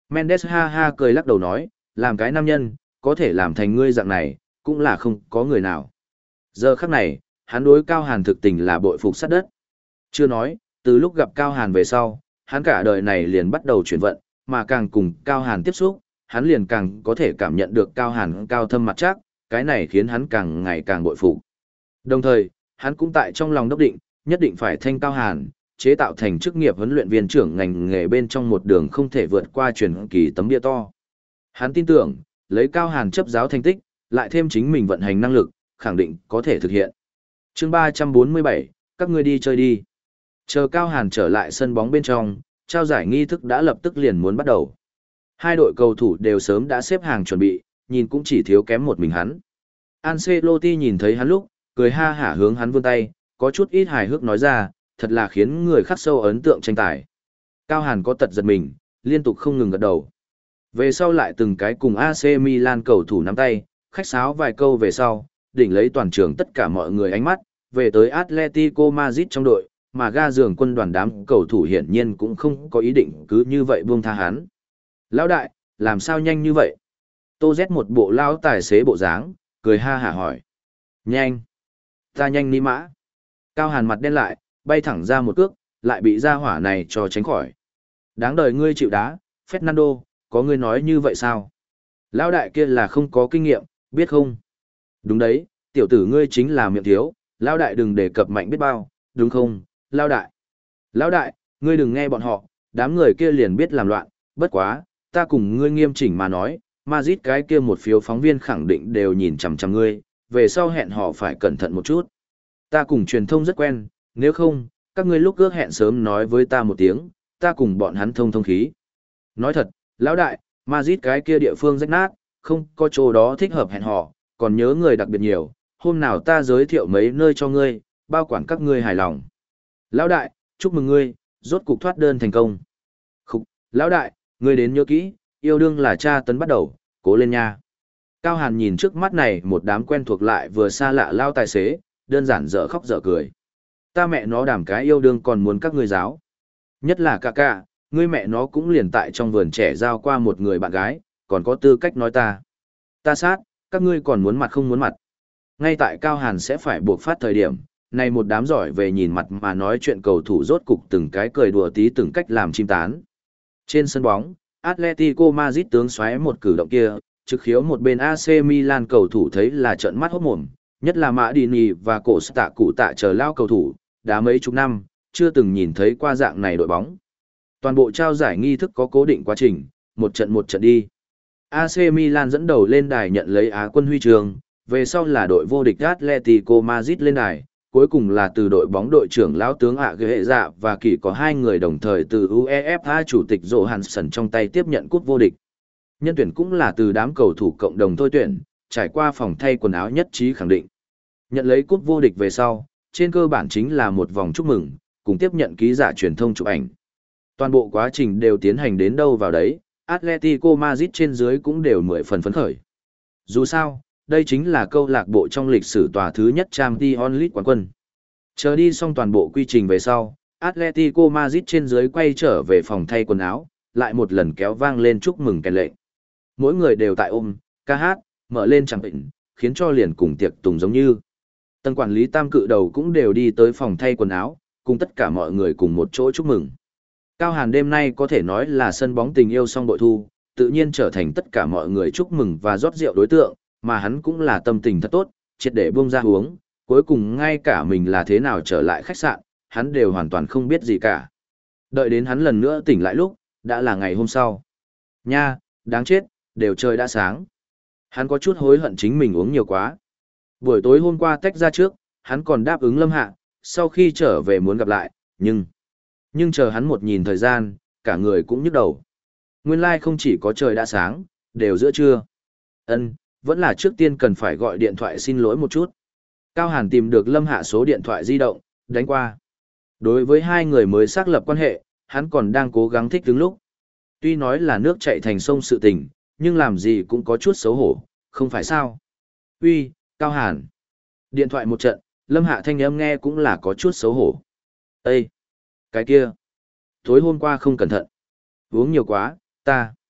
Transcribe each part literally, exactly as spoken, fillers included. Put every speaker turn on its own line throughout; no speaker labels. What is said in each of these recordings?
Mendes ha ha cười lắc đầu nói, làm cái nam nhân, có thể làm thành ngươi dạng này, cũng là không có người nào. Giờ khắc này, hắn đối Cao Hàn thực tình là bội phục sát đất. Chưa nói, từ lúc gặp Cao Hàn về sau, hắn cả đời này liền bắt đầu chuyển vận, mà càng cùng Cao Hàn tiếp xúc, hắn liền càng có thể cảm nhận được Cao Hàn cao thâm mặt chắc, cái này khiến hắn càng ngày càng bội phục. Đồng thời, hắn cũng tại trong lòng đốc định, nhất định phải thanh Cao Hàn, chế tạo thành chức nghiệp huấn luyện viên trưởng ngành nghề bên trong một đường không thể vượt qua truyền kỳ tấm bia to. Hắn tin tưởng, lấy Cao Hàn chấp giáo thành tích, lại thêm chính mình vận hành năng lực, khẳng định có thể thực hiện. Chương ba trăm bốn mươi bảy, các ngươi đi chơi đi. Chờ Cao Hàn trở lại sân bóng bên trong, trao giải nghi thức đã lập tức liền muốn bắt đầu. Hai đội cầu thủ đều sớm đã xếp hàng chuẩn bị, nhìn cũng chỉ thiếu kém một mình hắn. Ancelotti nhìn thấy hắn lúc, cười ha hả hướng hắn vươn tay, có chút ít hài hước nói ra, thật là khiến người khắc sâu ấn tượng tranh tài. Cao Hàn có tật giật mình, liên tục không ngừng gật đầu. Về sau lại từng cái cùng a xê Milan cầu thủ nắm tay, khách sáo vài câu về sau, đỉnh lấy toàn trường tất cả mọi người ánh mắt, về tới Atletico Madrid trong đội, mà ga giường quân đoàn đám cầu thủ hiển nhiên cũng không có ý định cứ như vậy buông tha hắn. Lão đại, làm sao nhanh như vậy? Tô Z một bộ lão tài xế bộ dáng, cười ha hả hỏi. Nhanh. Ta nhanh ní mã. Cao Hàn mặt đen lại, bay thẳng ra một cước, lại bị ra hỏa này cho tránh khỏi. Đáng đời ngươi chịu đá, Fernando, có ngươi nói như vậy sao? Lão đại kia là không có kinh nghiệm, biết không? Đúng đấy, tiểu tử ngươi chính là miệng thiếu, lão đại đừng đề cập mạnh biết bao, đúng không, lão đại? Lão đại, ngươi đừng nghe bọn họ, đám người kia liền biết làm loạn, bất quá, ta cùng ngươi nghiêm chỉnh mà nói, Madrid cái kia một phiếu phóng viên khẳng định đều nhìn chằm chằm ngươi, về sau hẹn họ phải cẩn thận một chút. Ta cùng truyền thông rất quen, nếu không, các ngươi lúc ước hẹn sớm nói với ta một tiếng, ta cùng bọn hắn thông thông khí. Nói thật, lão đại, Madrid cái kia địa phương rách nát, không có chỗ đó thích hợp hẹn hò, còn nhớ người đặc biệt nhiều, hôm nào ta giới thiệu mấy nơi cho ngươi, bao quản các ngươi hài lòng. Lão đại, chúc mừng ngươi, rốt cục thoát đơn thành công. Khúc, lão đại, ngươi đến nhớ kỹ, yêu đương là tra tấn bắt đầu, cố lên nha. Cao Hàn nhìn trước mắt này một đám quen thuộc lại vừa xa lạ lao tài xế, đơn giản dở khóc dở cười. Ta mẹ nó đảm cái yêu đương còn muốn các ngươi giáo. Nhất là ca ca, ngươi mẹ nó cũng liền tại trong vườn trẻ giao qua một người bạn gái, còn có tư cách nói ta. Ta sát, các ngươi còn muốn mặt không muốn mặt. Ngay tại Cao Hàn sẽ phải buộc phát thời điểm, này một đám giỏi về nhìn mặt mà nói chuyện cầu thủ rốt cục từng cái cười đùa tí từng cách làm chim tán. Trên sân bóng, Atletico Madrid tướng xoáy một cử động kia, trực khiếu một bên a xê Milan cầu thủ thấy là trợn mắt hốt mồm, nhất là Maldini và cổ tạ cụ tạ chờ lao cầu thủ, đã mấy chục năm, chưa từng nhìn thấy qua dạng này đội bóng. Toàn bộ trao giải nghi thức có cố định quá trình, một trận một trận đi. a xê Milan dẫn đầu lên đài nhận lấy Á quân huy chương, về sau là đội vô địch Atletico Madrid lên đài, cuối cùng là từ đội bóng đội trưởng lão tướng ạ ghệ dạ và kỳ có hai người đồng thời từ UEFA chủ tịch Johansson trong tay tiếp nhận cúp vô địch. Nhân tuyển cũng là từ đám cầu thủ cộng đồng thôi tuyển, trải qua phòng thay quần áo nhất trí khẳng định. Nhận lấy cúp vô địch về sau, trên cơ bản chính là một vòng chúc mừng, cùng tiếp nhận ký giả truyền thông chụp ảnh. Toàn bộ quá trình đều tiến hành đến đâu vào đấy, Atletico Madrid trên dưới cũng đều mười phần phấn khởi. Dù sao, đây chính là câu lạc bộ trong lịch sử tòa thứ nhất Champions League quán quân. Chờ đi xong toàn bộ quy trình về sau, Atletico Madrid trên dưới quay trở về phòng thay quần áo, lại một lần kéo vang lên chúc mừng kèn lệnh. Mỗi người đều tại ôm, ca hát, mở lên chẳng bệnh, khiến cho liền cùng tiệc tùng giống như. Tầng quản lý tam cự đầu cũng đều đi tới phòng thay quần áo, cùng tất cả mọi người cùng một chỗ chúc mừng. Cao Hàn đêm nay có thể nói là sân bóng tình yêu song bội thu, tự nhiên trở thành tất cả mọi người chúc mừng và rót rượu đối tượng, mà hắn cũng là tâm tình thật tốt, triệt để buông ra uống, cuối cùng ngay cả mình là thế nào trở lại khách sạn, hắn đều hoàn toàn không biết gì cả. Đợi đến hắn lần nữa tỉnh lại lúc, đã là ngày hôm sau. Nha, đáng chết, đều trời đã sáng. Hắn có chút hối hận chính mình uống nhiều quá. Buổi tối hôm qua tách ra trước, hắn còn đáp ứng Lâm Hạ, sau khi trở về muốn gặp lại, nhưng... Nhưng chờ hắn một nhìn thời gian, cả người cũng nhức đầu. Nguyên lai like không chỉ có trời đã sáng, đều giữa trưa. Ân, vẫn là trước tiên cần phải gọi điện thoại xin lỗi một chút. Cao Hàn tìm được Lâm Hạ số điện thoại di động, đánh qua. Đối với hai người mới xác lập quan hệ, hắn còn đang cố gắng thích đứng lúc. Tuy nói là nước chảy thành sông sự tình, nhưng làm gì cũng có chút xấu hổ, không phải sao? Uy, Cao Hàn. Điện thoại một trận, Lâm Hạ thanh âm nghe cũng là có chút xấu hổ. Ê! Cái kia! Tối hôm qua không cẩn thận. Uống nhiều quá, ta.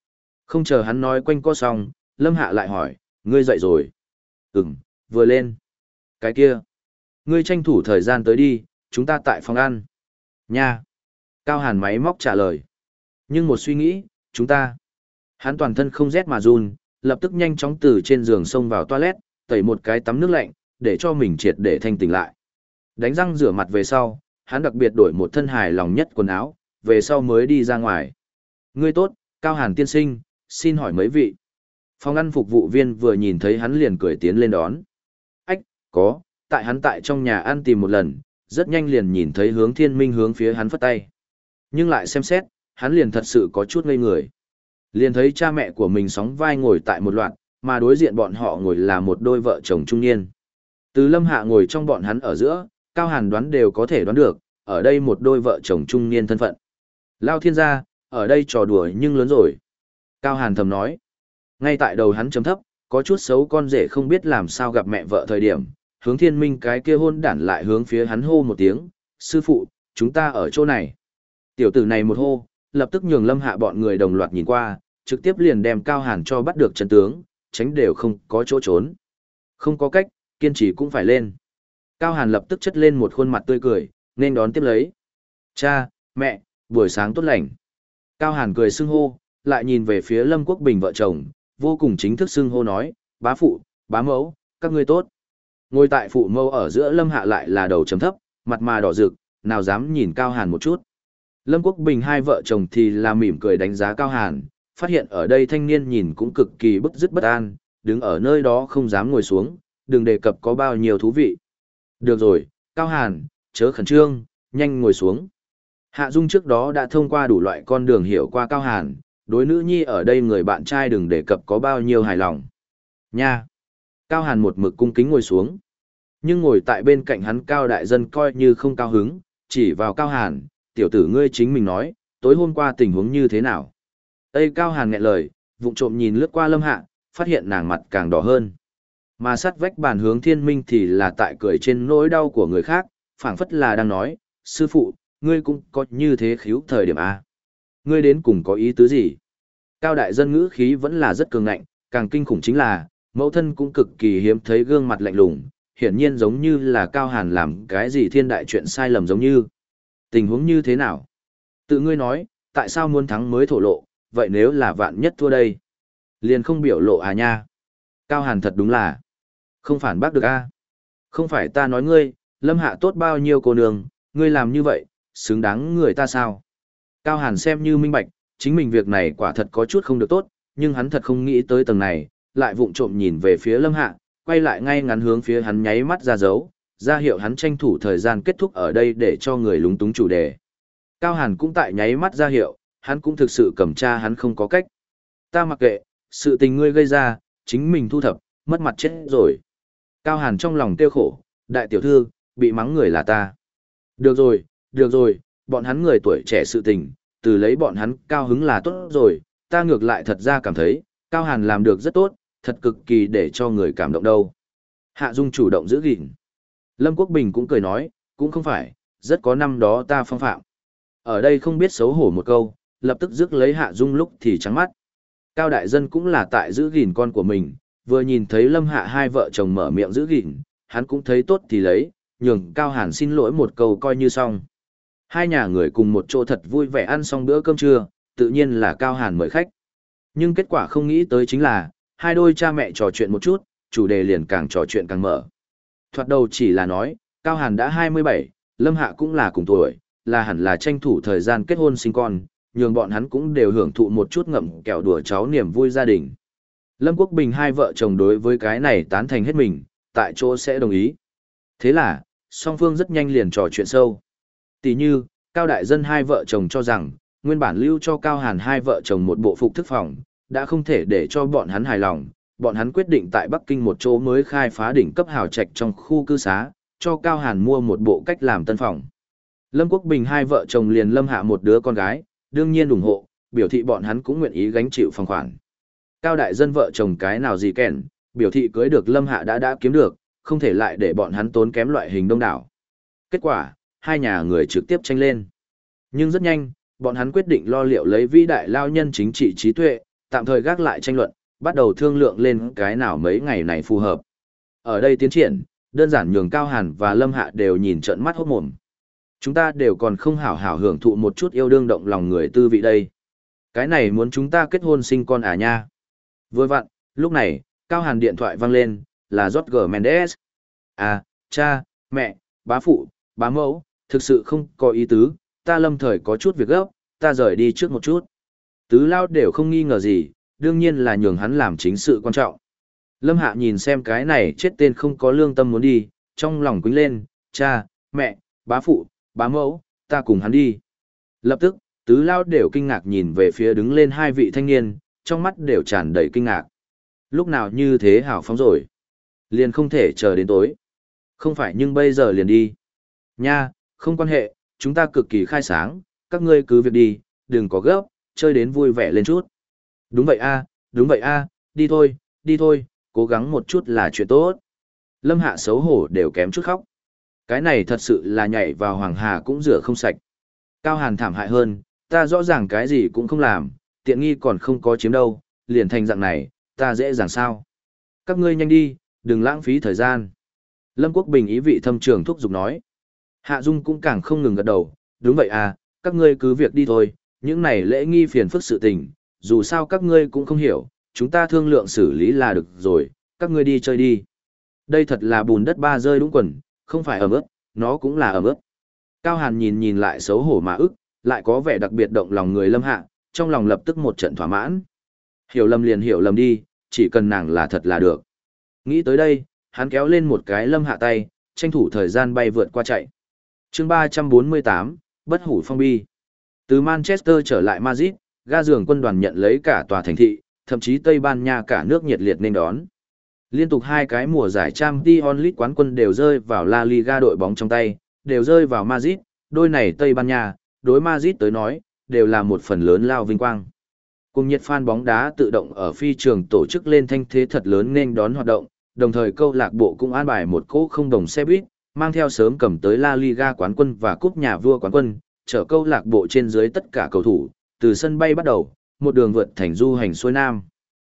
Không chờ hắn nói quanh co xong, Lâm Hạ lại hỏi, ngươi dậy rồi. Ừm, vừa lên. Cái kia. Ngươi tranh thủ thời gian tới đi, chúng ta tại phòng ăn. Nha. Cao Hàn máy móc trả lời. Nhưng một suy nghĩ, chúng ta. Hắn toàn thân không rét mà run, lập tức nhanh chóng từ trên giường xông vào toilet, tẩy một cái tắm nước lạnh, để cho mình triệt để thanh tỉnh lại. Đánh răng rửa mặt về sau, hắn đặc biệt đổi một thân hài lòng nhất quần áo, về sau mới đi ra ngoài. Ngươi tốt, Cao Hàn tiên sinh, xin hỏi mấy vị. Phòng ăn phục vụ viên vừa nhìn thấy hắn liền cười tiến lên đón. Ách, có, tại hắn tại trong nhà ăn tìm một lần, rất nhanh liền nhìn thấy Hướng Thiên Minh hướng phía hắn phất tay. Nhưng lại xem xét, hắn liền thật sự có chút ngây người. Liền thấy cha mẹ của mình sóng vai ngồi tại một loạt, mà đối diện bọn họ ngồi là một đôi vợ chồng trung niên. Từ Lâm Hạ ngồi trong bọn hắn ở giữa, Cao Hàn đoán đều có thể đoán được, ở đây một đôi vợ chồng trung niên thân phận. Lao thiên gia, ở đây trò đùa nhưng lớn rồi. Cao Hàn thầm nói. Ngay tại đầu hắn chấm thấp, có chút xấu con rể không biết làm sao gặp mẹ vợ thời điểm, Hướng Thiên Minh cái kia hôn đản lại hướng phía hắn hô một tiếng, sư phụ, chúng ta ở chỗ này. Tiểu tử này một hô, lập tức nhường Lâm Hạ bọn người đồng loạt nhìn qua, trực tiếp liền đem Cao Hàn cho bắt được chân tướng, tránh đều không có chỗ trốn. Không có cách, kiên trì cũng phải lên. Cao Hàn lập tức chất lên một khuôn mặt tươi cười, nên đón tiếp lấy. Cha, mẹ, buổi sáng tốt lành. Cao Hàn cười xưng hô, lại nhìn về phía Lâm Quốc Bình vợ chồng, vô cùng chính thức xưng hô nói, bá phụ, bá mẫu, các ngươi tốt. Ngồi tại phụ mẫu ở giữa Lâm Hạ lại là đầu chấm thấp, mặt mà đỏ rực, nào dám nhìn Cao Hàn một chút. Lâm Quốc Bình hai vợ chồng thì là mỉm cười đánh giá Cao Hàn, phát hiện ở đây thanh niên nhìn cũng cực kỳ bức dứt bất an, đứng ở nơi đó không dám ngồi xuống, đừng đề cập có bao nhiêu thú vị. Được rồi, Cao Hàn, chớ khẩn trương, nhanh ngồi xuống. Hạ Dung trước đó đã thông qua đủ loại con đường hiểu qua Cao Hàn, đối nữ nhi ở đây người bạn trai đừng đề cập có bao nhiêu hài lòng. Nha! Cao Hàn một mực cung kính ngồi xuống. Nhưng ngồi tại bên cạnh hắn Cao Đại Dân coi như không cao hứng, chỉ vào Cao Hàn, tiểu tử ngươi chính mình nói, tối hôm qua tình huống như thế nào. Tây Cao Hàn nghẹn lời, vụng trộm nhìn lướt qua Lâm Hạ, phát hiện nàng mặt càng đỏ hơn. Mà sát vách bàn Hướng Thiên Minh thì là tại cười trên nỗi đau của người khác, phảng phất là đang nói, sư phụ, ngươi cũng có như thế khíu thời điểm A. Ngươi đến cùng có ý tứ gì? Cao Đại Dân ngữ khí vẫn là rất cường ngạnh, càng kinh khủng chính là, mẫu thân cũng cực kỳ hiếm thấy gương mặt lạnh lùng, hiển nhiên giống như là Cao Hàn làm cái gì thiên đại chuyện sai lầm giống như. Tình huống như thế nào? Tự ngươi nói, tại sao muốn thắng mới thổ lộ, vậy nếu là vạn nhất thua đây? Liền không biểu lộ à nha? Cao Hàn thật đúng là không phản bác được a. Không phải ta nói ngươi, Lâm Hạ tốt bao nhiêu cô nương, ngươi làm như vậy, xứng đáng người ta sao? Cao Hàn xem như minh bạch, chính mình việc này quả thật có chút không được tốt, nhưng hắn thật không nghĩ tới tầng này, lại vụng trộm nhìn về phía Lâm Hạ, quay lại ngay ngắn hướng phía hắn nháy mắt ra dấu, ra hiệu hắn tranh thủ thời gian kết thúc ở đây để cho người lúng túng chủ đề. Cao Hàn cũng tại nháy mắt ra hiệu, hắn cũng thực sự cầm tra hắn không có cách. Ta mặc kệ, sự tình ngươi gây ra, chính mình thu thập, mất mặt chết rồi. Cao Hàn trong lòng tiêu khổ, đại tiểu thư, bị mắng người là ta. Được rồi, được rồi, bọn hắn người tuổi trẻ sự tình, từ lấy bọn hắn cao hứng là tốt rồi, ta ngược lại thật ra cảm thấy, Cao Hàn làm được rất tốt, thật cực kỳ để cho người cảm động đâu. Hạ Dung chủ động giữ gìn. Lâm Quốc Bình cũng cười nói, cũng không phải, rất có năm đó ta phong phạm. Ở đây không biết xấu hổ một câu, lập tức rước lấy Hạ Dung lúc thì trắng mắt. Cao Đại Dân cũng là tại giữ gìn con của mình, vừa nhìn thấy Lâm Hạ hai vợ chồng mở miệng giữ gìn, hắn cũng thấy tốt thì lấy, nhường Cao Hàn xin lỗi một câu coi như xong. Hai nhà người cùng một chỗ thật vui vẻ ăn xong bữa cơm trưa, tự nhiên là Cao Hàn mời khách. Nhưng kết quả không nghĩ tới chính là, hai đôi cha mẹ trò chuyện một chút, chủ đề liền càng trò chuyện càng mở. Thoạt đầu chỉ là nói, Cao Hàn đã hai mươi bảy, Lâm Hạ cũng là cùng tuổi, là hẳn là tranh thủ thời gian kết hôn sinh con, nhường bọn hắn cũng đều hưởng thụ một chút ngậm kẹo đùa cháu niềm vui gia đình. Lâm Quốc Bình hai vợ chồng đối với cái này tán thành hết mình, tại chỗ sẽ đồng ý. Thế là, song phương rất nhanh liền trò chuyện sâu. Tỷ như, Cao Đại Dân hai vợ chồng cho rằng, nguyên bản lưu cho Cao Hàn hai vợ chồng một bộ phục thức phòng, đã không thể để cho bọn hắn hài lòng, bọn hắn quyết định tại Bắc Kinh một chỗ mới khai phá đỉnh cấp hào trạch trong khu cư xá, cho Cao Hàn mua một bộ cách làm tân phòng. Lâm Quốc Bình hai vợ chồng liền lâm hạ một đứa con gái, đương nhiên ủng hộ, biểu thị bọn hắn cũng nguyện ý gánh chịu phòng khoản. Cao Đại Dân vợ chồng cái nào gì kèn, biểu thị cưới được Lâm Hạ đã đã kiếm được, không thể lại để bọn hắn tốn kém loại hình đông đảo. Kết quả, hai nhà người trực tiếp tranh lên. Nhưng rất nhanh, bọn hắn quyết định lo liệu lấy vĩ đại lao nhân chính trị trí tuệ, tạm thời gác lại tranh luận, bắt đầu thương lượng lên cái nào mấy ngày này phù hợp. Ở đây tiến triển, đơn giản nhường Cao Hàn và Lâm Hạ đều nhìn trợn mắt hốt mồm. Chúng ta đều còn không hảo hảo hưởng thụ một chút yêu đương động lòng người tư vị đây. Cái này muốn chúng ta kết hôn sinh con à nha. Vừa vặn, lúc này, Cao Hàn điện thoại vang lên, là Jorge Mendes. À, cha, mẹ, bá phụ, bá mẫu, thực sự không có ý tứ, ta lâm thời có chút việc gấp, ta rời đi trước một chút. Tứ lao đều không nghi ngờ gì, đương nhiên là nhường hắn làm chính sự quan trọng. Lâm Hạ nhìn xem cái này chết tên không có lương tâm muốn đi, trong lòng quýnh lên, cha, mẹ, bá phụ, bá mẫu, ta cùng hắn đi. Lập tức, tứ lao đều kinh ngạc nhìn về phía đứng lên hai vị thanh niên, trong mắt đều tràn đầy kinh ngạc. Lúc nào như thế hào phóng rồi. Liền không thể chờ đến tối. Không phải nhưng bây giờ liền đi. Nha, không quan hệ, chúng ta cực kỳ khai sáng, các ngươi cứ việc đi, đừng có gấp, chơi đến vui vẻ lên chút. Đúng vậy a, đúng vậy a, đi thôi, đi thôi, cố gắng một chút là chuyện tốt. Lâm Hạ xấu hổ đều kém chút khóc. Cái này thật sự là nhảy vào hoàng hà cũng rửa không sạch. Cao Hàn thảm hại hơn, ta rõ ràng cái gì cũng không làm, tiện nghi còn không có chiếm đâu, liền thành dạng này, ta dễ dàng sao. Các ngươi nhanh đi, đừng lãng phí thời gian. Lâm Quốc Bình ý vị thâm trường thúc giục nói. Hạ Dung cũng càng không ngừng gật đầu, đúng vậy à, các ngươi cứ việc đi thôi, những này lễ nghi phiền phức sự tình, dù sao các ngươi cũng không hiểu, chúng ta thương lượng xử lý là được rồi, các ngươi đi chơi đi. Đây thật là bùn đất ba rơi đúng quần, không phải ẩm ướt, nó cũng là ẩm ướt. Cao Hàn nhìn nhìn lại xấu hổ mà ức, lại có vẻ đặc biệt động lòng người Lâm Hạ, trong lòng lập tức một trận thỏa mãn. Hiểu lầm liền hiểu lầm đi, chỉ cần nàng là thật là được. Nghĩ tới đây, hắn kéo lên một cái Lâm Hạ tay, tranh thủ thời gian bay vượt qua chạy. Chương ba trăm bốn mươi tám, Bất hủ phong bi. Từ Manchester trở lại Madrid, ga giường quân đoàn nhận lấy cả tòa thành thị, thậm chí Tây Ban Nha cả nước nhiệt liệt nên đón. Liên tục hai cái mùa giải Champions League quán quân đều rơi vào La Liga đội bóng trong tay, đều rơi vào Madrid, đôi này Tây Ban Nha, đối Madrid tới nói, đều là một phần lớn lao vinh quang. Cùng nhiệt fan bóng đá tự động ở phi trường tổ chức lên thanh thế thật lớn nên đón hoạt động, đồng thời câu lạc bộ cũng an bài một cỗ không đồng xe buýt, mang theo sớm cầm tới La Liga quán quân và cúp nhà vua quán quân, chở câu lạc bộ trên dưới tất cả cầu thủ, từ sân bay bắt đầu, một đường vượt thành du hành xuôi nam.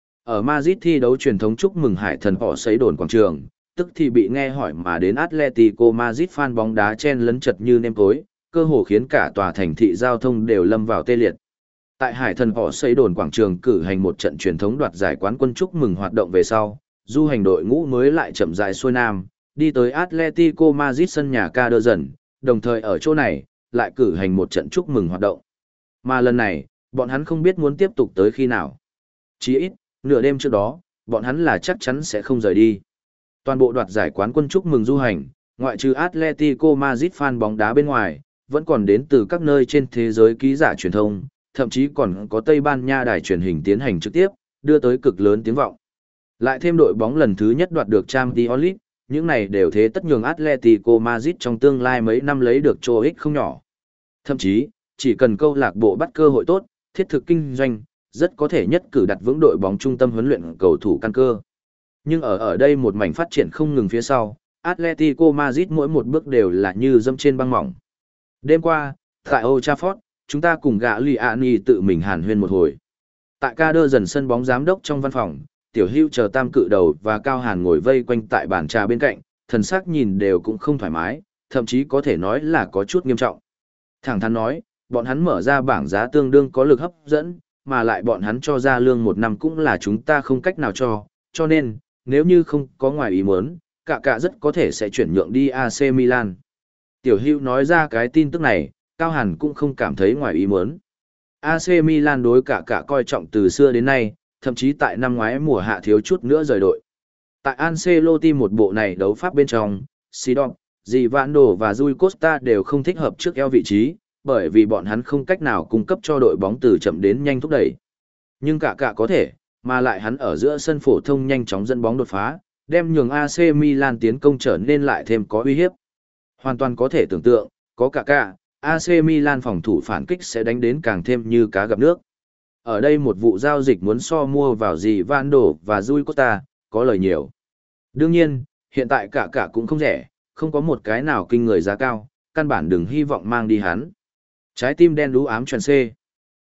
Ở Madrid thi đấu truyền thống chúc mừng hải thần họ sấy đồn quảng trường, tức thì bị nghe hỏi mà đến Atletico Madrid fan bóng đá chen lấn chật như nêm tối, cơ hồ khiến cả tòa thành thị giao thông đều lâm vào tê liệt. Tại hải thần họ sấy đồn quảng trường cử hành một trận truyền thống đoạt giải quán quân chúc mừng hoạt động về sau, du hành đội ngũ mới lại chậm rãi xuôi nam, đi tới Atletico Madrid sân nhà ca đơ dần, đồng thời ở chỗ này, lại cử hành một trận chúc mừng hoạt động. Mà lần này, bọn hắn không biết muốn tiếp tục tới khi nào. Chỉ ít, nửa đêm trước đó, bọn hắn là chắc chắn sẽ không rời đi. Toàn bộ đoạt giải quán quân chúc mừng du hành, ngoại trừ Atletico Madrid fan bóng đá bên ngoài, vẫn còn đến từ các nơi trên thế giới ký giả truyền thông, thậm chí còn có Tây Ban Nha đài truyền hình tiến hành trực tiếp, đưa tới cực lớn tiếng vọng. Lại thêm đội bóng lần thứ nhất đoạt được Champions League, những này đều thế tất nhường Atletico Madrid trong tương lai mấy năm lấy được chỗ ích không nhỏ. Thậm chí, chỉ cần câu lạc bộ bắt cơ hội tốt, thiết thực kinh doanh, rất có thể nhất cử đặt vững đội bóng trung tâm huấn luyện cầu thủ căn cơ. Nhưng ở ở đây một mảnh phát triển không ngừng phía sau, Atletico Madrid mỗi một bước đều là như dẫm trên băng mỏng. Đêm qua, tại Old Trafford, chúng ta cùng gã Liani tự mình hàn huyên một hồi. Tại ca đơ dần sân bóng giám đốc trong văn phòng, Tiểu Hưu chờ tam cự đầu và Cao Hàn ngồi vây quanh tại bàn trà bên cạnh, thần sắc nhìn đều cũng không thoải mái, thậm chí có thể nói là có chút nghiêm trọng. Thẳng thắn nói, bọn hắn mở ra bảng giá tương đương có lực hấp dẫn, mà lại bọn hắn cho ra lương một năm cũng là chúng ta không cách nào cho, cho nên, nếu như không có ngoài ý muốn, cả cả rất có thể sẽ chuyển nhượng đi a xê Milan. Tiểu Hưu nói ra cái tin tức này, Cao Hàn cũng không cảm thấy ngoài ý muốn. a xê Milan đối cả cả coi trọng từ xưa đến nay, thậm chí tại năm ngoái mùa hạ thiếu chút nữa rời đội. Tại Ancelotti một bộ này đấu pháp bên trong, Sidon, Givando và Rui Costa đều không thích hợp trước eo vị trí, bởi vì bọn hắn không cách nào cung cấp cho đội bóng từ chậm đến nhanh thúc đẩy. Nhưng cả cả có thể, mà lại hắn ở giữa sân phổ thông nhanh chóng dẫn bóng đột phá, đem nhường a xê Milan tiến công trở nên lại thêm có uy hiếp. Hoàn toàn có thể tưởng tượng, có cả cả, a xê Milan phòng thủ phản kích sẽ đánh đến càng thêm như cá gặp nước. Ở đây một vụ giao dịch muốn so mua vào gì Vando và Rui Costa, có lời nhiều. Đương nhiên, hiện tại cả cả cũng không rẻ, không có một cái nào kinh người giá cao, căn bản đừng hy vọng mang đi hắn. Trái tim đen đú ám tròn C.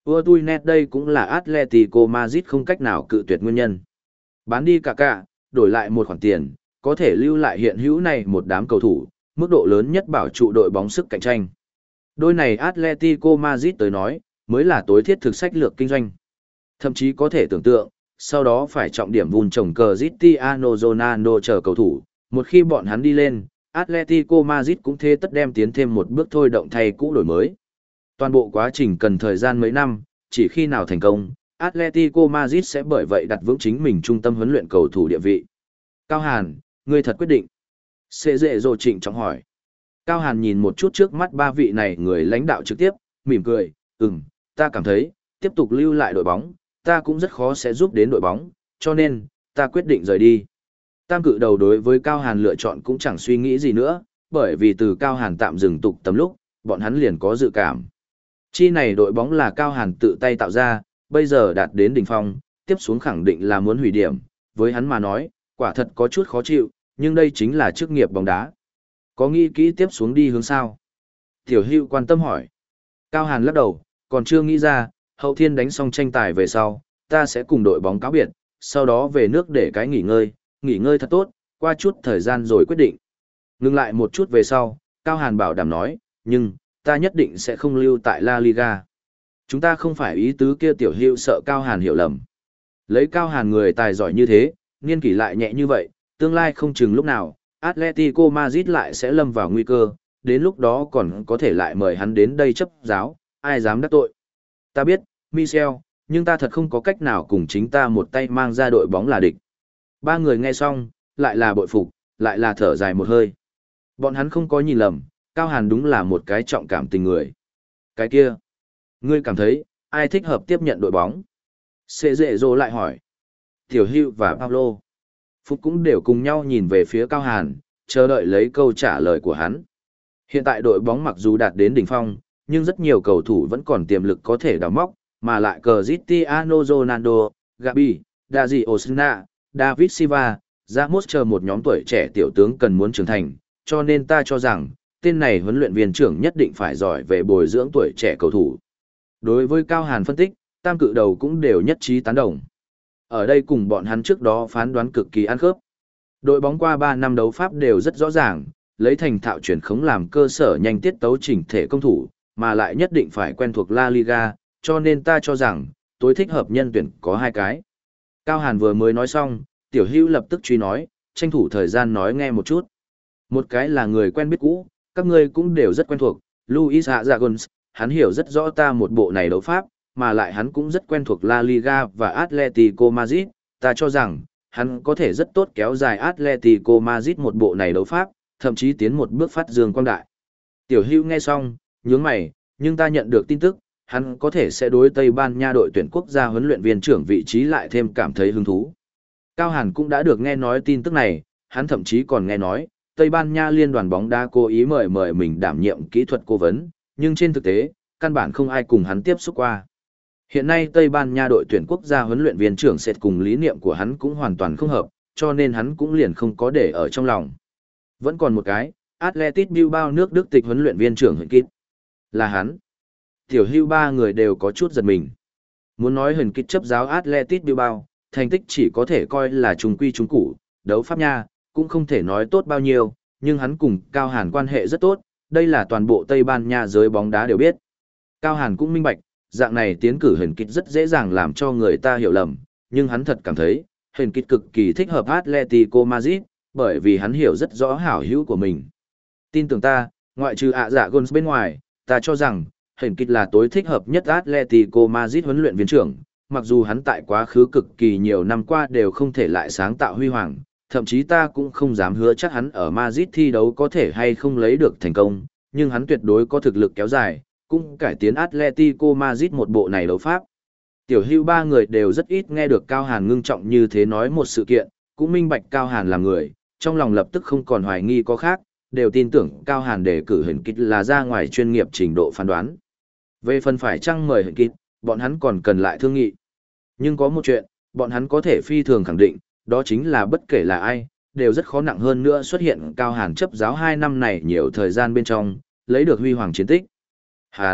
Ua tui net đây cũng là Atletico Madrid không cách nào cự tuyệt nguyên nhân. Bán đi cả cả, đổi lại một khoản tiền, có thể lưu lại hiện hữu này một đám cầu thủ, mức độ lớn nhất bảo trụ đội bóng sức cạnh tranh. Đôi này Atletico Madrid tới nói, mới là tối thiết thực sách lược kinh doanh. Thậm chí có thể tưởng tượng, sau đó phải trọng điểm vun trồng cờ Cristiano Ronaldo chờ cầu thủ, một khi bọn hắn đi lên, Atletico Madrid cũng thế tất đem tiến thêm một bước thôi động thay cũ đổi mới. Toàn bộ quá trình cần thời gian mấy năm, chỉ khi nào thành công, Atletico Madrid sẽ bởi vậy đặt vững chính mình trung tâm huấn luyện cầu thủ địa vị. Cao Hàn, ngươi thật quyết định. Sẽ dễ dồ trịnh trọng hỏi. Cao Hàn nhìn một chút trước mắt ba vị này người lãnh đạo trực tiếp, mỉm cười, ừm, ta cảm thấy, tiếp tục lưu lại đội bóng, ta cũng rất khó sẽ giúp đến đội bóng, cho nên, ta quyết định rời đi. Tam cự đầu đối với Cao Hàn lựa chọn cũng chẳng suy nghĩ gì nữa, bởi vì từ Cao Hàn tạm dừng tục tầm lúc, bọn hắn liền có dự cảm. Chi này đội bóng là Cao Hàn tự tay tạo ra, bây giờ đạt đến đỉnh phong, tiếp xuống khẳng định là muốn hủy điểm, với hắn mà nói, quả thật có chút khó chịu, nhưng đây chính là chức nghiệp bóng đá. Có nghĩ kỹ tiếp xuống đi hướng sao? Tiểu Hữu quan tâm hỏi. Cao Hàn lắc đầu, còn chưa nghĩ ra, hậu thiên đánh xong tranh tài về sau, ta sẽ cùng đội bóng cáo biệt, sau đó về nước để cái nghỉ ngơi, nghỉ ngơi thật tốt, qua chút thời gian rồi quyết định. Ngừng lại một chút về sau, Cao Hàn bảo đảm nói, nhưng, ta nhất định sẽ không lưu tại La Liga. Chúng ta không phải ý tứ kia. Tiểu Hữu sợ Cao Hàn hiểu lầm. Lấy Cao Hàn người tài giỏi như thế, niên kỷ lại nhẹ như vậy, tương lai không chừng lúc nào, Atletico Madrid lại sẽ lâm vào nguy cơ, đến lúc đó còn có thể lại mời hắn đến đây chấp giáo, ai dám đắc tội. Ta biết, Michel, nhưng ta thật không có cách nào cùng chính ta một tay mang ra đội bóng là địch. Ba người nghe xong, lại là bội phục, lại là thở dài một hơi. Bọn hắn không có nhìn lầm, Cao Hàn đúng là một cái trọng cảm tình người. Cái kia, ngươi cảm thấy, ai thích hợp tiếp nhận đội bóng? Sẽ dễ dỗ lại hỏi. Tiểu Hữu và Pablo. Phúc cũng đều cùng nhau nhìn về phía Cao Hàn, chờ đợi lấy câu trả lời của hắn. Hiện tại đội bóng mặc dù đạt đến đỉnh phong, nhưng rất nhiều cầu thủ vẫn còn tiềm lực có thể đào móc, mà lại Cristiano Ronaldo, Gabi, Dazi Osuna, David Silva, Ramos chờ một nhóm tuổi trẻ tiểu tướng cần muốn trưởng thành, cho nên ta cho rằng, tên này huấn luyện viên trưởng nhất định phải giỏi về bồi dưỡng tuổi trẻ cầu thủ. Đối với Cao Hàn phân tích, tam cự đầu cũng đều nhất trí tán đồng. Ở đây cùng bọn hắn trước đó phán đoán cực kỳ ăn khớp. Đội bóng qua ba năm đấu pháp đều rất rõ ràng, lấy thành thạo chuyển khống làm cơ sở nhanh tiết tấu chỉnh thể công thủ, mà lại nhất định phải quen thuộc La Liga, cho nên ta cho rằng, tối thích hợp nhân tuyển có hai cái. Cao Hàn vừa mới nói xong, Tiểu Hữu lập tức truy nói, tranh thủ thời gian nói nghe một chút. Một cái là người quen biết cũ, các ngươi cũng đều rất quen thuộc, Luis Aragonés, hắn hiểu rất rõ ta một bộ này đấu pháp, mà lại hắn cũng rất quen thuộc La Liga và Atletico Madrid, ta cho rằng, hắn có thể rất tốt kéo dài Atletico Madrid một bộ này đấu pháp, thậm chí tiến một bước phát dương quang đại. Tiểu Hữu nghe xong, nhướng mày, nhưng ta nhận được tin tức, hắn có thể sẽ đối Tây Ban Nha đội tuyển quốc gia huấn luyện viên trưởng vị trí lại thêm cảm thấy hứng thú. Cao Hàn cũng đã được nghe nói tin tức này, hắn thậm chí còn nghe nói, Tây Ban Nha liên đoàn bóng đá cố ý mời mời mình đảm nhiệm kỹ thuật cố vấn, nhưng trên thực tế, căn bản không ai cùng hắn tiếp xúc qua. Hiện nay Tây Ban Nha đội tuyển quốc gia huấn luyện viên trưởng sẽ cùng lý niệm của hắn cũng hoàn toàn không hợp, cho nên hắn cũng liền không có để ở trong lòng. Vẫn còn một cái, Athletic Bilbao nước Đức tịch huấn luyện viên trưởng Huyền Kít. Là hắn. Tiểu Hữu ba người đều có chút giật mình. Muốn nói Huyền Kít chấp giáo Athletic Bilbao, thành tích chỉ có thể coi là trung quy trung củ, đấu pháp nha, cũng không thể nói tốt bao nhiêu, nhưng hắn cùng Cao Hàn quan hệ rất tốt, đây là toàn bộ Tây Ban Nha giới bóng đá đều biết. Cao Hàn cũng minh bạch, dạng này tiến cử Huyền Kít rất dễ dàng làm cho người ta hiểu lầm, nhưng hắn thật cảm thấy, Huyền Kít cực kỳ thích hợp Atletico Madrid, bởi vì hắn hiểu rất rõ hảo hữu của mình. Tin tưởng ta, ngoại trừ ạ dạ Gons bên ngoài, ta cho rằng, Huyền Kít là tối thích hợp nhất Atletico Madrid huấn luyện viên trưởng, mặc dù hắn tại quá khứ cực kỳ nhiều năm qua đều không thể lại sáng tạo huy hoàng, thậm chí ta cũng không dám hứa chắc hắn ở Madrid thi đấu có thể hay không lấy được thành công, nhưng hắn tuyệt đối có thực lực kéo dài, cũng cải tiến Atletico Madrid một bộ này đấu pháp. Tiểu Hữu ba người đều rất ít nghe được Cao Hàn ngưng trọng như thế nói một sự kiện, cũng minh bạch Cao Hàn là người, trong lòng lập tức không còn hoài nghi có khác, đều tin tưởng Cao Hàn đề cử Huyền Kít là ra ngoài chuyên nghiệp trình độ phán đoán. Về phần phải chăng mời Huyền Kít, bọn hắn còn cần lại thương nghị. Nhưng có một chuyện, bọn hắn có thể phi thường khẳng định, đó chính là bất kể là ai, đều rất khó nặng hơn nữa xuất hiện Cao Hàn chấp giáo hai năm này nhiều thời gian bên trong, lấy được huy hoàng chiến tích. Hắn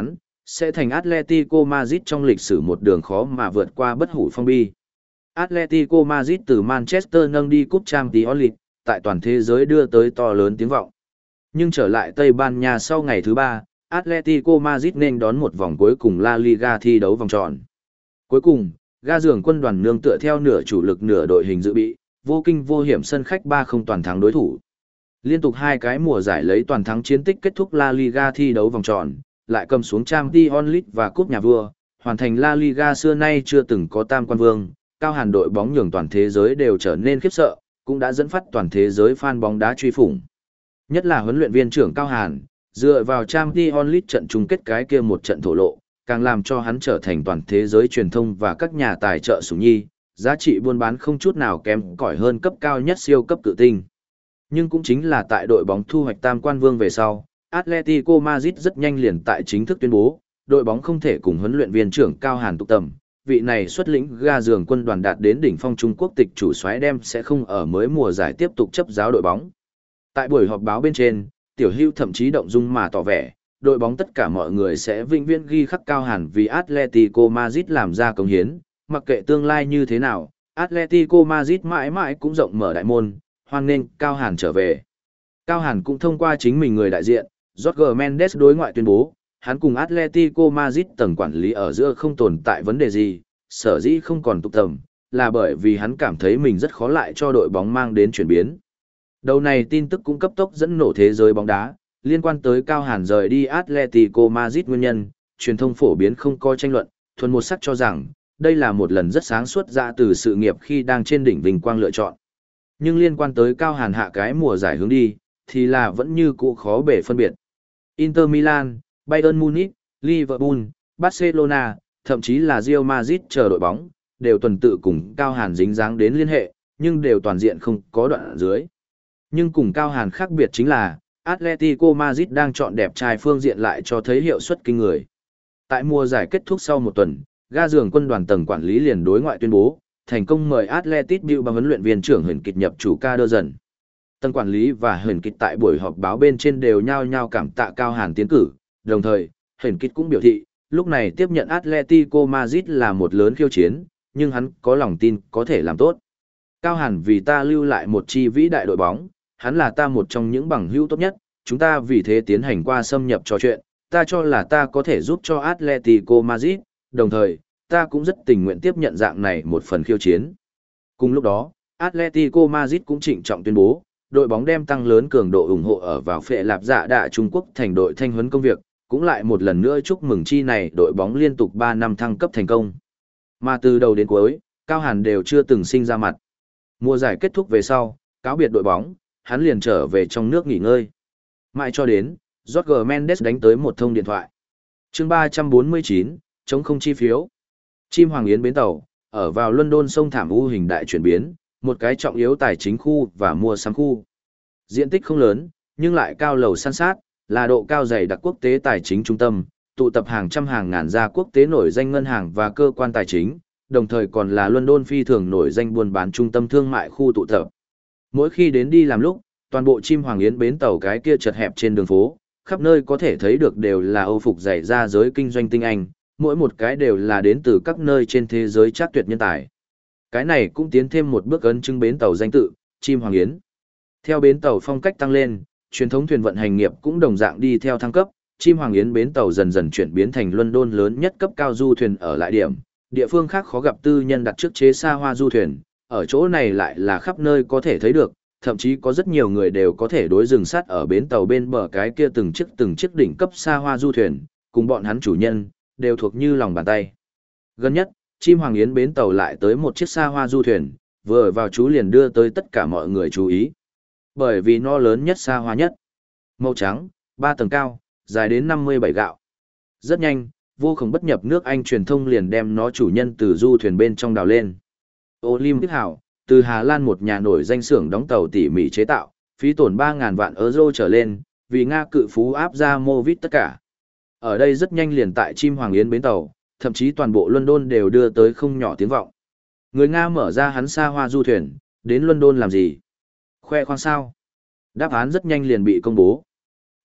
sẽ thành Atletico Madrid trong lịch sử một đường khó mà vượt qua bất hủ phong bi. Atletico Madrid từ Manchester nâng đi cúp Champions League, tại toàn thế giới đưa tới to lớn tiếng vọng. Nhưng trở lại Tây Ban Nha sau ngày thứ ba, Atletico Madrid nên đón một vòng cuối cùng La Liga thi đấu vòng tròn. Cuối cùng, ga giường quân đoàn nương tựa theo nửa chủ lực nửa đội hình dự bị, vô kinh vô hiểm sân khách ba không toàn thắng đối thủ. Liên tục hai cái mùa giải lấy toàn thắng chiến tích kết thúc La Liga thi đấu vòng tròn, lại cầm xuống Champions League và cúp nhà vua, hoàn thành La Liga xưa nay chưa từng có tam quan vương. Cao Hàn đội bóng nhường toàn thế giới đều trở nên khiếp sợ, cũng đã dẫn phát toàn thế giới fan bóng đá truy phủng. Nhất là huấn luyện viên trưởng Cao Hàn, dựa vào Champions League trận chung kết cái kia một trận thổ lộ, càng làm cho hắn trở thành toàn thế giới truyền thông và các nhà tài trợ sủng nhi, giá trị buôn bán không chút nào kém cỏi hơn cấp cao nhất siêu cấp cự tinh. Nhưng cũng chính là tại đội bóng thu hoạch tam quan vương về sau, Atletico Madrid rất nhanh liền tại chính thức tuyên bố, đội bóng không thể cùng huấn luyện viên trưởng Cao Hàn tụ tầm. Vị này xuất lĩnh ga giường quân đoàn đạt đến đỉnh phong Trung Quốc tịch chủ soái đem sẽ không ở mới mùa giải tiếp tục chấp giáo đội bóng. Tại buổi họp báo bên trên, Tiểu Hưu thậm chí động dung mà tỏ vẻ, đội bóng tất cả mọi người sẽ vĩnh viễn ghi khắc Cao Hàn vì Atletico Madrid làm ra công hiến, mặc kệ tương lai như thế nào, Atletico Madrid mãi mãi cũng rộng mở đại môn, hoan nghênh Cao Hàn trở về. Cao Hàn cũng thông qua chính mình người đại diện, Jorge Mendes đối ngoại tuyên bố, hắn cùng Atletico Madrid tầng quản lý ở giữa không tồn tại vấn đề gì, sở dĩ không còn tụ tầm, là bởi vì hắn cảm thấy mình rất khó lại cho đội bóng mang đến chuyển biến. Đầu này tin tức cũng cấp tốc dẫn nổ thế giới bóng đá, liên quan tới Cao Hàn rời đi Atletico Madrid nguyên nhân, truyền thông phổ biến không có tranh luận, thuần một sắc cho rằng, đây là một lần rất sáng suốt ra từ sự nghiệp khi đang trên đỉnh vinh quang lựa chọn. Nhưng liên quan tới Cao Hàn hạ cái mùa giải hướng đi, thì là vẫn như cũ khó bể phân biệt. Inter Milan, Bayern Munich, Liverpool, Barcelona, thậm chí là Real Madrid chờ đội bóng, đều tuần tự cùng Cao Hàn dính dáng đến liên hệ, nhưng đều toàn diện không có đoạn ở dưới. Nhưng cùng Cao Hàn khác biệt chính là, Atletico Madrid đang chọn đẹp trai phương diện lại cho thấy hiệu suất kinh người. Tại mùa giải kết thúc sau một tuần, ga giường quân đoàn tầng quản lý liền đối ngoại tuyên bố, thành công mời Atletico Bilbao huấn luyện viên trưởng Huyền Kịch nhập chủ ca đơ dần. Tầng quản lý và Huyền Kịch tại buổi họp báo bên trên đều nhao nhao cảm tạ Cao Hàn tiến cử, đồng thời, Huyền Kịch cũng biểu thị, lúc này tiếp nhận Atletico Madrid là một lớn khiêu chiến, nhưng hắn có lòng tin có thể làm tốt. Cao Hàn vì ta lưu lại một chi vĩ đại đội bóng, hắn là ta một trong những bằng hữu tốt nhất, chúng ta vì thế tiến hành qua xâm nhập trò chuyện, ta cho là ta có thể giúp cho Atletico Madrid, đồng thời, ta cũng rất tình nguyện tiếp nhận dạng này một phần khiêu chiến. Cùng lúc đó, Atletico Madrid cũng trịnh trọng tuyên bố, đội bóng đem tăng lớn cường độ ủng hộ ở vào phệ lạp dạ đạ Trung Quốc thành đội thanh huấn công việc, cũng lại một lần nữa chúc mừng chi này đội bóng liên tục ba năm thăng cấp thành công. Mà từ đầu đến cuối, Cao Hàn đều chưa từng sinh ra mặt. Mùa giải kết thúc về sau, cáo biệt đội bóng, hắn liền trở về trong nước nghỉ ngơi. Mãi cho đến, Jorge Mendes đánh tới một thông điện thoại. Chương ba trăm bốn mươi chín, chống không chi phiếu. Chim Hoàng Yến bến tàu, ở vào London sông thảm u hình đại chuyển biến, một cái trọng yếu tài chính khu và mua sắm khu. Diện tích không lớn, nhưng lại cao lầu san sát, là độ cao dày đặc quốc tế tài chính trung tâm, tụ tập hàng trăm hàng ngàn gia quốc tế nổi danh ngân hàng và cơ quan tài chính, đồng thời còn là London phi thường nổi danh buôn bán trung tâm thương mại khu tụ tập. Mỗi khi đến đi làm lúc, toàn bộ Chim Hoàng Yến bến tàu cái kia chật hẹp trên đường phố, khắp nơi có thể thấy được đều là Âu phục dày ra giới kinh doanh tinh anh, mỗi một cái đều là đến từ các nơi trên thế giới chắc tuyệt nhân tài. Cái này cũng tiến thêm một bước ấn chứng bến tàu danh tự, Chim Hoàng Yến. Theo bến tàu phong cách tăng lên, truyền thống thuyền vận hành nghiệp cũng đồng dạng đi theo thăng cấp, Chim Hoàng Yến bến tàu dần dần chuyển biến thành London lớn nhất cấp cao du thuyền ở lại điểm. Địa phương khác khó gặp tư nhân đặt trước chế xa hoa du thuyền, ở chỗ này lại là khắp nơi có thể thấy được, thậm chí có rất nhiều người đều có thể đối rừng sắt ở bến tàu bên bờ cái kia từng chiếc từng chiếc đỉnh cấp xa hoa du thuyền, cùng bọn hắn chủ nhân, đều thuộc như lòng bàn tay. Gần nhất, Chim Hoàng Yến bến tàu lại tới một chiếc xa hoa du thuyền, vừa vào chú liền đưa tới tất cả mọi người chú ý. Bởi vì nó lớn nhất xa hoa nhất. Màu trắng, ba tầng cao, dài đến năm mươi bảy gạo. Rất nhanh, vô cùng bất nhập nước Anh truyền thông liền đem nó chủ nhân từ du thuyền bên trong đào lên. Olympic Hảo, từ Hà Lan một nhà nổi danh xưởng đóng tàu tỉ mỉ chế tạo, phí tổn ba nghìn vạn euro trở lên, vì Nga cự phú áp ra mô vít tất cả. Ở đây rất nhanh liền tại Chim Hoàng Yến bến tàu, thậm chí toàn bộ London đều đưa tới không nhỏ tiếng vọng. Người Nga mở ra hắn xa hoa du thuyền, đến London làm gì? Khoe khoang sao? Đáp án rất nhanh liền bị công bố.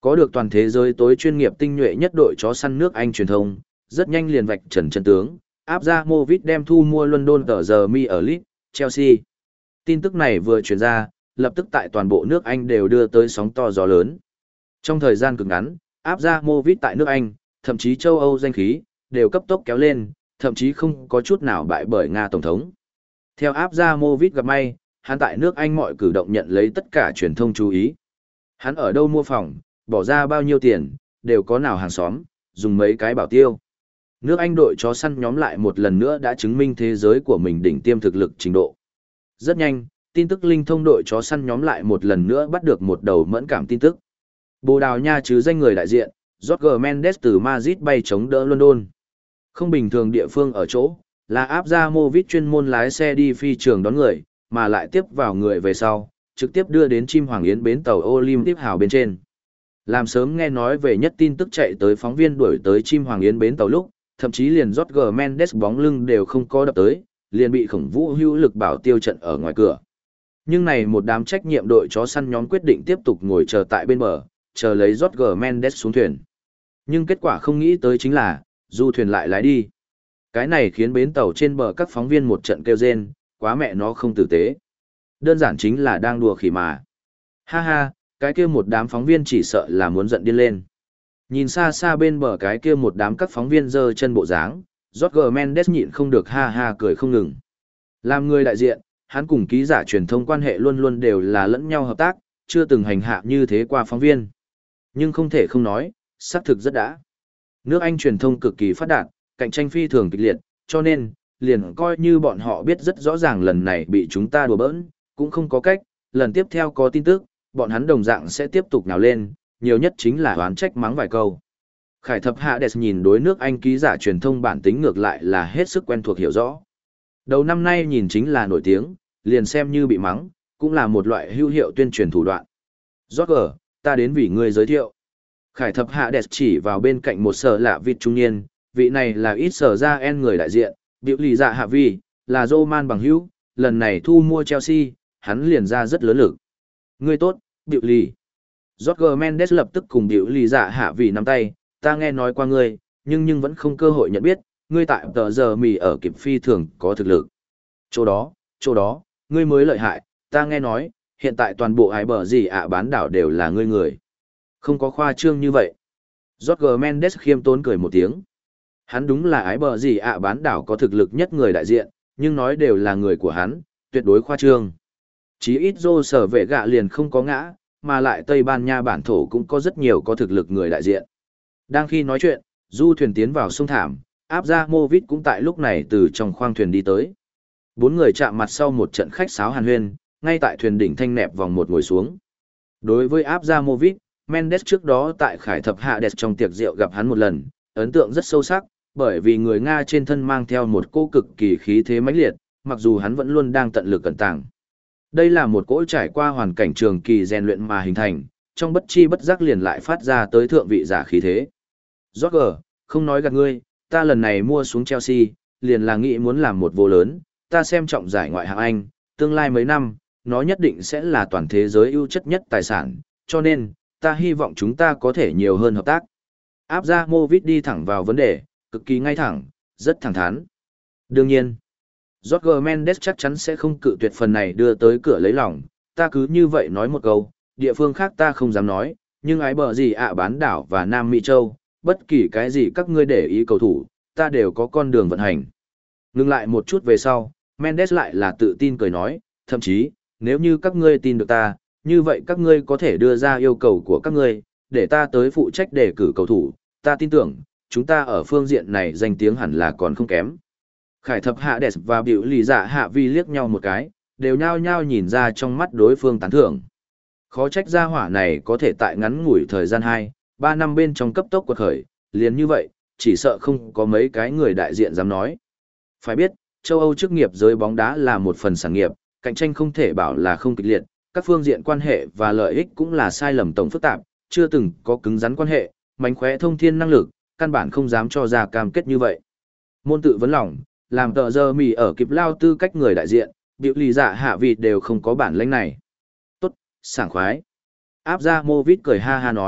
Có được toàn thế giới tối chuyên nghiệp tinh nhuệ nhất đội chó săn nước Anh truyền thông, rất nhanh liền vạch trần chân tướng, áp ra Movit đem thu mua London tờ giờ mi ở Leeds, Chelsea. Tin tức này vừa truyền ra, lập tức tại toàn bộ nước Anh đều đưa tới sóng to gió lớn. Trong thời gian cực ngắn, áp ra Movit tại nước Anh, thậm chí châu Âu danh khí, đều cấp tốc kéo lên, thậm chí không có chút nào bại bởi Nga Tổng thống. Theo áp ra Movit gặp may, hắn tại nước Anh mọi cử động nhận lấy tất cả truyền thông chú ý. Hắn ở đâu mua phòng, bỏ ra bao nhiêu tiền, đều có nào hàng xóm, dùng mấy cái bảo tiêu. Nước Anh đội chó săn nhóm lại một lần nữa đã chứng minh thế giới của mình đỉnh tiêm thực lực trình độ. Rất nhanh, tin tức linh thông đội chó săn nhóm lại một lần nữa bắt được một đầu mẫn cảm tin tức. Bồ Đào Nha chứ danh người đại diện, Jorge Mendes từ Madrid bay chống đỡ London. Không bình thường địa phương ở chỗ, là áp ra Movit chuyên môn lái xe đi phi trường đón người, mà lại tiếp vào người về sau, trực tiếp đưa đến Chim Hoàng Yến bến tàu Olympic Hào bên trên. Làm sớm nghe nói về nhất tin tức chạy tới phóng viên đuổi tới Chim Hoàng Yến bến tàu lúc, thậm chí liền Jorge Mendes bóng lưng đều không có đập tới, liền bị khổng vũ hữu lực bảo tiêu trận ở ngoài cửa. Nhưng này một đám trách nhiệm đội chó săn nhóm quyết định tiếp tục ngồi chờ tại bên bờ, chờ lấy Jorge Mendes xuống thuyền. Nhưng kết quả không nghĩ tới chính là, du thuyền lại lái đi. Cái này khiến bến tàu trên bờ các phóng viên một trận kêu rên, quá mẹ nó không tử tế. Đơn giản chính là đang đùa khỉ mà. Ha ha, cái kia một đám phóng viên chỉ sợ là muốn giận điên lên. Nhìn xa xa bên bờ cái kia một đám các phóng viên giơ chân bộ dáng, Jorge Mendes nhịn không được ha ha cười không ngừng. Làm người đại diện, hắn cùng ký giả truyền thông quan hệ luôn luôn đều là lẫn nhau hợp tác, chưa từng hành hạ như thế qua phóng viên. Nhưng không thể không nói, xác thực rất đã. Nước Anh truyền thông cực kỳ phát đạt, cạnh tranh phi thường kịch liệt, cho nên, liền coi như bọn họ biết rất rõ ràng lần này bị chúng ta đùa bỡn, cũng không có cách, lần tiếp theo có tin tức, bọn hắn đồng dạng sẽ tiếp tục nào lên, nhiều nhất chính là oán trách mắng vài câu. Khải Thập Hades nhìn đối nước Anh ký giả truyền thông bản tính ngược lại là hết sức quen thuộc hiểu rõ. Đầu năm nay nhìn chính là nổi tiếng, liền xem như bị mắng, cũng là một loại hữu hiệu tuyên truyền thủ đoạn. Roger, ta đến vì ngươi giới thiệu. Khải Thập Hades chỉ vào bên cạnh một sở lạ vịt trung niên, vị này là ít sở ra en người đại diện, biểu lì dạ hạ vi, là Roman bằng hữu, lần này thu mua Chelsea, hắn liền ra rất lớn lực. Ngươi tốt, biểu lì. Jorge Mendes lập tức cùng biểu lì dạ hạ vi nắm tay, ta nghe nói qua ngươi, nhưng nhưng vẫn không cơ hội nhận biết, ngươi tại tờ giờ mì ở kịp phi thường có thực lực. Chỗ đó, chỗ đó, ngươi mới lợi hại, ta nghe nói, hiện tại toàn bộ hải bờ gì ạ bán đảo đều là ngươi người. Không có khoa trương như vậy. Jorge Mendes khiêm tốn cười một tiếng. Hắn đúng là ái bờ gì ạ bán đảo có thực lực nhất người đại diện, nhưng nói đều là người của hắn, tuyệt đối khoa trương. Chí ít dô sở vệ gạ liền không có ngã, mà lại Tây Ban Nha bản thổ cũng có rất nhiều có thực lực người đại diện. Đang khi nói chuyện, du thuyền tiến vào sông thảm, áp ra Movit cũng tại lúc này từ trong khoang thuyền đi tới. Bốn người chạm mặt sau một trận khách sáo hàn huyên, ngay tại thuyền đỉnh thanh nẹp vòng một ngồi xuống. Đối với áp ra Movit, Mendes trước đó tại Khải Thập Hades trong tiệc rượu gặp hắn một lần, ấn tượng rất sâu sắc, bởi vì người Nga trên thân mang theo một cỗ cực kỳ khí thế mãnh liệt, mặc dù hắn vẫn luôn đang tận lực cẩn tàng. Đây là một cỗ trải qua hoàn cảnh trường kỳ rèn luyện mà hình thành, trong bất chi bất giác liền lại phát ra tới thượng vị giả khí thế. Roger, không nói gạt ngươi, ta lần này mua xuống Chelsea, liền là nghĩ muốn làm một vô lớn, ta xem trọng giải ngoại hạng Anh, tương lai mấy năm, nó nhất định sẽ là toàn thế giới ưu chất nhất tài sản, cho nên, ta hy vọng chúng ta có thể nhiều hơn hợp tác. Áp ra Movit đi thẳng vào vấn đề, cực kỳ ngay thẳng, rất thẳng thắn. Đương nhiên, Jorge Mendes chắc chắn sẽ không cự tuyệt phần này đưa tới cửa lấy lòng, ta cứ như vậy nói một câu, địa phương khác ta không dám nói, nhưng ái bờ gì ạ bán đảo và Nam Mỹ Châu, bất kỳ cái gì các ngươi để ý cầu thủ, ta đều có con đường vận hành. Ngừng lại một chút về sau, Mendes lại là tự tin cười nói, thậm chí, nếu như các ngươi tin được ta, như vậy các ngươi có thể đưa ra yêu cầu của các ngươi, để ta tới phụ trách đề cử cầu thủ, ta tin tưởng, chúng ta ở phương diện này danh tiếng hẳn là còn không kém. Khải Thập Hades và biểu lì dạ hạ vi liếc nhau một cái, đều nhao nhao nhìn ra trong mắt đối phương tán thưởng. Khó trách gia hỏa này có thể tại ngắn ngủi thời gian hai, ba năm bên trong cấp tốc quật khởi, liền như vậy, chỉ sợ không có mấy cái người đại diện dám nói. Phải biết, châu Âu chức nghiệp giới bóng đá là một phần sản nghiệp, cạnh tranh không thể bảo là không kịch liệt, các phương diện quan hệ và lợi ích cũng là sai lầm tổng phức tạp, chưa từng có cứng rắn quan hệ, mánh khóe thông thiên năng lực, căn bản không dám cho ra cam kết như vậy. Môn tự vấn lòng, làm tờ giờ mì ở kịp lao tư cách người đại diện, biểu lì dạ hạ vị đều không có bản lĩnh này. Tốt, sảng khoái. Áp ra Movit cười ha ha nói,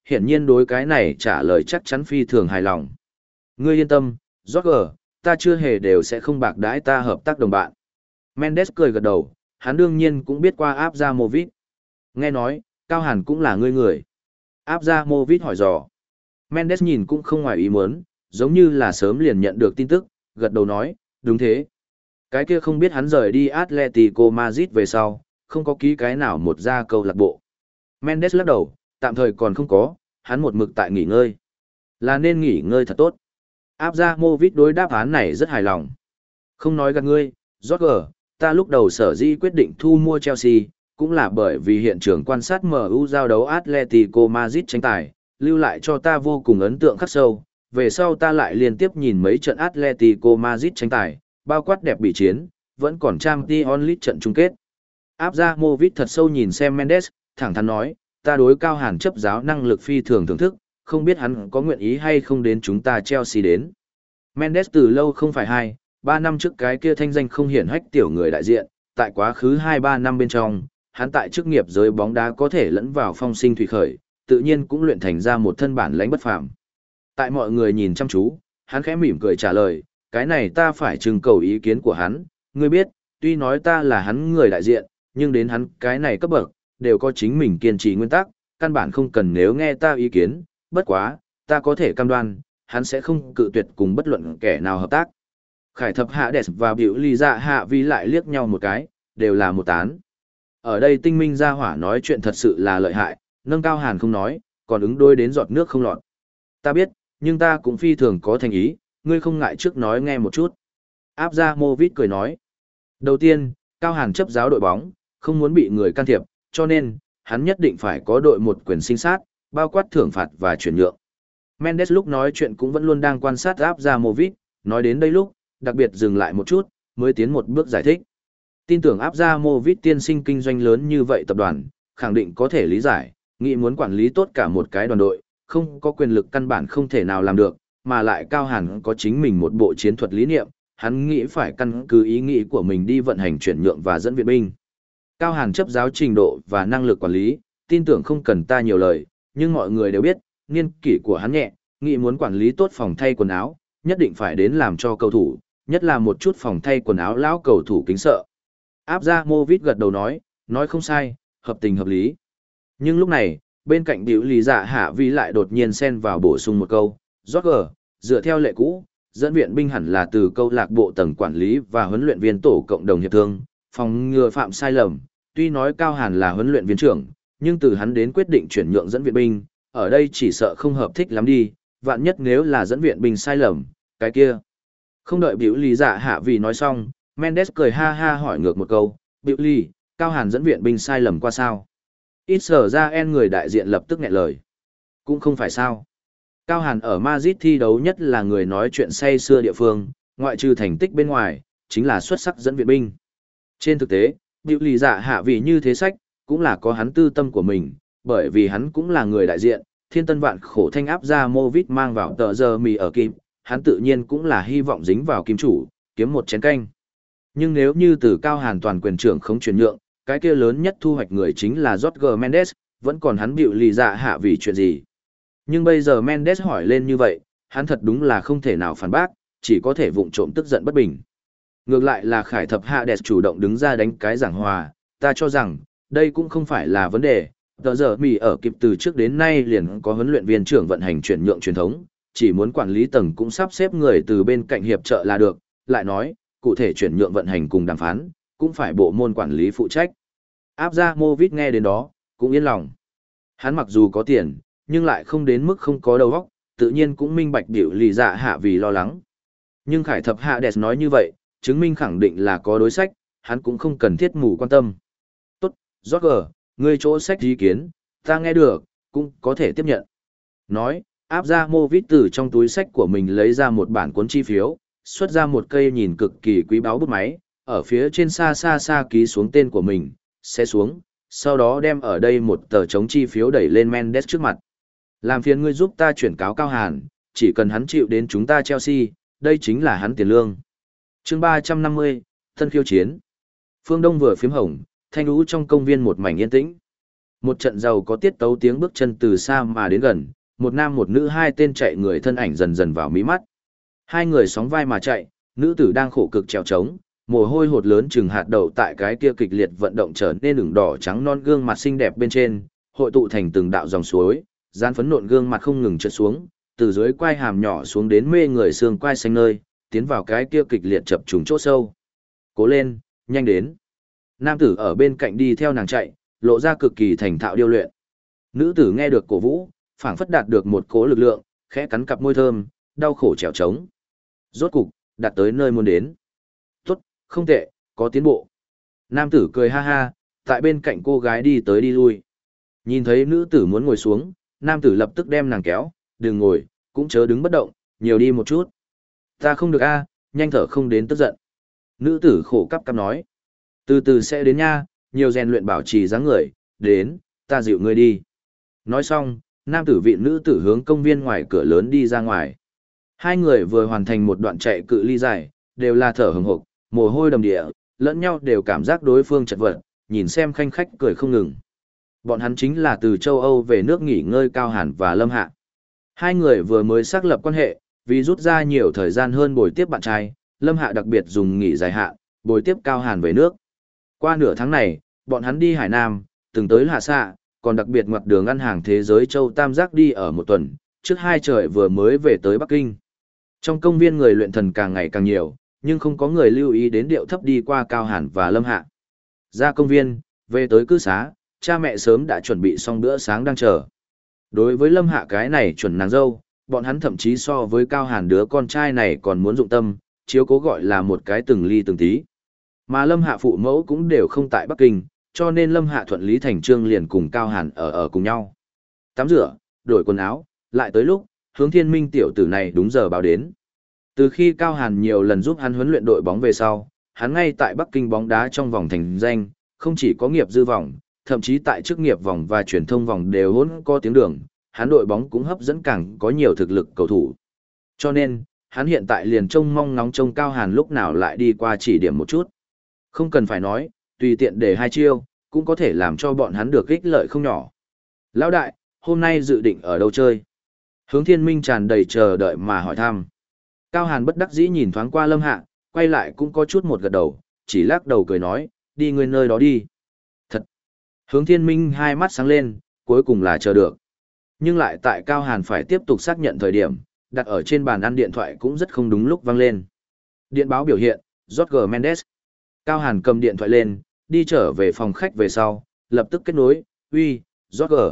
hiển nhiên đối cái này trả lời chắc chắn phi thường hài lòng. Ngươi yên tâm, Roger, ta chưa hề đều sẽ không bạc đãi ta hợp tác đồng bạn. Mendes cười gật đầu, hắn đương nhiên cũng biết qua Abramovich. Nghe nói, Cao Hàn cũng là ngươi người. Abramovich hỏi dò. Mendes nhìn cũng không ngoài ý muốn, giống như là sớm liền nhận được tin tức, gật đầu nói, đúng thế. Cái kia không biết hắn rời đi Atletico Madrid về sau, không có ký cái nào một ra câu lạc bộ. Mendes lắc đầu, tạm thời còn không có, hắn một mực tại nghỉ ngơi. Là nên nghỉ ngơi thật tốt. Abramovich đối đáp án này rất hài lòng. Không nói gạt ngươi, Roger, ta lúc đầu sở dĩ quyết định thu mua Chelsea, cũng là bởi vì hiện trường quan sát em u giao đấu Atletico Madrid tranh tài, lưu lại cho ta vô cùng ấn tượng khắc sâu. Về sau ta lại liên tiếp nhìn mấy trận Atletico Madrid tranh tài, bao quát đẹp bị chiến, vẫn còn Champions League trận chung kết. Abramovich thật sâu nhìn xem Mendes, thẳng thắn nói, ta đối Cao Hàn chấp giáo năng lực phi thường thưởng thức, không biết hắn có nguyện ý hay không đến chúng ta Chelsea đến. Mendes từ lâu không phải hai, ba năm trước cái kia thanh danh không hiển hách tiểu người đại diện, tại quá khứ hai ba năm bên trong, hắn tại chức nghiệp giới bóng đá có thể lẫn vào phong sinh thủy khởi, tự nhiên cũng luyện thành ra một thân bản lãnh bất phàm. Tại mọi người nhìn chăm chú, hắn khẽ mỉm cười trả lời, cái này ta phải trưng cầu ý kiến của hắn, ngươi biết, tuy nói ta là hắn người đại diện, nhưng đến hắn cái này cấp bậc, đều có chính mình kiên trì nguyên tắc, căn bản không cần nếu nghe ta ý kiến, bất quá, ta có thể cam đoan, hắn sẽ không cự tuyệt cùng bất luận kẻ nào hợp tác. Khải Thập Hạ Đẹp và Biểu Ly Dạ Hạ Vi lại liếc nhau một cái, đều là một tán. Ở đây tinh minh gia hỏa nói chuyện thật sự là lợi hại, nâng Cao Hàn không nói, còn ứng đôi đến giọt nước không lọt. Ta biết, nhưng ta cũng phi thường có thành ý, ngươi không ngại trước nói nghe một chút. Abramovich cười nói. Đầu tiên, Cao Hàn chấp giáo đội bóng, không muốn bị người can thiệp, cho nên, hắn nhất định phải có đội một quyền sinh sát, bao quát thưởng phạt và chuyển nhượng. Mendes lúc nói chuyện cũng vẫn luôn đang quan sát Abramovich, nói đến đây lúc, đặc biệt dừng lại một chút, mới tiến một bước giải thích. Tin tưởng Abramovich tiên sinh kinh doanh lớn như vậy tập đoàn, khẳng định có thể lý giải, nghĩ muốn quản lý tốt cả một cái đoàn đội, không có quyền lực căn bản không thể nào làm được, mà lại Cao Hàn có chính mình một bộ chiến thuật lý niệm, hắn nghĩ phải căn cứ ý nghĩ của mình đi vận hành chuyển nhượng và dẫn viện binh. Cao Hàn chấp giáo trình độ và năng lực quản lý, tin tưởng không cần ta nhiều lời, nhưng mọi người đều biết, niên kỷ của hắn nhẹ, nghĩ muốn quản lý tốt phòng thay quần áo, nhất định phải đến làm cho cầu thủ, nhất là một chút phòng thay quần áo lão cầu thủ kính sợ. Abramovich gật đầu nói, nói không sai, hợp tình hợp lý. Nhưng lúc này, bên cạnh Biểu Lý Dạ Hạ Vi lại đột nhiên xen vào bổ sung một câu, Roger, dựa theo lệ cũ, dẫn viện binh hẳn là từ câu lạc bộ tầng quản lý và huấn luyện viên tổ cộng đồng hiệp thương, phòng ngừa phạm sai lầm. Tuy nói Cao Hàn là huấn luyện viên trưởng, nhưng từ hắn đến quyết định chuyển nhượng dẫn viện binh, ở đây chỉ sợ không hợp thích lắm đi, vạn nhất nếu là dẫn viện binh sai lầm, cái kia. Không đợi Biểu Lý Dạ Hạ Vi nói xong, Mendes cười ha ha hỏi ngược một câu, Biểu Lý, Cao Hàn dẫn viện binh sai lầm qua sao? Ít sở ra en người đại diện lập tức nghẹn lời. Cũng không phải sao. Cao Hàn ở Madrid thi đấu nhất là người nói chuyện say xưa địa phương, ngoại trừ thành tích bên ngoài, chính là xuất sắc dẫn viện binh. Trên thực tế, Biểu Lý Dạ Hạ vì như thế sách, cũng là có hắn tư tâm của mình, bởi vì hắn cũng là người đại diện, thiên tân vạn khổ thanh áp ra Movit mang vào tờ giờ mì ở kim, hắn tự nhiên cũng là hy vọng dính vào kim chủ, kiếm một chén canh. Nhưng nếu như từ Cao Hàn toàn quyền trưởng không chuyển nhượng, cái kia lớn nhất thu hoạch người chính là Jorge Mendes, vẫn còn hắn Biểu Lý Dạ Hạ vì chuyện gì. Nhưng bây giờ Mendes hỏi lên như vậy, hắn thật đúng là không thể nào phản bác, chỉ có thể vụng trộm tức giận bất bình. Ngược lại là Khải Thập Hạ Đẹp chủ động đứng ra đánh cái giảng hòa, ta cho rằng, đây cũng không phải là vấn đề, tờ giờ mì ở kịp từ trước đến nay liền có huấn luyện viên trưởng vận hành chuyển nhượng truyền thống, chỉ muốn quản lý tầng cũng sắp xếp người từ bên cạnh hiệp trợ là được, lại nói, cụ thể chuyển nhượng vận hành cùng đàm phán, cũng phải bộ môn quản lý phụ trách. Abramovich nghe đến đó, cũng yên lòng. Hắn mặc dù có tiền, nhưng lại không đến mức không có đầu óc, tự nhiên cũng minh bạch Biểu Lý Dạ Hạ vì lo lắng. Nhưng Khải Thập Hạ Đẹp nói như vậy, chứng minh khẳng định là có đối sách, hắn cũng không cần thiết mù quan tâm. Tốt, Roger, ngươi chỗ sách ý kiến, ta nghe được, cũng có thể tiếp nhận. Nói, Abramovich từ trong túi sách của mình lấy ra một bản cuốn chi phiếu, xuất ra một cây nhìn cực kỳ quý báu bút máy, ở phía trên xa xa xa ký xuống tên của mình, sẽ xuống, sau đó đem ở đây một tờ chống chi phiếu đẩy lên Mendes trước mặt. Làm phiền ngươi giúp ta chuyển cáo Cao Hàn, chỉ cần hắn chịu đến chúng ta Chelsea, đây chính là hắn tiền lương. Chương ba trăm năm mươi, Thân khiêu chiến. Phương Đông vừa phím hồng, thanh lũ trong công viên một mảnh yên tĩnh. Một trận giàu có tiết tấu tiếng bước chân từ xa mà đến gần, một nam một nữ hai tên chạy người thân ảnh dần dần vào mí mắt. Hai người sóng vai mà chạy, nữ tử đang khổ cực trèo trống, mồ hôi hột lớn chừng hạt đậu tại cái kia kịch liệt vận động trở nên ửng đỏ trắng non gương mặt xinh đẹp bên trên, hội tụ thành từng đạo dòng suối, gian phấn nộn gương mặt không ngừng trượt xuống, từ dưới quai hàm nhỏ xuống đến mê người xương quai xanh nơi, tiến vào cái kia kịch liệt chập trùng chỗ sâu. Cố lên, nhanh đến. Nam tử ở bên cạnh đi theo nàng chạy, lộ ra cực kỳ thành thạo điêu luyện. Nữ tử nghe được cổ vũ, phảng phất đạt được một cố lực lượng, khẽ cắn cặp môi thơm, đau khổ trèo trống. Rốt cục, đạt tới nơi muốn đến. Tốt, không tệ, có tiến bộ. Nam tử cười ha ha, tại bên cạnh cô gái đi tới đi lui. Nhìn thấy nữ tử muốn ngồi xuống, nam tử lập tức đem nàng kéo, đừng ngồi, cũng chớ đứng bất động, nhiều đi một chút. Ta không được a, nhanh thở không đến tức giận. Nữ tử khổ cắp cắp nói. Từ từ sẽ đến nha, nhiều rèn luyện bảo trì dáng người, đến, ta dịu ngươi đi. Nói xong, nam tử vị nữ tử hướng công viên ngoài cửa lớn đi ra ngoài. Hai người vừa hoàn thành một đoạn chạy cự ly dài, đều là thở hừng hực, mồ hôi đầm địa, lẫn nhau đều cảm giác đối phương chật vật, nhìn xem khanh khách cười không ngừng. Bọn hắn chính là từ châu Âu về nước nghỉ ngơi Cao Hàn và Lâm Hạ. Hai người vừa mới xác lập quan hệ, vì rút ra nhiều thời gian hơn bồi tiếp bạn trai, Lâm Hạ đặc biệt dùng nghỉ dài hạn, bồi tiếp Cao Hàn về nước. Qua nửa tháng này, bọn hắn đi Hải Nam, từng tới Hạ Sạ, còn đặc biệt ngoặt đường ăn hàng thế giới châu Tam Giác đi ở một tuần, trước hai trời vừa mới về tới Bắc Kinh. Trong công viên người luyện thần càng ngày càng nhiều, nhưng không có người lưu ý đến điệu thấp đi qua Cao Hàn và Lâm Hạ. Ra công viên, về tới cư xá, cha mẹ sớm đã chuẩn bị xong bữa sáng đang chờ. Đối với Lâm Hạ cái này chuẩn nàng dâu, bọn hắn thậm chí so với Cao Hàn đứa con trai này còn muốn dụng tâm, chiếu cố gọi là một cái từng ly từng tí. Mà Lâm Hạ phụ mẫu cũng đều không tại Bắc Kinh, cho nên Lâm Hạ thuận lý thành trương liền cùng Cao Hàn ở ở cùng nhau. Tắm rửa, đổi quần áo, lại tới lúc, Hướng Thiên Minh tiểu tử này đúng giờ báo đến. Từ khi Cao Hàn nhiều lần giúp hắn huấn luyện đội bóng về sau, hắn ngay tại Bắc Kinh bóng đá trong vòng thành danh, không chỉ có nghiệp dư vòng, thậm chí tại chức nghiệp vòng và truyền thông vòng đều hỗn có tiếng đường, hắn đội bóng cũng hấp dẫn càng có nhiều thực lực cầu thủ. Cho nên, hắn hiện tại liền trông mong ngóng trông Cao Hàn lúc nào lại đi qua chỉ điểm một chút. Không cần phải nói, tùy tiện để hai chiêu, cũng có thể làm cho bọn hắn được ích lợi không nhỏ. Lão đại, hôm nay dự định ở đâu chơi? Hướng Thiên Minh tràn đầy chờ đợi mà hỏi thăm. Cao Hàn bất đắc dĩ nhìn thoáng qua Lâm Hạ, quay lại cũng có chút một gật đầu, chỉ lắc đầu cười nói, đi ngươi nơi đó đi. Thật! Hướng Thiên Minh hai mắt sáng lên, cuối cùng là chờ được. Nhưng lại tại Cao Hàn phải tiếp tục xác nhận thời điểm, đặt ở trên bàn ăn điện thoại cũng rất không đúng lúc vang lên. Điện báo biểu hiện, Jorge Mendes. Cao Hàn cầm điện thoại lên, đi trở về phòng khách về sau, lập tức kết nối, uy, Jorge.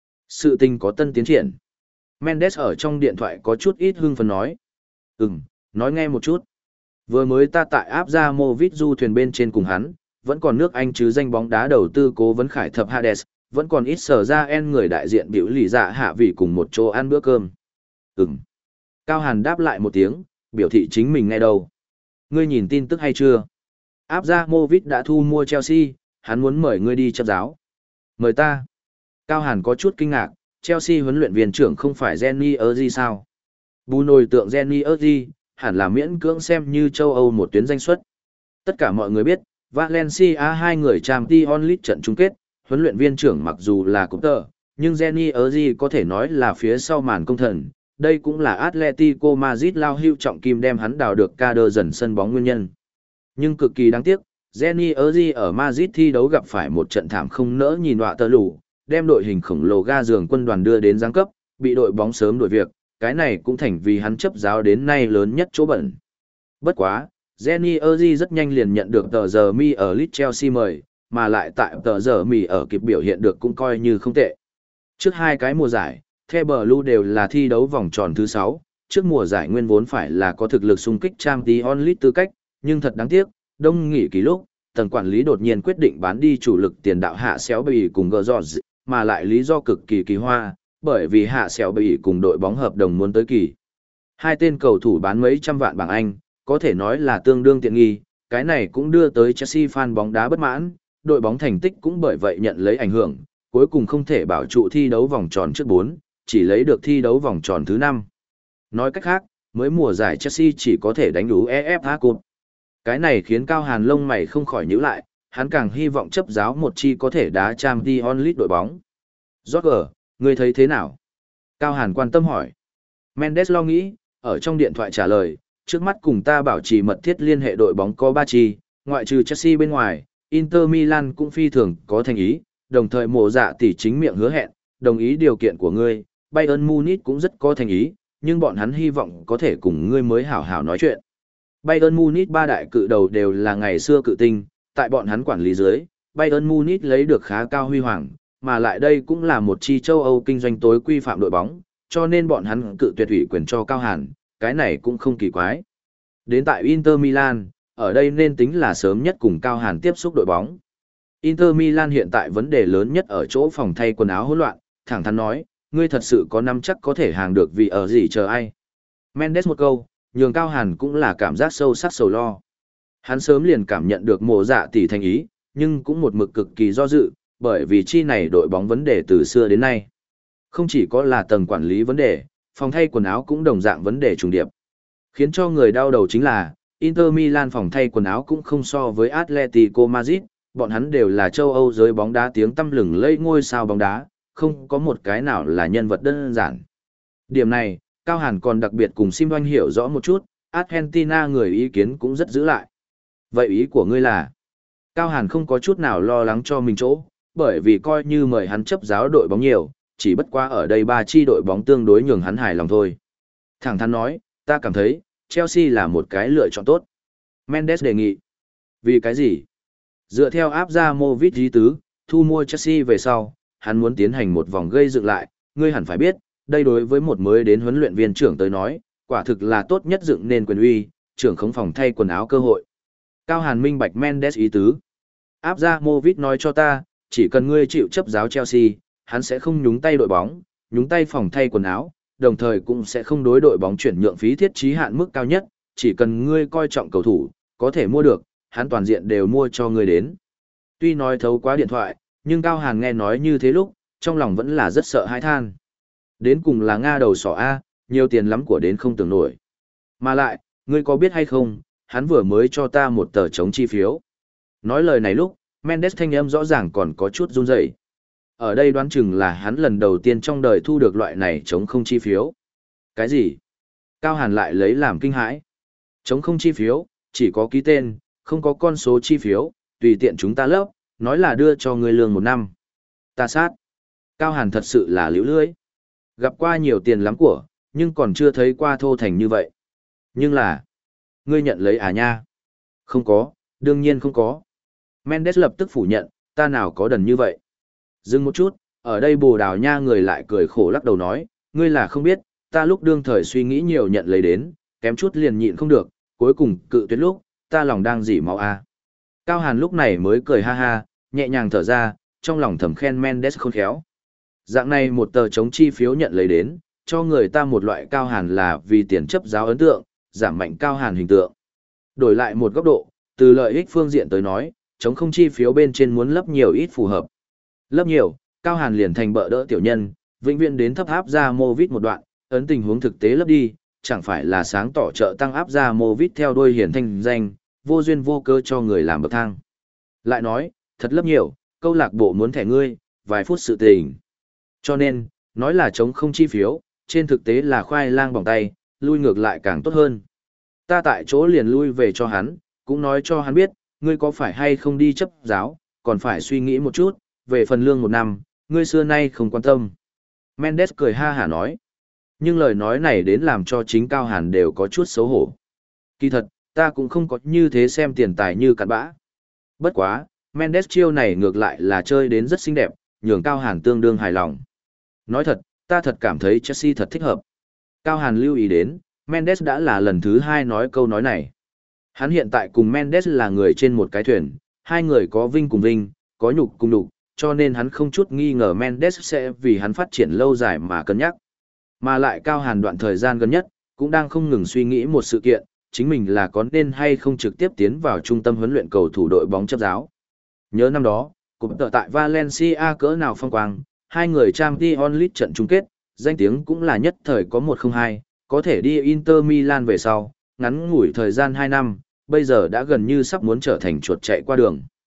Sự tình có tân tiến triển. Mendes ở trong điện thoại có chút ít hưng phấn nói. Ừm, nói nghe một chút. Vừa mới ta tại áp ra Movit du thuyền bên trên cùng hắn, vẫn còn nước Anh chứ danh bóng đá đầu tư cố vấn khải thập Hades, vẫn còn ít sở ra en người đại diện biểu lì dạ hạ vị cùng một chỗ ăn bữa cơm. Ừm. Cao Hàn đáp lại một tiếng, biểu thị chính mình nghe đâu. Ngươi nhìn tin tức hay chưa? Áp ra Movit đã thu mua Chelsea, hắn muốn mời ngươi đi chấp giáo. Mời ta. Cao Hàn có chút kinh ngạc, Chelsea huấn luyện viên trưởng không phải Jenny Erzi sao? Bù nổi tượng Jenny Erzi, hẳn là miễn cưỡng xem như châu Âu một tuyến danh xuất. Tất cả mọi người biết, Valencia hai người Champions League trận chung kết, huấn luyện viên trưởng mặc dù là cúp tờ, nhưng Jenny Erzi có thể nói là phía sau màn công thần. Đây cũng là Atletico Madrid lao hưu trọng kim đem hắn đào được ca đơ dần sân bóng nguyên nhân. Nhưng cực kỳ đáng tiếc, Jenny Erzi ở Madrid thi đấu gặp phải một trận thảm không nỡ nhìn đọa tơ lù, đem đội hình khổng lồ ga giường quân đoàn đưa đến giáng cấp, bị đội bóng sớm đổi việc, cái này cũng thành vì hắn chấp giáo đến nay lớn nhất chỗ bẩn. Bất quá, Jenny Erzi rất nhanh liền nhận được tờ giờ mi ở Leeds Chelsea mời, mà lại tại tờ giờ mi ở kịp biểu hiện được cũng coi như không tệ. Trước hai cái mùa giải, The Blue đều là thi đấu vòng tròn thứ sáu, trước mùa giải nguyên vốn phải là có thực lực xung kích Champions League tư cách, nhưng thật đáng tiếc, đông nghỉ kỳ lúc, tầng quản lý đột nhiên quyết định bán đi chủ lực tiền đạo hạ xéo bì cùng George, mà lại lý do cực kỳ kỳ hoa, bởi vì hạ xéo bì cùng đội bóng hợp đồng muốn tới kỳ. Hai tên cầu thủ bán mấy trăm vạn bảng Anh, có thể nói là tương đương tiện nghi, cái này cũng đưa tới Chelsea fan bóng đá bất mãn, đội bóng thành tích cũng bởi vậy nhận lấy ảnh hưởng, cuối cùng không thể bảo trụ thi đấu vòng tròn trước bốn, chỉ lấy được thi đấu vòng tròn thứ năm. Nói cách khác, mới mùa giải Chelsea chỉ có thể đánh đủ e ép a Cup. Cái này khiến Cao Hàn lông mày không khỏi nhíu lại, hắn càng hy vọng chấp giáo một chi có thể đá Champions League đội bóng. Roger, ngươi thấy thế nào? Cao Hàn quan tâm hỏi. Mendes lo nghĩ, ở trong điện thoại trả lời, trước mắt cùng ta bảo trì mật thiết liên hệ đội bóng có ba chi, ngoại trừ Chelsea bên ngoài, Inter Milan cũng phi thường có thành ý, đồng thời mộ dạ tỷ chính miệng hứa hẹn, đồng ý điều kiện của ngươi, Bayern Munich cũng rất có thành ý, nhưng bọn hắn hy vọng có thể cùng ngươi mới hảo hảo nói chuyện. Bayern Munich ba đại cự đầu đều là ngày xưa cự tinh, tại bọn hắn quản lý dưới, Bayern Munich lấy được khá cao huy hoàng, mà lại đây cũng là một chi châu Âu kinh doanh tối quy phạm đội bóng, cho nên bọn hắn cự tuyệt ủy quyền cho Cao Hàn, cái này cũng không kỳ quái. Đến tại Inter Milan, ở đây nên tính là sớm nhất cùng Cao Hàn tiếp xúc đội bóng. Inter Milan hiện tại vấn đề lớn nhất ở chỗ phòng thay quần áo hỗn loạn, thẳng thắn nói, ngươi thật sự có nắm chắc có thể hàng được vì ở gì chờ ai. Mendes một câu, nhường Cao Hàn cũng là cảm giác sâu sắc sầu lo. Hắn sớm liền cảm nhận được mộ dạ tỷ thành ý, nhưng cũng một mực cực kỳ do dự, bởi vì chi này đội bóng vấn đề từ xưa đến nay. Không chỉ có là tầng quản lý vấn đề, phòng thay quần áo cũng đồng dạng vấn đề trùng điệp. Khiến cho người đau đầu chính là, Inter Milan phòng thay quần áo cũng không so với Atletico Madrid, bọn hắn đều là châu Âu giới bóng đá tiếng tăm lừng lẫy ngôi sao bóng đá, không có một cái nào là nhân vật đơn giản. Điểm này, Cao Hàn còn đặc biệt cùng Sim Đoanh hiểu rõ một chút, Argentina người ý kiến cũng rất giữ lại. Vậy ý của ngươi là, Cao Hàn không có chút nào lo lắng cho mình chỗ, bởi vì coi như mời hắn chấp giáo đội bóng nhiều, chỉ bất qua ở đây ba chi đội bóng tương đối nhường hắn hài lòng thôi. Thẳng thắn nói, ta cảm thấy, Chelsea là một cái lựa chọn tốt. Mendes đề nghị. Vì cái gì? Dựa theo áp ra Movit ý tứ, thu mua Chelsea về sau, hắn muốn tiến hành một vòng gây dựng lại, ngươi hẳn phải biết, đây đối với một mới đến huấn luyện viên trưởng tới nói, quả thực là tốt nhất dựng nên quyền uy, trưởng khống phòng thay quần áo cơ hội. Cao Hàn minh bạch Mendes ý tứ. Áp ra Movit nói cho ta, chỉ cần ngươi chịu chấp giáo Chelsea, hắn sẽ không nhúng tay đội bóng, nhúng tay phòng thay quần áo, đồng thời cũng sẽ không đối đội bóng chuyển nhượng phí thiết trí hạn mức cao nhất, chỉ cần ngươi coi trọng cầu thủ, có thể mua được, hắn toàn diện đều mua cho ngươi đến. Tuy nói thấu quá điện thoại, nhưng Cao Hàn nghe nói như thế lúc, trong lòng vẫn là rất sợ hãi than. Đến cùng là Nga đầu sỏ A, nhiều tiền lắm của đến không tưởng nổi. Mà lại, ngươi có biết hay không, hắn vừa mới cho ta một tờ chống chi phiếu. Nói lời này lúc, Mendes thanh âm rõ ràng còn có chút run rẩy. Ở đây đoán chừng là hắn lần đầu tiên trong đời thu được loại này chống không chi phiếu. Cái gì? Cao Hàn lại lấy làm kinh hãi. Chống không chi phiếu, chỉ có ký tên, không có con số chi phiếu, tùy tiện chúng ta lấp, nói là đưa cho ngươi lương một năm. Ta sát. Cao Hàn thật sự là liễu lưỡi. Gặp qua nhiều tiền lắm của, nhưng còn chưa thấy qua thô thành như vậy. Nhưng là, ngươi nhận lấy à nha? Không có, đương nhiên không có. Mendes lập tức phủ nhận, ta nào có đần như vậy. Dừng một chút, ở đây Bồ Đào Nha người lại cười khổ lắc đầu nói, ngươi là không biết, ta lúc đương thời suy nghĩ nhiều nhận lấy đến, kém chút liền nhịn không được, cuối cùng cự tuyệt lúc, ta lòng đang dỉ máu a. Cao Hàn lúc này mới cười ha ha, nhẹ nhàng thở ra, trong lòng thầm khen Mendes khôn khéo. Dạng này một tờ chống chi phiếu nhận lấy đến, cho người ta một loại Cao Hàn là vì tiền chấp giáo ấn tượng, giảm mạnh Cao Hàn hình tượng. Đổi lại một góc độ, từ lợi ích phương diện tới nói, chống không chi phiếu bên trên muốn lấp nhiều ít phù hợp. Lấp nhiều, Cao Hàn liền thành bợ đỡ tiểu nhân, vĩnh viễn đến thấp áp ra Movit một đoạn, ấn tình huống thực tế lấp đi, chẳng phải là sáng tỏ trợ tăng áp ra Movit theo đuôi hiển thanh danh, vô duyên vô cơ cho người làm bậc thang. Lại nói, thật lấp nhiều, câu lạc bộ muốn thẻ ngươi, vài phút sự tình. Cho nên, nói là chống không chi phiếu, trên thực tế là khoai lang bỏng tay, lui ngược lại càng tốt hơn. Ta tại chỗ liền lui về cho hắn, cũng nói cho hắn biết, ngươi có phải hay không đi chấp giáo, còn phải suy nghĩ một chút, về phần lương một năm, ngươi xưa nay không quan tâm. Mendes cười ha hả nói. Nhưng lời nói này đến làm cho chính Cao Hàn đều có chút xấu hổ. Kỳ thật, ta cũng không có như thế xem tiền tài như cặn bã. Bất quá, Mendes chiêu này ngược lại là chơi đến rất xinh đẹp, nhường Cao Hàn tương đương hài lòng. Nói thật, ta thật cảm thấy Chelsea thật thích hợp. Cao Hàn lưu ý đến, Mendes đã là lần thứ hai nói câu nói này. Hắn hiện tại cùng Mendes là người trên một cái thuyền, hai người có vinh cùng vinh, có nhục cùng nhục, cho nên hắn không chút nghi ngờ Mendes sẽ vì hắn phát triển lâu dài mà cân nhắc. Mà lại Cao Hàn đoạn thời gian gần nhất, cũng đang không ngừng suy nghĩ một sự kiện, chính mình là có nên hay không trực tiếp tiến vào trung tâm huấn luyện cầu thủ đội bóng chấp giáo. Nhớ năm đó, cụm tợ tại Valencia cỡ nào phong quang, hai người Champions League trận chung kết, danh tiếng cũng là nhất thời có một không hai, có thể đi Inter Milan về sau, ngắn ngủi thời gian hai năm, bây giờ đã gần như sắp muốn trở thành chuột chạy qua đường.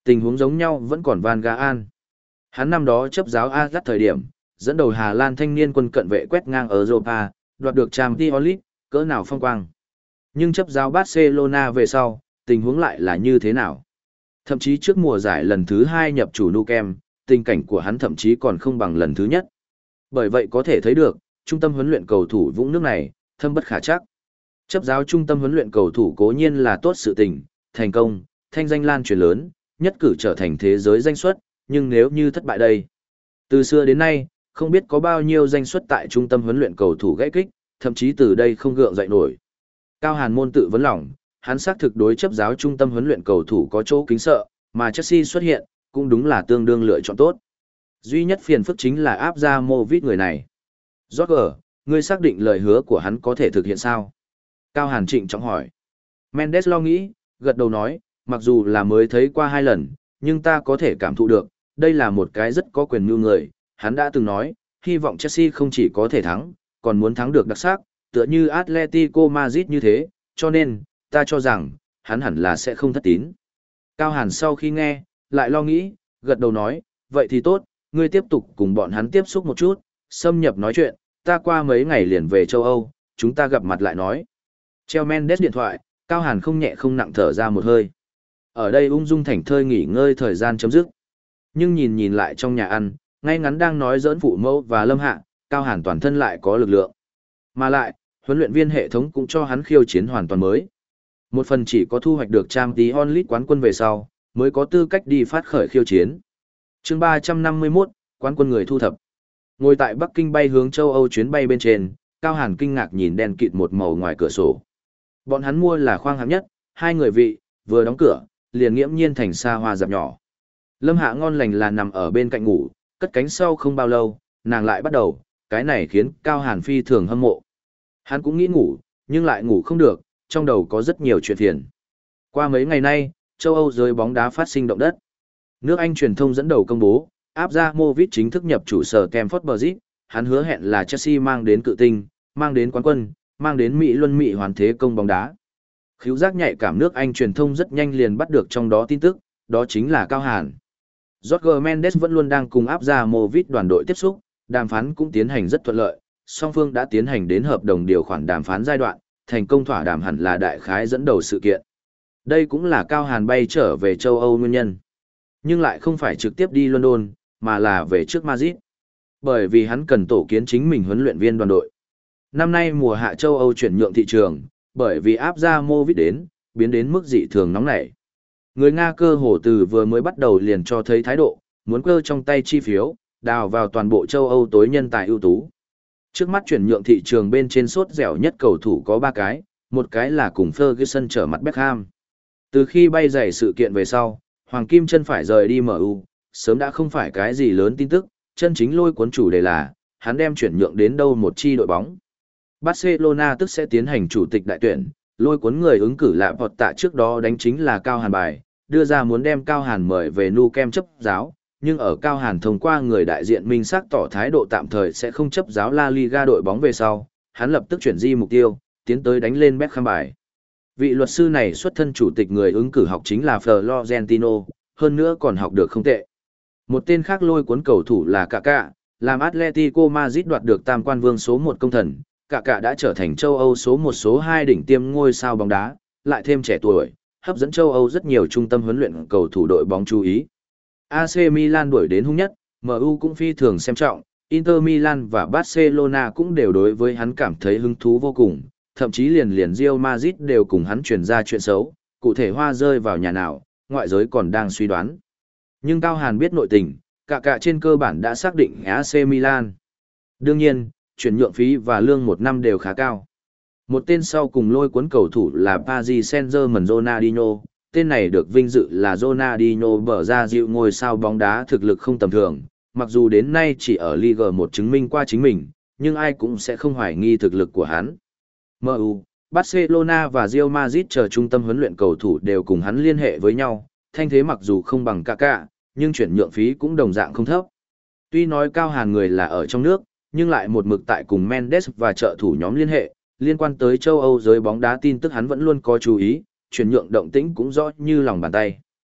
Tình huống giống nhau vẫn còn Van Gaal. Hắn năm đó chấp giáo Ajax thời điểm, dẫn đầu Hà Lan thanh niên quân cận vệ quét ngang ở Europa, đoạt được Champions League, cỡ nào phong quang. Nhưng chấp giáo Barcelona về sau, tình huống lại là như thế nào? Thậm chí trước mùa giải lần thứ hai nhập chủ Nou Camp, tình cảnh của hắn thậm chí còn không bằng lần thứ nhất. Bởi vậy có thể thấy được, trung tâm huấn luyện cầu thủ vũng nước này, thâm bất khả trắc. Chấp giáo trung tâm huấn luyện cầu thủ cố nhiên là tốt sự tình, thành công, thanh danh lan truyền lớn, nhất cử trở thành thế giới danh xuất, nhưng nếu như thất bại đây. Từ xưa đến nay, không biết có bao nhiêu danh xuất tại trung tâm huấn luyện cầu thủ gãy kích, thậm chí từ đây không gượng dậy nổi. Cao Hàn môn tự vấn lòng, hắn xác thực đối chấp giáo trung tâm huấn luyện cầu thủ có chỗ kính sợ, mà Chelsea xuất hiện, cũng đúng là tương đương lựa chọn tốt. Duy nhất phiền phức chính là áp ra Movit người này. Roger, ngươi xác định lời hứa của hắn có thể thực hiện sao? Cao Hàn trịnh trọng hỏi. Mendes lo nghĩ, gật đầu nói, mặc dù là mới thấy qua hai lần, nhưng ta có thể cảm thụ được, đây là một cái rất có quyền mưu người. Hắn đã từng nói, hy vọng Chelsea không chỉ có thể thắng, còn muốn thắng được đặc sắc, tựa như Atletico Madrid như thế, cho nên, ta cho rằng, hắn hẳn là sẽ không thất tín. Cao Hàn sau khi nghe, lại lo nghĩ, gật đầu nói, vậy thì tốt, ngươi tiếp tục cùng bọn hắn tiếp xúc một chút, xâm nhập nói chuyện, ta qua mấy ngày liền về châu Âu, chúng ta gặp mặt lại nói. Treo Mendes điện thoại, Cao Hàn không nhẹ không nặng thở ra một hơi. Ở đây ung dung thảnh thơi nghỉ ngơi thời gian chấm dứt. Nhưng nhìn nhìn lại trong nhà ăn, ngay ngắn đang nói giỡn phụ mẫu và Lâm Hạ, Cao Hàn toàn thân lại có lực lượng. Mà lại, huấn luyện viên hệ thống cũng cho hắn khiêu chiến hoàn toàn mới. Một phần chỉ có thu hoạch được Champions League quán quân về sau, mới có tư cách đi phát khởi khiêu chiến. Chương ba trăm năm mươi mốt, quán quân người thu thập. Ngồi tại Bắc Kinh bay hướng châu Âu chuyến bay bên trên, Cao Hàn kinh ngạc nhìn đen kịt một màu ngoài cửa sổ. Bọn hắn mua là khoang hạng nhất, hai người vị, vừa đóng cửa, liền nghiễm nhiên thành xa hoa dạp nhỏ. Lâm Hạ ngon lành là nằm ở bên cạnh ngủ, cất cánh sau không bao lâu, nàng lại bắt đầu, cái này khiến Cao Hàn phi thường hâm mộ. Hắn cũng nghĩ ngủ, nhưng lại ngủ không được, trong đầu có rất nhiều chuyện phiền. Qua mấy ngày nay, châu Âu giới bóng đá phát sinh động đất. Nước Anh truyền thông dẫn đầu công bố, áp ra Movit chính thức nhập chủ sở Stamford Bridge, hắn hứa hẹn là Chelsea mang đến cự tinh, mang đến quán quân, mang đến Mỹ luân Mỹ hoàn thế công bóng đá. Khứu giác nhạy cảm nước Anh truyền thông rất nhanh liền bắt được trong đó tin tức, đó chính là Cao Hàn. Jorge Mendes vẫn luôn đang cùng áp ra Movit đoàn đội tiếp xúc, đàm phán cũng tiến hành rất thuận lợi, song phương đã tiến hành đến hợp đồng điều khoản đàm phán giai đoạn, thành công thỏa đàm hẳn là đại khái dẫn đầu sự kiện. Đây cũng là Cao Hàn bay trở về châu Âu nguyên nhân. Nhưng lại không phải trực tiếp đi London, mà là về trước Madrid. Bởi vì hắn cần tổ kiến chính mình huấn luyện viên đoàn đội. Năm nay mùa hạ châu Âu chuyển nhượng thị trường, bởi vì áp ra Movit đến, biến đến mức dị thường nóng nảy. Người Nga cơ hồ từ vừa mới bắt đầu liền cho thấy thái độ, muốn cơ trong tay chi phiếu, đào vào toàn bộ châu Âu tối nhân tài ưu tú. Trước mắt chuyển nhượng thị trường bên trên sốt dẻo nhất cầu thủ có ba cái, một cái là cùng Ferguson trở mặt Beckham. Từ khi bay giày sự kiện về sau, Hoàng Kim chân phải rời đi em u, sớm đã không phải cái gì lớn tin tức, chân chính lôi cuốn chủ đề là, hắn đem chuyển nhượng đến đâu một chi đội bóng. Barcelona tức sẽ tiến hành chủ tịch đại tuyển, lôi cuốn người ứng cử lạ vọt tạ trước đó đánh chính là Cao Hàn bài, đưa ra muốn đem Cao Hàn mời về Nou Camp chấp giáo, nhưng ở Cao Hàn thông qua người đại diện minh xác tỏ thái độ tạm thời sẽ không chấp giáo La Liga đội bóng về sau, hắn lập tức chuyển di mục tiêu, tiến tới đánh lên Beckham bài. Vị luật sư này xuất thân chủ tịch người ứng cử học chính là Florentino, hơn nữa còn học được không tệ. Một tên khác lôi cuốn cầu thủ là Kaká, làm Atletico Madrid đoạt được tam quan vương số một công thần, Kaká đã trở thành châu Âu số một số hai đỉnh tiêm ngôi sao bóng đá, lại thêm trẻ tuổi, hấp dẫn châu Âu rất nhiều trung tâm huấn luyện cầu thủ đội bóng chú ý. a xê Milan đuổi đến hung nhất, em u cũng phi thường xem trọng, Inter Milan và Barcelona cũng đều đối với hắn cảm thấy hứng thú vô cùng, thậm chí liền liền Real Madrid đều cùng hắn truyền ra chuyện xấu, cụ thể hoa rơi vào nhà nào, ngoại giới còn đang suy đoán. Nhưng Cao Hàn biết nội tình, cả cả trên cơ bản đã xác định a xê Milan. Đương nhiên, chuyển nhượng phí và lương một năm đều khá cao. Một tên sau cùng lôi cuốn cầu thủ là Paris Saint-Germain Ronaldinho, tên này được vinh dự là Ronaldinho bở ra dịu ngôi sao bóng đá thực lực không tầm thường, mặc dù đến nay chỉ ở Ligue một chứng minh qua chính mình, nhưng ai cũng sẽ không hoài nghi thực lực của hắn. em u, Barcelona và Real Madrid chờ trung tâm huấn luyện cầu thủ đều cùng hắn liên hệ với nhau, thanh thế mặc dù không bằng Kaká, nhưng chuyển nhượng phí cũng đồng dạng không thấp. Tuy nói Cao Hàn người là ở trong nước, nhưng lại một mực tại cùng Mendes và trợ thủ nhóm liên hệ, liên quan tới châu Âu giới bóng đá tin tức hắn vẫn luôn có chú ý, chuyển nhượng động tĩnh cũng rõ như lòng bàn tay.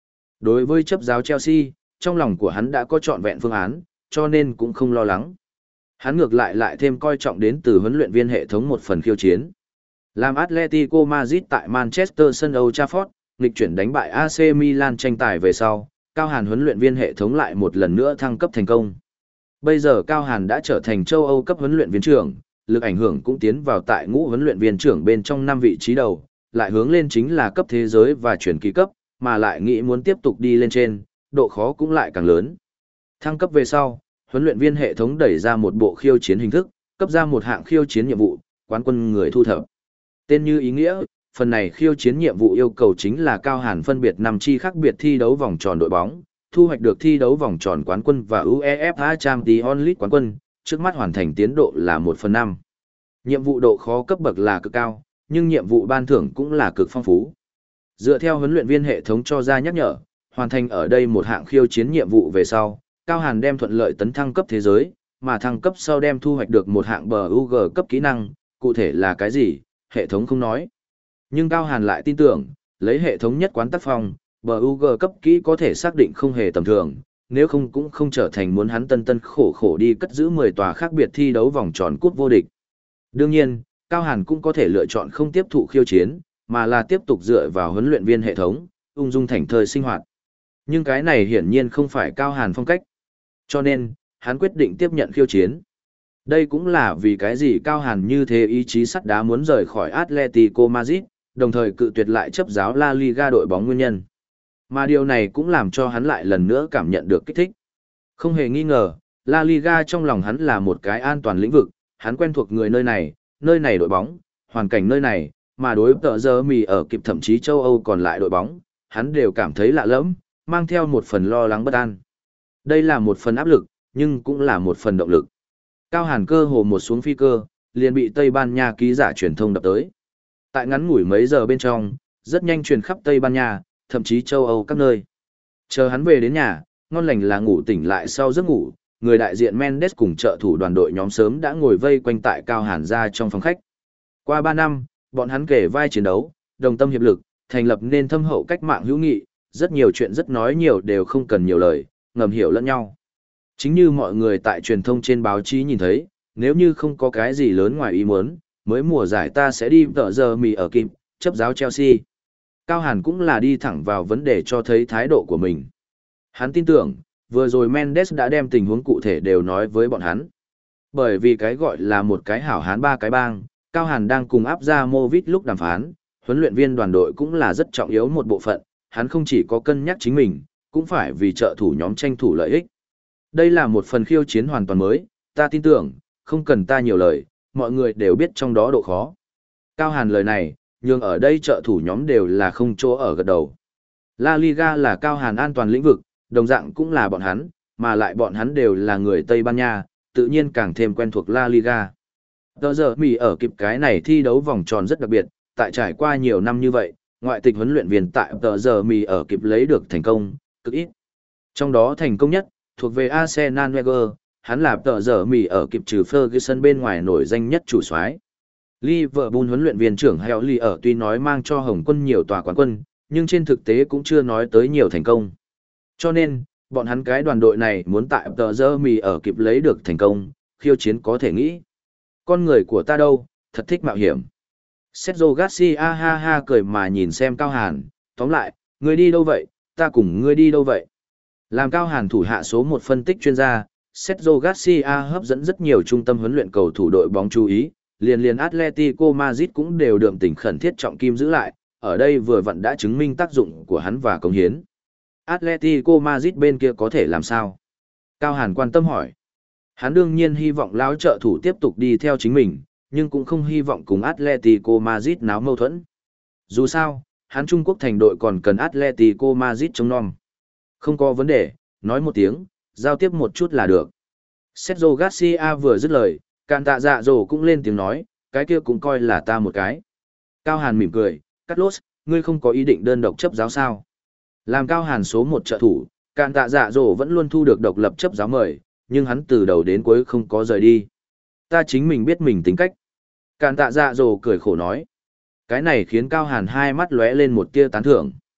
Đối với chấp giáo Chelsea, trong lòng của hắn đã có trọn vẹn phương án, cho nên cũng không lo lắng. Hắn ngược lại lại thêm coi trọng đến từ huấn luyện viên hệ thống một phần khiêu chiến. Làm Atletico Madrid tại Manchester sân Old Trafford, nghịch chuyển đánh bại a xê Milan tranh tài về sau, Cao Hàn huấn luyện viên hệ thống lại một lần nữa thăng cấp thành công. Bây giờ Cao Hàn đã trở thành châu Âu cấp huấn luyện viên trưởng, lực ảnh hưởng cũng tiến vào tại ngũ huấn luyện viên trưởng bên trong năm vị trí đầu, lại hướng lên chính là cấp thế giới và chuyển kỳ cấp, mà lại nghĩ muốn tiếp tục đi lên trên, độ khó cũng lại càng lớn. Thăng cấp về sau, huấn luyện viên hệ thống đẩy ra một bộ khiêu chiến hình thức, cấp ra một hạng khiêu chiến nhiệm vụ, quán quân người thu thập. Tên như ý nghĩa, phần này khiêu chiến nhiệm vụ yêu cầu chính là Cao Hàn phân biệt năm chi khác biệt thi đấu vòng tròn đội bóng, thu hoạch được thi đấu vòng tròn quán quân và UEFA Champions League quán quân, trước mắt hoàn thành tiến độ là một phần năm. Nhiệm vụ độ khó cấp bậc là cực cao, nhưng nhiệm vụ ban thưởng cũng là cực phong phú. Dựa theo huấn luyện viên hệ thống cho ra nhắc nhở, hoàn thành ở đây một hạng khiêu chiến nhiệm vụ về sau, Cao Hàn đem thuận lợi tấn thăng cấp thế giới, mà thăng cấp sau đem thu hoạch được một hạng bờ u giê cấp kỹ năng, cụ thể là cái gì, hệ thống không nói. Nhưng Cao Hàn lại tin tưởng, lấy hệ thống nhất quán tác phong, bờ u giê cấp kỹ có thể xác định không hề tầm thường, nếu không cũng không trở thành muốn hắn tân tân khổ khổ đi cất giữ mười tòa khác biệt thi đấu vòng tròn cúp vô địch. Đương nhiên, Cao Hàn cũng có thể lựa chọn không tiếp thụ khiêu chiến, mà là tiếp tục dựa vào huấn luyện viên hệ thống, ung dung thảnh thơi sinh hoạt. Nhưng cái này hiển nhiên không phải Cao Hàn phong cách. Cho nên, hắn quyết định tiếp nhận khiêu chiến. Đây cũng là vì cái gì Cao Hàn như thế ý chí sắt đá muốn rời khỏi Atletico Madrid, đồng thời cự tuyệt lại chấp giáo La Liga đội bóng nguyên nhân. Mà điều này cũng làm cho hắn lại lần nữa cảm nhận được kích thích. Không hề nghi ngờ, La Liga trong lòng hắn là một cái an toàn lĩnh vực, hắn quen thuộc người nơi này, nơi này đội bóng, hoàn cảnh nơi này, mà đối tờ giờ mì ở kịp thậm chí châu Âu còn lại đội bóng, hắn đều cảm thấy lạ lẫm, mang theo một phần lo lắng bất an. Đây là một phần áp lực, nhưng cũng là một phần động lực. Cao Hàn cơ hồ một xuống phi cơ, liền bị Tây Ban Nha ký giả truyền thông đập tới. Tại ngắn ngủi mấy giờ bên trong, rất nhanh truyền khắp Tây Ban Nha, thậm chí châu Âu các nơi. Chờ hắn về đến nhà, ngon lành là ngủ tỉnh lại sau giấc ngủ, người đại diện Mendes cùng trợ thủ đoàn đội nhóm sớm đã ngồi vây quanh tại Cao Hàn ra trong phòng khách. Qua ba năm, bọn hắn kể vai chiến đấu, đồng tâm hiệp lực, thành lập nên thâm hậu cách mạng hữu nghị, rất nhiều chuyện rất nói nhiều đều không cần nhiều lời, ngầm hiểu lẫn nhau. Chính như mọi người tại truyền thông trên báo chí nhìn thấy, nếu như không có cái gì lớn ngoài ý muốn, mới mùa giải ta sẽ đi tợ giờ mì ở kịp, chấp giáo Chelsea. Cao Hàn cũng là đi thẳng vào vấn đề cho thấy thái độ của mình. Hắn tin tưởng, vừa rồi Mendes đã đem tình huống cụ thể đều nói với bọn hắn. Bởi vì cái gọi là một cái hảo hán ba cái bang, Cao Hàn đang cùng áp ra Movit lúc đàm phán, huấn luyện viên đoàn đội cũng là rất trọng yếu một bộ phận, hắn không chỉ có cân nhắc chính mình, cũng phải vì trợ thủ nhóm tranh thủ lợi ích. Đây là một phần khiêu chiến hoàn toàn mới, ta tin tưởng, không cần ta nhiều lời, mọi người đều biết trong đó độ khó. Cao Hàn lời này, nhưng ở đây trợ thủ nhóm đều là không chỗ ở gật đầu. La Liga là Cao Hàn an toàn lĩnh vực, đồng dạng cũng là bọn hắn, mà lại bọn hắn đều là người Tây Ban Nha, tự nhiên càng thêm quen thuộc La Liga. Tờ giờ mì ở kịp cái này thi đấu vòng tròn rất đặc biệt, tại trải qua nhiều năm như vậy, ngoại tịch huấn luyện viên tại tờ giờ mì ở kịp lấy được thành công, cực ít. Trong đó thành công nhất, thuộc về Arsenal Wenger, hắn là tờ giờ mì ở kịp trừ Ferguson bên ngoài nổi danh nhất chủ soái. Liverpool huấn luyện viên trưởng Helly ở tuy nói mang cho Hồng quân nhiều tòa quán quân, nhưng trên thực tế cũng chưa nói tới nhiều thành công. Cho nên, bọn hắn cái đoàn đội này muốn tại tờ giờ mì ở kịp lấy được thành công, khiêu chiến có thể nghĩ. Con người của ta đâu, thật thích mạo hiểm. Sergio Garcia ha ha cười mà nhìn xem Cao Hàn, tóm lại, ngươi đi đâu vậy, ta cùng ngươi đi đâu vậy. Làm Cao Hàn thủ hạ số một phân tích chuyên gia, Sergio Garcia hấp dẫn rất nhiều trung tâm huấn luyện cầu thủ đội bóng chú ý, liền liền Atletico Madrid cũng đều đượm tình khẩn thiết trọng kim giữ lại, ở đây vừa vặn đã chứng minh tác dụng của hắn và cống hiến. Atletico Madrid bên kia có thể làm sao? Cao Hàn quan tâm hỏi. Hắn đương nhiên hy vọng lão trợ thủ tiếp tục đi theo chính mình, nhưng cũng không hy vọng cùng Atletico Madrid náo mâu thuẫn. Dù sao, hắn Trung Quốc thành đội còn cần Atletico Madrid chống non. Không có vấn đề, nói một tiếng, giao tiếp một chút là được. Sergio Garcia vừa dứt lời, Càn Tạ Dạ Dỗ cũng lên tiếng nói, cái kia cũng coi là ta một cái. Cao Hàn mỉm cười, Carlos, ngươi không có ý định đơn độc chấp giáo sao? Làm Cao Hàn số một trợ thủ, Càn Tạ Dạ Dỗ vẫn luôn thu được độc lập chấp giáo mời, nhưng hắn từ đầu đến cuối không có rời đi. Ta chính mình biết mình tính cách. Càn Tạ Dạ Dỗ cười khổ nói. Cái này khiến Cao Hàn hai mắt lóe lên một tia tán thưởng.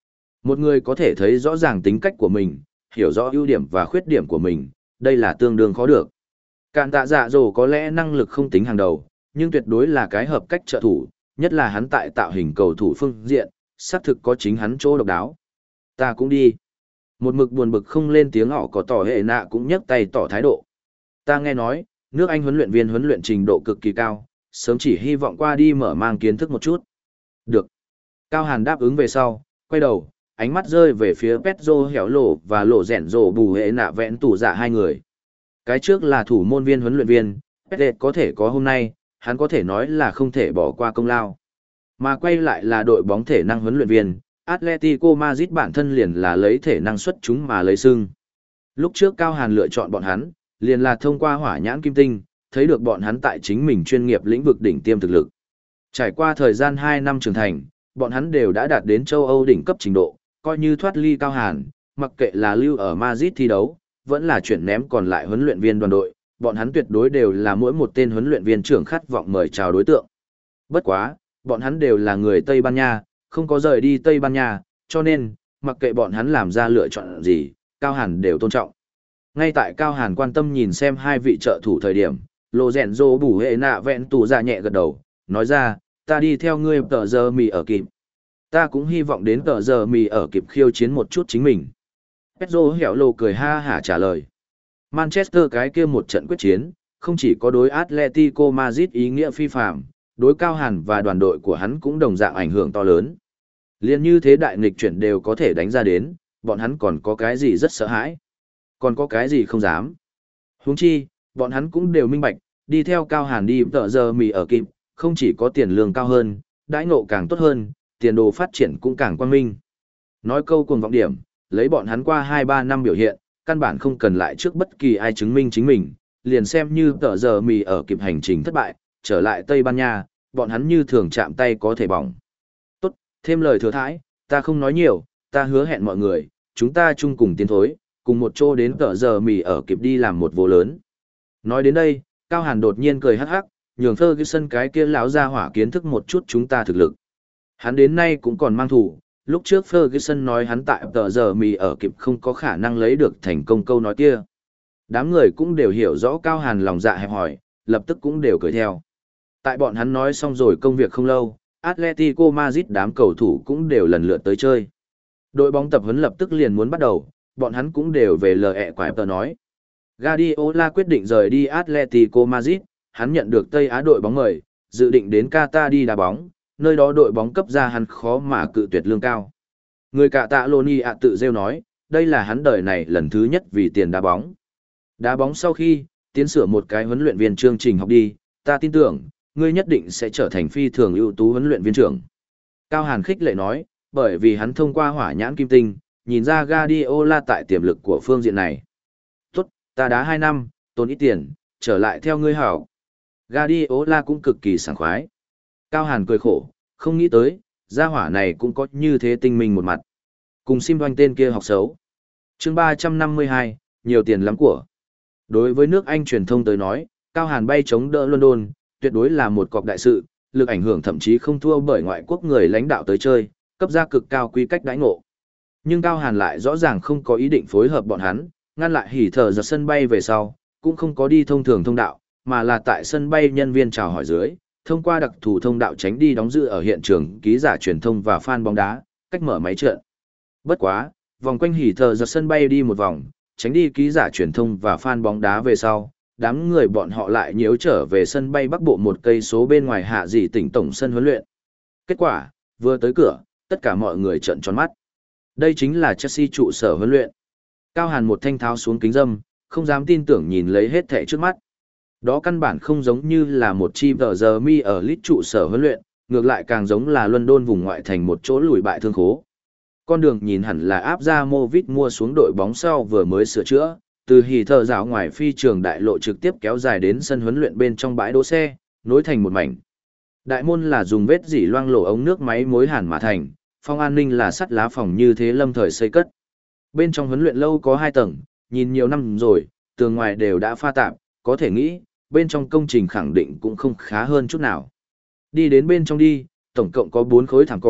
Một người có thể thấy rõ ràng tính cách của mình, hiểu rõ ưu điểm và khuyết điểm của mình, đây là tương đương khó được. Cạn tạ dạ dỗ có lẽ năng lực không tính hàng đầu, nhưng tuyệt đối là cái hợp cách trợ thủ, nhất là hắn tại tạo hình cầu thủ phương diện, xác thực có chính hắn chỗ độc đáo. Ta cũng đi. Một mực buồn bực không lên tiếng họ có tỏ hệ nạ cũng nhấc tay tỏ thái độ. Ta nghe nói, nước Anh huấn luyện viên huấn luyện trình độ cực kỳ cao, sớm chỉ hy vọng qua đi mở mang kiến thức một chút. Được. Cao Hàn đáp ứng về sau, quay đầu, ánh mắt rơi về phía Pedro Hẻo Lộ và Lộ Rèn Rổ bù hệ nạ vẹn tủ dạ hai người. Cái trước là thủ môn viên huấn luyện viên, Pedro có thể có hôm nay, hắn có thể nói là không thể bỏ qua công lao. Mà quay lại là đội bóng thể năng huấn luyện viên, Atletico Madrid bản thân liền là lấy thể năng xuất chúng mà lấy xưng. Lúc trước Cao Hàn lựa chọn bọn hắn, liền là thông qua hỏa nhãn kim tinh, thấy được bọn hắn tại chính mình chuyên nghiệp lĩnh vực đỉnh tiêm thực lực. Trải qua thời gian hai năm trưởng thành, bọn hắn đều đã đạt đến châu Âu đỉnh cấp trình độ, coi như thoát ly Cao Hàn, mặc kệ là lưu ở Madrid thi đấu, vẫn là chuyển ném còn lại huấn luyện viên đoàn đội, bọn hắn tuyệt đối đều là mỗi một tên huấn luyện viên trưởng khát vọng mời chào đối tượng. Bất quá, bọn hắn đều là người Tây Ban Nha, không có rời đi Tây Ban Nha, cho nên, mặc kệ bọn hắn làm ra lựa chọn gì, Cao Hàn đều tôn trọng. Ngay tại Cao Hàn quan tâm nhìn xem hai vị trợ thủ thời điểm, Lô Rèn Rô bù hệ nạ vẹn tù ra nhẹ gật đầu, nói ra, ta đi theo ngươi tờ giờ mì ở kịp. Ta cũng hy vọng đến tờ giờ mì ở kịp khiêu chiến một chút chính mình. Pedro Hẻo Lô cười ha hả trả lời. Manchester cái kia một trận quyết chiến, không chỉ có đối Atletico Madrid ý nghĩa phi phạm, đối Cao Hàn và đoàn đội của hắn cũng đồng dạng ảnh hưởng to lớn. Liên như thế đại nghịch chuyển đều có thể đánh ra đến, bọn hắn còn có cái gì rất sợ hãi. Còn có cái gì không dám. Huống chi, bọn hắn cũng đều minh bạch, đi theo Cao Hàn đi tờ giờ mì ở kịp, không chỉ có tiền lương cao hơn, đãi ngộ càng tốt hơn, tiền đồ phát triển cũng càng quang minh. Nói câu cuồng vọng điểm, lấy bọn hắn qua hai ba năm biểu hiện, căn bản không cần lại trước bất kỳ ai chứng minh chính mình, liền xem như tờ giờ mì ở kịp hành trình thất bại, trở lại Tây Ban Nha, bọn hắn như thường chạm tay có thể bỏng. Tốt, thêm lời thừa thãi, ta không nói nhiều, ta hứa hẹn mọi người, chúng ta chung cùng tiến thối, cùng một chỗ đến tờ giờ mì ở kịp đi làm một vô lớn. Nói đến đây, Cao Hàn đột nhiên cười hắc hắc, nhường Ferguson cái kia lão ra hỏa kiến thức một chút chúng ta thực lực. Hắn đến nay cũng còn mang thủ, lúc trước Ferguson nói hắn tại tờ giờ mì ở kịp không có khả năng lấy được thành công câu nói kia. Đám người cũng đều hiểu rõ Cao Hàn lòng dạ hẹp hỏi, lập tức cũng đều cười theo. Tại bọn hắn nói xong rồi công việc không lâu, Atletico Madrid đám cầu thủ cũng đều lần lượt tới chơi. Đội bóng tập huấn lập tức liền muốn bắt đầu, bọn hắn cũng đều về lời ẹ quải tờ nói. Guardiola quyết định rời đi Atletico Madrid, hắn nhận được Tây Á đội bóng mời, dự định đến Qatar đi đá bóng, nơi đó đội bóng cấp ra hắn khó mà cự tuyệt lương cao. Người cả tạ Loni ạ tự rêu nói, đây là hắn đời này lần thứ nhất vì tiền đá bóng. Đá bóng sau khi, tiến sửa một cái huấn luyện viên chương trình học đi, ta tin tưởng, ngươi nhất định sẽ trở thành phi thường ưu tú huấn luyện viên trưởng. Cao Hàn khích lệ nói, bởi vì hắn thông qua hỏa nhãn kim tinh, nhìn ra Guardiola tại tiềm lực của phương diện này. Tốt, ta đá hai năm, tốn ít tiền, trở lại theo ngươi hảo. Guardiola cũng cực kỳ sảng khoái. Cao Hàn cười khổ, không nghĩ tới, gia hỏa này cũng có như thế tinh minh một mặt. Cùng sim đoanh tên kia học xấu. chương ba trăm năm mươi hai, nhiều tiền lắm của. Đối với nước Anh truyền thông tới nói, Cao Hàn bay chống đỡ London, tuyệt đối là một cọc đại sự, lực ảnh hưởng thậm chí không thua bởi ngoại quốc người lãnh đạo tới chơi, cấp ra cực cao quy cách đãi ngộ. Nhưng Cao Hàn lại rõ ràng không có ý định phối hợp bọn hắn, ngăn lại hỉ thở giật sân bay về sau, cũng không có đi thông thường thông đạo, mà là tại sân bay nhân viên chào hỏi dưới, thông qua đặc thù thông đạo tránh đi đóng giữ ở hiện trường ký giả truyền thông và fan bóng đá, cách mở máy trận. Bất quá, vòng quanh hỉ thở giật sân bay đi một vòng, tránh đi ký giả truyền thông và fan bóng đá về sau, đám người bọn họ lại nhiễu trở về sân bay Bắc Bộ một cây số bên ngoài hạ dị tỉnh tổng sân huấn luyện. Kết quả, vừa tới cửa, tất cả mọi người trợn tròn mắt. Đây chính là Chelsea trụ sở huấn luyện. Cao Hàn một thanh tháo xuống kính râm, không dám tin tưởng nhìn lấy hết thảy trước mắt. Đó căn bản không giống như là một chi tờ giờ mi ở lít trụ sở huấn luyện, ngược lại càng giống là London vùng ngoại thành một chỗ lùi bại thương khố. Con đường nhìn hẳn là áp ra Movit mua xuống đội bóng sau vừa mới sửa chữa, từ hì thờ rào ngoài phi trường đại lộ trực tiếp kéo dài đến sân huấn luyện bên trong bãi đỗ xe, nối thành một mảnh. Đại môn là dùng vết dỉ loang lổ ống nước máy mối hàn mà thành, phòng an ninh là sắt lá phòng như thế lâm thời xây cất. Bên trong huấn luyện lâu có hai tầng, nhìn nhiều năm rồi, tường ngoài đều đã pha tạp, có thể nghĩ, bên trong công trình khẳng định cũng không khá hơn chút nào. Đi đến bên trong đi, tổng cộng có bốn khối thảm cỏ,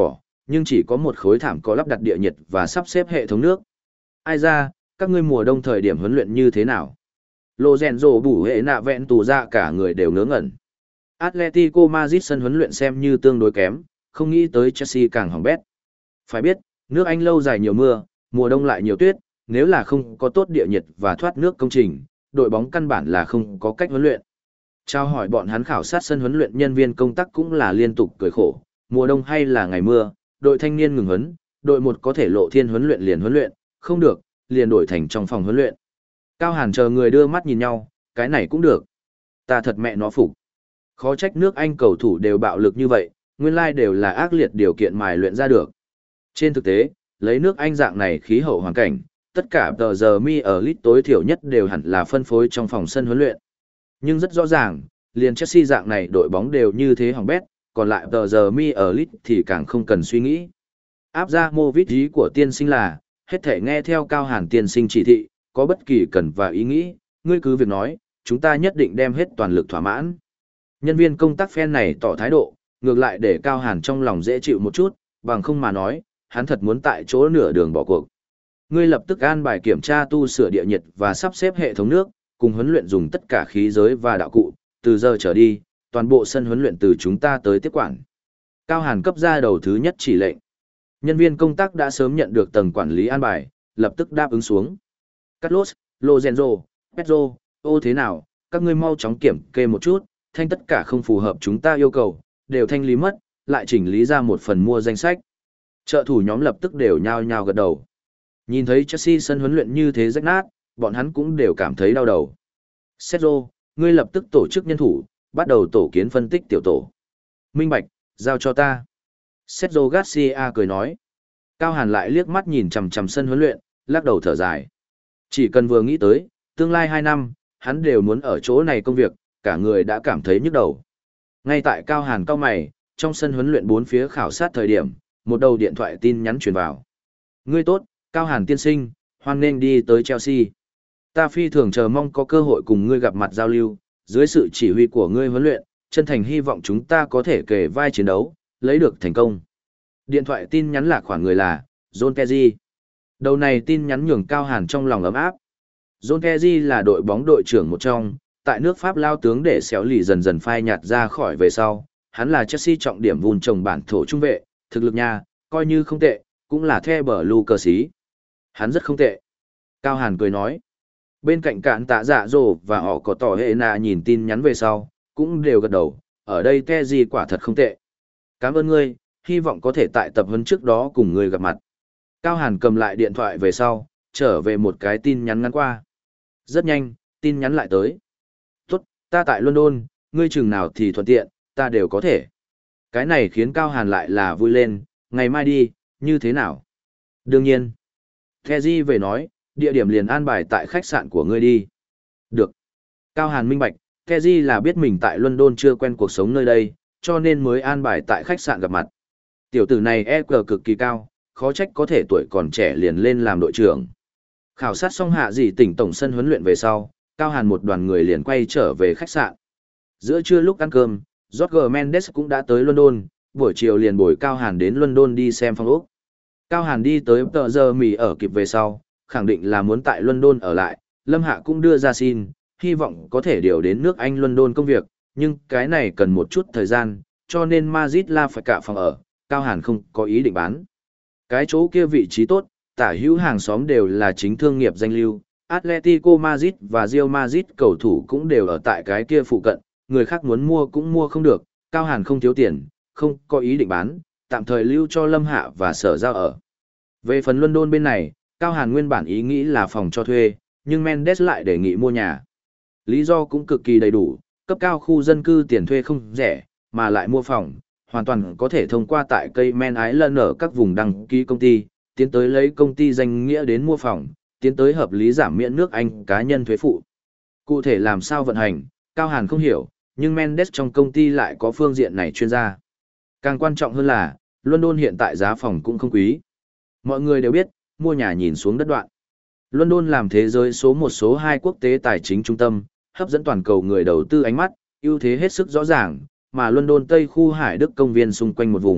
nhưng chỉ có một khối thảm có lắp đặt địa nhiệt và sắp xếp hệ thống nước. Ai ra, các ngươi mùa đông thời điểm huấn luyện như thế nào? Lô rèn rồ bủ hệ nạ vẹn tù ra cả người đều ngớ ngẩn. Atletico Madrid sân huấn luyện xem như tương đối kém, không nghĩ tới Chelsea càng hỏng bét. Phải biết, nước Anh lâu dài nhiều mưa, mùa đông lại nhiều tuyết, nếu là không có tốt địa nhiệt và thoát nước công trình, đội bóng căn bản là không có cách huấn luyện. Trao hỏi bọn hắn khảo sát sân huấn luyện nhân viên công tác cũng là liên tục cười khổ, mùa đông hay là ngày mưa, đội thanh niên ngừng huấn, đội một có thể lộ thiên huấn luyện liền huấn luyện, không được, liền đổi thành trong phòng huấn luyện. Cao Hàn chờ người đưa mắt nhìn nhau, cái này cũng được. Ta thật mẹ nó phục. Khó trách nước Anh cầu thủ đều bạo lực như vậy, nguyên lai đều là ác liệt điều kiện mài luyện ra được. Trên thực tế, lấy nước Anh dạng này khí hậu hoàn cảnh, tất cả tờ giờ mi ở lit tối thiểu nhất đều hẳn là phân phối trong phòng sân huấn luyện. Nhưng rất rõ ràng, liền Chelsea dạng này đội bóng đều như thế hỏng bét, còn lại tờ giờ mi ở lit thì càng không cần suy nghĩ. Áp ra mô vít ý của tiên sinh là, hết thể nghe theo Cao Hàn tiên sinh chỉ thị, có bất kỳ cần và ý nghĩ, ngươi cứ việc nói, chúng ta nhất định đem hết toàn lực thỏa mãn. Nhân viên công tác phen này tỏ thái độ, ngược lại để Cao Hàn trong lòng dễ chịu một chút, bằng không mà nói, hắn thật muốn tại chỗ nửa đường bỏ cuộc. Ngươi lập tức an bài kiểm tra tu sửa địa nhiệt và sắp xếp hệ thống nước, cùng huấn luyện dùng tất cả khí giới và đạo cụ, từ giờ trở đi, toàn bộ sân huấn luyện từ chúng ta tới tiếp quản. Cao Hàn cấp ra đầu thứ nhất chỉ lệnh. Nhân viên công tác đã sớm nhận được tầng quản lý an bài, lập tức đáp ứng xuống. Carlos, Lorenzo, Pedro, ô thế nào, các ngươi mau chóng kiểm kê một chút, thanh tất cả không phù hợp chúng ta yêu cầu, đều thanh lý mất, lại chỉnh lý ra một phần mua danh sách. Trợ thủ nhóm lập tức đều nhao nhao gật đầu. Nhìn thấy Chelsea sân huấn luyện như thế rách nát, bọn hắn cũng đều cảm thấy đau đầu. Sergio, ngươi lập tức tổ chức nhân thủ, bắt đầu tổ kiến phân tích tiểu tổ. Minh bạch, giao cho ta. Sergio Garcia cười nói. Cao Hàn lại liếc mắt nhìn chằm chằm sân huấn luyện, lắc đầu thở dài. Chỉ cần vừa nghĩ tới, tương lai hai năm, hắn đều muốn ở chỗ này công việc, cả người đã cảm thấy nhức đầu. Ngay tại Cao Hàn cao mày, trong sân huấn luyện bốn phía khảo sát thời điểm, một đầu điện thoại tin nhắn truyền vào. Ngươi tốt, Cao Hàn tiên sinh, hoan nghênh đi tới Chelsea. Ta phi thường chờ mong có cơ hội cùng ngươi gặp mặt giao lưu, dưới sự chỉ huy của ngươi huấn luyện, chân thành hy vọng chúng ta có thể kề vai chiến đấu, lấy được thành công. Điện thoại tin nhắn lạc khoản người là John Terry. Đầu này tin nhắn nhường Cao Hàn trong lòng ấm áp. John Terry là đội bóng đội trưởng một trong, tại nước Pháp lao tướng để xéo lì dần dần phai nhạt ra khỏi về sau, hắn là Chelsea trọng điểm vun trồng bản thổ trung vệ, thực lực nha, coi như không tệ, cũng là the bờ lưu cờ xí. Hắn rất không tệ. Cao Hàn cười nói. Bên cạnh cạn tạ dạ dồ và họ có tỏ hệ nạ nhìn tin nhắn về sau, cũng đều gật đầu, ở đây Terry quả thật không tệ. Cảm ơn ngươi, hy vọng có thể tại tập huấn trước đó cùng ngươi gặp mặt. Cao Hàn cầm lại điện thoại về sau, trở về một cái tin nhắn ngắn qua. Rất nhanh, tin nhắn lại tới. Tốt, ta tại London, ngươi chừng nào thì thuận tiện, ta đều có thể. Cái này khiến Cao Hàn lại là vui lên, ngày mai đi, như thế nào? Đương nhiên. Terry về nói, địa điểm liền an bài tại khách sạn của ngươi đi. Được. Cao Hàn minh bạch, Terry là biết mình tại London chưa quen cuộc sống nơi đây, cho nên mới an bài tại khách sạn gặp mặt. Tiểu tử này e quy cực kỳ cao, khó trách có thể tuổi còn trẻ liền lên làm đội trưởng. Khảo sát xong hạ dị tỉnh tổng sân huấn luyện về sau, Cao Hàn một đoàn người liền quay trở về khách sạn. Giữa trưa lúc ăn cơm, Jorge Mendes cũng đã tới London, buổi chiều liền bồi Cao Hàn đến London đi xem phong ốc. Cao Hàn đi tới tờ giờ mì ở kịp về sau, khẳng định là muốn tại London ở lại, Lâm Hạ cũng đưa ra xin, hy vọng có thể điều đến nước Anh London công việc, nhưng cái này cần một chút thời gian, cho nên Madrid là phải cả phòng ở, Cao Hàn không có ý định bán. Cái chỗ kia vị trí tốt, tả hữu hàng xóm đều là chính thương nghiệp danh lưu, Atletico Madrid và Real Madrid cầu thủ cũng đều ở tại cái kia phụ cận, người khác muốn mua cũng mua không được, Cao Hàn không thiếu tiền, không có ý định bán, tạm thời lưu cho Lâm Hạ và Sở Giao ở. Về phần London bên này, Cao Hàn nguyên bản ý nghĩ là phòng cho thuê, nhưng Mendes lại đề nghị mua nhà. Lý do cũng cực kỳ đầy đủ, cấp cao khu dân cư tiền thuê không rẻ, mà lại mua phòng, hoàn toàn có thể thông qua tại cây Men Ái Lân ở các vùng đăng ký công ty, tiến tới lấy công ty danh nghĩa đến mua phòng, tiến tới hợp lý giảm miễn nước Anh cá nhân thuế phụ. Cụ thể làm sao vận hành, Cao Hàn không hiểu, nhưng Mendes trong công ty lại có phương diện này chuyên gia. Càng quan trọng hơn là, London hiện tại giá phòng cũng không quý. Mọi người đều biết, mua nhà nhìn xuống đất đoạn. London làm thế giới số một số hai quốc tế tài chính trung tâm, hấp dẫn toàn cầu người đầu tư ánh mắt, ưu thế hết sức rõ ràng, mà London Tây khu Hải Đức công viên xung quanh một vùng,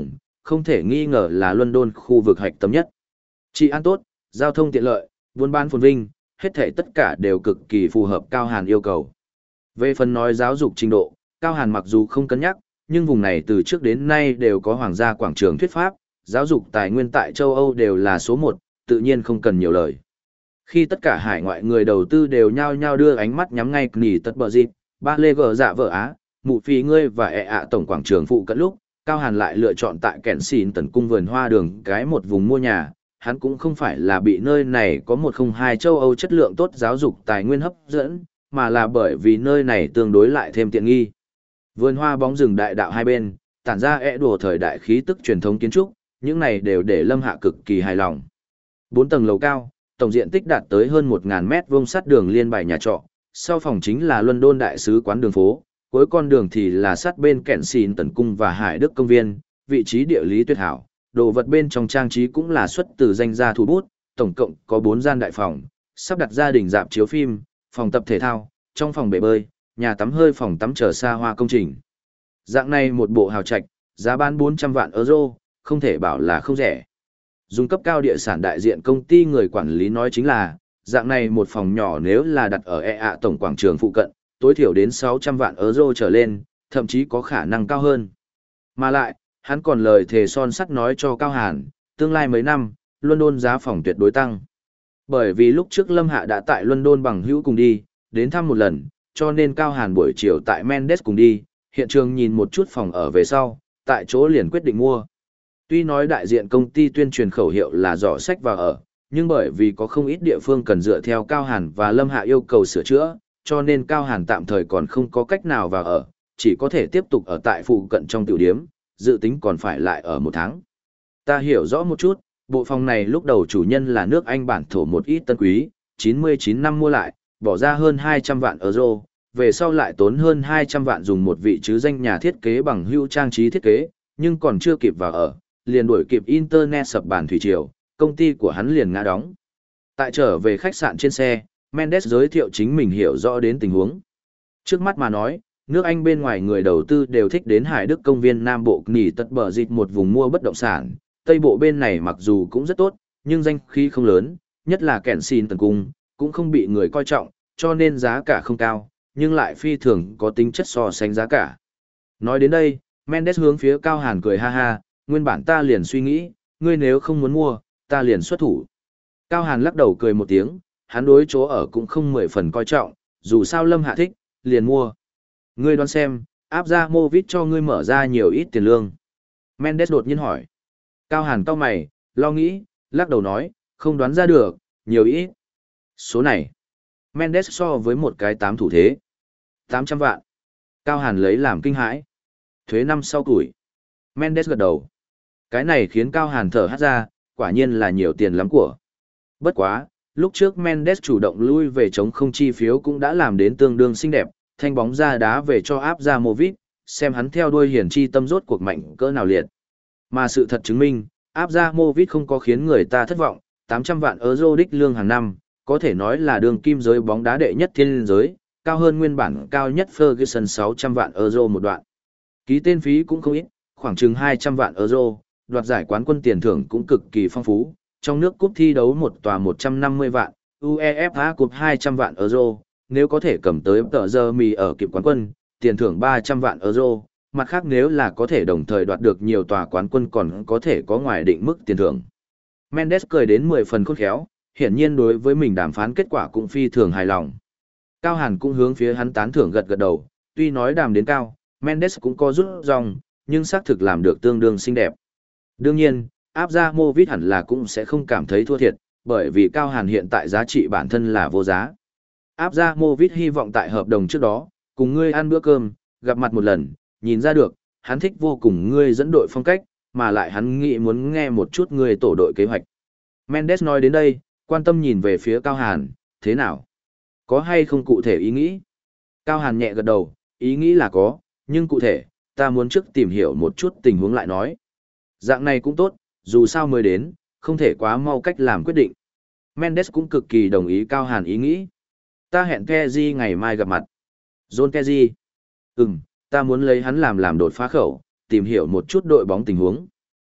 không thể nghi ngờ là London khu vực hạch tâm nhất. Trị an tốt, giao thông tiện lợi, buôn bán phồn vinh, hết thảy tất cả đều cực kỳ phù hợp Cao Hàn yêu cầu. Về phần nói giáo dục trình độ, Cao Hàn mặc dù không cân nhắc, nhưng vùng này từ trước đến nay đều có hoàng gia quảng trường thuyết pháp, giáo dục tài nguyên tại châu Âu đều là số một, tự nhiên không cần nhiều lời. Khi tất cả hải ngoại người đầu tư đều nhao nhao đưa ánh mắt nhắm ngay nỉ tật bờ dịp, ba lê gờ dạ vợ Á, mụ phí ngươi và ẹ ạ tổng quảng trường phụ cận lúc, Cao Hàn lại lựa chọn tại kẹn xỉn tần cung vườn hoa đường cái một vùng mua nhà, hắn cũng không phải là bị nơi này có một không hai châu Âu chất lượng tốt giáo dục tài nguyên hấp dẫn, mà là bởi vì nơi này tương đối lại thêm tiện nghi. Vườn hoa bóng rừng đại đạo hai bên, tản ra ẹ đùa thời đại khí tức truyền thống kiến trúc, những này đều để Lâm Hạ cực kỳ hài lòng. Bốn tầng lầu cao, tổng diện tích đạt tới hơn một nghìn mét vuông sắt đường liên bài nhà trọ, sau phòng chính là London đại sứ quán đường phố, cuối con đường thì là sát bên kẹn xìn tần cung và Hải Đức công viên, vị trí địa lý tuyệt hảo, đồ vật bên trong trang trí cũng là xuất từ danh gia thủ bút, tổng cộng có bốn gian đại phòng, sắp đặt gia đình dạp chiếu phim, phòng tập thể thao, trong phòng bể bơi, nhà tắm hơi phòng tắm chờ xa hoa công trình. Dạng này một bộ hào trạch, giá bán bốn trăm vạn euro, không thể bảo là không rẻ. Dùng cấp cao địa sản đại diện công ty người quản lý nói chính là, dạng này một phòng nhỏ nếu là đặt ở e ạ tổng quảng trường phụ cận, tối thiểu đến sáu trăm vạn euro trở lên, thậm chí có khả năng cao hơn. Mà lại, hắn còn lời thề son sắt nói cho Cao Hàn, tương lai mấy năm, London giá phòng tuyệt đối tăng. Bởi vì lúc trước Lâm Hạ đã tại London bằng hữu cùng đi, đến thăm một lần, cho nên Cao Hàn buổi chiều tại Mendes cùng đi, hiện trường nhìn một chút phòng ở về sau, tại chỗ liền quyết định mua. Tuy nói đại diện công ty tuyên truyền khẩu hiệu là giỏ sách vào ở, nhưng bởi vì có không ít địa phương cần dựa theo Cao Hàn và Lâm Hạ yêu cầu sửa chữa, cho nên Cao Hàn tạm thời còn không có cách nào vào ở, chỉ có thể tiếp tục ở tại phụ cận trong tiểu điếm, dự tính còn phải lại ở một tháng. Ta hiểu rõ một chút, bộ phòng này lúc đầu chủ nhân là nước Anh bản thổ một ít tân quý, chín mươi chín năm mua lại, bỏ ra hơn hai trăm vạn euro, về sau lại tốn hơn hai trăm vạn dùng một vị chứ danh nhà thiết kế bằng hữu trang trí thiết kế, nhưng còn chưa kịp vào ở, liền đuổi kịp Internet sập bàn thủy triều, công ty của hắn liền ngã đóng. Tại trở về khách sạn trên xe, Mendes giới thiệu chính mình hiểu rõ đến tình huống. Trước mắt mà nói, nước Anh bên ngoài người đầu tư đều thích đến Hải Đức công viên Nam Bộ nghỉ tật bờ dịch một vùng mua bất động sản, Tây Bộ bên này mặc dù cũng rất tốt, nhưng danh khí không lớn, nhất là kẻn xin tần cung, cũng không bị người coi trọng, cho nên giá cả không cao, nhưng lại phi thường có tính chất so sánh giá cả. Nói đến đây, Mendes hướng phía Cao Hàn cười ha ha, nguyên bản ta liền suy nghĩ, ngươi nếu không muốn mua, ta liền xuất thủ. Cao Hàn lắc đầu cười một tiếng, hắn đối chỗ ở cũng không mười phần coi trọng, dù sao Lâm Hạ thích, liền mua. Ngươi đoán xem, áp ra mô vít cho ngươi mở ra nhiều ít tiền lương. Mendes đột nhiên hỏi. Cao Hàn cau mày, lo nghĩ, lắc đầu nói, không đoán ra được, nhiều ít. Số này. Mendes so với một cái tám thủ thế. tám trăm vạn. Cao Hàn lấy làm kinh hãi. Thuế năm sau tuổi. Mendes gật đầu. Cái này khiến Cao Hàn thở hắt ra, quả nhiên là nhiều tiền lắm của. Bất quá, lúc trước Mendes chủ động lui về chống không chi phiếu cũng đã làm đến tương đương xinh đẹp, thanh bóng ra đá về cho áp ra Movit, xem hắn theo đuôi hiển chi tâm rốt cuộc mạnh cỡ nào liệt. Mà sự thật chứng minh, áp ra Movit không có khiến người ta thất vọng, tám trăm vạn euro đích lương hàng năm, có thể nói là đường kim giới bóng đá đệ nhất thiên giới, cao hơn nguyên bản cao nhất Ferguson sáu trăm vạn euro một đoạn. Ký tên phí cũng không ít, khoảng chừng hai trăm vạn euro, đoạt giải quán quân tiền thưởng cũng cực kỳ phong phú, trong nước cúp thi đấu một tòa một trăm năm mươi vạn, UEFA cúp hai trăm vạn euro, nếu có thể cầm tới tờ giờ mì ở kịp quán quân, tiền thưởng ba trăm vạn euro, mặt khác nếu là có thể đồng thời đoạt được nhiều tòa quán quân còn có thể có ngoài định mức tiền thưởng. Mendes cười đến mười phần khôn khéo, hiển nhiên đối với mình đàm phán kết quả cũng phi thường hài lòng. Cao Hàn cũng hướng phía hắn tán thưởng gật gật đầu, tuy nói đàm đến cao, Mendes cũng có rút ròng, nhưng xác thực làm được tương đương xinh đẹp. Đương nhiên, áp ra Movit hẳn là cũng sẽ không cảm thấy thua thiệt, bởi vì Cao Hàn hiện tại giá trị bản thân là vô giá. Áp ra Movit hy vọng tại hợp đồng trước đó, cùng ngươi ăn bữa cơm, gặp mặt một lần, nhìn ra được, hắn thích vô cùng ngươi dẫn đội phong cách, mà lại hắn nghĩ muốn nghe một chút ngươi tổ đội kế hoạch. Mendes nói đến đây, quan tâm nhìn về phía Cao Hàn, thế nào? Có hay không cụ thể ý nghĩ? Cao Hàn nhẹ gật đầu, ý nghĩ là có, nhưng cụ thể, ta muốn trước tìm hiểu một chút tình huống lại nói. Dạng này cũng tốt, dù sao mới đến, không thể quá mau cách làm quyết định. Mendes cũng cực kỳ đồng ý Cao Hàn ý nghĩ. Ta hẹn Kezi ngày mai gặp mặt. John Kezi. Ừm, ta muốn lấy hắn làm làm đột phá khẩu, tìm hiểu một chút đội bóng tình huống.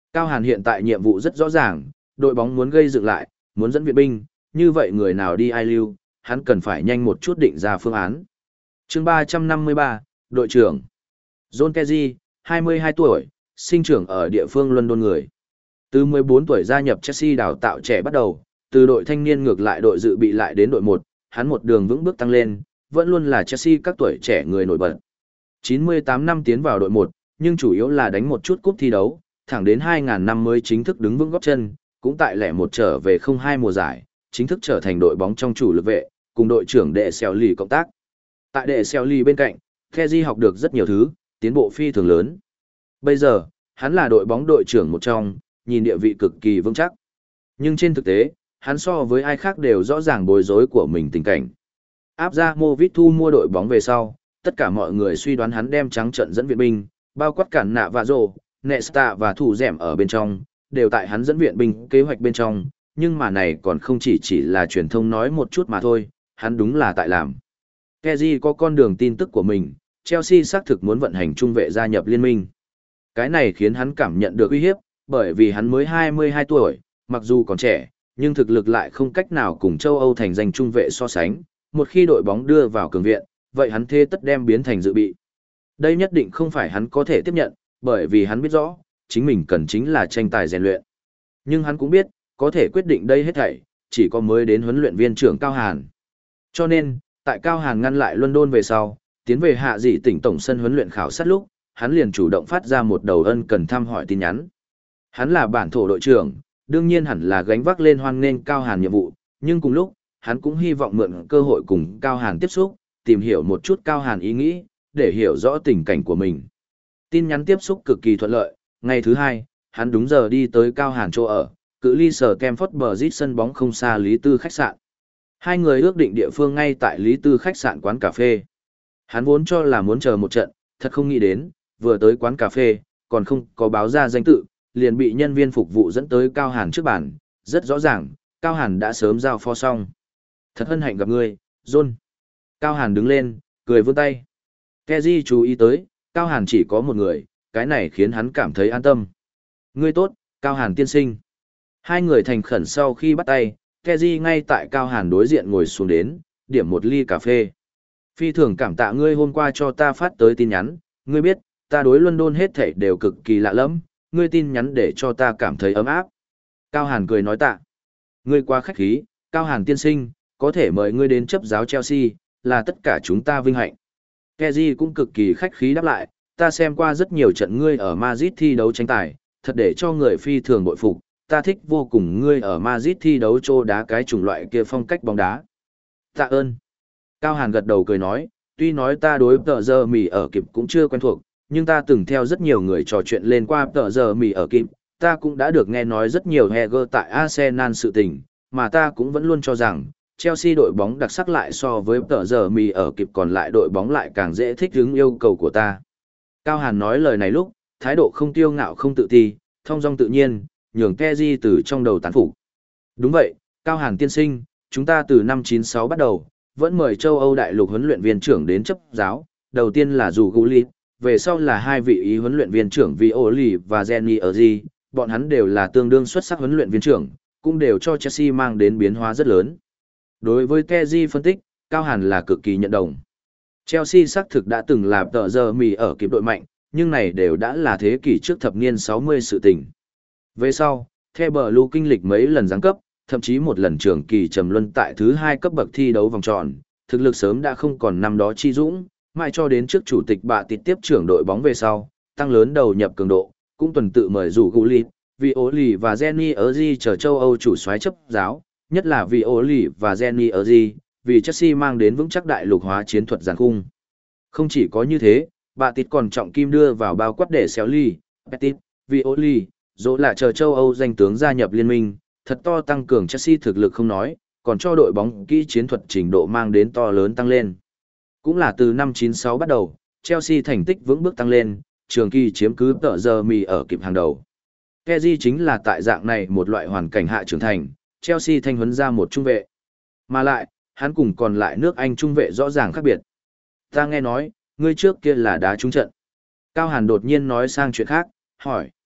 Cao Hàn hiện tại nhiệm vụ rất rõ ràng, đội bóng muốn gây dựng lại, muốn dẫn viện binh, như vậy người nào đi ai lưu, hắn cần phải nhanh một chút định ra phương án. Chương ba trăm năm mươi ba, đội trưởng John Terry, hai mươi hai tuổi, sinh trưởng ở địa phương London người. Từ mười bốn tuổi gia nhập Chelsea đào tạo trẻ bắt đầu, từ đội thanh niên ngược lại đội dự bị lại đến đội một, hắn một đường vững bước tăng lên, vẫn luôn là Chelsea các tuổi trẻ người nổi bật. chín mươi tám năm tiến vào đội một, nhưng chủ yếu là đánh một chút cúp thi đấu, thẳng đến hai nghìn năm mới chính thức đứng vững gót chân, cũng tại lẻ một trở về không hai mùa giải, chính thức trở thành đội bóng trong chủ lực vệ, cùng đội trưởng đệ xèo lì cộng tác. Tại đệ xèo lì bên cạnh, Kezi học được rất nhiều thứ, tiến bộ phi thường lớn. Bây giờ, hắn là đội bóng đội trưởng một trong, nhìn địa vị cực kỳ vững chắc. Nhưng trên thực tế, hắn so với ai khác đều rõ ràng bối rối của mình tình cảnh. Áp ra Movit thu mua đội bóng về sau, tất cả mọi người suy đoán hắn đem trắng trận dẫn viện binh, bao quát cản nạ và rồ, Nesta và thủ dẻm ở bên trong, đều tại hắn dẫn viện binh kế hoạch bên trong, nhưng mà này còn không chỉ chỉ là truyền thông nói một chút mà thôi, hắn đúng là tại làm. Kezi có con đường tin tức của mình, Chelsea xác thực muốn vận hành trung vệ gia nhập liên minh. Cái này khiến hắn cảm nhận được uy hiếp, bởi vì hắn mới hai mươi hai tuổi, mặc dù còn trẻ, nhưng thực lực lại không cách nào cùng châu Âu thành danh trung vệ so sánh. Một khi đội bóng đưa vào cường viện, vậy hắn thê tất đem biến thành dự bị. Đây nhất định không phải hắn có thể tiếp nhận, bởi vì hắn biết rõ, chính mình cần chính là tranh tài rèn luyện. Nhưng hắn cũng biết, có thể quyết định đây hết thảy, chỉ có mới đến huấn luyện viên trưởng Cao Hàn. Cho nên, tại Cao Hàn ngăn lại London về sau, tiến về hạ dị tỉnh tổng sân huấn luyện khảo sát lúc, hắn liền chủ động phát ra một đầu ân cần thăm hỏi tin nhắn. Hắn là bản thổ đội trưởng, đương nhiên hẳn là gánh vác lên hoan nghênh Cao Hàn nhiệm vụ, nhưng cùng lúc, hắn cũng hy vọng mượn cơ hội cùng Cao Hàn tiếp xúc, tìm hiểu một chút Cao Hàn ý nghĩ, để hiểu rõ tình cảnh của mình. Tin nhắn tiếp xúc cực kỳ thuận lợi, ngày thứ hai, hắn đúng giờ đi tới Cao Hàn chỗ ở, cự ly sở Stamford Bridge sân bóng không xa Lý Tư khách sạn. Hai người ước định địa phương ngay tại Lý Tư khách sạn quán cà phê. Hắn vốn cho là muốn chờ một trận, thật không nghĩ đến, vừa tới quán cà phê, còn không có báo ra danh tự, liền bị nhân viên phục vụ dẫn tới Cao Hàn trước bàn, rất rõ ràng, Cao Hàn đã sớm giao phó xong. Thật hân hạnh gặp ngươi, John. Cao Hàn đứng lên, cười vươn tay. Kezi chú ý tới, Cao Hàn chỉ có một người, cái này khiến hắn cảm thấy an tâm. Ngươi tốt, Cao Hàn tiên sinh. Hai người thành khẩn sau khi bắt tay, Kezi ngay tại Cao Hàn đối diện ngồi xuống đến, điểm một ly cà phê. Phi thường cảm tạ ngươi hôm qua cho ta phát tới tin nhắn, ngươi biết, ta đối London hết thảy đều cực kỳ lạ lẫm, ngươi tin nhắn để cho ta cảm thấy ấm áp. Cao Hàn cười nói tạ. Ngươi quá khách khí, Cao Hàn tiên sinh, có thể mời ngươi đến chấp giáo Chelsea, là tất cả chúng ta vinh hạnh. Kezi cũng cực kỳ khách khí đáp lại, ta xem qua rất nhiều trận ngươi ở Madrid thi đấu tranh tài, thật để cho người phi thường bội phục, ta thích vô cùng ngươi ở Madrid thi đấu trô đá cái chủng loại kia phong cách bóng đá. Tạ ơn. Cao Hàn gật đầu cười nói, tuy nói ta đối tờ giờ mì ở kịp cũng chưa quen thuộc, nhưng ta từng theo rất nhiều người trò chuyện lên qua tờ giờ mì ở kịp, ta cũng đã được nghe nói rất nhiều Heger tại Arsenal sự tình, mà ta cũng vẫn luôn cho rằng, Chelsea đội bóng đặc sắc lại so với tờ giờ mì ở kịp còn lại đội bóng lại càng dễ thích ứng yêu cầu của ta. Cao Hàn nói lời này lúc, thái độ không tiêu ngạo không tự ti, thong dong tự nhiên, nhường Kezi từ trong đầu tán phục. Đúng vậy, Cao Hàn tiên sinh, chúng ta từ năm chín sáu bắt đầu, vẫn mời châu Âu đại lục huấn luyện viên trưởng đến chấp giáo, đầu tiên là dù Gullit, về sau là hai vị ý huấn luyện viên trưởng Violi và Jenny Erzi, bọn hắn đều là tương đương xuất sắc huấn luyện viên trưởng, cũng đều cho Chelsea mang đến biến hóa rất lớn. Đối với Kezi phân tích, Cao Hàn là cực kỳ nhận đồng. Chelsea xác thực đã từng là tờ giờ mì ở kịp đội mạnh, nhưng này đều đã là thế kỷ trước thập niên sáu mươi sự tình. Về sau, The Blue kinh lịch mấy lần giáng cấp, thậm chí một lần trường kỳ trầm luân tại thứ hai cấp bậc thi đấu vòng tròn, thực lực sớm đã không còn năm đó chi dũng, mãi cho đến trước chủ tịch bạ tịt tiếp trưởng đội bóng về sau, tăng lớn đầu nhập cường độ, cũng tuần tự mời rủ Gullit, Violi và Jenny Erzi chờ châu Âu chủ soái chấp giáo, nhất là Violi và Jenny Erzi, vì Chelsea mang đến vững chắc đại lục hóa chiến thuật giàn khung. Không chỉ có như thế, bạ tịt còn trọng kim đưa vào bao quát để xéo ly, Petit, Violi, dỗ là chờ châu Âu danh tướng gia nhập liên minh, thật to tăng cường Chelsea thực lực không nói, còn cho đội bóng kỹ chiến thuật trình độ mang đến to lớn tăng lên. Cũng là từ năm chín sáu bắt đầu, Chelsea thành tích vững bước tăng lên, trường kỳ chiếm cứ tợ giờ mì ở kịp hàng đầu. Kezi chính là tại dạng này một loại hoàn cảnh hạ trưởng thành, Chelsea thanh huấn ra một trung vệ. Mà lại, hắn cùng còn lại nước Anh trung vệ rõ ràng khác biệt. Ta nghe nói, ngươi trước kia là đá trúng trận. Cao Hàn đột nhiên nói sang chuyện khác, hỏi.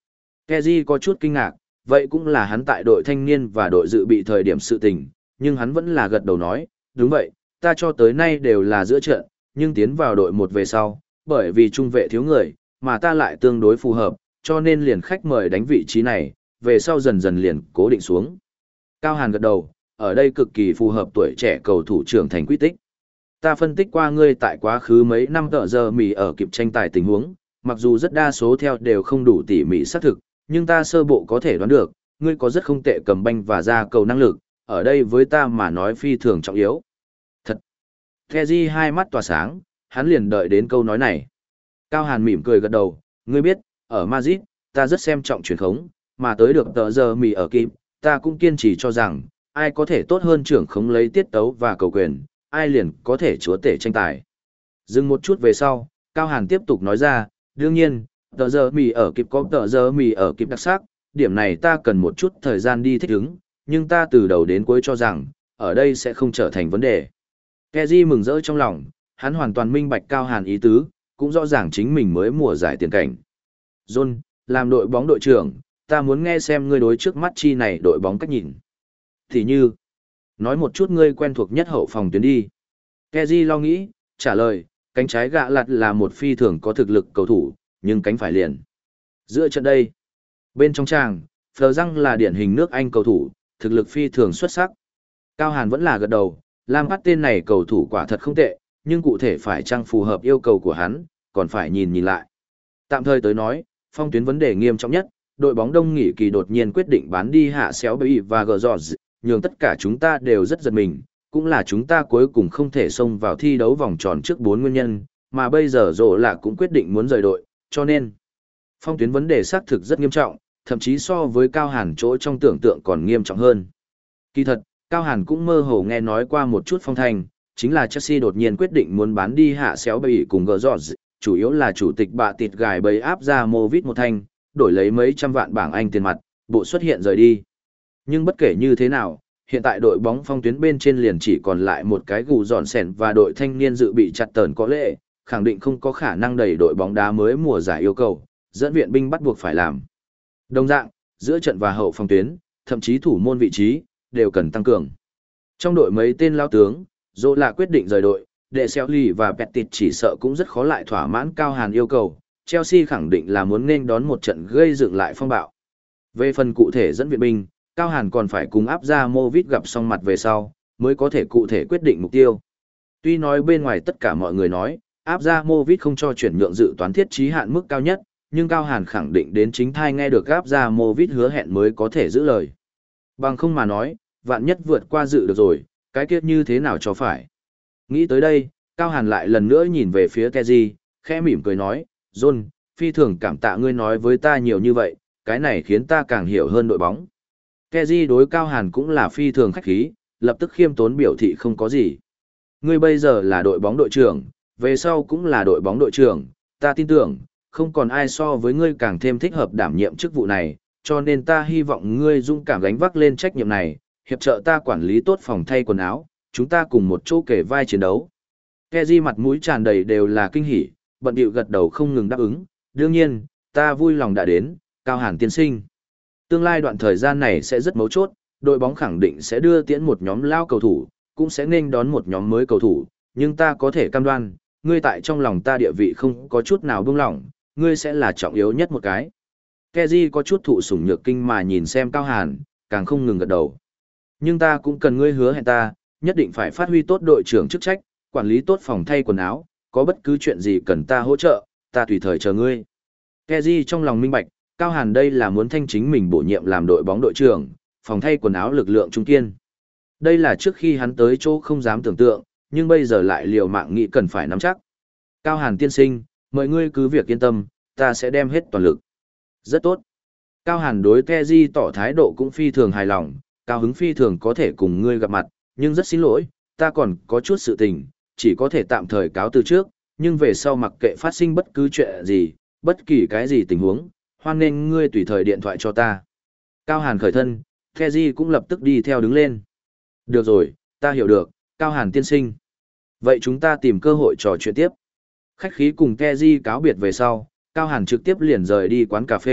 Keji có chút kinh ngạc, vậy cũng là hắn tại đội thanh niên và đội dự bị thời điểm sự tình, nhưng hắn vẫn là gật đầu nói, đúng vậy, ta cho tới nay đều là giữa trận, nhưng tiến vào đội một về sau, bởi vì trung vệ thiếu người, mà ta lại tương đối phù hợp, cho nên liền khách mời đánh vị trí này, về sau dần dần liền cố định xuống. Cao Hàn gật đầu, ở đây cực kỳ phù hợp tuổi trẻ cầu thủ trưởng thành quy tích. Ta phân tích qua ngươi tại quá khứ mấy năm tợ giờ mì ở kịp tranh tài tình huống, mặc dù rất đa số theo đều không đủ tỉ mỉ xác thực, nhưng ta sơ bộ có thể đoán được, ngươi có rất không tệ cầm banh và ra cầu năng lực, ở đây với ta mà nói phi thường trọng yếu. Thật! Keji hai mắt tỏa sáng, hắn liền đợi đến câu nói này. Cao Hàn mỉm cười gật đầu, ngươi biết, ở Madrid, ta rất xem trọng truyền khống, mà tới được tợ giờ mì ở kịp, ta cũng kiên trì cho rằng, ai có thể tốt hơn trưởng khống lấy tiết tấu và cầu quyền, ai liền có thể chúa tể tranh tài. Dừng một chút về sau, Cao Hàn tiếp tục nói ra, đương nhiên, tờ giờ mì ở kịp có tờ giờ mì ở kịp đặc sắc, điểm này ta cần một chút thời gian đi thích ứng, nhưng ta từ đầu đến cuối cho rằng, ở đây sẽ không trở thành vấn đề. Keji mừng rỡ trong lòng, hắn hoàn toàn minh bạch Cao Hàn ý tứ, cũng rõ ràng chính mình mới mùa giải tiền cảnh. John, làm đội bóng đội trưởng, ta muốn nghe xem ngươi đối trước mắt chi này đội bóng cách nhìn. Thì như, nói một chút ngươi quen thuộc nhất hậu phòng tuyến đi. Keji lo nghĩ, trả lời, cánh trái gạ lặt là một phi thường có thực lực cầu thủ, nhưng cánh phải liền. Giữa trận đây, bên trong tràng, Phờ Răng là điển hình nước Anh cầu thủ, thực lực phi thường xuất sắc. Cao Hàn vẫn là gật đầu, Lam Phát tên này cầu thủ quả thật không tệ, nhưng cụ thể phải chăng phù hợp yêu cầu của hắn, còn phải nhìn nhìn lại. Tạm thời tới nói, phong tuyến vấn đề nghiêm trọng nhất, đội bóng đông nghỉ kỳ đột nhiên quyết định bán đi hạ xéo bầy và gờ giọt, nhường tất cả chúng ta đều rất giật mình, cũng là chúng ta cuối cùng không thể xông vào thi đấu vòng tròn trước bốn nguyên nhân, mà bây giờ rổ là cũng quyết định muốn rời đội, cho nên phong tuyến vấn đề xác thực rất nghiêm trọng, thậm chí so với Cao Hàn chỗ trong tưởng tượng còn nghiêm trọng hơn. Kỳ thật, Cao Hàn cũng mơ hồ nghe nói qua một chút phong thanh, chính là Chelsea đột nhiên quyết định muốn bán đi hạ xéo bầy cùng gờ giọt, chủ yếu là chủ tịch bạ tịt gài bầy áp ra Movit một thanh, đổi lấy mấy trăm vạn bảng Anh tiền mặt, bộ xuất hiện rời đi. Nhưng bất kể như thế nào, hiện tại đội bóng phong tuyến bên trên liền chỉ còn lại một cái gù dọn sẻn và đội thanh niên dự bị chặt tờn có lệ, khẳng định không có khả năng đẩy đội bóng đá mới mùa giải yêu cầu, dẫn viện binh bắt buộc phải làm. Đồng dạng, giữa trận và hậu phòng tuyến, thậm chí thủ môn vị trí, đều cần tăng cường. Trong đội mấy tên lao tướng, dỗ là quyết định rời đội, để Selly và Petit chỉ sợ cũng rất khó lại thỏa mãn Cao Hàn yêu cầu, Chelsea khẳng định là muốn nên đón một trận gây dựng lại phong bạo. Về phần cụ thể dẫn viện binh, Cao Hàn còn phải cùng áp ra Movit gặp xong mặt về sau, mới có thể cụ thể quyết định mục tiêu. Tuy nói bên ngoài tất cả mọi người nói, áp ra Movit không cho chuyển nhượng dự toán thiết trí hạn mức cao nhất, nhưng Cao Hàn khẳng định đến chính thai nghe được áp ra Movit hứa hẹn mới có thể giữ lời. Bằng không mà nói, vạn nhất vượt qua dự được rồi, cái kiếp như thế nào cho phải. Nghĩ tới đây, Cao Hàn lại lần nữa nhìn về phía Keji, khẽ mỉm cười nói, John, phi thường cảm tạ ngươi nói với ta nhiều như vậy, cái này khiến ta càng hiểu hơn đội bóng. Keji đối Cao Hàn cũng là phi thường khách khí, lập tức khiêm tốn biểu thị không có gì. Ngươi bây giờ là đội bóng đội trưởng, về sau cũng là đội bóng đội trưởng, ta tin tưởng, không còn ai so với ngươi càng thêm thích hợp đảm nhiệm chức vụ này, cho nên ta hy vọng ngươi dũng cảm gánh vác lên trách nhiệm này, hiệp trợ ta quản lý tốt phòng thay quần áo, chúng ta cùng một chỗ kể vai chiến đấu. Keji mặt mũi tràn đầy đều là kinh hỉ, bận bịu gật đầu không ngừng đáp ứng, đương nhiên, ta vui lòng đã đến, Cao Hàn tiên sinh. Tương lai đoạn thời gian này sẽ rất mấu chốt, đội bóng khẳng định sẽ đưa tiễn một nhóm lao cầu thủ, cũng sẽ nên đón một nhóm mới cầu thủ, nhưng ta có thể cam đoan, ngươi tại trong lòng ta địa vị không có chút nào buông lỏng, ngươi sẽ là trọng yếu nhất một cái. Keji có chút thụ sủng nhược kinh mà nhìn xem Cao Hàn, càng không ngừng gật đầu. Nhưng ta cũng cần ngươi hứa hẹn ta, nhất định phải phát huy tốt đội trưởng chức trách, quản lý tốt phòng thay quần áo, có bất cứ chuyện gì cần ta hỗ trợ, ta tùy thời chờ ngươi. Keji trong lòng minh bạch, Cao Hàn đây là muốn thanh chính mình bổ nhiệm làm đội bóng đội trưởng, phòng thay quần áo lực lượng trung kiên. Đây là trước khi hắn tới chỗ không dám tưởng tượng, nhưng bây giờ lại liều mạng nghĩ cần phải nắm chắc. Cao Hàn tiên sinh, mời ngươi cứ việc yên tâm, ta sẽ đem hết toàn lực. Rất tốt. Cao Hàn đối Keji tỏ thái độ cũng phi thường hài lòng, cao hứng phi thường có thể cùng ngươi gặp mặt, nhưng rất xin lỗi, ta còn có chút sự tình, chỉ có thể tạm thời cáo từ trước, nhưng về sau mặc kệ phát sinh bất cứ chuyện gì, bất kỳ cái gì tình huống, hoan nên ngươi tùy thời điện thoại cho ta. Cao Hàn khởi thân, Keji cũng lập tức đi theo đứng lên. Được rồi, ta hiểu được, Cao Hàn tiên sinh. Vậy chúng ta tìm cơ hội trò chuyện tiếp. Khách khí cùng Keji cáo biệt về sau, Cao Hàn trực tiếp liền rời đi quán cà phê,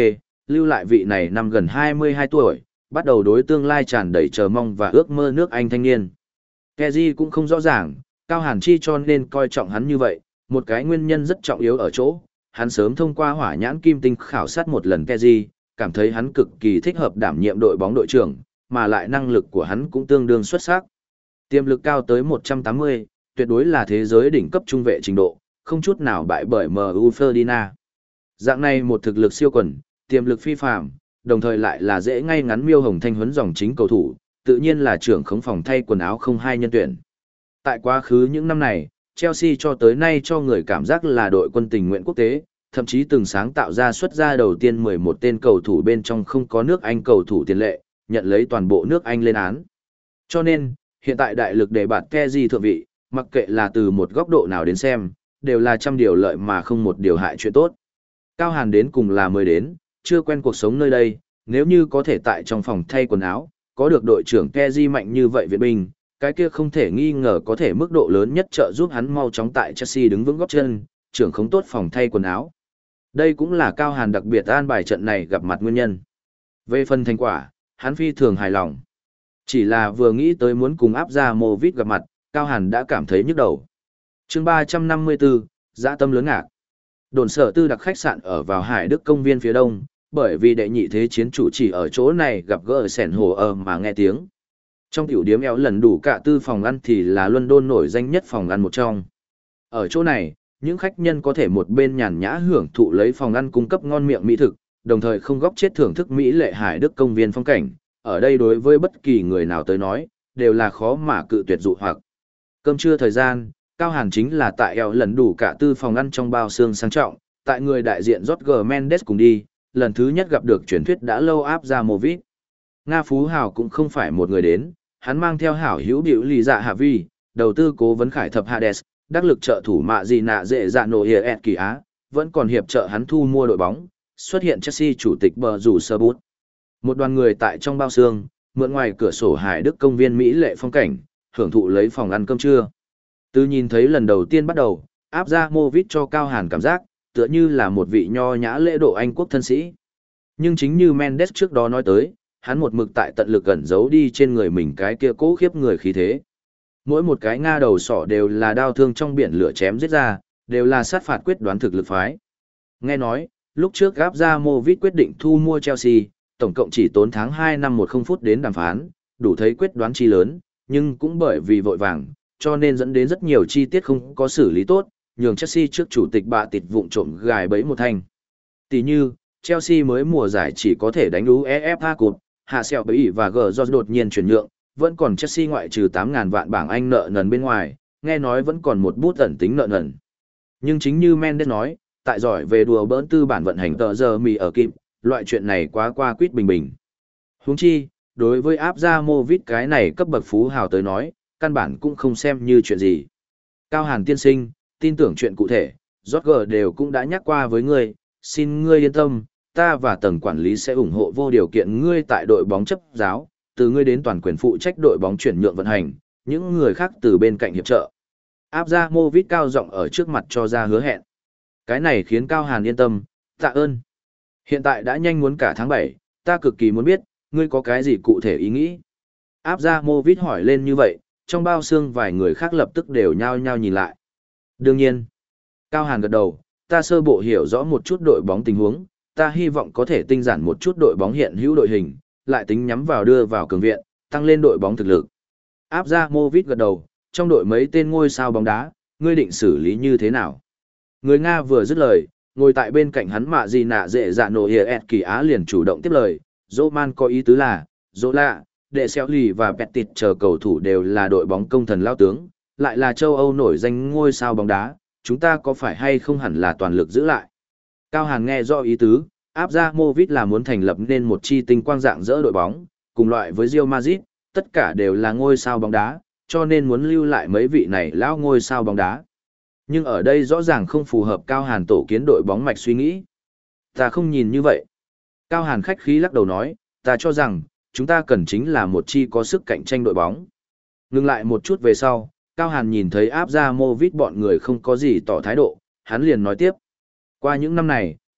lưu lại vị này năm gần hai mươi hai tuổi, bắt đầu đối tương lai tràn đầy chờ mong và ước mơ nước Anh thanh niên. Kezi cũng không rõ ràng, Cao Hàn Chi cho nên coi trọng hắn như vậy, một cái nguyên nhân rất trọng yếu ở chỗ, hắn sớm thông qua hỏa nhãn kim tinh khảo sát một lần Kezi, cảm thấy hắn cực kỳ thích hợp đảm nhiệm đội bóng đội trưởng, mà lại năng lực của hắn cũng tương đương xuất sắc. Tiềm lực cao tới một trăm tám mươi, tuyệt đối là thế giới đỉnh cấp trung vệ trình độ, không chút nào bại bởi em u Ferdinand. Dạng này một thực lực siêu quần, tiềm lực phi phàm, đồng thời lại là dễ ngay ngắn miêu hồng thanh huấn dòng chính cầu thủ, tự nhiên là trưởng khống phòng thay quần áo không hai nhân tuyển. Tại quá khứ những năm này, Chelsea cho tới nay cho người cảm giác là đội quân tình nguyện quốc tế, thậm chí từng sáng tạo ra xuất ra đầu tiên mười một tên cầu thủ bên trong không có nước Anh cầu thủ tiền lệ, nhận lấy toàn bộ nước Anh lên án. Cho nên, hiện tại đại lực để bạt Kezi thượng vị, mặc kệ là từ một góc độ nào đến xem, đều là trăm điều lợi mà không một điều hại chuyện tốt. Cao Hàn đến cùng là mới đến, chưa quen cuộc sống nơi đây, nếu như có thể tại trong phòng thay quần áo, có được đội trưởng Kezi mạnh như vậy viện binh, cái kia không thể nghi ngờ có thể mức độ lớn nhất trợ giúp hắn mau chóng tại Chelsea đứng vững gót chân, trưởng không tốt phòng thay quần áo. Đây cũng là Cao Hàn đặc biệt an bài trận này gặp mặt nguyên nhân. Về phần thành quả, hắn phi thường hài lòng. Chỉ là vừa nghĩ tới muốn cùng áp ra Movit gặp mặt, Cao Hàn đã cảm thấy nhức đầu. chương ba trăm năm mươi tư, dã tâm lớn ngạc. Đồn sở tư đặc khách sạn ở vào Hải Đức công viên phía đông, bởi vì đệ nhị thế chiến chủ chỉ ở chỗ này gặp gỡ sẻn hồ ở mà nghe tiếng. Trong tiểu điếm éo lần đủ cả tư phòng ăn thì là London nổi danh nhất phòng ăn một trong. Ở chỗ này, những khách nhân có thể một bên nhàn nhã hưởng thụ lấy phòng ăn cung cấp ngon miệng mỹ thực, đồng thời không góc chết thưởng thức Mỹ lệ Hải Đức công viên phong cảnh. Ở đây đối với bất kỳ người nào tới nói, đều là khó mà cự tuyệt dụ hoặc. Cơm trưa thời gian, Cao Hàn chính là tại éo lần đủ cả tư phòng ăn trong bao xương sang trọng, tại người đại diện Jorge Mendes cùng đi, lần thứ nhất gặp được truyền thuyết đã lâu áp ra Movit. Nga Phú Hào cũng không phải một người đến, hắn mang theo hảo hữu biểu lì dạ hạ vi, đầu tư cố vấn khải thập Hades, đắc lực trợ thủ mạ gì nạ dễ dạ nổ hiệp ẹt kỳ á, vẫn còn hiệp trợ hắn thu mua đội bóng, xuất hiện Chelsea chủ tịch bờ rủ sơ bút. Một đoàn người tại trong bao xương, mượn ngoài cửa sổ Hải Đức công viên Mỹ lệ phong cảnh, hưởng thụ lấy phòng ăn cơm trưa. Từ nhìn thấy lần đầu tiên bắt đầu, áp ra Movit cho Cao Hàn cảm giác, tựa như là một vị nho nhã lễ độ Anh quốc thân sĩ. Nhưng chính như Mendes trước đó nói tới, hắn một mực tại tận lực ẩn giấu đi trên người mình cái kia cố khiếp người khí thế. Mỗi một cái Nga đầu sỏ đều là đao thương trong biển lửa chém giết ra, đều là sát phạt quyết đoán thực lực phái. Nghe nói, lúc trước gáp ra Movit quyết định thu mua Chelsea, tổng cộng chỉ tốn tháng hai năm một không phút đến đàm phán, đủ thấy quyết đoán chi lớn, nhưng cũng bởi vì vội vàng, cho nên dẫn đến rất nhiều chi tiết không có xử lý tốt, nhường Chelsea trước chủ tịch bạ tịt vụng trộm gài bẫy một thanh. Tỷ như, Chelsea mới mùa giải chỉ có thể đánh u e ép a Cup, hạ sẹo bẫy và gờ do đột nhiên chuyển nhượng, vẫn còn Chelsea ngoại trừ tám ngàn vạn bảng Anh nợ nần bên ngoài, nghe nói vẫn còn một bút ẩn tính nợ nần. Nhưng chính như Mendes nói, tại giỏi về đùa bỡn tư bản vận hành tờ giờ mì ở kịp, loại chuyện này quá qua quýt bình bình. Huống chi, đối với áp ra Movit cái này cấp bậc phú hào tới nói, căn bản cũng không xem như chuyện gì. Cao Hàn tiên sinh, tin tưởng chuyện cụ thể, Jorge đều cũng đã nhắc qua với ngươi, xin ngươi yên tâm, ta và tầng quản lý sẽ ủng hộ vô điều kiện ngươi tại đội bóng chấp giáo, từ ngươi đến toàn quyền phụ trách đội bóng chuyển nhượng vận hành, những người khác từ bên cạnh hiệp trợ. Áp ra Movit cao giọng ở trước mặt cho ra hứa hẹn. Cái này khiến Cao Hàn yên tâm, tạ ơn. Hiện tại đã nhanh muốn cả tháng bảy, ta cực kỳ muốn biết, ngươi có cái gì cụ thể ý nghĩ. Áp ra Movit hỏi lên như vậy, trong bao xương vài người khác lập tức đều nhao nhao nhìn lại. Đương nhiên, Cao Hàn gật đầu, ta sơ bộ hiểu rõ một chút đội bóng tình huống, ta hy vọng có thể tinh giản một chút đội bóng hiện hữu đội hình, lại tính nhắm vào đưa vào cường viện, tăng lên đội bóng thực lực. Áp ra Movit gật đầu, trong đội mấy tên ngôi sao bóng đá, ngươi định xử lý như thế nào? Người Nga vừa dứt lời, ngồi tại bên cạnh hắn mạ gì nạ dễ dạ nổ hiệp ẹt kỳ á liền chủ động tiếp lời, Roman có ý tứ là, Zola, Đệ Xeo Lì và Petit chờ cầu thủ đều là đội bóng công thần lao tướng, lại là châu Âu nổi danh ngôi sao bóng đá, chúng ta có phải hay không hẳn là toàn lực giữ lại. Cao Hàn nghe rõ ý tứ, áp ra Movit là muốn thành lập nên một chi tinh quang dạng dỡ đội bóng, cùng loại với Real Madrid, tất cả đều là ngôi sao bóng đá, cho nên muốn lưu lại mấy vị này lão ngôi sao bóng đá. Nhưng ở đây rõ ràng không phù hợp Cao Hàn tổ kiến đội bóng mạch suy nghĩ. Ta không nhìn như vậy. Cao Hàn khách khí lắc đầu nói, ta cho rằng, chúng ta cần chính là một chi có sức cạnh tranh đội bóng. Ngừng lại một chút về sau, Cao Hàn nhìn thấy áp ra Movit bọn người không có gì tỏ thái độ, hắn liền nói tiếp. Qua những năm này,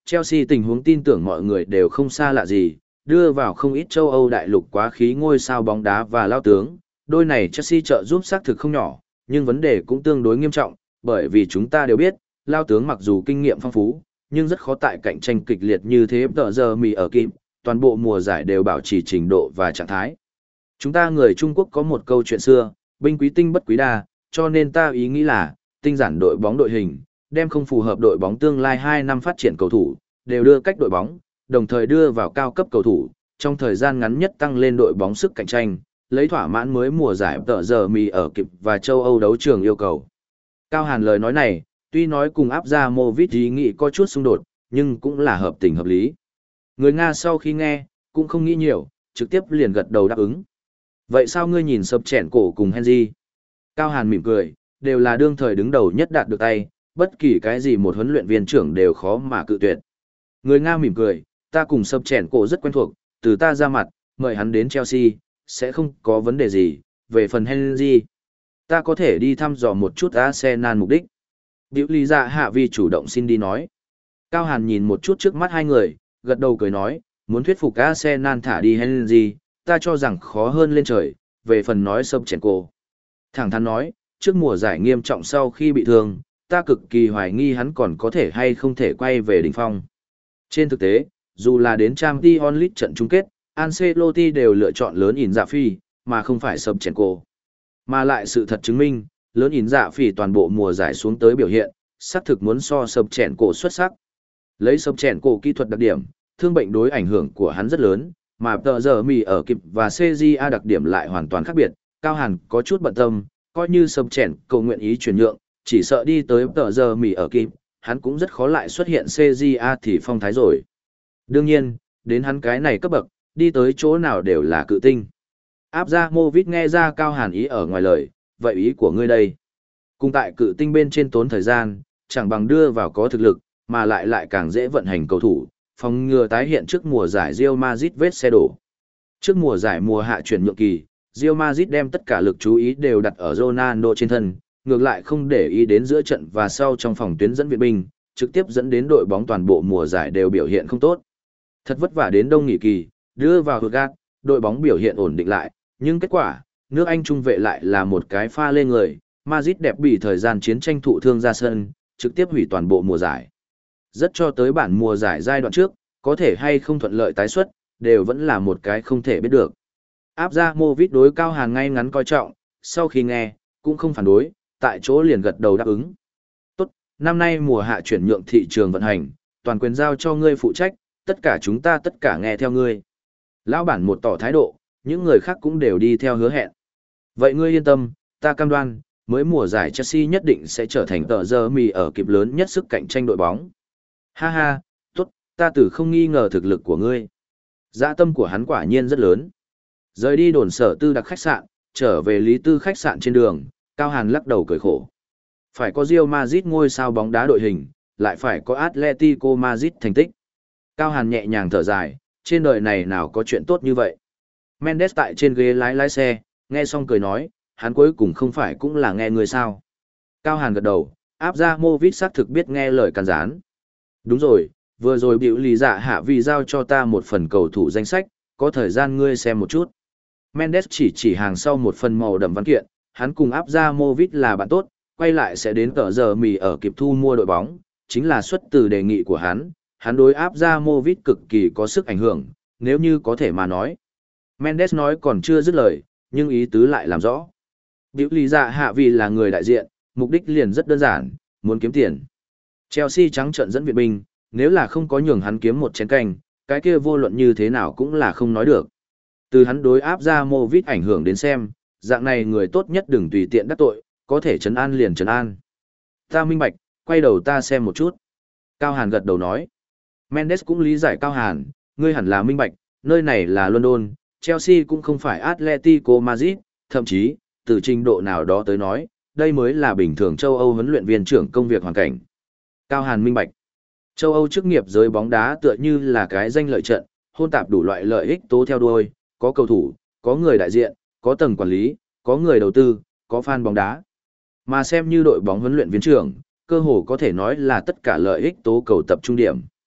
Chelsea tình huống tin tưởng mọi người đều không xa lạ gì, đưa vào không ít châu Âu đại lục quá khí ngôi sao bóng đá và lao tướng, đôi này Chelsea trợ giúp xác thực không nhỏ, nhưng vấn đề cũng tương đối nghiêm trọng, bởi vì chúng ta đều biết, lao tướng mặc dù kinh nghiệm phong phú, nhưng rất khó tại cạnh tranh kịch liệt như thế tờ giờ mì ở kịp, toàn bộ mùa giải đều bảo trì trình độ và trạng thái. Chúng ta người Trung Quốc có một câu chuyện xưa, binh quý tinh bất quý đa, cho nên ta ý nghĩ là, tinh giản đội bóng đội hình, đem không phù hợp đội bóng tương lai hai năm phát triển cầu thủ, đều đưa cách đội bóng, đồng thời đưa vào cao cấp cầu thủ, trong thời gian ngắn nhất tăng lên đội bóng sức cạnh tranh, lấy thỏa mãn mới mùa giải tờ giờ mì ở kịp và châu Âu đấu trường yêu cầu. Cao Hàn lời nói này, tuy nói cùng áp ra Movit ý nghĩ có chút xung đột, nhưng cũng là hợp tình hợp lý. Người Nga sau khi nghe, cũng không nghĩ nhiều, trực tiếp liền gật đầu đáp ứng. Vậy sao ngươi nhìn sập chèn cổ cùng Henry? Cao Hàn mỉm cười, đều là đương thời đứng đầu nhất đạt được tay, bất kỳ cái gì một huấn luyện viên trưởng đều khó mà cự tuyệt. Người Nga mỉm cười, ta cùng sập chèn cổ rất quen thuộc, từ ta ra mặt, mời hắn đến Chelsea, sẽ không có vấn đề gì. Về phần Henry, ta có thể đi thăm dò một chút Arsenal mục đích. Biểu lý dạ hạ vi chủ động xin đi nói. Cao Hàn nhìn một chút trước mắt hai người, gật đầu cười nói, muốn thuyết phục Arsenal thả đi Henry, ta cho rằng khó hơn lên trời, về phần nói sập chèn cổ. Thẳng thắn nói, trước mùa giải nghiêm trọng sau khi bị thương, ta cực kỳ hoài nghi hắn còn có thể hay không thể quay về đỉnh phong. Trên thực tế, dù là đến Champions League trận chung kết, Ancelotti đều lựa chọn lớn ỉn dạ phi, mà không phải sập chèn cổ. Mà lại sự thật chứng minh, lớn ỉn dạ phi toàn bộ mùa giải xuống tới biểu hiện, xác thực muốn so sập chèn cổ xuất sắc. Lấy sập chèn cổ kỹ thuật đặc điểm, thương bệnh đối ảnh hưởng của hắn rất lớn, mà tờ giờ mì ở kịp và xê giê a đặc điểm lại hoàn toàn khác biệt. Cao Hàn có chút bận tâm, coi như sập chèn cổ nguyện ý chuyển nhượng, chỉ sợ đi tới tờ giờ mì ở kịp, hắn cũng rất khó lại xuất hiện xê giê a thì phong thái rồi. Đương nhiên, đến hắn cái này cấp bậc, đi tới chỗ nào đều là cự tinh. Áp ra Movit nghe ra Cao Hàn ý ở ngoài lời, vậy ý của ngươi đây. Cùng tại cự tinh bên trên tốn thời gian, chẳng bằng đưa vào có thực lực, mà lại lại càng dễ vận hành cầu thủ, phòng ngừa tái hiện trước mùa giải Real Madrid vết xe đổ. Trước mùa giải mùa hạ chuyển nhượng kỳ, Real Madrid đem tất cả lực chú ý đều đặt ở Ronaldo trên thân, ngược lại không để ý đến giữa trận và sau trong phòng tuyến dẫn viện binh, trực tiếp dẫn đến đội bóng toàn bộ mùa giải đều biểu hiện không tốt. Thật vất vả đến đông nghỉ kỳ, đưa vào hụt gạt, đội bóng biểu hiện ổn định lại, nhưng kết quả, nước Anh trung vệ lại là một cái pha lên người, Madrid đẹp bị thời gian chiến tranh thụ thương ra sân, trực tiếp hủy toàn bộ mùa giải. Rất cho tới bản mùa giải giai đoạn trước, có thể hay không thuận lợi tái xuất, đều vẫn là một cái không thể biết được. Áp ra Movit đối Cao Hàn ngay ngắn coi trọng, sau khi nghe, cũng không phản đối, tại chỗ liền gật đầu đáp ứng. Tốt, năm nay mùa hạ chuyển nhượng thị trường vận hành, toàn quyền giao cho ngươi phụ trách, tất cả chúng ta tất cả nghe theo ngươi. Lão bản một tỏ thái độ, những người khác cũng đều đi theo hứa hẹn. Vậy ngươi yên tâm, ta cam đoan, mới mùa giải Chelsea nhất định sẽ trở thành tờ giờ mì ở kịp lớn nhất sức cạnh tranh đội bóng. Ha ha, tốt, ta tử không nghi ngờ thực lực của ngươi. Dã tâm của hắn quả nhiên rất lớn. Rời đi đồn sở tư đặc khách sạn, trở về lý tư khách sạn trên đường, Cao Hàn lắc đầu cười khổ. Phải có Real Madrid ngôi sao bóng đá đội hình, lại phải có Atletico Madrid thành tích. Cao Hàn nhẹ nhàng thở dài, trên đời này nào có chuyện tốt như vậy. Mendes tại trên ghế lái lái xe, nghe xong cười nói, hắn cuối cùng không phải cũng là nghe người sao. Cao Hàn gật đầu, áp ra Movit xác thực biết nghe lời can gián. Đúng rồi, vừa rồi biểu lý dạ hạ vì giao cho ta một phần cầu thủ danh sách, có thời gian ngươi xem một chút. Mendes chỉ chỉ hàng sau một phần màu đậm văn kiện, hắn cùng áp ra Movit là bạn tốt, quay lại sẽ đến tờ giờ mì ở kịp thu mua đội bóng, chính là xuất từ đề nghị của hắn, hắn đối áp ra Movit cực kỳ có sức ảnh hưởng, nếu như có thể mà nói. Mendes nói còn chưa dứt lời, nhưng ý tứ lại làm rõ. Biểu lý dạ hạ vì là người đại diện, mục đích liền rất đơn giản, muốn kiếm tiền. Chelsea trắng trận dẫn viện binh, nếu là không có nhường hắn kiếm một chén canh, cái kia vô luận như thế nào cũng là không nói được. Từ hắn đối áp ra Movit ảnh hưởng đến xem, dạng này người tốt nhất đừng tùy tiện đắc tội, có thể trấn an liền trấn an. Ta minh bạch, quay đầu ta xem một chút. Cao Hàn gật đầu nói. Mendes cũng lý giải Cao Hàn, ngươi hẳn là minh bạch, nơi này là London, Chelsea cũng không phải Atletico Madrid, thậm chí, từ trình độ nào đó tới nói, đây mới là bình thường châu Âu huấn luyện viên trưởng công việc hoàn cảnh. Cao Hàn minh bạch. Châu Âu chức nghiệp giới bóng đá tựa như là cái danh lợi trận, hôn tạp đủ loại lợi ích tố theo đuôi, có cầu thủ, có người đại diện, có tầng quản lý, có người đầu tư, có fan bóng đá. Mà xem như đội bóng huấn luyện viên trưởng, cơ hồ có thể nói là tất cả lợi ích tố cầu tập trung điểm.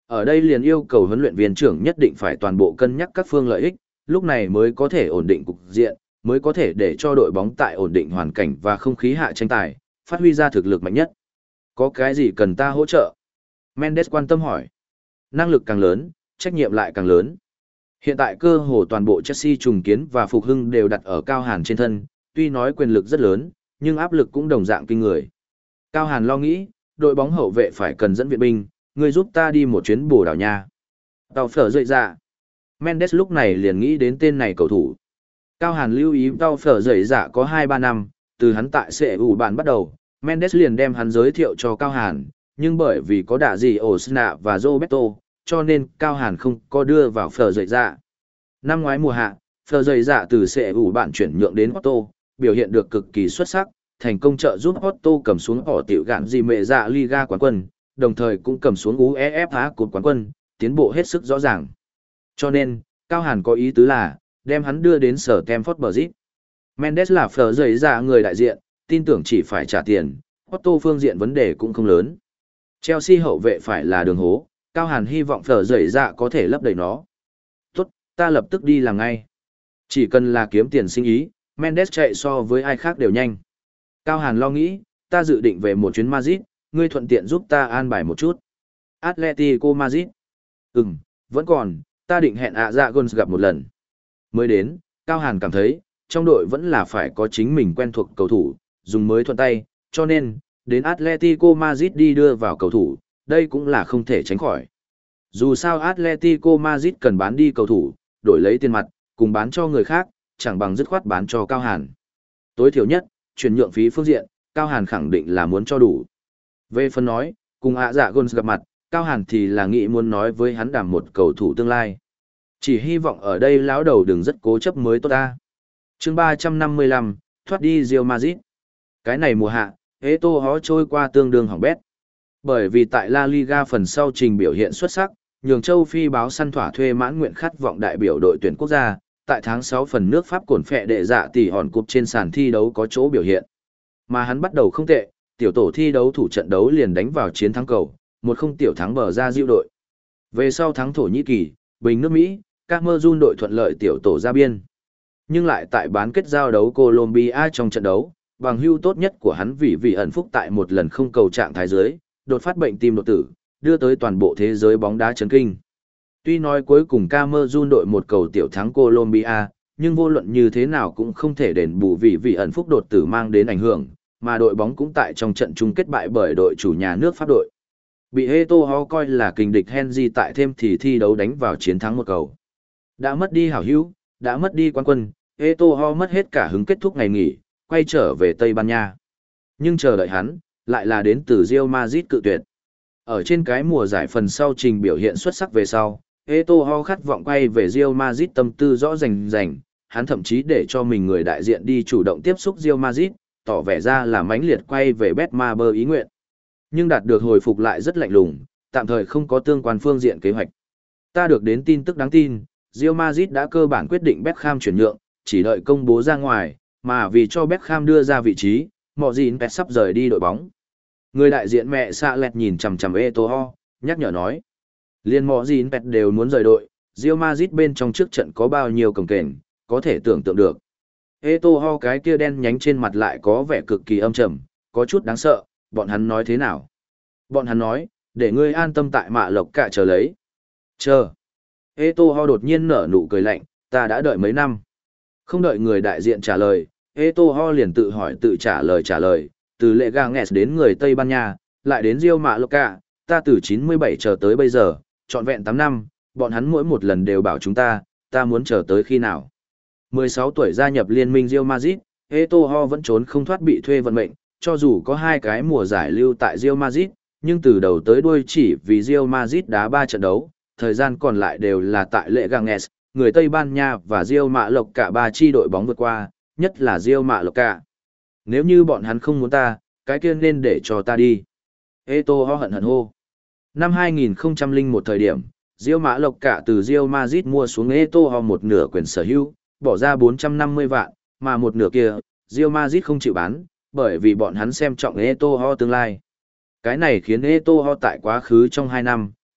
Ở đây liền yêu cầu huấn luyện viên trưởng nhất định phải toàn bộ cân nhắc các phương lợi ích, lúc này mới có thể ổn định cục diện, mới có thể để cho đội bóng tại ổn định hoàn cảnh và không khí hạ tranh tài, phát huy ra thực lực mạnh nhất. Có cái gì cần ta hỗ trợ? Mendes quan tâm hỏi. Năng lực càng lớn, trách nhiệm lại càng lớn. Hiện tại cơ hồ toàn bộ Chelsea trùng kiến và phục hưng đều đặt ở Cao Hàn trên thân, tuy nói quyền lực rất lớn, nhưng áp lực cũng đồng dạng kinh người. Cao Hàn lo nghĩ, đội bóng hậu vệ phải cần dẫn viện binh, người giúp ta đi một chuyến Bồ Đào Nha. Tàu phở dậy dạ. Mendes lúc này liền nghĩ đến tên này cầu thủ. Cao Hàn lưu ý tàu phở dậy dạ có hai ba năm, từ hắn tại xê u bạn bắt đầu, Mendes liền đem hắn giới thiệu cho Cao Hàn, nhưng bởi vì có đạ gì Osna và Roberto, cho nên Cao Hàn không có đưa vào phở dậy dạ. Năm ngoái mùa hạ, phở dậy dạ từ xê u bạn chuyển nhượng đến Otto, biểu hiện được cực kỳ xuất sắc, thành công trợ giúp Otto cầm xuống họ tiểu gạn gì mẹ dạ Liga quán quân, đồng thời cũng cầm xuống u e ép a Cup quán quân, tiến bộ hết sức rõ ràng. Cho nên, Cao Hàn có ý tứ là, đem hắn đưa đến sở Stamford Bridge. Mendes là phở dậy dạ người đại diện, tin tưởng chỉ phải trả tiền, Otto phương diện vấn đề cũng không lớn. Chelsea hậu vệ phải là đường hố, Cao Hàn hy vọng phở dậy dạ có thể lấp đầy nó. Tốt, ta lập tức đi làm ngay. Chỉ cần là kiếm tiền sinh ý, Mendes chạy so với ai khác đều nhanh. Cao Hàn lo nghĩ, ta dự định về một chuyến Madrid, ngươi thuận tiện giúp ta an bài một chút. Atletico Madrid. Ừm, vẫn còn, ta định hẹn ạ dạ Gons gặp một lần. Mới đến, Cao Hàn cảm thấy, trong đội vẫn là phải có chính mình quen thuộc cầu thủ, dùng mới thuận tay, cho nên, đến Atletico Madrid đi đưa vào cầu thủ, đây cũng là không thể tránh khỏi. Dù sao Atletico Madrid cần bán đi cầu thủ, đổi lấy tiền mặt, cùng bán cho người khác, chẳng bằng dứt khoát bán cho Cao Hàn. Tối thiểu nhất, chuyển nhượng phí phương diện, Cao Hàn khẳng định là muốn cho đủ. Về phần nói, cùng ạ dạ Gons gặp mặt, Cao Hàn thì là nghĩ muốn nói với hắn đảm một cầu thủ tương lai. Chỉ hy vọng ở đây lão đầu đừng rất cố chấp mới tốt ta. Chương ba trăm năm mươi lăm, thoát đi Real Madrid. Cái này mùa hạ, Eto'o hó trôi qua tương đương hỏng bét. Bởi vì tại La Liga phần sau trình biểu hiện xuất sắc, nhường châu Phi báo săn thỏa thuê mãn nguyện khát vọng đại biểu đội tuyển quốc gia, tại tháng sáu phần nước Pháp cổn phệ đệ dạ tỷ hòn cúp trên sàn thi đấu có chỗ biểu hiện. Mà hắn bắt đầu không tệ, tiểu tổ thi đấu thủ trận đấu liền đánh vào chiến thắng cầu, một không tiểu thắng bờ ra diệu đội. Về sau thắng Thổ Nhĩ Kỳ, Bình nước Mỹ, Cameroon đội thuận lợi tiểu tổ ra biên. Nhưng lại tại bán kết giao đấu Colombia trong trận đấu, bằng hưu tốt nhất của hắn vì vì ẩn phúc tại một lần không cầu trạng thái dưới, đột phát bệnh tim đột tử, đưa tới toàn bộ thế giới bóng đá chấn kinh. Tuy nói cuối cùng Cameroon đội một cầu tiểu thắng Colombia, nhưng vô luận như thế nào cũng không thể đền bù vì vì ẩn phúc đột tử mang đến ảnh hưởng, mà đội bóng cũng tại trong trận chung kết bại bởi đội chủ nhà nước Pháp đội. Bị Eto'o coi là kình địch Henry tại thêm thì thi đấu đánh vào chiến thắng một cầu. Đã mất đi hảo hữu, đã mất đi quán quân, Eto'o mất hết cả hứng kết thúc ngày nghỉ, quay trở về Tây Ban Nha. Nhưng chờ đợi hắn, lại là đến từ Real Madrid cự tuyệt. Ở trên cái mùa giải phần sau trình biểu hiện xuất sắc về sau, Eto'o khát vọng quay về Real Madrid tâm tư rõ rành rành, hắn thậm chí để cho mình người đại diện đi chủ động tiếp xúc Real Madrid, tỏ vẻ ra là mãnh liệt quay về Betmaber ý nguyện. Nhưng đạt được hồi phục lại rất lạnh lùng, tạm thời không có tương quan phương diện kế hoạch. Ta được đến tin tức đáng tin, Real Madrid đã cơ bản quyết định Beckham chuyển nhượng, chỉ đợi công bố ra ngoài, mà vì cho Beckham đưa ra vị trí, Mọ Dìn Pet sắp rời đi đội bóng. Người đại diện mẹ xạ lẹt nhìn chằm chằm Eto'o, nhắc nhở nói. Liên Mọ Dìn Pet đều muốn rời đội, Real Madrid bên trong trước trận có bao nhiêu cồng kềnh, có thể tưởng tượng được. Eto'o cái kia đen nhánh trên mặt lại có vẻ cực kỳ âm trầm, có chút đáng sợ, bọn hắn nói thế nào? Bọn hắn nói, để ngươi an tâm tại mạ lộc cả chờ lấy. Chờ. Eto'o đột nhiên nở nụ cười lạnh, ta đã đợi mấy năm. Không đợi người đại diện trả lời, Eto'o liền tự hỏi tự trả lời trả lời, từ lệ Ganges đến người Tây Ban Nha, lại đến Real Mallorca, ta từ chín mươi bảy chờ tới bây giờ, trọn vẹn tám năm, bọn hắn mỗi một lần đều bảo chúng ta, ta muốn chờ tới khi nào. mười sáu tuổi gia nhập liên minh Real Madrid, Eto'o vẫn trốn không thoát bị thuê vận mệnh, cho dù có hai cái mùa giải lưu tại Real Madrid, nhưng từ đầu tới đuôi chỉ vì Real Madrid đá ba trận đấu, thời gian còn lại đều là tại lệ Ganges, người Tây Ban Nha và Real Mallorca ba chi đội bóng vượt qua, nhất là Real Mallorca. Nếu như bọn hắn không muốn ta, cái kia nên để cho ta đi. Eto'o hận hận hô. Năm hai nghìn không trăm lẻ một thời điểm, Real Mallorca từ Real Madrid mua xuống Eto'o một nửa quyền sở hữu, bỏ ra bốn trăm năm mươi vạn, mà một nửa kia, Real Madrid không chịu bán, bởi vì bọn hắn xem trọng Eto'o tương lai. Cái này khiến Eto'o tại quá khứ trong hai năm,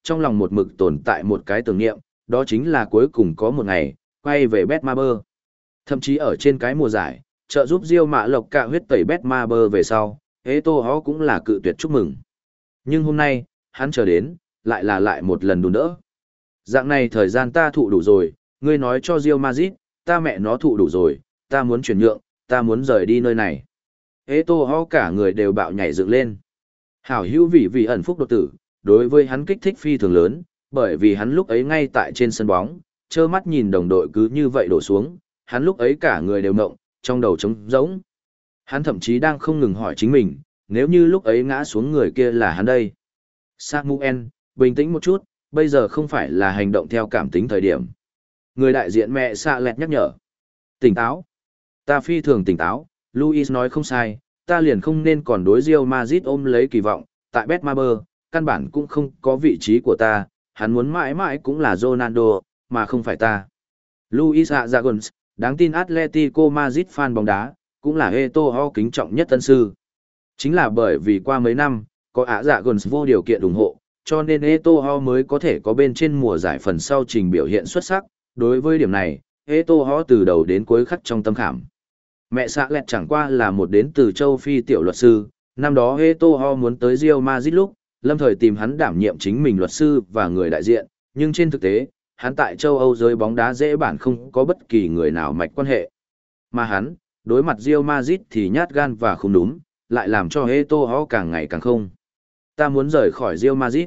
trong lòng một mực tồn tại một cái tưởng niệm, đó chính là cuối cùng có một ngày, quay về Betmaber. Thậm chí ở trên cái mùa giải, trợ giúp Real Mã Lộc cả huyết tẩy Betmaber về sau, Eto'o cũng là cự tuyệt chúc mừng. Nhưng hôm nay, hắn chờ đến, lại là lại một lần đùn đỡ. Dạng này thời gian ta thụ đủ rồi, ngươi nói cho Real Madrid, ta mẹ nó thụ đủ rồi, ta muốn chuyển nhượng, ta muốn rời đi nơi này. Eto'o cả người đều bạo nhảy dựng lên. Hảo hữu vì vì ẩn phúc đột tử, đối với hắn kích thích phi thường lớn, bởi vì hắn lúc ấy ngay tại trên sân bóng, trơ mắt nhìn đồng đội cứ như vậy đổ xuống, hắn lúc ấy cả người đều ngộng, trong đầu trống rỗng. Hắn thậm chí đang không ngừng hỏi chính mình, nếu như lúc ấy ngã xuống người kia là hắn đây. Samuel, bình tĩnh một chút, bây giờ không phải là hành động theo cảm tính thời điểm. Người đại diện mẹ xạ lẹt nhắc nhở. Tỉnh táo. Ta phi thường tỉnh táo, Luis nói không sai, ta liền không nên còn đối Real Madrid ôm lấy kỳ vọng, tại Betmaber, căn bản cũng không có vị trí của ta, hắn muốn mãi mãi cũng là Ronaldo, mà không phải ta. Luis Aragonés, đáng tin Atletico Madrid fan bóng đá, cũng là Eto'o kính trọng nhất tân sư. Chính là bởi vì qua mấy năm, có Aragonés vô điều kiện ủng hộ, cho nên Eto'o mới có thể có bên trên mùa giải phần sau trình biểu hiện xuất sắc. Đối với điểm này, Eto'o từ đầu đến cuối khắc trong tâm khảm. Mẹ xạ lẹt chẳng qua là một đến từ châu Phi tiểu luật sư, năm đó Eto'o muốn tới Real Madrid lúc, lâm thời tìm hắn đảm nhiệm chính mình luật sư và người đại diện, nhưng trên thực tế, hắn tại châu Âu giới bóng đá dễ bản không có bất kỳ người nào mạch quan hệ. Mà hắn, đối mặt Real Madrid thì nhát gan và không đúng, lại làm cho Eto'o càng ngày càng không. Ta muốn rời khỏi Real Madrid.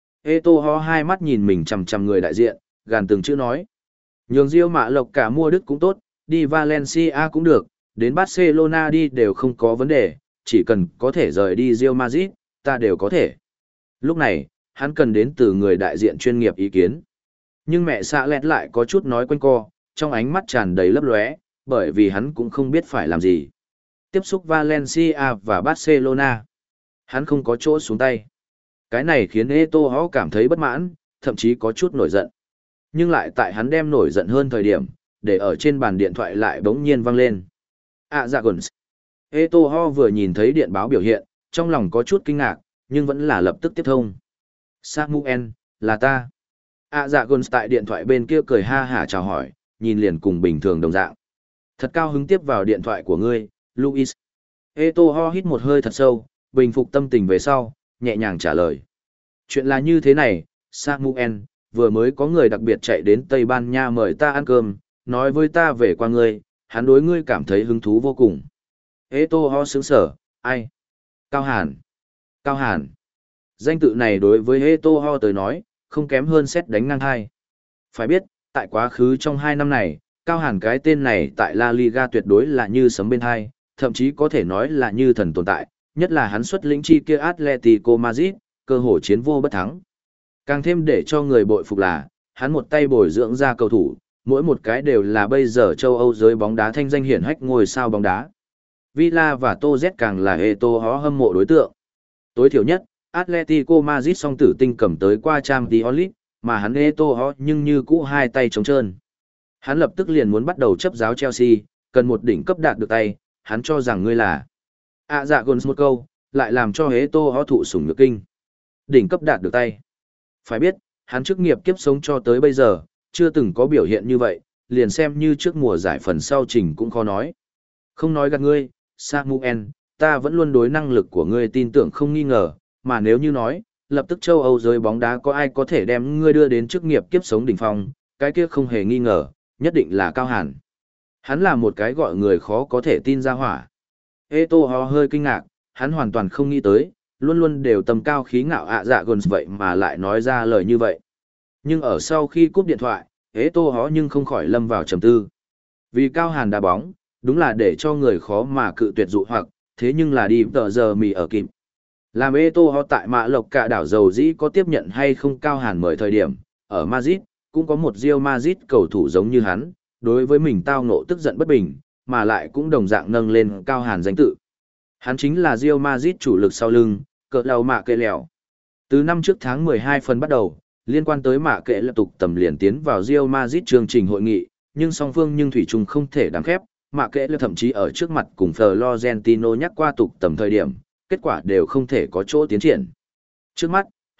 Eto'o hai mắt nhìn mình chằm chằm người đại diện, gàn từng chữ nói. Nhường Real Mã Lộc cả mua Đức cũng tốt, đi Valencia cũng được, đến Barcelona đi đều không có vấn đề, chỉ cần có thể rời đi Real Madrid, ta đều có thể. Lúc này, hắn cần đến từ người đại diện chuyên nghiệp ý kiến. Nhưng mẹ xạ lẹt lại có chút nói quanh co, trong ánh mắt tràn đầy lấp lóe, bởi vì hắn cũng không biết phải làm gì. Tiếp xúc Valencia và Barcelona. Hắn không có chỗ xuống tay. Cái này khiến Eto'o cảm thấy bất mãn, thậm chí có chút nổi giận. Nhưng lại tại hắn đem nổi giận hơn thời điểm, để ở trên bàn điện thoại lại bỗng nhiên vang lên. À dạ gần. Eto'o vừa nhìn thấy điện báo biểu hiện, trong lòng có chút kinh ngạc, nhưng vẫn là lập tức tiếp thông. Samuel, là ta. À dạ gần tại điện thoại bên kia cười ha hả chào hỏi, nhìn liền cùng bình thường đồng dạng. Thật cao hứng tiếp vào điện thoại của ngươi, Luis. Eto'o hít một hơi thật sâu, bình phục tâm tình về sau, nhẹ nhàng trả lời. Chuyện là như thế này, Samuel, vừa mới có người đặc biệt chạy đến Tây Ban Nha mời ta ăn cơm, nói với ta về qua ngươi, hắn đối ngươi cảm thấy hứng thú vô cùng. Eto'o sững sở, ai? Cao Hàn. Cao Hàn. Danh tự này đối với Eto'o tới nói, không kém hơn sét đánh ngang hai. Phải biết, tại quá khứ trong hai năm này, Cao Hàn cái tên này tại La Liga tuyệt đối là như sấm bên hai, thậm chí có thể nói là như thần tồn tại, nhất là hắn xuất lĩnh chi kia Atletico Madrid, cơ hội chiến vô bất thắng. Càng thêm để cho người bội phục là, hắn một tay bồi dưỡng ra cầu thủ, mỗi một cái đều là bây giờ châu Âu giới bóng đá thanh danh hiển hách ngôi sao bóng đá. Villa và Tô Z càng là Eto'o hâm mộ đối tượng. Tối thiểu nhất, Atletico Madrid song tử tinh cầm tới qua Champions League, mà hắn Eto'o nhưng như cũ hai tay trống trơn. Hắn lập tức liền muốn bắt đầu chấp giáo Chelsea, cần một đỉnh cấp đạt được tay, hắn cho rằng ngươi là. À dạ gần một câu, lại làm cho Eto'o thụ sủng nhược kinh. Đỉnh cấp đạt được tay. Phải biết, hắn chức nghiệp kiếp sống cho tới bây giờ, chưa từng có biểu hiện như vậy, liền xem như trước mùa giải phần sau trình cũng khó nói. Không nói gạt ngươi, Samuel, ta vẫn luôn đối năng lực của ngươi tin tưởng không nghi ngờ, mà nếu như nói, lập tức châu Âu giới bóng đá có ai có thể đem ngươi đưa đến chức nghiệp kiếp sống đỉnh phong, cái kia không hề nghi ngờ, nhất định là Cao Hàn. Hắn là một cái gọi người khó có thể tin ra hỏa. Eto'o hơi kinh ngạc, hắn hoàn toàn không nghĩ tới, luôn luôn đều tầm cao khí ngạo ạ dạ gần vậy mà lại nói ra lời như vậy. Nhưng ở sau khi cúp điện thoại, Eto'o nhưng không khỏi lâm vào trầm tư. Vì Cao Hàn đá bóng, đúng là để cho người khó mà cự tuyệt dụ hoặc, thế nhưng là đi tờ giờ mì ở kịp. Làm Eto'o tại Mã Lộc cả đảo dầu dĩ có tiếp nhận hay không Cao Hàn mời thời điểm, ở Madrid, cũng có một Real Madrid cầu thủ giống như hắn, đối với mình tao ngộ tức giận bất bình, mà lại cũng đồng dạng nâng lên Cao Hàn danh tự. Hắn chính là Real Madrid chủ lực sau lưng, cỡ lầu mạ kệ lèo. Từ năm trước tháng mười hai phần bắt đầu, liên quan tới mạ kệ lập tục tầm liền tiến vào Real Madrid chương trình hội nghị, nhưng song phương nhưng thủy chung không thể đáng khép, mạ kệ lập thậm chí ở trước mặt cùng Florentino nhắc qua tục tầm thời điểm, kết quả đều không thể có chỗ tiến triển. Trước mắt,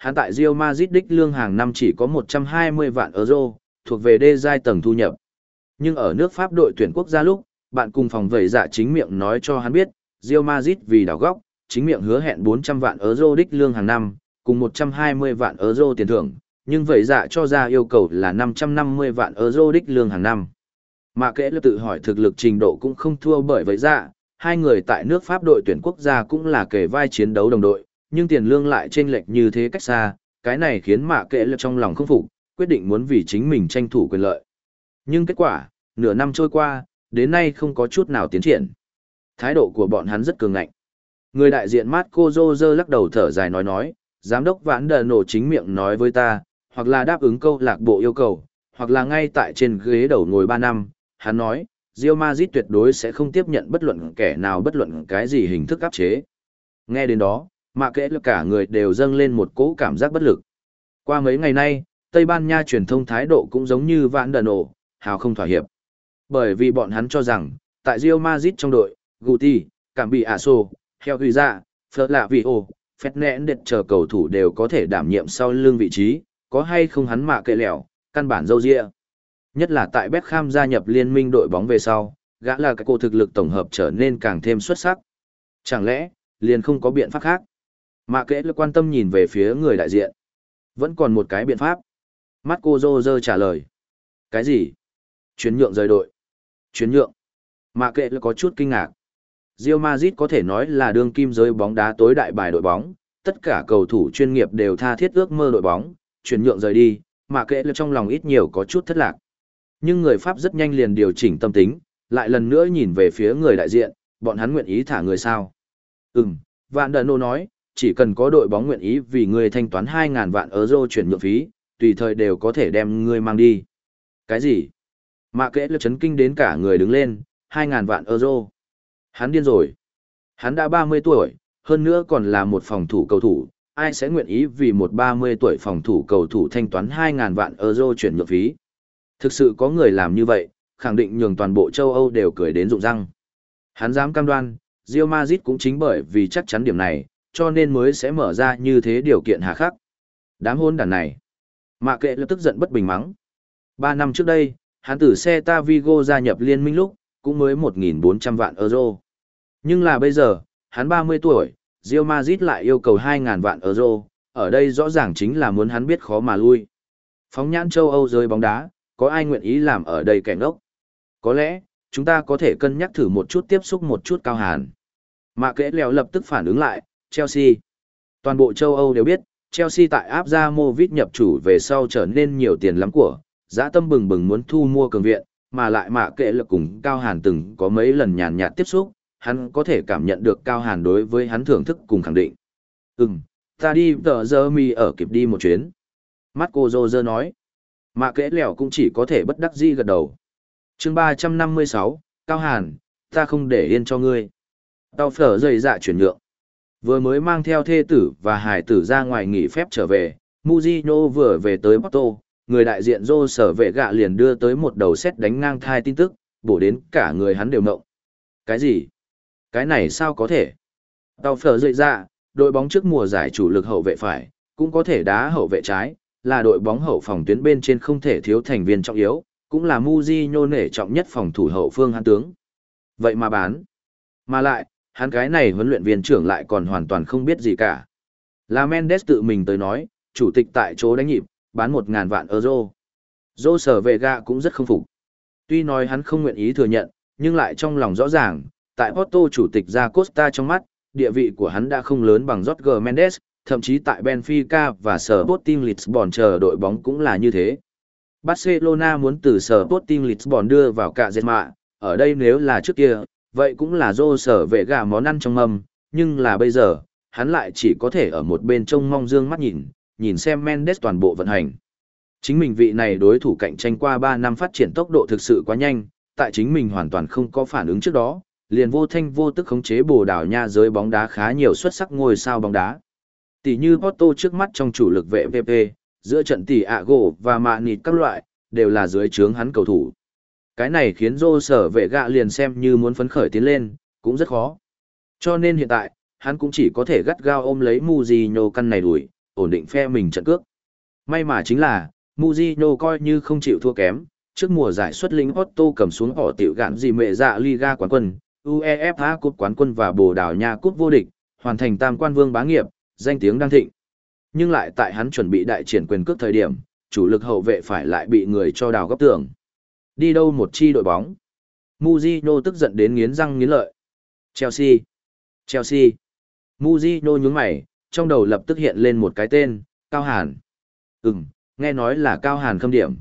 Hắn tại Real Madrid đích lương hàng năm chỉ có một trăm hai mươi vạn euro, thuộc về đê giai tầng thu nhập. Nhưng ở nước Pháp đội tuyển quốc gia lúc, bạn cùng phòng vẩy dạ chính miệng nói cho hắn biết, Real Madrid vì đảo góc, chính miệng hứa hẹn bốn trăm vạn euro đích lương hàng năm, cùng một trăm hai mươi vạn euro tiền thưởng, nhưng vẩy dạ cho ra yêu cầu là năm trăm năm mươi vạn euro đích lương hàng năm. Mà kệ là tự hỏi thực lực trình độ cũng không thua bởi vẩy dạ, hai người tại nước Pháp đội tuyển quốc gia cũng là kề vai chiến đấu đồng đội, nhưng tiền lương lại chênh lệch như thế cách xa, cái này khiến mạ kệ là trong lòng không phục, quyết định muốn vì chính mình tranh thủ quyền lợi. Nhưng kết quả, nửa năm trôi qua, đến nay không có chút nào tiến triển. Thái độ của bọn hắn rất cường ngạnh. Người đại diện Marco Roger lắc đầu thở dài nói nói, giám đốc Vãn Đờ Nổ chính miệng nói với ta, hoặc là đáp ứng câu lạc bộ yêu cầu, hoặc là ngay tại trên ghế đầu ngồi ba năm, hắn nói, Real Madrid tuyệt đối sẽ không tiếp nhận bất luận kẻ nào bất luận cái gì hình thức áp chế. Nghe đến đó, mà kệ là cả người đều dâng lên một cỗ cảm giác bất lực. Qua mấy ngày nay, Tây Ban Nha truyền thông thái độ cũng giống như Vãn Đờ Nổ, hào không thỏa hiệp. Bởi vì bọn hắn cho rằng, tại Real Madrid trong đội, Guti, Cảm bị Aso, Heo Huy Dạ, Phật Lạ Vị Ồ, Phét Nẽn Đệt chờ cầu thủ đều có thể đảm nhiệm sau lưng vị trí, có hay không hắn mạ kệ lẻo, căn bản dâu dịa. Nhất là tại Beckham gia nhập liên minh đội bóng về sau, gã là cái cô thực lực tổng hợp trở nên càng thêm xuất sắc. Chẳng lẽ, liền không có biện pháp khác? Mạ kệ là quan tâm nhìn về phía người đại diện. Vẫn còn một cái biện pháp. Marco Roger trả lời. Cái gì? Chuyển nhượng rời đội. Chuyển nhượng. Mạ kệ là có chút kinh ngạc. Real Madrid có thể nói là đương kim giới bóng đá tối đại bài đội bóng, tất cả cầu thủ chuyên nghiệp đều tha thiết ước mơ đội bóng, chuyển nhượng rời đi, mà kệ là trong lòng ít nhiều có chút thất lạc. Nhưng người Pháp rất nhanh liền điều chỉnh tâm tính, lại lần nữa nhìn về phía người đại diện, bọn hắn nguyện ý thả người sao. Ừm, Vạn Đờ Nô nói, chỉ cần có đội bóng nguyện ý vì người thanh toán hai ngàn vạn euro chuyển nhượng phí, tùy thời đều có thể đem người mang đi. Cái gì? Mạ kệ là chấn kinh đến cả người đứng lên, hai ngàn vạn euro. Hắn điên rồi. Hắn đã ba mươi tuổi, hơn nữa còn là một phòng thủ cầu thủ, ai sẽ nguyện ý vì một ba mươi tuổi phòng thủ cầu thủ thanh toán hai ngàn vạn euro chuyển nhượng phí. Thực sự có người làm như vậy, khẳng định nhường toàn bộ châu Âu đều cười đến rụng răng. Hắn dám cam đoan, Real Madrid cũng chính bởi vì chắc chắn điểm này, cho nên mới sẽ mở ra như thế điều kiện hà khắc. Đám hôn đàn này. Mạ kệ lập tức giận bất bình mắng. Ba năm trước đây, hắn từ Celta Vigo gia nhập liên minh lúc, cũng mới một nghìn bốn trăm vạn euro. Nhưng là bây giờ, hắn ba mươi tuổi, Real Madrid lại yêu cầu hai ngàn vạn euro, ở đây rõ ràng chính là muốn hắn biết khó mà lui. Phóng nhãn châu Âu rơi bóng đá, có ai nguyện ý làm ở đây kẻ ngốc? Có lẽ, chúng ta có thể cân nhắc thử một chút tiếp xúc một chút Cao Hàn. Mạ kệ lèo lập tức phản ứng lại, Chelsea. Toàn bộ châu Âu đều biết, Chelsea tại Abramovich nhập chủ về sau trở nên nhiều tiền lắm của, dã tâm bừng bừng muốn thu mua cường viện, mà lại mạ kệ là cùng Cao Hàn từng có mấy lần nhàn nhạt tiếp xúc, hắn có thể cảm nhận được Cao Hàn đối với hắn thưởng thức cùng khẳng định. Ừm, ta đi tờ giờ mi ở kịp đi một chuyến. Marco Roger nói. Mạ kệ lẻo cũng chỉ có thể bất đắc dĩ gật đầu. chương ba trăm năm mươi sáu, Cao Hàn, ta không để yên cho ngươi. Tao phở dày dạ chuyển nhượng. Vừa mới mang theo thê tử và hải tử ra ngoài nghỉ phép trở về, Mujino vừa về tới Porto, người đại diện Rô sở vệ gạ liền đưa tới một đầu xét đánh ngang thai tin tức, bổ đến cả người hắn đều mộng. Cái gì? Cái này sao có thể? Tao phở dậy ra, đội bóng trước mùa giải chủ lực hậu vệ phải, cũng có thể đá hậu vệ trái, là đội bóng hậu phòng tuyến bên trên không thể thiếu thành viên trọng yếu, cũng là Mujino nể trọng nhất phòng thủ hậu phương hắn tướng. Vậy mà bán. Mà lại, hắn cái này huấn luyện viên trưởng lại còn hoàn toàn không biết gì cả. Là Mendes tự mình tới nói, chủ tịch tại chỗ đánh nhịp, bán một ngàn vạn euro. Rô sở vệ gạ cũng rất không phục. Tuy nói hắn không nguyện ý thừa nhận, nhưng lại trong lòng rõ ràng, tại Porto chủ tịch Ra Costa trong mắt, địa vị của hắn đã không lớn bằng Jorge Mendes, thậm chí tại Benfica và Sporting Lisbon chờ đội bóng cũng là như thế. Barcelona muốn từ Sporting Lisbon đưa vào cả Zema, ở đây nếu là trước kia, vậy cũng là Rô sở vệ gạ món ăn trong mâm, nhưng là bây giờ, hắn lại chỉ có thể ở một bên trông mong dương mắt nhìn, nhìn xem Mendes toàn bộ vận hành. Chính mình vị này đối thủ cạnh tranh qua ba năm phát triển tốc độ thực sự quá nhanh, tại chính mình hoàn toàn không có phản ứng trước đó, liền vô thanh vô tức khống chế Bồ Đào Nha giới bóng đá khá nhiều xuất sắc ngôi sao bóng đá. Tỷ như Porto trước mắt trong chủ lực vệ vê pê, giữa trận tỷ Ago và Mạ Nịt các loại, đều là dưới trướng hắn cầu thủ. Cái này khiến Rô sở vệ gạ liền xem như muốn phấn khởi tiến lên, cũng rất khó. Cho nên hiện tại, hắn cũng chỉ có thể gắt gao ôm lấy Mujinho căn này đuổi, ổn định phe mình trận cước. May mà chính là, Mujino coi như không chịu thua kém, trước mùa giải xuất lĩnh Otto cầm xuống họ tiểu gạn gì mẹ dạ Liga quán quân, UEFA Cup quán quân và Bồ Đào Nha Cup vô địch, hoàn thành tam quan vương bá nghiệp, danh tiếng đang thịnh. Nhưng lại tại hắn chuẩn bị đại triển quyền cước thời điểm, chủ lực hậu vệ phải lại bị người cho đào góc tường. Đi đâu một chi đội bóng? Mujino tức giận đến nghiến răng nghiến lợi. Chelsea. Chelsea. Mujino nhướng mày, trong đầu lập tức hiện lên một cái tên, Cao Hàn. Ừm, nghe nói là Cao Hàn khâm điểm.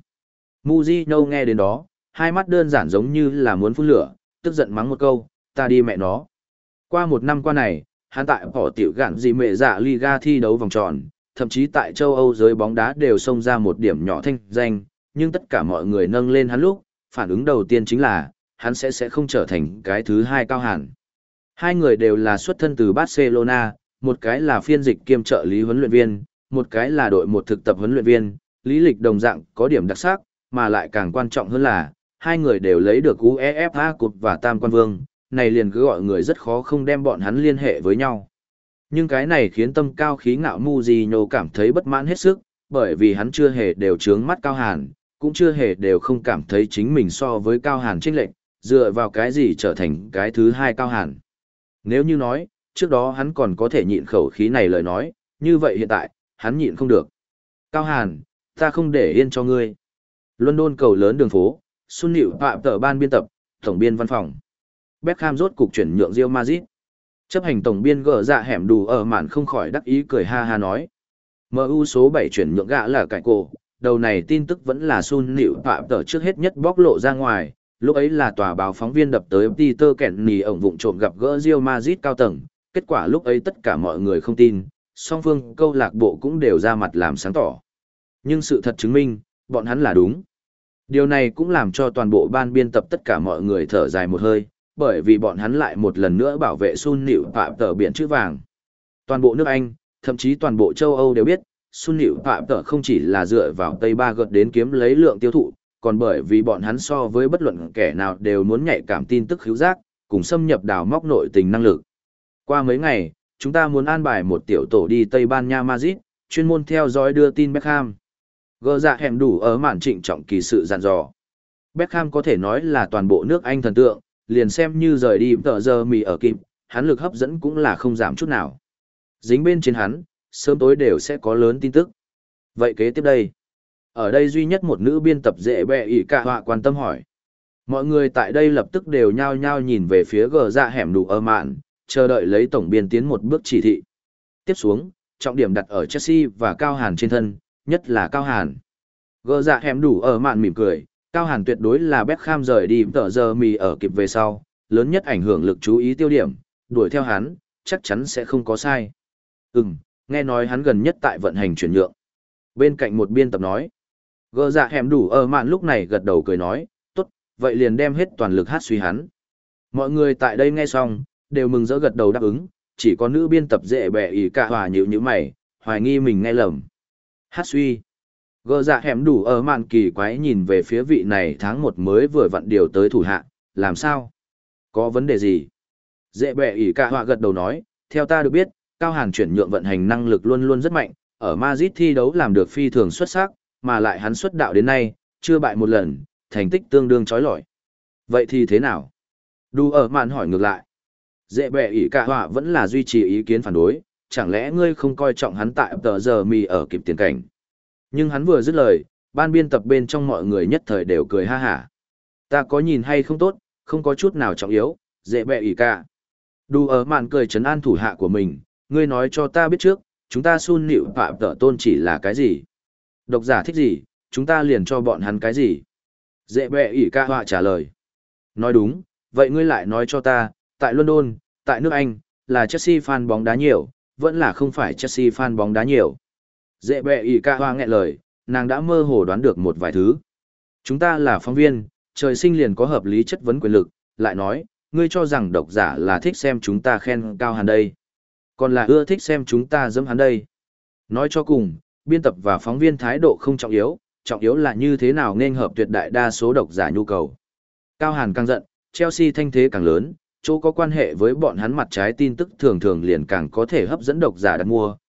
Mujino nghe đến đó, hai mắt đơn giản giống như là muốn phun lửa, tức giận mắng một câu, ta đi mẹ nó. Qua một năm qua này, hắn tại bỏ tiểu gạn gì mẹ dạ Liga thi đấu vòng tròn, thậm chí tại châu Âu giới bóng đá đều xông ra một điểm nhỏ thanh danh, nhưng tất cả mọi người nâng lên hắn lúc, phản ứng đầu tiên chính là, hắn sẽ sẽ không trở thành cái thứ hai Cao Hàn. Hai người đều là xuất thân từ Barcelona, một cái là phiên dịch kiêm trợ lý huấn luyện viên, một cái là đội một thực tập huấn luyện viên, lý lịch đồng dạng có điểm đặc sắc, mà lại càng quan trọng hơn là, hai người đều lấy được UEFA Cup và Tam Quan Vương, này liền cứ gọi người rất khó không đem bọn hắn liên hệ với nhau. Nhưng cái này khiến tâm cao khí ngạo Mujino cảm thấy bất mãn hết sức, bởi vì hắn chưa hề đều trướng mắt Cao Hàn, cũng chưa hề đều không cảm thấy chính mình so với Cao Hàn chênh lệch, dựa vào cái gì trở thành cái thứ hai Cao Hàn. Nếu như nói, trước đó hắn còn có thể nhịn khẩu khí này lời nói, như vậy hiện tại, hắn nhịn không được. Cao Hàn, ta không để yên cho ngươi. London cầu lớn đường phố, Sun Nịu Phạm tờ ban biên tập, tổng biên văn phòng. Beckham rốt cục chuyển nhượng Real Madrid. Chấp hành tổng biên gỡ dạ hẻm đủ ở mạn không khỏi đắc ý cười ha ha nói. em u số bảy chuyển nhượng gã là cải cổ, đầu này tin tức vẫn là Sun Nịu Phạm tờ trước hết nhất bóc lộ ra ngoài, lúc ấy là tòa báo phóng viên đập tới Peter Kenny ổng vụng trộm gặp gỡ Real Madrid cao tầng, kết quả lúc ấy tất cả mọi người không tin, song phương câu lạc bộ cũng đều ra mặt làm sáng tỏ. Nhưng sự thật chứng minh, bọn hắn là đúng. Điều này cũng làm cho toàn bộ ban biên tập tất cả mọi người thở dài một hơi, bởi vì bọn hắn lại một lần nữa bảo vệ Sun Nịu Phạm tờ biển chữ vàng. Toàn bộ nước Anh, thậm chí toàn bộ châu Âu đều biết, Sun Nịu Phạm tờ không chỉ là dựa vào Tây Ba gợt đến kiếm lấy lượng tiêu thụ, còn bởi vì bọn hắn so với bất luận kẻ nào đều muốn nhạy cảm tin tức khứu giác, cùng xâm nhập đào móc nội tình năng lực. Qua mấy ngày, chúng ta muốn an bài một tiểu tổ đi Tây Ban Nha Madrid, chuyên môn theo dõi đưa tin Beckham. Gỡ dạ hẻm đủ ở mạn trịnh trọng kỳ sự dặn dò. Beckham có thể nói là toàn bộ nước Anh thần tượng, liền xem như rời đi tờ giờ mì ở kịp, hắn lực hấp dẫn cũng là không giảm chút nào. Dính bên trên hắn, sớm tối đều sẽ có lớn tin tức. Vậy kế tiếp đây? Ở đây duy nhất một nữ biên tập dễ bẹ ỉ cả họa quan tâm hỏi. Mọi người tại đây lập tức đều nhao nhao nhìn về phía gờ dạ hẻm đủ ở mạn, chờ đợi lấy tổng biên tiến một bước chỉ thị. Tiếp xuống, trọng điểm đặt ở Chelsea và Cao Hàn trên thân, nhất là Cao Hàn. Gờ dạ hẻm đủ ở mạn mỉm cười, Cao Hàn tuyệt đối là Beckham rời đi tờ giờ mì ở kịp về sau, lớn nhất ảnh hưởng lực chú ý tiêu điểm, đuổi theo hắn, chắc chắn sẽ không có sai. Ừm, nghe nói hắn gần nhất tại vận hành chuyển nhượng. Bên cạnh một biên tập nói, gờ dạ hẻm đủ ở mạn lúc này gật đầu cười nói, tốt, vậy liền đem hết toàn lực hát suy hắn. Mọi người tại đây nghe xong, đều mừng rỡ gật đầu đáp ứng, chỉ có nữ biên tập dễ bẻ ỉ cả hòa nhịu như mày, hoài nghi mình nghe lầm. Hát suy. Gờ dạ hẻm đủ ở mạn kỳ quái nhìn về phía vị này tháng một mới vừa vặn điều tới thủ hạ, làm sao? Có vấn đề gì? Dễ bẻ ỉ cả hòa gật đầu nói, theo ta được biết, Cao Hàn chuyển nhượng vận hành năng lực luôn luôn rất mạnh, ở Madrid thi đấu làm được phi thường xuất sắc, mà lại hắn xuất đạo đến nay, chưa bại một lần, thành tích tương đương chói lọi. Vậy thì thế nào? Đủ ở mạn hỏi ngược lại. Dễ bẻ ỉ cả họa vẫn là duy trì ý kiến phản đối, chẳng lẽ ngươi không coi trọng hắn tại tờ giờ mì ở kịp tiền cảnh. Nhưng hắn vừa dứt lời, ban biên tập bên trong mọi người nhất thời đều cười ha hả. Ta có nhìn hay không tốt, không có chút nào trọng yếu, dễ bẻ ỉ cả. Đủ ở mạn cười trấn an thủ hạ của mình, ngươi nói cho ta biết trước, chúng ta Sun Nịu Phạm tờ tôn chỉ là cái gì? Độc giả thích gì, chúng ta liền cho bọn hắn cái gì? Dễ bẻ ỉ ca họa trả lời. Nói đúng, vậy ngươi lại nói cho ta, tại London, tại nước Anh, là Chelsea fan bóng đá nhiều, vẫn là không phải Chelsea fan bóng đá nhiều. Dễ bẹ ỉ ca hoa nghẹn lời, nàng đã mơ hồ đoán được một vài thứ. Chúng ta là phóng viên, trời sinh liền có hợp lý chất vấn quyền lực, lại nói, ngươi cho rằng độc giả là thích xem chúng ta khen Cao Hàn đây. Còn là ưa thích xem chúng ta dẫm hắn đây. Nói cho cùng, biên tập và phóng viên thái độ không trọng yếu, trọng yếu là như thế nào nên hợp tuyệt đại đa số độc giả nhu cầu. Cao Hàn càng giận, Chelsea thanh thế càng lớn, chỗ có quan hệ với bọn hắn mặt trái tin tức thường thường liền càng có thể hấp dẫn độc giả đặt mua,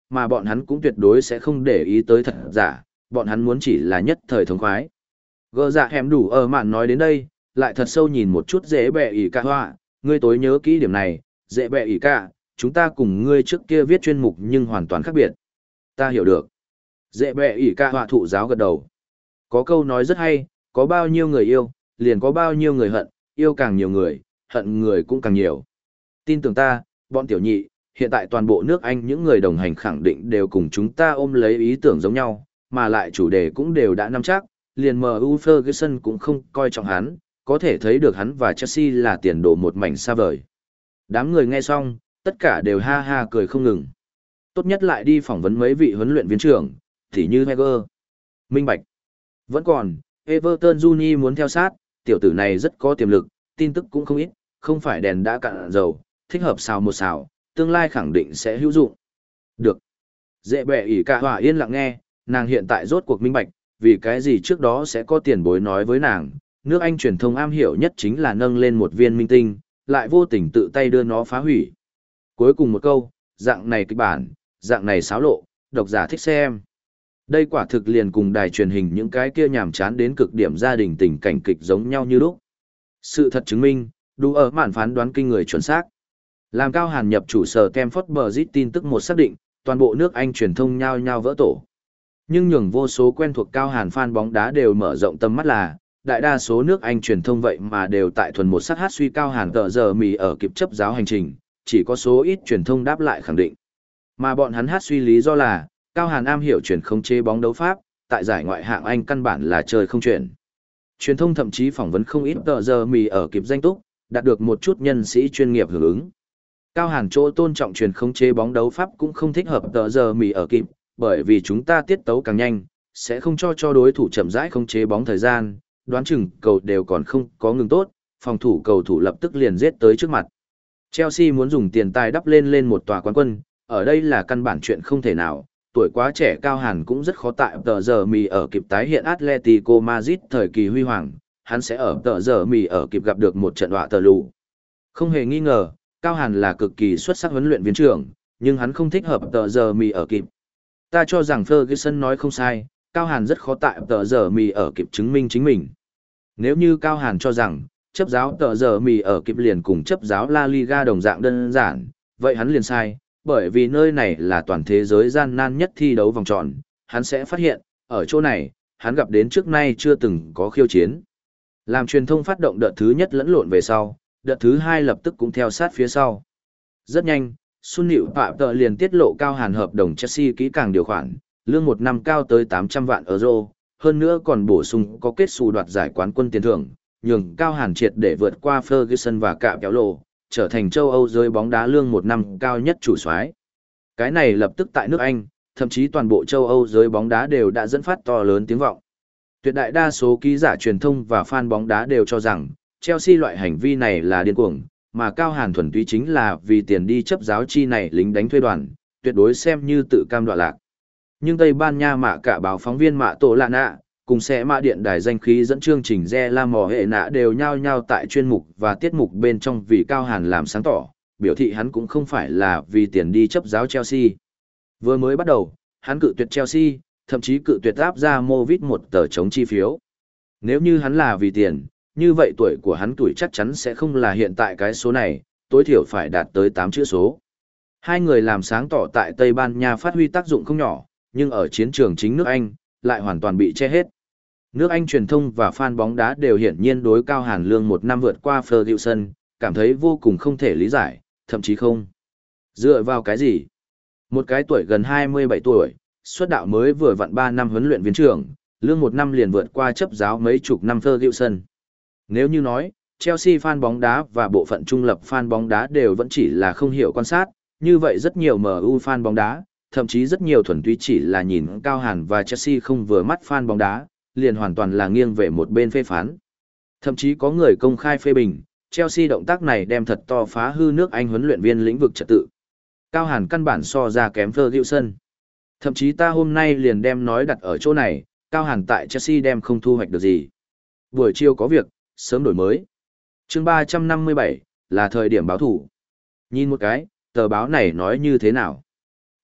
mà bọn hắn cũng tuyệt đối sẽ không để ý tới thật giả, bọn hắn muốn chỉ là nhất thời thống khoái. Gỡ dạ hẻm đủ ở mạn nói đến đây, lại thật sâu nhìn một chút dễ bẹ ỉ cả hoa, ngươi tối nhớ kỹ điểm này, dễ bẹ ỉ cả, chúng ta cùng ngươi trước kia viết chuyên mục nhưng hoàn toàn khác biệt. Ta hiểu được. Dễ bẹ ỉ cả hoa thụ giáo gật đầu. Có câu nói rất hay, có bao nhiêu người yêu, liền có bao nhiêu người hận, yêu càng nhiều người, hận người cũng càng nhiều. Tin tưởng ta, bọn tiểu nhị, hiện tại toàn bộ nước Anh những người đồng hành khẳng định đều cùng chúng ta ôm lấy ý tưởng giống nhau, mà lại chủ đề cũng đều đã nắm chắc, liền em u Ferguson cũng không coi trọng hắn, có thể thấy được hắn và Chelsea là tiền đồ một mảnh xa vời. Đám người nghe xong, tất cả đều ha ha cười không ngừng. Tốt nhất lại đi phỏng vấn mấy vị huấn luyện viên trưởng, thì như Wenger. Minh Bạch. Vẫn còn, Everton Juni muốn theo sát, tiểu tử này rất có tiềm lực, tin tức cũng không ít, không phải đèn đã cạn dầu, thích hợp xào một xào, tương lai khẳng định sẽ hữu dụng. Được. Dễ bẹ ỉ cả hỏa yên lặng nghe, nàng hiện tại rốt cuộc minh bạch, vì cái gì trước đó sẽ có tiền bối nói với nàng, nước Anh truyền thông am hiểu nhất chính là nâng lên một viên minh tinh, lại vô tình tự tay đưa nó phá hủy. Cuối cùng một câu, dạng này kịch bản, dạng này xáo lộ, độc giả thích xem. Đây quả thực liền cùng đài truyền hình những cái kia nhàm chán đến cực điểm gia đình tình cảnh kịch giống nhau như lúc. Sự thật chứng minh, đủ ở mạn phán đoán kinh người chuẩn xác. Làm Cao Hàn nhập chủ sở Stamford Bridge tin tức một xác định, toàn bộ nước Anh truyền thông nhao nhao vỡ tổ. Nhưng nhường vô số quen thuộc Cao Hàn fan bóng đá đều mở rộng tầm mắt là, đại đa số nước Anh truyền thông vậy mà đều tại thuần một sát hát suy Cao Hàn tờ giờ mì ở kịp chấp giáo hành trình, chỉ có số ít truyền thông đáp lại khẳng định. Mà bọn hắn hát suy lý do là, Cao Hàn am hiểu chuyển không chế bóng đấu pháp, tại giải ngoại hạng Anh căn bản là chơi không chuyển. Truyền thông thậm chí phỏng vấn không ít tờ giờ mì ở kịp danh túc, đạt được một chút nhân sĩ chuyên nghiệp hưởng ứng. Cao Hàn chỗ tôn trọng truyền không chế bóng đấu pháp cũng không thích hợp tờ giờ mì ở kịp, bởi vì chúng ta tiết tấu càng nhanh, sẽ không cho cho đối thủ chậm rãi không chế bóng thời gian, đoán chừng cầu đều còn không có ngừng tốt, phòng thủ cầu thủ lập tức liền giết tới trước mặt. Chelsea muốn dùng tiền tài đắp lên lên một tòa quán quân, ở đây là căn bản chuyện không thể nào, tuổi quá trẻ Cao Hàn cũng rất khó tại tờ giờ mì ở kịp tái hiện Atletico Madrid thời kỳ huy hoàng, hắn sẽ ở tờ giờ mì ở kịp gặp được một trận đọa tờ lù. Không hề nghi ngờ, Cao Hàn là cực kỳ xuất sắc huấn luyện viên trưởng, nhưng hắn không thích hợp tờ giờ mì ở kịp. Ta cho rằng Ferguson nói không sai, Cao Hàn rất khó tại tờ giờ mì ở kịp chứng minh chính mình. Nếu như Cao Hàn cho rằng, chấp giáo tờ giờ mì ở kịp liền cùng chấp giáo La Liga đồng dạng đơn giản, vậy hắn liền sai, bởi vì nơi này là toàn thế giới gian nan nhất thi đấu vòng tròn, hắn sẽ phát hiện, ở chỗ này, hắn gặp đến trước nay chưa từng có khiêu chiến. Làm truyền thông phát động đợt thứ nhất lẫn lộn về sau, đợt thứ hai lập tức cũng theo sát phía sau. Rất nhanh, Sun Nịu Phạm Tợ liền tiết lộ Cao Hàn hợp đồng Chelsea kỹ càng điều khoản, lương một năm cao tới tám trăm vạn euro, hơn nữa còn bổ sung có kết xù đoạt giải quán quân tiền thưởng, nhường Cao Hàn triệt để vượt qua Ferguson và cả kéo lộ, trở thành châu Âu giới bóng đá lương một năm cao nhất chủ soái. Cái này lập tức tại nước Anh, thậm chí toàn bộ châu Âu giới bóng đá đều đã dẫn phát to lớn tiếng vọng. Tuyệt đại đa số ký giả truyền thông và fan bóng đá đều cho rằng, Chelsea loại hành vi này là điên cuồng, mà Cao Hàn thuần túy chính là vì tiền đi chấp giáo chi này lính đánh thuê đoàn, tuyệt đối xem như tự cam đoạ lạc. Nhưng Tây Ban Nha mạ cả báo phóng viên mạ tổ lạ nạ, cùng sẽ mạ điện đài danh khí dẫn chương trình Re La Mò hệ nạ đều nhao nhao tại chuyên mục và tiết mục bên trong vì Cao Hàn làm sáng tỏ, biểu thị hắn cũng không phải là vì tiền đi chấp giáo Chelsea. Vừa mới bắt đầu, hắn cự tuyệt Chelsea, thậm chí cự tuyệt áp ra Movit một tờ chống chi phiếu. Nếu như hắn là vì tiền, như vậy tuổi của hắn tuổi chắc chắn sẽ không là hiện tại cái số này, tối thiểu phải đạt tới tám chữ số. Hai người làm sáng tỏ tại Tây Ban Nha phát huy tác dụng không nhỏ, nhưng ở chiến trường chính nước Anh, lại hoàn toàn bị che hết. Nước Anh truyền thông và fan bóng đá đều hiển nhiên đối Cao Hàn lương một năm vượt qua Ferguson, cảm thấy vô cùng không thể lý giải, thậm chí không. Dựa vào cái gì? Một cái tuổi gần hai mươi bảy tuổi, xuất đạo mới vừa vặn ba năm huấn luyện viên trưởng, lương một năm liền vượt qua chấp giáo mấy chục năm Ferguson. Nếu như nói, Chelsea fan bóng đá và bộ phận trung lập fan bóng đá đều vẫn chỉ là không hiểu quan sát, như vậy rất nhiều em u fan bóng đá, thậm chí rất nhiều thuần túy chỉ là nhìn Cao Hàn và Chelsea không vừa mắt fan bóng đá, liền hoàn toàn là nghiêng về một bên phê phán. Thậm chí có người công khai phê bình, Chelsea động tác này đem thật to phá hư nước Anh huấn luyện viên lĩnh vực trật tự. Cao Hàn căn bản so ra kém Ferguson. Thậm chí ta hôm nay liền đem nói đặt ở chỗ này, Cao Hàn tại Chelsea đem không thu hoạch được gì. Buổi chiều có việc, sớm đổi mới. Chương ba trăm năm mươi bảy, là thời điểm báo thủ. Nhìn một cái, tờ báo này nói như thế nào?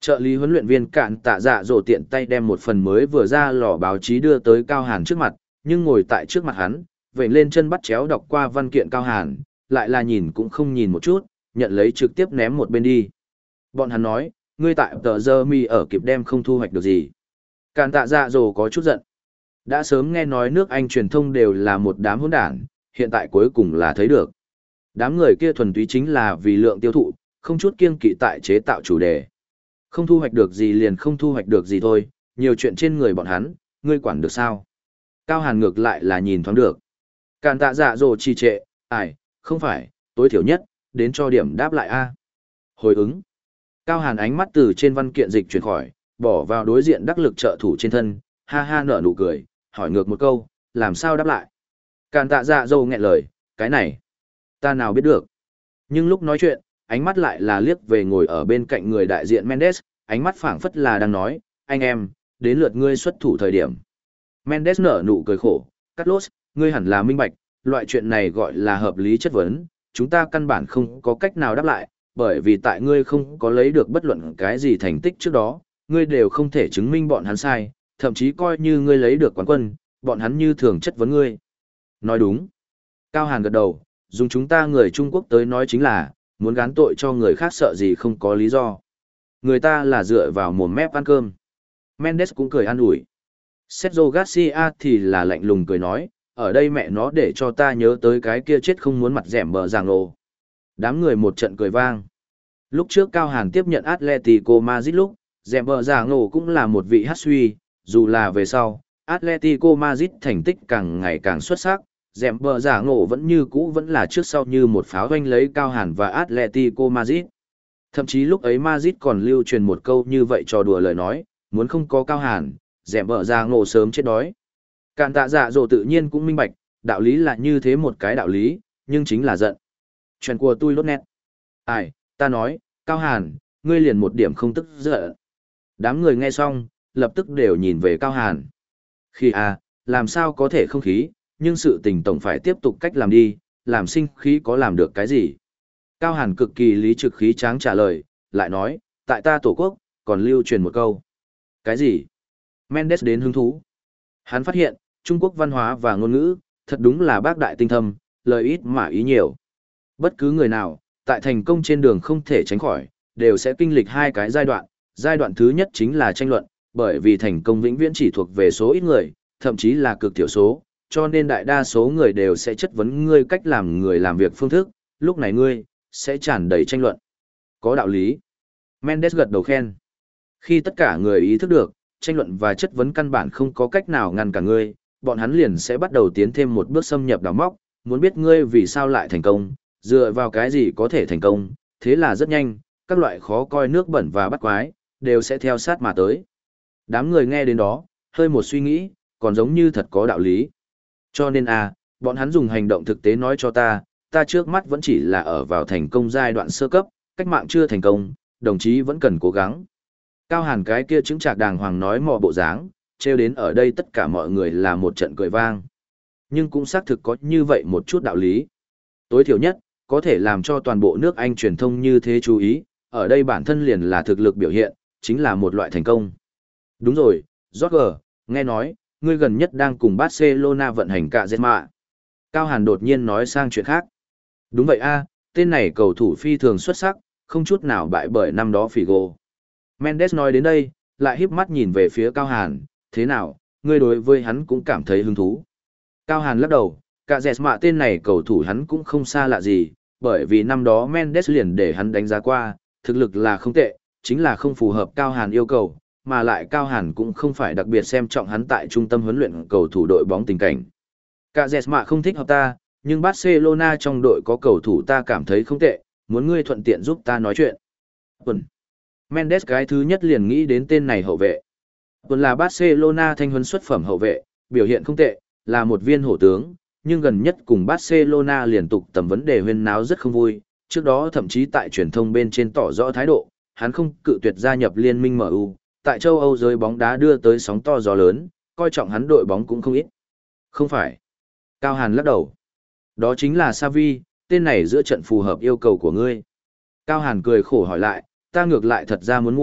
Trợ lý huấn luyện viên Cạn Tạ Dạ Dỗ tiện tay đem một phần mới vừa ra lò báo chí đưa tới Cao Hàn trước mặt, nhưng ngồi tại trước mặt hắn, vểnh lên chân bắt chéo đọc qua văn kiện Cao Hàn, lại là nhìn cũng không nhìn một chút, nhận lấy trực tiếp ném một bên đi. Bọn hắn nói, ngươi tại tờ giờ mi ở kịp đem không thu hoạch được gì. Cạn Tạ Dạ Dỗ có chút giận. Đã sớm nghe nói nước Anh truyền thông đều là một đám hỗn đản, hiện tại cuối cùng là thấy được. Đám người kia thuần túy chính là vì lượng tiêu thụ, không chút kiêng kỵ tại chế tạo chủ đề. Không thu hoạch được gì liền không thu hoạch được gì thôi, nhiều chuyện trên người bọn hắn, ngươi quản được sao? Cao Hàn ngược lại là nhìn thoáng được. Càn Tạ Dạ Dỗ trì trệ, ai, không phải, tối thiểu nhất, đến cho điểm đáp lại a. Hồi ứng. Cao Hàn ánh mắt từ trên văn kiện dịch chuyển khỏi, bỏ vào đối diện đắc lực trợ thủ trên thân, ha ha nở nụ cười, hỏi ngược một câu, làm sao đáp lại? Càn Tạ Dạ Dỗ nghẹn lời, cái này, ta nào biết được. Nhưng lúc nói chuyện, ánh mắt lại là liếc về ngồi ở bên cạnh người đại diện Mendes, ánh mắt phảng phất là đang nói, anh em, đến lượt ngươi xuất thủ thời điểm. Mendes nở nụ cười khổ, Carlos, ngươi hẳn là minh bạch, loại chuyện này gọi là hợp lý chất vấn, chúng ta căn bản không có cách nào đáp lại, bởi vì tại ngươi không có lấy được bất luận cái gì thành tích trước đó, ngươi đều không thể chứng minh bọn hắn sai, thậm chí coi như ngươi lấy được quán quân, bọn hắn như thường chất vấn ngươi. Nói đúng. Cao Hàn gật đầu, dùng chúng ta người Trung Quốc tới nói chính là, muốn gán tội cho người khác sợ gì không có lý do. Người ta là dựa vào mồm mép ăn cơm. Mendes cũng cười an ủi. Sergio Garcia thì là lạnh lùng cười nói, ở đây mẹ nó để cho ta nhớ tới cái kia chết không muốn mặt dẻm bờ giảng lộ. Đám người một trận cười vang. Lúc trước Cao Hàn tiếp nhận Atletico Madrid lúc, dẻm bờ giảng lộ cũng là một vị hát suy, dù là về sau, Atletico Madrid thành tích càng ngày càng xuất sắc, dẻm bờ giảng lộ vẫn như cũ vẫn là trước sau như một pháo doanh lấy Cao Hàn và Atletico Madrid. Thậm chí lúc ấy Madrid còn lưu truyền một câu như vậy trò đùa lời nói, muốn không có Cao Hàn, dẻm bờ giảng lộ sớm chết đói. Càn Tạ Dạ Dỗ tự nhiên cũng minh bạch, đạo lý là như thế một cái đạo lý, nhưng chính là giận. Chuyện của tôi lốt nét. Ai, ta nói, Cao Hàn, ngươi liền một điểm không tức giận. Đám người nghe xong, lập tức đều nhìn về Cao Hàn. Khi à, làm sao có thể không khí, nhưng sự tình tổng phải tiếp tục cách làm đi, làm sinh khí có làm được cái gì. Cao Hàn cực kỳ lý trực khí tráng trả lời, lại nói, tại ta tổ quốc, còn lưu truyền một câu. Cái gì? Mendes đến hứng thú. Hắn phát hiện, Trung Quốc văn hóa và ngôn ngữ, thật đúng là bác đại tinh thâm, lời ít mà ý nhiều. Bất cứ người nào, tại thành công trên đường không thể tránh khỏi, đều sẽ kinh lịch hai cái giai đoạn. Giai đoạn thứ nhất chính là tranh luận, bởi vì thành công vĩnh viễn chỉ thuộc về số ít người, thậm chí là cực thiểu số, cho nên đại đa số người đều sẽ chất vấn ngươi cách làm người làm việc phương thức, lúc này ngươi, sẽ tràn đầy tranh luận. Có đạo lý. Mendes gật đầu khen. Khi tất cả người ý thức được, tranh luận và chất vấn căn bản không có cách nào ngăn cản ngươi, bọn hắn liền sẽ bắt đầu tiến thêm một bước xâm nhập đào móc, muốn biết ngươi vì sao lại thành công, dựa vào cái gì có thể thành công, thế là rất nhanh, các loại khó coi nước bẩn và bắt quái, đều sẽ theo sát mà tới. Đám người nghe đến đó, hơi một suy nghĩ, còn giống như thật có đạo lý. Cho nên à, bọn hắn dùng hành động thực tế nói cho ta, ta trước mắt vẫn chỉ là ở vào thành công giai đoạn sơ cấp, cách mạng chưa thành công, đồng chí vẫn cần cố gắng. Cao Hàn cái kia chứng trạc đàng hoàng nói mò bộ dáng, trêu đến ở đây tất cả mọi người là một trận cười vang. Nhưng cũng xác thực có như vậy một chút đạo lý. Tối thiểu nhất, có thể làm cho toàn bộ nước Anh truyền thông như thế chú ý, ở đây bản thân liền là thực lực biểu hiện, chính là một loại thành công. Đúng rồi, Jorge, nghe nói, ngươi gần nhất đang cùng Barcelona vận hành cả Zetma. Cao Hàn đột nhiên nói sang chuyện khác. Đúng vậy a, tên này cầu thủ phi thường xuất sắc, không chút nào bại bởi năm đó Figo. Mendes nói đến đây, lại híp mắt nhìn về phía Cao Hàn, thế nào, ngươi đối với hắn cũng cảm thấy hứng thú. Cao Hàn lắc đầu, cả Zetma tên này cầu thủ hắn cũng không xa lạ gì, bởi vì năm đó Mendes liền để hắn đánh giá qua, thực lực là không tệ, chính là không phù hợp Cao Hàn yêu cầu, mà lại Cao Hàn cũng không phải đặc biệt xem trọng hắn tại trung tâm huấn luyện cầu thủ đội bóng tình cảnh. Cả Zetma không thích hợp ta, nhưng Barcelona trong đội có cầu thủ ta cảm thấy không tệ, muốn ngươi thuận tiện giúp ta nói chuyện. Tuần. Mendes cái thứ nhất liền nghĩ đến tên này hậu vệ. Tuần là Barcelona thanh huấn xuất phẩm hậu vệ, biểu hiện không tệ, là một viên hổ tướng, nhưng gần nhất cùng Barcelona liên tục tầm vấn đề huyên náo rất không vui, trước đó thậm chí tại truyền thông bên trên tỏ rõ thái độ, hắn không cự tuyệt gia nhập liên minh em u, tại châu Âu giới bóng đá đưa tới sóng to gió lớn, coi trọng hắn đội bóng cũng không ít. Không phải. Cao Hàn lắc đầu. Đó chính là Xavi, tên này giữa trận phù hợp yêu cầu của ngươi. Cao Hàn cười khổ hỏi lại, ta ngược lại thật ra muốn mua,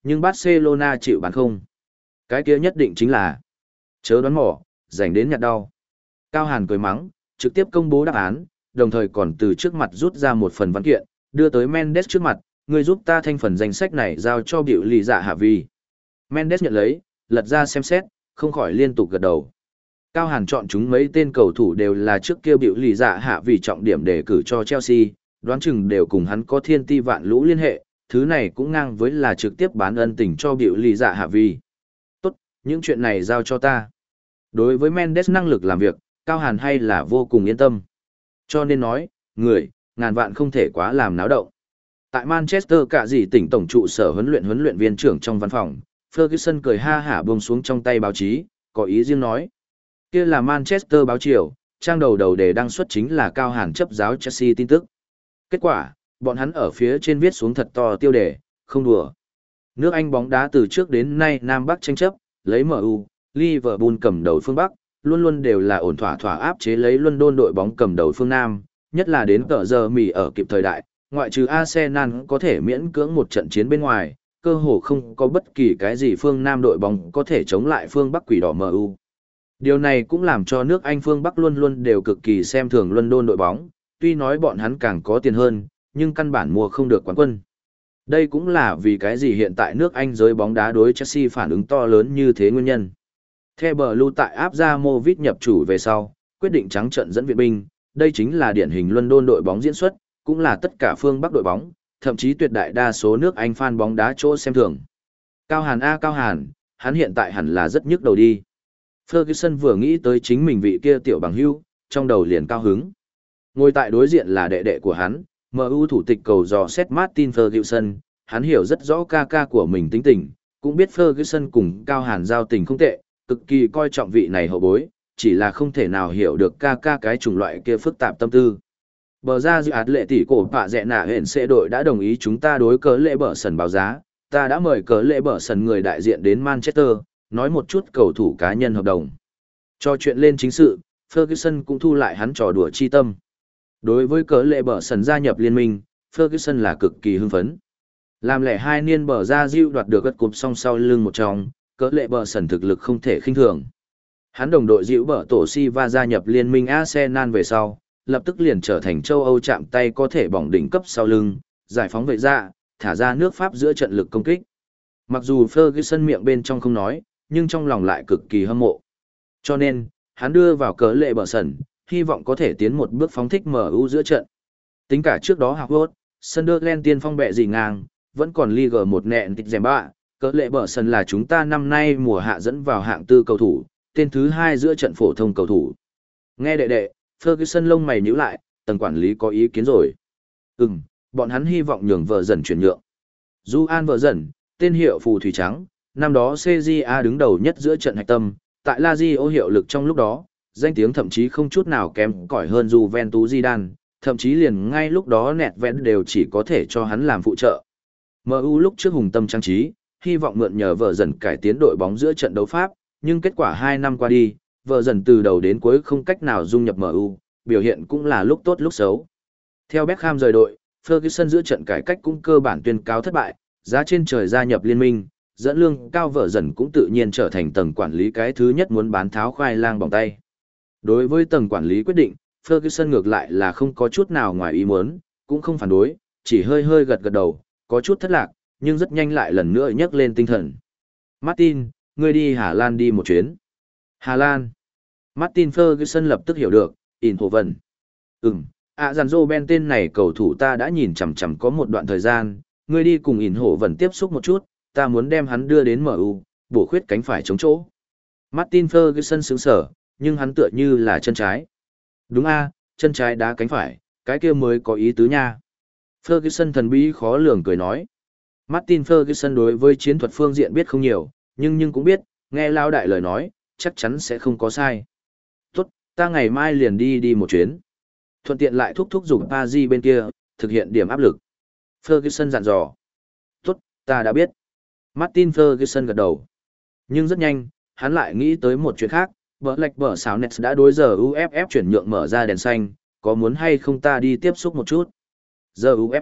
Nhưng Barcelona chịu bán không. Cái kia nhất định chính là chớ đoán mò, dành đến nhặt đau. Cao Hàn cười mắng, trực tiếp công bố đáp án, đồng thời còn từ trước mặt rút ra một phần văn kiện, đưa tới Mendes trước mặt, người giúp ta thanh phần danh sách này giao cho biểu lì dạ hạ vi. Mendes nhận lấy, lật ra xem xét, không khỏi liên tục gật đầu. Cao Hàn chọn chúng mấy tên cầu thủ đều là trước kia biểu lì dạ hạ vì trọng điểm đề cử cho Chelsea, đoán chừng đều cùng hắn có thiên ti vạn lũ liên hệ, thứ này cũng ngang với là trực tiếp bán ân tình cho biểu lì dạ hạ vi. Tốt, những chuyện này giao cho ta. Đối với Mendes năng lực làm việc, Cao Hàn hay là vô cùng yên tâm. Cho nên nói, người, ngàn vạn không thể quá làm náo động. Tại Manchester cả gì tỉnh tổng trụ sở huấn luyện huấn luyện viên trưởng trong văn phòng, Ferguson cười ha hả buông xuống trong tay báo chí, có ý riêng nói. Kia là Manchester báo chiều, trang đầu đầu đề đăng xuất chính là Cao Hàn chấp giáo Chelsea tin tức. Kết quả, bọn hắn ở phía trên viết xuống thật to tiêu đề, không đùa. Nước Anh bóng đá từ trước đến nay Nam Bắc tranh chấp, lấy em u, Liverpool cầm đầu phương Bắc, luôn luôn đều là ổn thỏa thỏa áp chế lấy London đội bóng cầm đầu phương Nam, nhất là đến tờ giờ mì ở kịp thời đại, ngoại trừ Arsenal có thể miễn cưỡng một trận chiến bên ngoài, cơ hồ không có bất kỳ cái gì phương Nam đội bóng có thể chống lại phương Bắc quỷ đỏ em u. Điều này cũng làm cho nước Anh phương Bắc luôn luôn đều cực kỳ xem thường London đội bóng, tuy nói bọn hắn càng có tiền hơn, nhưng căn bản mua không được quán quân. Đây cũng là vì cái gì hiện tại nước Anh giới bóng đá đối Chelsea phản ứng to lớn như thế nguyên nhân. The Blue tại áp ra Movit nhập chủ về sau, quyết định trắng trận dẫn viện binh, đây chính là điển hình London đội bóng diễn xuất, cũng là tất cả phương Bắc đội bóng, thậm chí tuyệt đại đa số nước Anh fan bóng đá chỗ xem thường. Cao Hàn a Cao Hàn, hắn hiện tại hẳn là rất nhức đầu đi. Ferguson vừa nghĩ tới chính mình vị kia tiểu bằng hưu, trong đầu liền cao hứng. Ngồi tại đối diện là đệ đệ của hắn, em u thủ tịch cầu dò xét Martin Ferguson, hắn hiểu rất rõ ca ca của mình tính tình, cũng biết Ferguson cùng Cao Hàn giao tình không tệ, cực kỳ coi trọng vị này hậu bối, chỉ là không thể nào hiểu được ca ca cái chủng loại kia phức tạp tâm tư. Bờ ra dự ạt lệ tỷ cổ bạ dẹ nạ hẹn sẽ đội đã đồng ý chúng ta đối cớ lệ bở sần báo giá, ta đã mời cớ lệ bở sần người đại diện đến Manchester, nói một chút cầu thủ cá nhân hợp đồng. Cho chuyện lên chính sự, Ferguson cũng thu lại hắn trò đùa chi tâm. Đối với cớ lệ bở sần gia nhập liên minh, Ferguson là cực kỳ hưng phấn. Làm lẻ hai niên bờ ra diêu đoạt được gật cụp song sau lưng một trong, cớ lệ bở sần thực lực không thể khinh thường. Hắn đồng đội diệu bở tổ Silva gia nhập liên minh Arsenal về sau, lập tức liền trở thành châu Âu chạm tay có thể bỏng đỉnh cấp sau lưng, giải phóng vệ ra, thả ra nước Pháp giữa trận lực công kích. Mặc dù Ferguson miệng bên trong không nói, nhưng trong lòng lại cực kỳ hâm mộ. Cho nên, hắn đưa vào cớ lệ bở sần, hy vọng có thể tiến một bước phóng thích em u giữa trận. Tính cả trước đó Howard, Sunderland tiên phong bẹ gì ngang, vẫn còn Ligue một nẹn tịch dèm bạ, cớ lệ bở sần là chúng ta năm nay mùa hạ dẫn vào hạng tư cầu thủ, tên thứ hai giữa trận phổ thông cầu thủ. Nghe đệ đệ, Ferguson lông mày nhíu lại, tầng quản lý có ý kiến rồi. Ừm, bọn hắn hy vọng nhường vợ dần chuyển nhượng. Juan vợ dần, tên hiệu phù thủy trắng, năm đó xê giê a đứng đầu nhất giữa trận hạch tâm, tại Lazio hiệu lực trong lúc đó, danh tiếng thậm chí không chút nào kém cỏi hơn Juventus Zidane, thậm chí liền ngay lúc đó nẹt vẽn đều chỉ có thể cho hắn làm phụ trợ. em u lúc trước hùng tâm trang trí, hy vọng mượn nhờ vợ dần cải tiến đội bóng giữa trận đấu pháp, nhưng kết quả hai năm qua đi, vợ dần từ đầu đến cuối không cách nào dung nhập em u, biểu hiện cũng là lúc tốt lúc xấu. Theo Beckham rời đội, Ferguson giữa trận cải cách cũng cơ bản tuyên cáo thất bại, giá trên trời gia nhập liên minh, dẫn lương cao vợ dần cũng tự nhiên trở thành tầng quản lý cái thứ nhất muốn bán tháo khoai lang bằng tay. Đối với tầng quản lý quyết định, Ferguson ngược lại là không có chút nào ngoài ý muốn, cũng không phản đối, chỉ hơi hơi gật gật đầu, có chút thất lạc, nhưng rất nhanh lại lần nữa nhấc lên tinh thần. Martin, ngươi đi Hà Lan đi một chuyến. Hà Lan. Martin Ferguson lập tức hiểu được, in hồ vần. Ừm, ạ dàn dô Ben tên này cầu thủ ta đã nhìn chằm chằm có một đoạn thời gian, ngươi đi cùng in hồ vần tiếp xúc một chút, ta muốn đem hắn đưa đến em u, bổ khuyết cánh phải chống chỗ. Martin Ferguson sững sở, nhưng hắn tựa như là chân trái. Đúng a, chân trái đá cánh phải, cái kia mới có ý tứ nha. Ferguson thần bí khó lường cười nói. Martin Ferguson đối với chiến thuật phương diện biết không nhiều, nhưng nhưng cũng biết, nghe lao đại lời nói, chắc chắn sẽ không có sai. Tốt, ta ngày mai liền đi đi một chuyến. Thuận tiện lại thúc thúc giục Paris bên kia, thực hiện điểm áp lực. Ferguson dặn dò. Tốt, ta đã biết. Martin Ferguson gật đầu. Nhưng rất nhanh, hắn lại nghĩ tới một chuyện khác, bờ lạch bờ xáo Nets đã đối giờ u ép ép chuyển nhượng mở ra đèn xanh, có muốn hay không ta đi tiếp xúc một chút. Giờ u ép ép,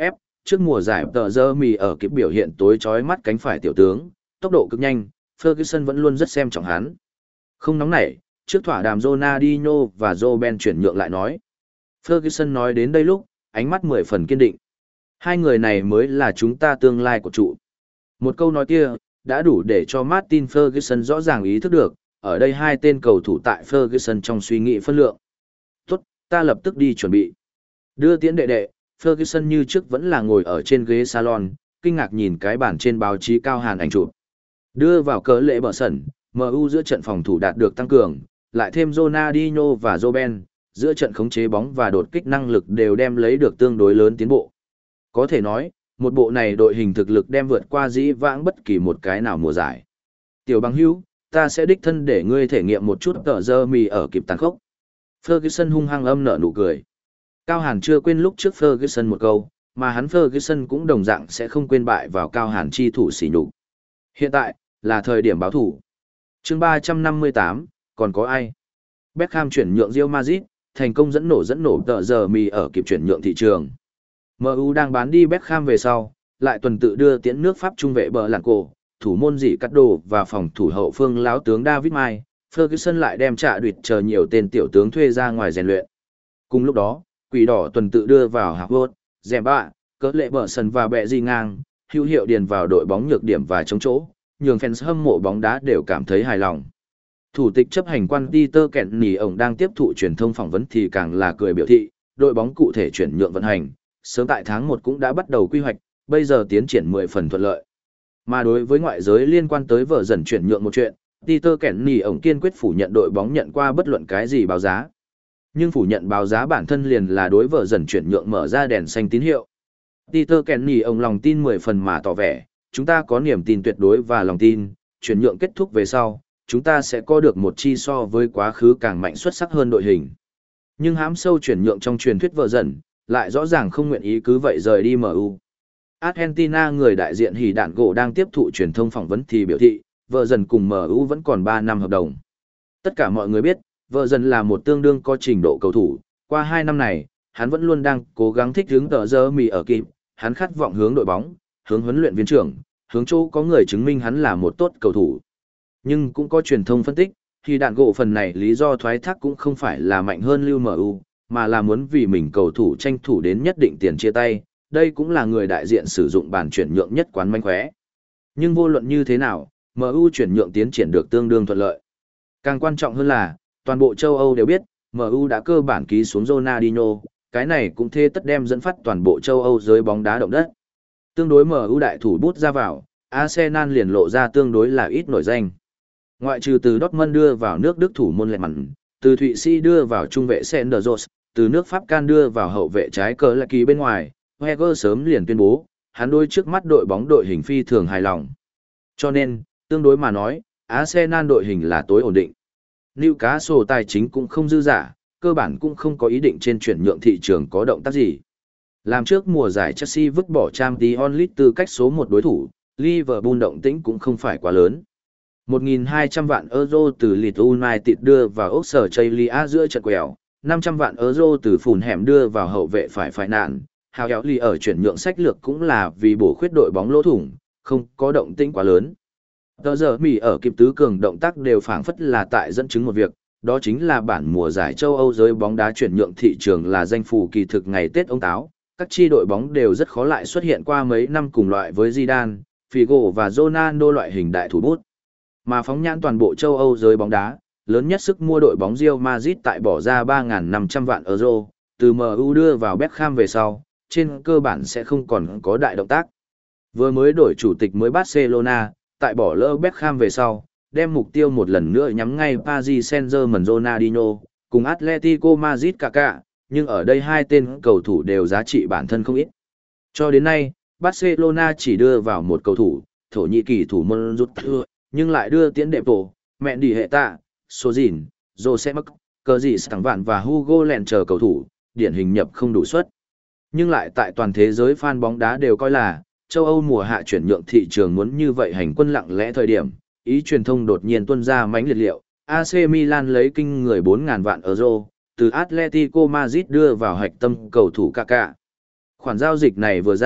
trước mùa giải tờ giờ mì ở kịp biểu hiện tối chói mắt cánh phải tiểu tướng, tốc độ cực nhanh, Ferguson vẫn luôn rất xem trọng hắn. Không nóng nảy, trước thỏa đàm Ronaldinho và Robben chuyển nhượng lại nói. Ferguson nói đến đây lúc, ánh mắt mười phần kiên định. Hai người này mới là chúng ta tương lai của trụ. Một câu nói kia, đã đủ để cho Martin Ferguson rõ ràng ý thức được, ở đây hai tên cầu thủ tại Ferguson trong suy nghĩ phân lượng. Tốt, ta lập tức đi chuẩn bị. Đưa tiễn đệ đệ, Ferguson như trước vẫn là ngồi ở trên ghế salon, kinh ngạc nhìn cái bản trên báo chí cao hàn ảnh chụp. Đưa vào cớ lệ bờ sân, em u giữa trận phòng thủ đạt được tăng cường, lại thêm Ronaldinho và Robben, giữa trận khống chế bóng và đột kích năng lực đều đem lấy được tương đối lớn tiến bộ. Có thể nói, một bộ này đội hình thực lực đem vượt qua dĩ vãng bất kỳ một cái nào mùa giải. Tiểu bằng hữu, ta sẽ đích thân để ngươi thể nghiệm một chút tờ giờ mì ở kịp tàn khốc. Ferguson hung hăng âm nở nụ cười. Cao Hàn chưa quên lúc trước Ferguson một câu, mà hắn Ferguson cũng đồng dạng sẽ không quên bại vào Cao Hàn chi thủ sỉ nhục. Hiện tại, là thời điểm báo thủ. Chương ba trăm năm mươi tám, còn có ai? Beckham chuyển nhượng Real Madrid, thành công dẫn nổ dẫn nổ tờ giờ mì ở kịp chuyển nhượng thị trường. em u đang bán đi Beckham về sau, lại tuần tự đưa tiễn nước Pháp trung vệ bờ lạn cổ, thủ môn dị cắt đồ và phòng thủ hậu phương láo tướng David Mai, Ferguson lại đem trả đuyệt chờ nhiều tên tiểu tướng thuê ra ngoài rèn luyện. Cùng lúc đó, Quỷ đỏ tuần tự đưa vào Harvard, Zemba, cỡ lệ bờ sân và bẹ di ngang, hữu hiệu điền vào đội bóng nhược điểm và chống chỗ, nhường fans hâm mộ bóng đá đều cảm thấy hài lòng. Thủ tịch chấp hành quan Peter Kenny ổng đang tiếp thụ truyền thông phỏng vấn thì càng là cười biểu thị, đội bóng cụ thể chuyển nhượng vận hành, sớm tại tháng một cũng đã bắt đầu quy hoạch, bây giờ tiến triển mười phần thuận lợi. Mà đối với ngoại giới liên quan tới vở dần chuyển nhượng một chuyện, Peter Kenny ổng kiên quyết phủ nhận đội bóng nhận qua bất luận cái gì báo giá. Nhưng phủ nhận báo giá bản thân liền là đối vở dần chuyển nhượng mở ra đèn xanh tín hiệu. Peter Kenny ổng lòng tin mười phần mà tỏ vẻ, chúng ta có niềm tin tuyệt đối và lòng tin, chuyển nhượng kết thúc về sau, chúng ta sẽ có được một chi so với quá khứ càng mạnh xuất sắc hơn đội hình. Nhưng hám sâu chuyển nhượng trong truyền thuyết vở dần, lại rõ ràng không nguyện ý cứ vậy rời đi em u. Argentina người đại diện Hỉ Đạn Gỗ đang tiếp thụ truyền thông phỏng vấn thì biểu thị, vợ dần cùng em u vẫn còn ba năm hợp đồng. Tất cả mọi người biết, vợ dần là một tương đương có trình độ cầu thủ, qua hai năm này, hắn vẫn luôn đang cố gắng thích hướng tờ giờ mì ở kịp, hắn khát vọng hướng đội bóng, hướng huấn luyện viên trưởng, hướng chỗ có người chứng minh hắn là một tốt cầu thủ. Nhưng cũng có truyền thông phân tích, Hỉ Đạn Gỗ phần này lý do thoái thác cũng không phải là mạnh hơn lưu em u, mà là muốn vì mình cầu thủ tranh thủ đến nhất định tiền chia tay, đây cũng là người đại diện sử dụng bản chuyển nhượng nhất quán manh khóe. Nhưng vô luận như thế nào, em u chuyển nhượng tiến triển được tương đương thuận lợi. Càng quan trọng hơn là, toàn bộ châu Âu đều biết, em u đã cơ bản ký xuống Ronaldinho, cái này cũng thế tất đem dẫn phát toàn bộ châu Âu giới bóng đá động đất. Tương đối em u đại thủ bút ra vào, Arsenal liền lộ ra tương đối là ít nổi danh. Ngoại trừ từ Dortmund đưa vào nước Đức thủ môn lẹ mặn, từ Thụy Sĩ đưa vào trung vệ Senderos, từ nước Pháp Can đưa vào hậu vệ trái cờ là kỳ bên ngoài, Wenger sớm liền tuyên bố, hắn đôi trước mắt đội bóng đội hình phi thường hài lòng. Cho nên, tương đối mà nói, Arsenal đội hình là tối ổn định. Newcastle tài chính cũng không dư giả, cơ bản cũng không có ý định trên chuyển nhượng thị trường có động tác gì. Làm trước mùa giải Chelsea vứt bỏ Champions League tư cách số một đối thủ, Liverpool động tĩnh cũng không phải quá lớn. một nghìn hai trăm vạn euro từ Leeds United đưa vào Australia giữa trận quẹo, năm trăm vạn euro từ phùn hẻm đưa vào hậu vệ phải phải nạn. Hào kéo lì ở chuyển nhượng sách lược cũng là vì bổ khuyết đội bóng lỗ thủng, không có động tĩnh quá lớn. Tờ giờ Mỹ ở kịp tứ cường động tác đều phảng phất là tại dẫn chứng một việc, đó chính là bản mùa giải châu Âu giới bóng đá chuyển nhượng thị trường là danh phủ kỳ thực ngày Tết ông táo, các chi đội bóng đều rất khó lại xuất hiện qua mấy năm cùng loại với Zidane, Figo và Ronaldo loại hình đại thủ bút. Mà phóng nhãn toàn bộ châu Âu giới bóng đá, lớn nhất sức mua đội bóng Real Madrid tại bỏ ra ba nghìn năm trăm vạn euro, từ em u đưa vào Beckham về sau, trên cơ bản sẽ không còn có đại động tác. Vừa mới đổi chủ tịch mới Barcelona, tại bỏ lỡ Beckham về sau, đem mục tiêu một lần nữa nhắm ngay Paris Saint-Germain Ronaldinho, cùng Atletico Madrid Kaká, nhưng ở đây hai tên cầu thủ đều giá trị bản thân không ít. Cho đến nay, Barcelona chỉ đưa vào một cầu thủ, Thổ Nhĩ Kỳ thủ môn rút thưa, nhưng lại đưa tiễn đẹp tổ, mẹ đi hệ tạ, số dìn, Jose Mc, cờ gì Stang Vạn và Hugo Lèn chờ cầu thủ, điển hình nhập không đủ suất. Nhưng lại tại toàn thế giới fan bóng đá đều coi là, châu Âu mùa hạ chuyển nhượng thị trường muốn như vậy hành quân lặng lẽ thời điểm, ý truyền thông đột nhiên tuôn ra mánh liệt liệu, a xê Milan lấy kinh người bốn nghìn vạn euro, từ Atletico Madrid đưa vào hạch tâm cầu thủ Kaká. Khoản giao dịch này vừa ra,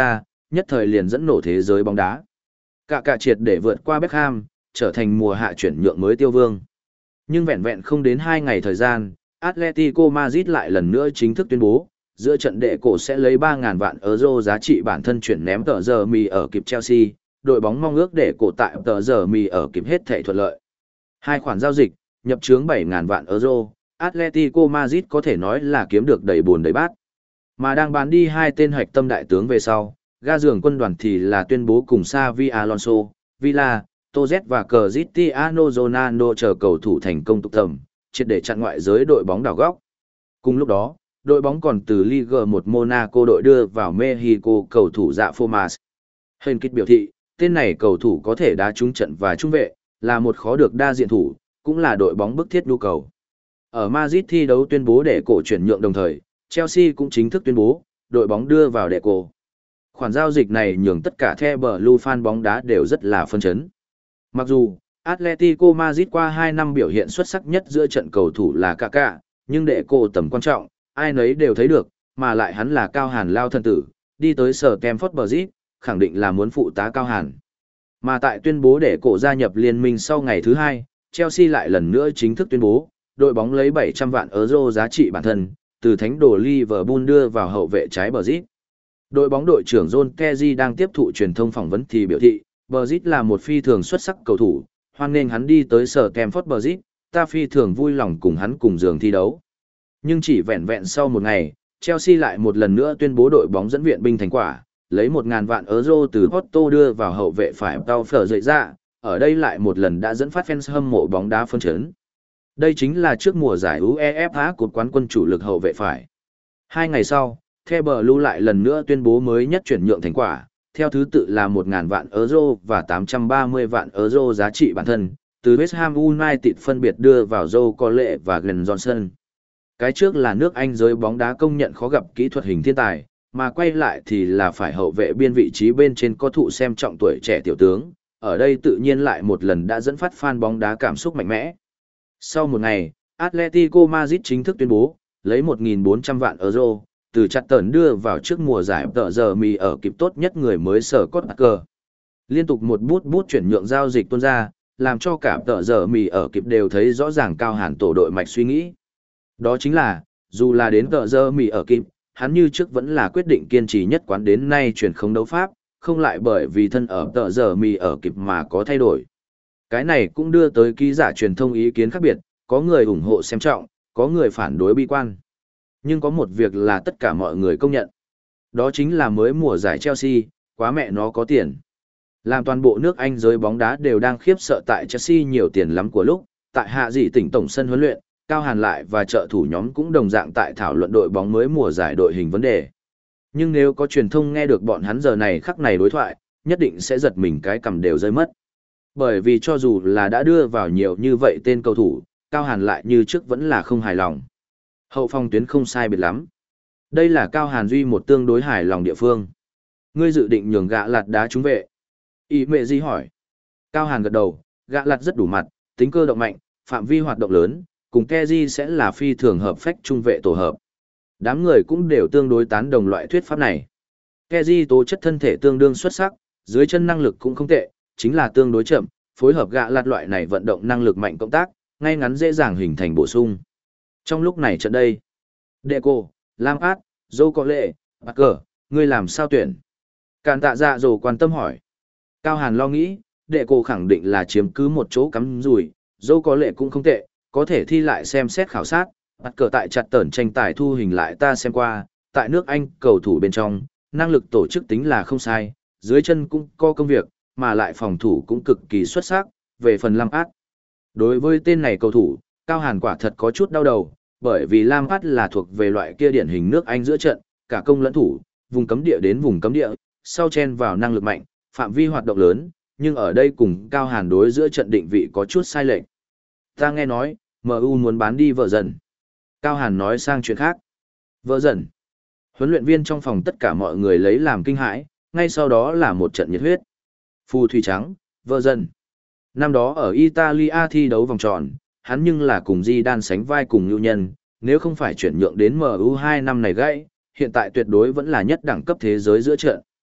nhất thời liền dẫn nổ thế giới bóng đá. Cả cả triệt để vượt qua Beckham, trở thành mùa hạ chuyển nhượng mới tiêu vương. Nhưng vẹn vẹn không đến hai ngày thời gian, Atletico Madrid lại lần nữa chính thức tuyên bố, giữa trận đệ cổ sẽ lấy ba nghìn vạn euro giá trị bản thân chuyển ném tờ giờ mì ở kịp Chelsea, đội bóng mong ước để cổ tại tờ giờ mì ở kịp hết thể thuận lợi. Hai khoản giao dịch, nhập chướng bảy nghìn vạn euro, Atletico Madrid có thể nói là kiếm được đầy buồn đầy bát. Mà đang bán đi hai tên hạch tâm đại tướng về sau, ga giường quân đoàn thì là tuyên bố cùng Xavi Alonso, Villa, Toz và Cristiano Ronaldo chờ cầu thủ thành công tục tầm, triệt để chặn ngoại giới đội bóng đảo góc. Cùng lúc đó, đội bóng còn từ Ligue một Monaco đội đưa vào Mexico cầu thủ dạ Formas. Hình kích biểu thị, tên này cầu thủ có thể đá trúng trận và trung vệ, là một khó được đa diện thủ, cũng là đội bóng bức thiết nhu cầu. Ở Madrid thi đấu tuyên bố để cổ chuyển nhượng đồng thời, Chelsea cũng chính thức tuyên bố, đội bóng đưa vào đệ cổ. Khoản giao dịch này nhường tất cả The Blue fan bóng đá đều rất là phân chấn. Mặc dù, Atletico Madrid qua hai năm biểu hiện xuất sắc nhất giữa trận cầu thủ là Kaká, nhưng đệ cổ tầm quan trọng, ai nấy đều thấy được, mà lại hắn là Cao Hàn lao thần tử, đi tới sở Stamford Bridge, khẳng định là muốn phụ tá Cao Hàn. Mà tại tuyên bố để cổ gia nhập liên minh sau ngày thứ hai, Chelsea lại lần nữa chính thức tuyên bố, đội bóng lấy bảy trăm vạn euro giá trị bản thân, từ thánh đồ Liverpool đưa vào hậu vệ trái Bridge. Đội bóng đội trưởng John Terry đang tiếp thụ truyền thông phỏng vấn thì biểu thị, Bridge là một phi thường xuất sắc cầu thủ, hoan nghênh hắn đi tới sở Stamford Bridge, ta phi thường vui lòng cùng hắn cùng giường thi đấu. Nhưng chỉ vẹn vẹn sau một ngày, Chelsea lại một lần nữa tuyên bố đội bóng dẫn viện binh thành quả, lấy một nghìn vạn euro từ Porto đưa vào hậu vệ phải Tao Phở dậy ra, ở đây lại một lần đã dẫn phát fans hâm mộ bóng đá phân chấn. Đây chính là trước mùa giải UEFA Cup quán quân chủ lực hậu vệ phải. Hai ngày sau, The Blue lại lần nữa tuyên bố mới nhất chuyển nhượng thành quả, theo thứ tự là một nghìn vạn euro và tám trăm ba mươi vạn euro giá trị bản thân, từ West Ham United phân biệt đưa vào Joe Cole và Glenn Johnson. Cái trước là nước Anh giới bóng đá công nhận khó gặp kỹ thuật hình thiên tài, mà quay lại thì là phải hậu vệ biên vị trí bên trên có thụ xem trọng tuổi trẻ tiểu tướng, ở đây tự nhiên lại một lần đã dẫn phát fan bóng đá cảm xúc mạnh mẽ. Sau một ngày, Atletico Madrid chính thức tuyên bố, lấy một nghìn bốn trăm vạn euro, từ chặt tờn đưa vào trước mùa giải tờ giờ mì ở kịp tốt nhất người mới sở cốt cờ. Liên tục một bút bút chuyển nhượng giao dịch tuôn ra, làm cho cả tờ giờ mì ở kịp đều thấy rõ ràng Cao Hàn tổ đội mạch suy nghĩ. Đó chính là, dù là đến tờ giờ mì ở kịp, hắn như trước vẫn là quyết định kiên trì nhất quán đến nay chuyển không đấu pháp, không lại bởi vì thân ở tờ giờ mì ở kịp mà có thay đổi. Cái này cũng đưa tới ký giả truyền thông ý kiến khác biệt, có người ủng hộ xem trọng, có người phản đối bi quan. Nhưng có một việc là tất cả mọi người công nhận. Đó chính là mới mùa giải Chelsea, quá mẹ nó có tiền. Làm toàn bộ nước Anh giới bóng đá đều đang khiếp sợ tại Chelsea nhiều tiền lắm của lúc, tại hạ dị tỉnh tổng sân huấn luyện, Cao Hàn lại và trợ thủ nhóm cũng đồng dạng tại thảo luận đội bóng mới mùa giải đội hình vấn đề. Nhưng nếu có truyền thông nghe được bọn hắn giờ này khắc này đối thoại, nhất định sẽ giật mình cái cầm đều rơi mất. Bởi vì cho dù là đã đưa vào nhiều như vậy tên cầu thủ, Cao Hàn lại như trước vẫn là không hài lòng. Hậu phòng tuyến không sai biệt lắm. Đây là Cao Hàn duy một tương đối hài lòng địa phương. Ngươi dự định nhường gạ lạt đá trúng vệ. Ý mẹ gì hỏi. Cao Hàn gật đầu, gạ lạt rất đủ mặt, tính cơ động mạnh, phạm vi hoạt động lớn, cùng Kezi sẽ là phi thường hợp phách trung vệ tổ hợp. Đám người cũng đều tương đối tán đồng loại thuyết pháp này. Kezi tố chất thân thể tương đương xuất sắc, dưới chân năng lực cũng không tệ, chính là tương đối chậm, phối hợp gạ lạt loại này vận động năng lực mạnh cộng tác, ngay ngắn dễ dàng hình thành bổ sung. Trong lúc này trận đây, Deco, Lampard, Joe Cole, Parker, ngươi làm sao tuyển? Càn tạ dạ dồ quan tâm hỏi. Cao Hàn lo nghĩ, Deco khẳng định là chiếm cứ một chỗ cắm rủi, Joe Cole cũng không tệ, có thể thi lại xem xét khảo sát, Parker tại chặt tẩn tranh tài thu hình lại ta xem qua, tại nước Anh cầu thủ bên trong, năng lực tổ chức tính là không sai, dưới chân cũng có công việc, mà lại phòng thủ cũng cực kỳ xuất sắc, về phần Lampard. Đối với tên này cầu thủ, Cao Hàn quả thật có chút đau đầu, bởi vì Lampard là thuộc về loại kia điển hình nước Anh giữa trận, cả công lẫn thủ, vùng cấm địa đến vùng cấm địa, sau chen vào năng lực mạnh, phạm vi hoạt động lớn, nhưng ở đây cùng Cao Hàn đối giữa trận định vị có chút sai lệch. Ta nghe nói, em u muốn bán đi vợ dần. Cao Hàn nói sang chuyện khác. Vợ dần. Huấn luyện viên trong phòng tất cả mọi người lấy làm kinh hãi, ngay sau đó là một trận nhiệt huyết. Phù thủy trắng, vợ dần. Năm đó ở Italia thi đấu vòng tròn, hắn nhưng là cùng Zidane sánh vai cùng nhu nhân, nếu không phải chuyển nhượng đến em u hai năm này gãy, hiện tại tuyệt đối vẫn là nhất đẳng cấp thế giới giữa trận.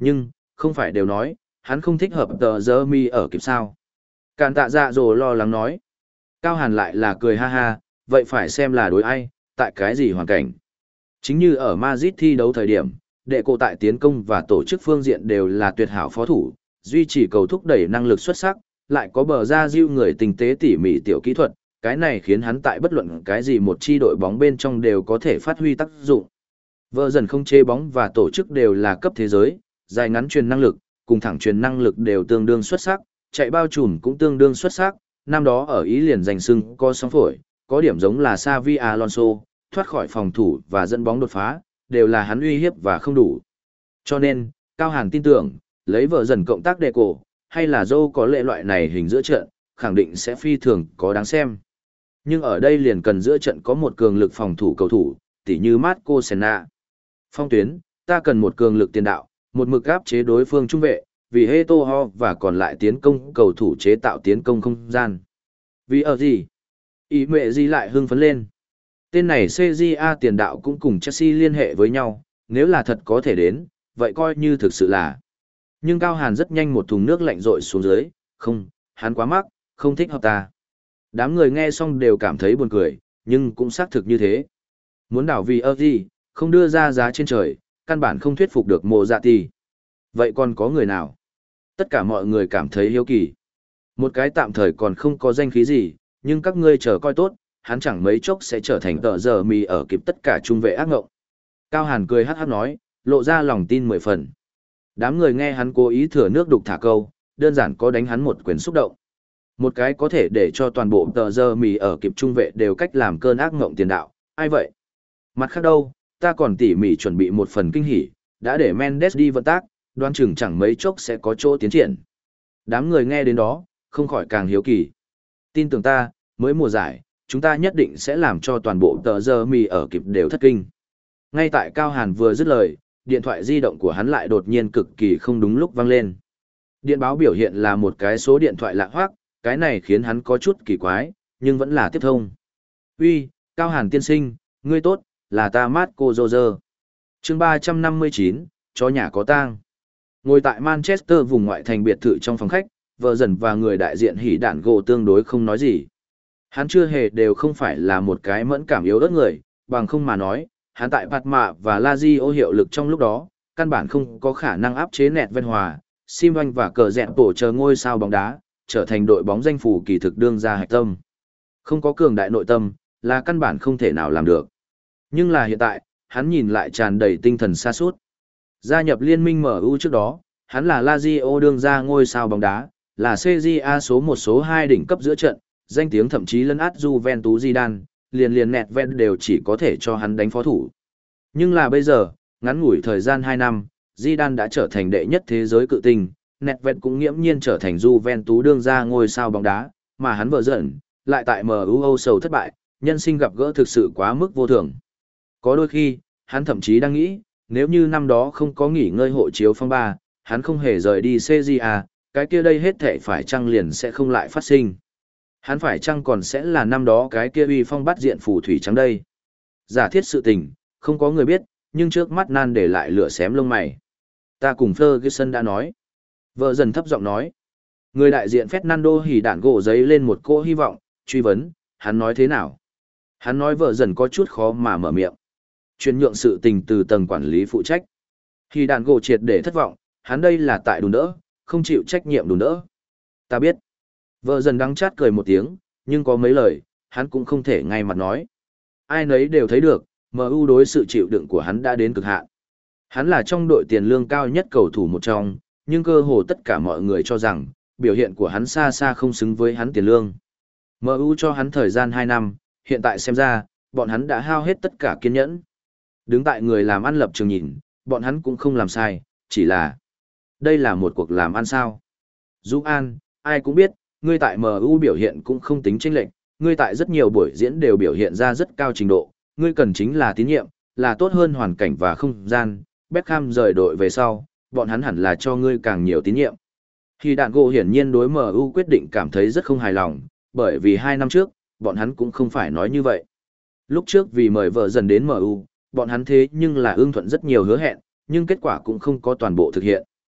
Nhưng, không phải đều nói, hắn không thích hợp tờ giờ mi ở kịp sao. Càn tạ dạ dồ lo lắng nói. Cao Hàn lại là cười ha ha, vậy phải xem là đối ai, tại cái gì hoàn cảnh. Chính như ở Madrid thi đấu thời điểm, đệ cổ tại tiến công và tổ chức phương diện đều là tuyệt hảo phó thủ, duy trì cầu thúc đẩy năng lực xuất sắc, lại có bờ ra diêu người tinh tế tỉ mỉ tiểu kỹ thuật, cái này khiến hắn tại bất luận cái gì một chi đội bóng bên trong đều có thể phát huy tác dụng. Vợ dần không chế bóng và tổ chức đều là cấp thế giới, dài ngắn truyền năng lực, cùng thẳng truyền năng lực đều tương đương xuất sắc, chạy bao trùm cũng tương đương xuất sắc, năm đó ở Ý liền giành sưng có sóng phổi, có điểm giống là Xavi Alonso, thoát khỏi phòng thủ và dẫn bóng đột phá, đều là hắn uy hiếp và không đủ. Cho nên, Cao Hàn tin tưởng, lấy vợ dần cộng tác đệ cổ, hay là dâu có lệ loại này hình giữa trận, khẳng định sẽ phi thường có đáng xem. Nhưng ở đây liền cần giữa trận có một cường lực phòng thủ cầu thủ, tỉ như Marco Senna. Phong tuyến, ta cần một cường lực tiền đạo, một mực áp chế đối phương trung vệ, vì Hetoho và còn lại tiến công cầu thủ chế tạo tiến công không gian. Vì ở gì? Ý mẹ gì lại hưng phấn lên. Tên này xê giê a tiền đạo cũng cùng Chelsea liên hệ với nhau, nếu là thật có thể đến, vậy coi như thực sự là. Nhưng Cao Hàn rất nhanh một thùng nước lạnh rội xuống dưới, không, hắn quá mắc, không thích hợp ta. Đám người nghe xong đều cảm thấy buồn cười, nhưng cũng xác thực như thế. Muốn đảo vì ở gì, không đưa ra giá trên trời, căn bản không thuyết phục được Mộ Dạ Tỷ. Vậy còn có người nào? Tất cả mọi người cảm thấy hiếu kỳ. Một cái tạm thời còn không có danh khí gì, nhưng các ngươi chờ coi tốt, hắn chẳng mấy chốc sẽ trở thành tợ giờ mì ở kịp tất cả trung vệ ác ngộng. Cao Hàn cười hát hát nói, lộ ra lòng tin mười phần. Đám người nghe hắn cố ý thừa nước đục thả câu, đơn giản có đánh hắn một quyền xúc động. Một cái có thể để cho toàn bộ tợ giờ mì ở kịp trung vệ đều cách làm cơn ác ngộng tiền đạo, ai vậy? Mặt khác đâu, ta còn tỉ mỉ chuẩn bị một phần kinh hỉ, đã để Mendes đi vận tác, đoán chừng chẳng mấy chốc sẽ có chỗ tiến triển. Đám người nghe đến đó, không khỏi càng hiếu kỳ. Tin tưởng ta, mới mùa giải, chúng ta nhất định sẽ làm cho toàn bộ tờ giờ mì ở kịp đều thất kinh. Ngay tại Cao Hàn vừa dứt lời, điện thoại di động của hắn lại đột nhiên cực kỳ không đúng lúc vang lên. Điện báo biểu hiện là một cái số điện thoại lạ hoắc, cái này khiến hắn có chút kỳ quái, nhưng vẫn là tiếp thông. Uy, Cao Hàn tiên sinh, ngươi tốt, là ta Marco Roger. Chương ba trăm năm mươi chín, chó nhà có tang. Ngồi tại Manchester vùng ngoại thành biệt thự trong phòng khách, vợ dần và người đại diện hỉ đạn gỗ tương đối không nói gì. Hắn chưa hề đều không phải là một cái mẫn cảm yếu ớt người, bằng không mà nói, hắn tại Patma và Lazio hiệu lực trong lúc đó, căn bản không có khả năng áp chế nẹt ven hòa, Simon và cờ dẹn tổ chờ ngôi sao bóng đá, trở thành đội bóng danh phủ kỳ thực đương ra hạch tâm. Không có cường đại nội tâm, là căn bản không thể nào làm được. Nhưng là hiện tại, hắn nhìn lại tràn đầy tinh thần sa sút. Gia nhập liên minh em u trước đó, hắn là Lazio đương ra ngôi sao bóng đá, là xê giê a số một số hai đỉnh cấp giữa trận, danh tiếng thậm chí lấn át Juventus Zidane, liền liền nẹt ven đều chỉ có thể cho hắn đánh phó thủ. Nhưng là bây giờ, ngắn ngủi thời gian hai năm, Zidane đã trở thành đệ nhất thế giới cự tinh, nẹt ven cũng nghiễm nhiên trở thành Juventus đương ra ngôi sao bóng đá, mà hắn vợ giận, lại tại em u Âu sầu thất bại, nhân sinh gặp gỡ thực sự quá mức vô thường. Có đôi khi, hắn thậm chí đang nghĩ, nếu như năm đó không có nghỉ ngơi hộ chiếu phong ba, hắn không hề rời đi xê giê a, cái kia đây hết thảy phải chăng liền sẽ không lại phát sinh. Hắn phải chăng còn sẽ là năm đó cái kia uy phong bắt diện phù thủy trắng đây. Giả thiết sự tình, không có người biết, nhưng trước mắt nan để lại lửa xém lông mày. Ta cùng Ferguson đã nói. Vợ dần thấp giọng nói. Người đại diện Fernando hỉ đạn gỗ giấy lên một cô hy vọng, truy vấn, hắn nói thế nào? Hắn nói vợ dần có chút khó mà mở miệng. Chuyển nhượng sự tình từ tầng quản lý phụ trách. Hỉ đạn gỗ triệt để thất vọng, hắn đây là tại đùn đỡ, không chịu trách nhiệm đùn đỡ. Ta biết. Vợ dần đắng chát cười một tiếng, nhưng có mấy lời, hắn cũng không thể ngay mặt nói. Ai nấy đều thấy được, em u đối sự chịu đựng của hắn đã đến cực hạn. Hắn là trong đội tiền lương cao nhất cầu thủ một trong, nhưng cơ hồ tất cả mọi người cho rằng, biểu hiện của hắn xa xa không xứng với hắn tiền lương. em u cho hắn thời gian hai năm, hiện tại xem ra, bọn hắn đã hao hết tất cả kiên nhẫn. Đứng tại người làm ăn lập trường nhìn, bọn hắn cũng không làm sai, chỉ là đây là một cuộc làm ăn sao. Dũ An, ai cũng biết, ngươi tại em u biểu hiện cũng không tính chênh lệch, ngươi tại rất nhiều buổi diễn đều biểu hiện ra rất cao trình độ, ngươi cần chính là tín nhiệm, là tốt hơn hoàn cảnh và không gian. Beckham rời đội về sau, bọn hắn hẳn là cho ngươi càng nhiều tín nhiệm. Khi đạn gỗ hiển nhiên đối em u quyết định cảm thấy rất không hài lòng, bởi vì hai năm trước, bọn hắn cũng không phải nói như vậy. Lúc trước vì mời vợ dần đến em u, bọn hắn thế nhưng là ưng thuận rất nhiều hứa hẹn, nhưng kết quả cũng không có toàn bộ thực hiện.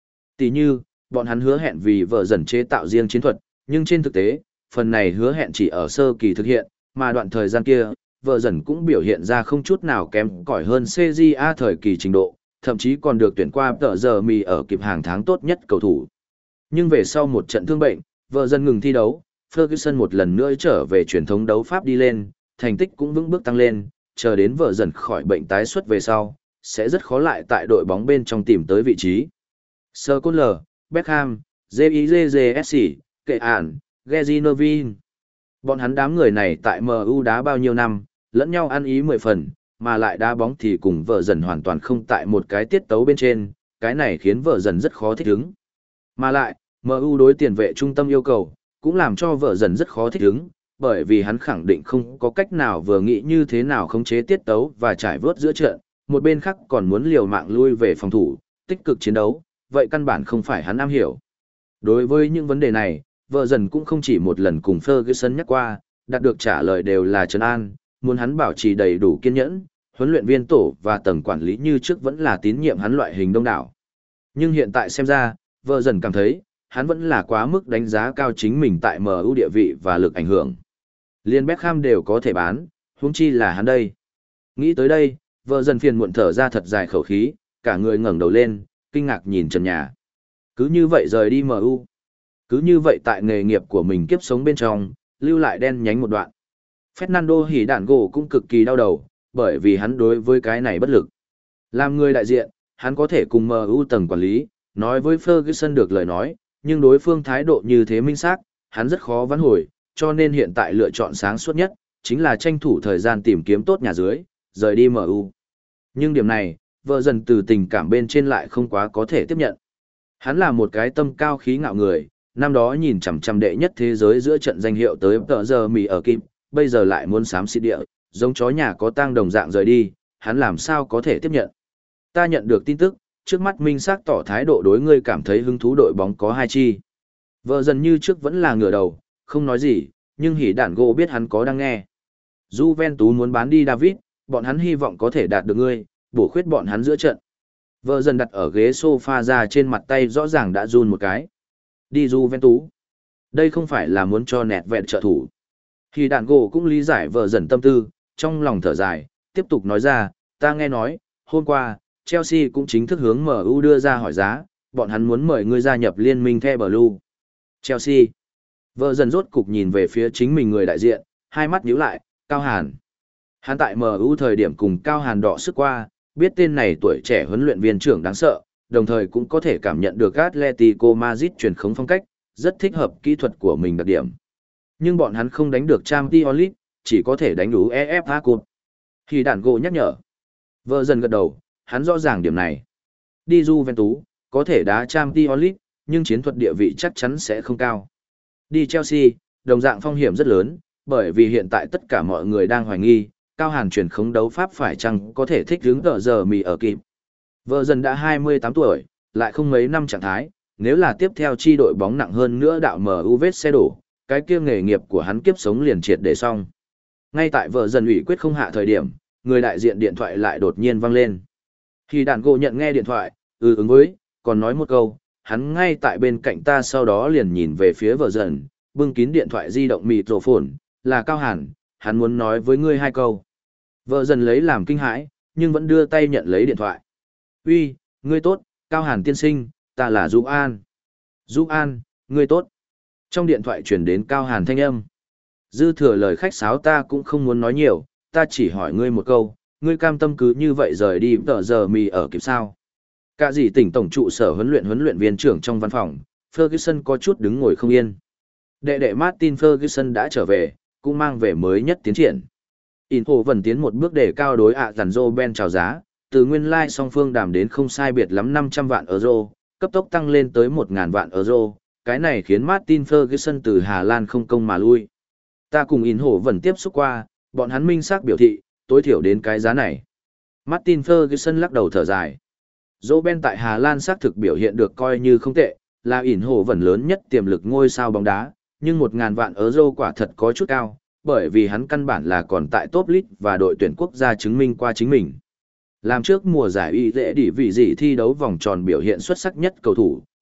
Tỷ như, bọn hắn hứa hẹn vì vợ dần chế tạo riêng chiến thuật, nhưng trên thực tế, phần này hứa hẹn chỉ ở sơ kỳ thực hiện, mà đoạn thời gian kia, vợ dần cũng biểu hiện ra không chút nào kém cỏi hơn xê giê a thời kỳ trình độ, thậm chí còn được tuyển qua tờ giờ mì ở kịp hàng tháng tốt nhất cầu thủ. Nhưng về sau một trận thương bệnh, vợ dần ngừng thi đấu, Ferguson một lần nữa trở về truyền thống đấu pháp đi lên, thành tích cũng vững bước tăng lên, chờ đến vợ dần khỏi bệnh tái xuất về sau, sẽ rất khó lại tại đội bóng bên trong tìm tới vị trí. Sir Cole, Beckham, gi gi gi s, Kệ Ản, Gary Neville. Bọn hắn đám người này tại em u đá bao nhiêu năm, lẫn nhau ăn ý mười phần, mà lại đá bóng thì cùng vợ dần hoàn toàn không tại một cái tiết tấu bên trên, cái này khiến vợ dần rất khó thích ứng. Mà lại, em u đối tiền vệ trung tâm yêu cầu, cũng làm cho vợ dần rất khó thích ứng, bởi vì hắn khẳng định không có cách nào vừa nghĩ như thế nào khống chế tiết tấu và trải vớt giữa trận, một bên khác còn muốn liều mạng lui về phòng thủ, tích cực chiến đấu, vậy căn bản không phải hắn am hiểu. Đối với những vấn đề này, vợ dần cũng không chỉ một lần cùng Ferguson nhắc qua, đạt được trả lời đều là trấn an, muốn hắn bảo trì đầy đủ kiên nhẫn, huấn luyện viên tổ và tầng quản lý như trước vẫn là tín nhiệm hắn loại hình đông đảo. Nhưng hiện tại xem ra, vợ dần cảm thấy, hắn vẫn là quá mức đánh giá cao chính mình tại em u địa vị và lực ảnh hưởng. Liên Beckham đều có thể bán, huống chi là hắn đây. Nghĩ tới đây, vợ dần phiền muộn thở ra thật dài khẩu khí, cả người ngẩng đầu lên, kinh ngạc nhìn trần nhà. Cứ như vậy rời đi em u. Cứ như vậy tại nghề nghiệp của mình kiếp sống bên trong, lưu lại đen nhánh một đoạn. Fernando Hỉ Đản Gỗ cũng cực kỳ đau đầu, bởi vì hắn đối với cái này bất lực. Làm người đại diện, hắn có thể cùng em u tầng quản lý, nói với Ferguson được lời nói, nhưng đối phương thái độ như thế minh xác, hắn rất khó vãn hồi, cho nên hiện tại lựa chọn sáng suốt nhất, chính là tranh thủ thời gian tìm kiếm tốt nhà dưới, rời đi em u. Nhưng điểm này, vợ dần từ tình cảm bên trên lại không quá có thể tiếp nhận. Hắn là một cái tâm cao khí ngạo người, năm đó nhìn chằm chằm đệ nhất thế giới giữa trận danh hiệu tới tờ giờ mì ở kim, bây giờ lại muốn xám xịt địa, giống chó nhà có tang đồng dạng rời đi, hắn làm sao có thể tiếp nhận. Ta nhận được tin tức, trước mắt minh xác tỏ thái độ đối ngươi cảm thấy hứng thú đội bóng có hai chi. Vợ dần như trước vẫn là ngửa đầu, không nói gì, nhưng Hỉ Đản Gỗ biết hắn có đang nghe. Juventus muốn bán đi David, bọn hắn hy vọng có thể đạt được ngươi, bổ khuyết bọn hắn giữa trận. Vợ dần đặt ở ghế sofa ra trên mặt tay rõ ràng đã run một cái. Đi Juventus. Đây không phải là muốn cho nẹt vẹn trợ thủ. Hỉ Đản Gỗ cũng lý giải vợ dần tâm tư, trong lòng thở dài, tiếp tục nói ra, ta nghe nói, hôm qua, Chelsea cũng chính thức hướng em u đưa ra hỏi giá, bọn hắn muốn mời ngươi gia nhập liên minh The Blue. Chelsea. Vợ dần rốt cục nhìn về phía chính mình người đại diện, hai mắt nhíu lại, Cao Hàn. Hắn tại em u thời điểm cùng Cao Hàn đọ sức qua, biết tên này tuổi trẻ huấn luyện viên trưởng đáng sợ, đồng thời cũng có thể cảm nhận được Atletico Madrid truyền khống phong cách, rất thích hợp kỹ thuật của mình đặc điểm. Nhưng bọn hắn không đánh được Champions League, chỉ có thể đánh đủ e ép a Cup. Thì Đản Gỗ nhắc nhở. Vợ dần gật đầu, hắn rõ ràng điểm này. Đi Juventus, có thể đá Champions League, nhưng chiến thuật địa vị chắc chắn sẽ không cao. Đi Chelsea, đồng dạng phong hiểm rất lớn, bởi vì hiện tại tất cả mọi người đang hoài nghi, Cao Hàn truyền khống đấu pháp phải chăng có thể thích ứng tờ giờ mì ở kịp. Vợ dần đã hai mươi tám tuổi, lại không mấy năm trạng thái, nếu là tiếp theo chi đội bóng nặng hơn nữa đạo em u vết xe đổ, cái kia nghề nghiệp của hắn kiếp sống liền triệt để xong. Ngay tại vợ dần ủy quyết không hạ thời điểm, người đại diện điện thoại lại đột nhiên vang lên. Khi Đản Gỗ nhận nghe điện thoại, ừ ứng với, còn nói một câu, hắn ngay tại bên cạnh ta sau đó liền nhìn về phía vợ dần, bưng kín điện thoại di động microphone, là Cao Hàn, hắn muốn nói với ngươi hai câu. Vợ dần lấy làm kinh hãi, nhưng vẫn đưa tay nhận lấy điện thoại. Uy, ngươi tốt, Cao Hàn tiên sinh, ta là Du An. Du An, ngươi tốt. Trong điện thoại truyền đến Cao Hàn thanh âm. Dư thừa lời khách sáo ta cũng không muốn nói nhiều, ta chỉ hỏi ngươi một câu, ngươi cam tâm cứ như vậy rời đi tờ giờ mì ở kịp sao. Cả gì tỉnh tổng trụ sở huấn luyện huấn luyện viên trưởng trong văn phòng, Ferguson có chút đứng ngồi không yên. Đệ đệ Martin Ferguson đã trở về, cũng mang về mới nhất tiến triển. Inter vẫn tiến một bước để cao đối ạ dàn dô Ben chào giá, từ nguyên lai like song phương đàm đến không sai biệt lắm năm trăm vạn euro, cấp tốc tăng lên tới một nghìn vạn euro, cái này khiến Martin Ferguson từ Hà Lan không công mà lui. Ta cùng Inter vẫn tiếp xúc qua, bọn hắn minh xác biểu thị, tối thiểu đến cái giá này. Martin Ferguson lắc đầu thở dài. Dô Ben tại Hà Lan xác thực biểu hiện được coi như không tệ, là Inter vẫn lớn nhất tiềm lực ngôi sao bóng đá, nhưng một nghìn vạn euro quả thật có chút cao, bởi vì hắn căn bản là còn tại top league và đội tuyển quốc gia chứng minh qua chính mình. Làm trước mùa giải y dễ đỉ vị dị thi đấu vòng tròn biểu hiện xuất sắc nhất cầu thủ,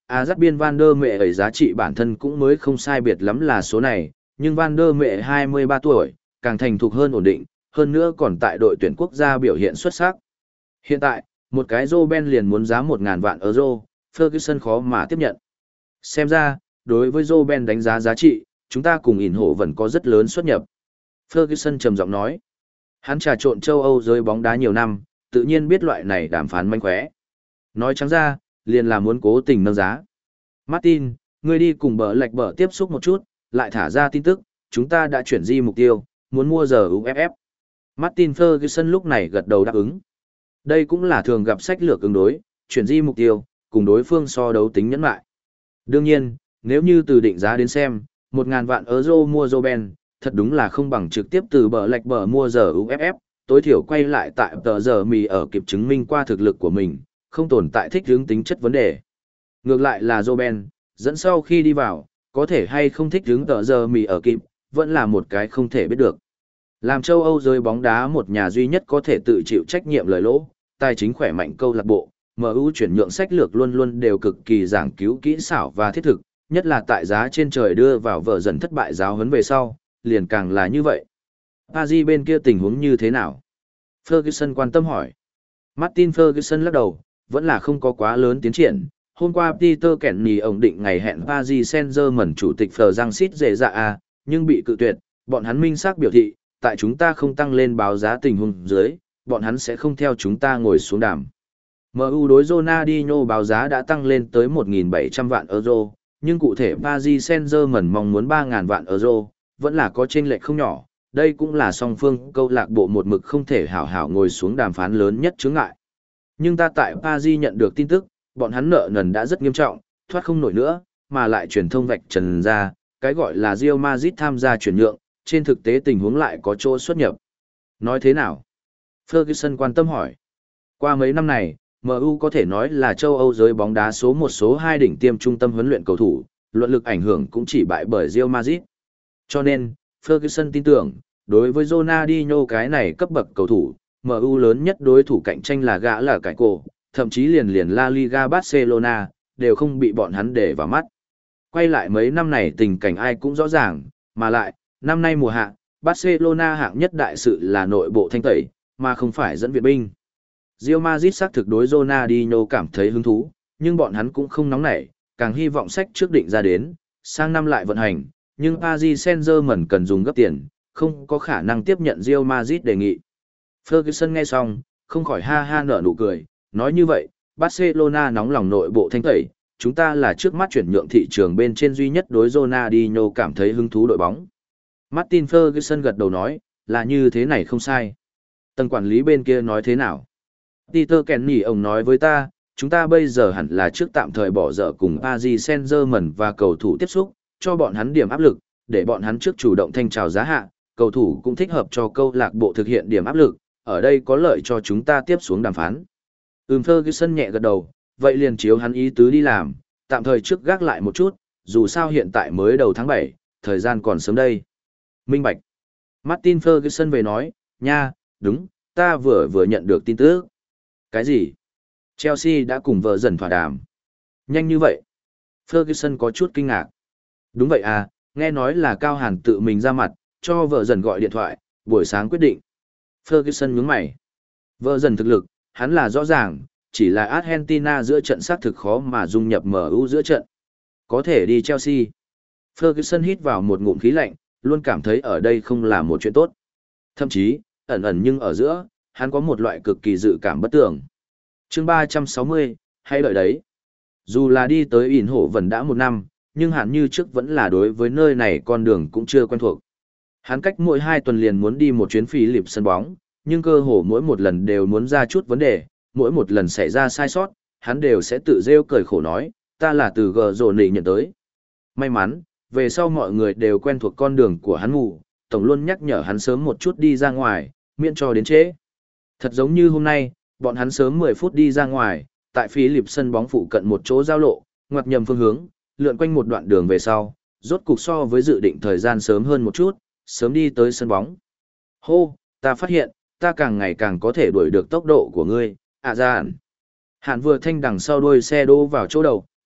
À dắt biên Van der Mẹ ấy giá trị bản thân cũng mới không sai biệt lắm là số này, nhưng Van der Mẹ hai mươi ba tuổi, càng thành thục hơn ổn định, hơn nữa còn tại đội tuyển quốc gia biểu hiện xuất sắc. Hiện tại, một cái Robben liền muốn giá một nghìn vạn euro, Ferguson khó mà tiếp nhận. Xem ra, đối với Robben đánh giá giá trị, chúng ta cùng ỉn hộ vẫn có rất lớn xuất nhập. Ferguson trầm giọng nói. Hắn trà trộn châu Âu giới bóng đá nhiều năm, tự nhiên biết loại này đàm phán manh khóe. Nói trắng ra, liền là muốn cố tình nâng giá. Martin, ngươi đi cùng bờ lạch bờ tiếp xúc một chút, lại thả ra tin tức, chúng ta đã chuyển di mục tiêu, muốn mua giờ u ép ép. Martin Ferguson lúc này gật đầu đáp ứng. Đây cũng là thường gặp sách lược ứng đối, chuyển di mục tiêu, cùng đối phương so đấu tính nhẫn lại. Đương nhiên, nếu như từ định giá đến xem, một nghìn vạn euro mua Robben, thật đúng là không bằng trực tiếp từ bờ lạch bờ mua giờ u ép ép, tối thiểu quay lại tại tờ giờ mì ở kịp chứng minh qua thực lực của mình, không tồn tại thích hướng tính chất vấn đề. Ngược lại là Robben, dẫn sau khi đi vào, có thể hay không thích hướng tờ giờ mì ở kịp, vẫn là một cái không thể biết được. Làm châu Âu giới bóng đá một nhà duy nhất có thể tự chịu trách nhiệm lời lỗ, tài chính khỏe mạnh câu lạc bộ, em u chuyển nhượng sách lược luôn luôn đều cực kỳ giảng cứu kỹ xảo và thiết thực, nhất là tại giá trên trời đưa vào vợ dần thất bại giáo huấn về sau, liền càng là như vậy. Paris bên kia tình huống như thế nào? Ferguson quan tâm hỏi. Martin Ferguson lắc đầu, vẫn là không có quá lớn tiến triển. Hôm qua Peter Kenny ổng định ngày hẹn Paris Saint-Germain chủ tịch Phờ Giang Sít dễ dạ à, nhưng bị cự tuyệt, bọn hắn minh xác biểu thị, tại chúng ta không tăng lên báo giá tình huống dưới, bọn hắn sẽ không theo chúng ta ngồi xuống đàm. em u đối Ronaldinho báo giá đã tăng lên tới một nghìn bảy trăm vạn euro, nhưng cụ thể Paris Saint-Germain mong muốn ba nghìn vạn euro, vẫn là có chênh lệch không nhỏ, đây cũng là song phương câu lạc bộ một mực không thể hảo hảo ngồi xuống đàm phán lớn nhất chướng ngại. Nhưng ta tại Paris nhận được tin tức, bọn hắn nợ nần đã rất nghiêm trọng, thoát không nổi nữa, mà lại truyền thông vạch trần ra, cái gọi là Real Madrid tham gia chuyển nhượng, trên thực tế tình huống lại có chỗ xuất nhập. Nói thế nào? Ferguson quan tâm hỏi. Qua mấy năm này, em u có thể nói là châu Âu giới bóng đá số một số hai đỉnh tiêm trung tâm huấn luyện cầu thủ, luận lực ảnh hưởng cũng chỉ bại bởi Real Madrid. Cho nên, Ferguson tin tưởng, đối với Ronaldinho cái này cấp bậc cầu thủ, em u lớn nhất đối thủ cạnh tranh là gã là cái cổ, thậm chí liền liền La Liga Barcelona, đều không bị bọn hắn để vào mắt. Quay lại mấy năm này tình cảnh ai cũng rõ ràng, mà lại, năm nay mùa hạ, Barcelona hạng nhất đại sự là nội bộ thanh tẩy, mà không phải dẫn viện binh. Real Madrid xác thực đối Ronaldinho cảm thấy hứng thú, nhưng bọn hắn cũng không nóng nảy, càng hy vọng sách trước định ra đến, sang năm lại vận hành, nhưng Paris Saint-Germain cần dùng gấp tiền, không có khả năng tiếp nhận Real Madrid đề nghị. Ferguson nghe xong, không khỏi ha ha nở nụ cười, nói như vậy, Barcelona nóng lòng nội bộ thanh tẩy, chúng ta là trước mắt chuyển nhượng thị trường bên trên duy nhất đối Ronaldinho cảm thấy hứng thú đội bóng. Martin Ferguson gật đầu nói, là như thế này không sai. Tầng quản lý bên kia nói thế nào? Peter Kenny ông nói với ta, chúng ta bây giờ hẳn là trước tạm thời bỏ dở cùng Paris Saint-Germain và cầu thủ tiếp xúc, cho bọn hắn điểm áp lực, để bọn hắn trước chủ động thanh trào giá hạ, cầu thủ cũng thích hợp cho câu lạc bộ thực hiện điểm áp lực, ở đây có lợi cho chúng ta tiếp xuống đàm phán. Ừm Ferguson nhẹ gật đầu, vậy liền chiếu hắn ý tứ đi làm, tạm thời trước gác lại một chút, dù sao hiện tại mới đầu tháng bảy, thời gian còn sớm đây. Minh bạch. Martin Ferguson về nói, nha, đúng, ta vừa vừa nhận được tin tức. Cái gì? Chelsea đã cùng vợ dần thỏa đàm. Nhanh như vậy? Ferguson có chút kinh ngạc. Đúng vậy à, nghe nói là Cao Hàn tự mình ra mặt, cho vợ dần gọi điện thoại, buổi sáng quyết định. Ferguson nhướng mày. Vợ dần thực lực, hắn là rõ ràng, chỉ là Argentina giữa trận xác thực khó mà dung nhập em u giữa trận. Có thể đi Chelsea. Ferguson hít vào một ngụm khí lạnh, luôn cảm thấy ở đây không là một chuyện tốt. Thậm chí, ẩn ẩn nhưng ở giữa, hắn có một loại cực kỳ dự cảm bất tường. Chương ba trăm sáu mươi, hay đợi đấy. Dù là đi tới ỉn hộ vẫn đã một năm, nhưng hắn như trước vẫn là đối với nơi này con đường cũng chưa quen thuộc. Hắn cách mỗi hai tuần liền muốn đi một chuyến phí lịp sân bóng, nhưng cơ hồ mỗi một lần đều muốn ra chút vấn đề, mỗi một lần xảy ra sai sót, hắn đều sẽ tự rêu cười khổ nói, ta là từ gờ rồ nỉ nhận tới. May mắn, về sau mọi người đều quen thuộc con đường của hắn mù, tổng luôn nhắc nhở hắn sớm một chút đi ra ngoài, miễn cho đến trễ. Thật giống như hôm nay, bọn hắn sớm mười phút đi ra ngoài, tại phí lịp sân bóng phụ cận một chỗ giao lộ, ngoặt nhầm phương hướng, lượn quanh một đoạn đường về sau, rốt cục so với dự định thời gian sớm hơn một chút, sớm đi tới sân bóng. Hô, ta phát hiện, ta càng ngày càng có thể đuổi được tốc độ của ngươi, à ra hẳn. Hạn vừa thanh đằng sau đuôi xe đô vào chỗ đầu,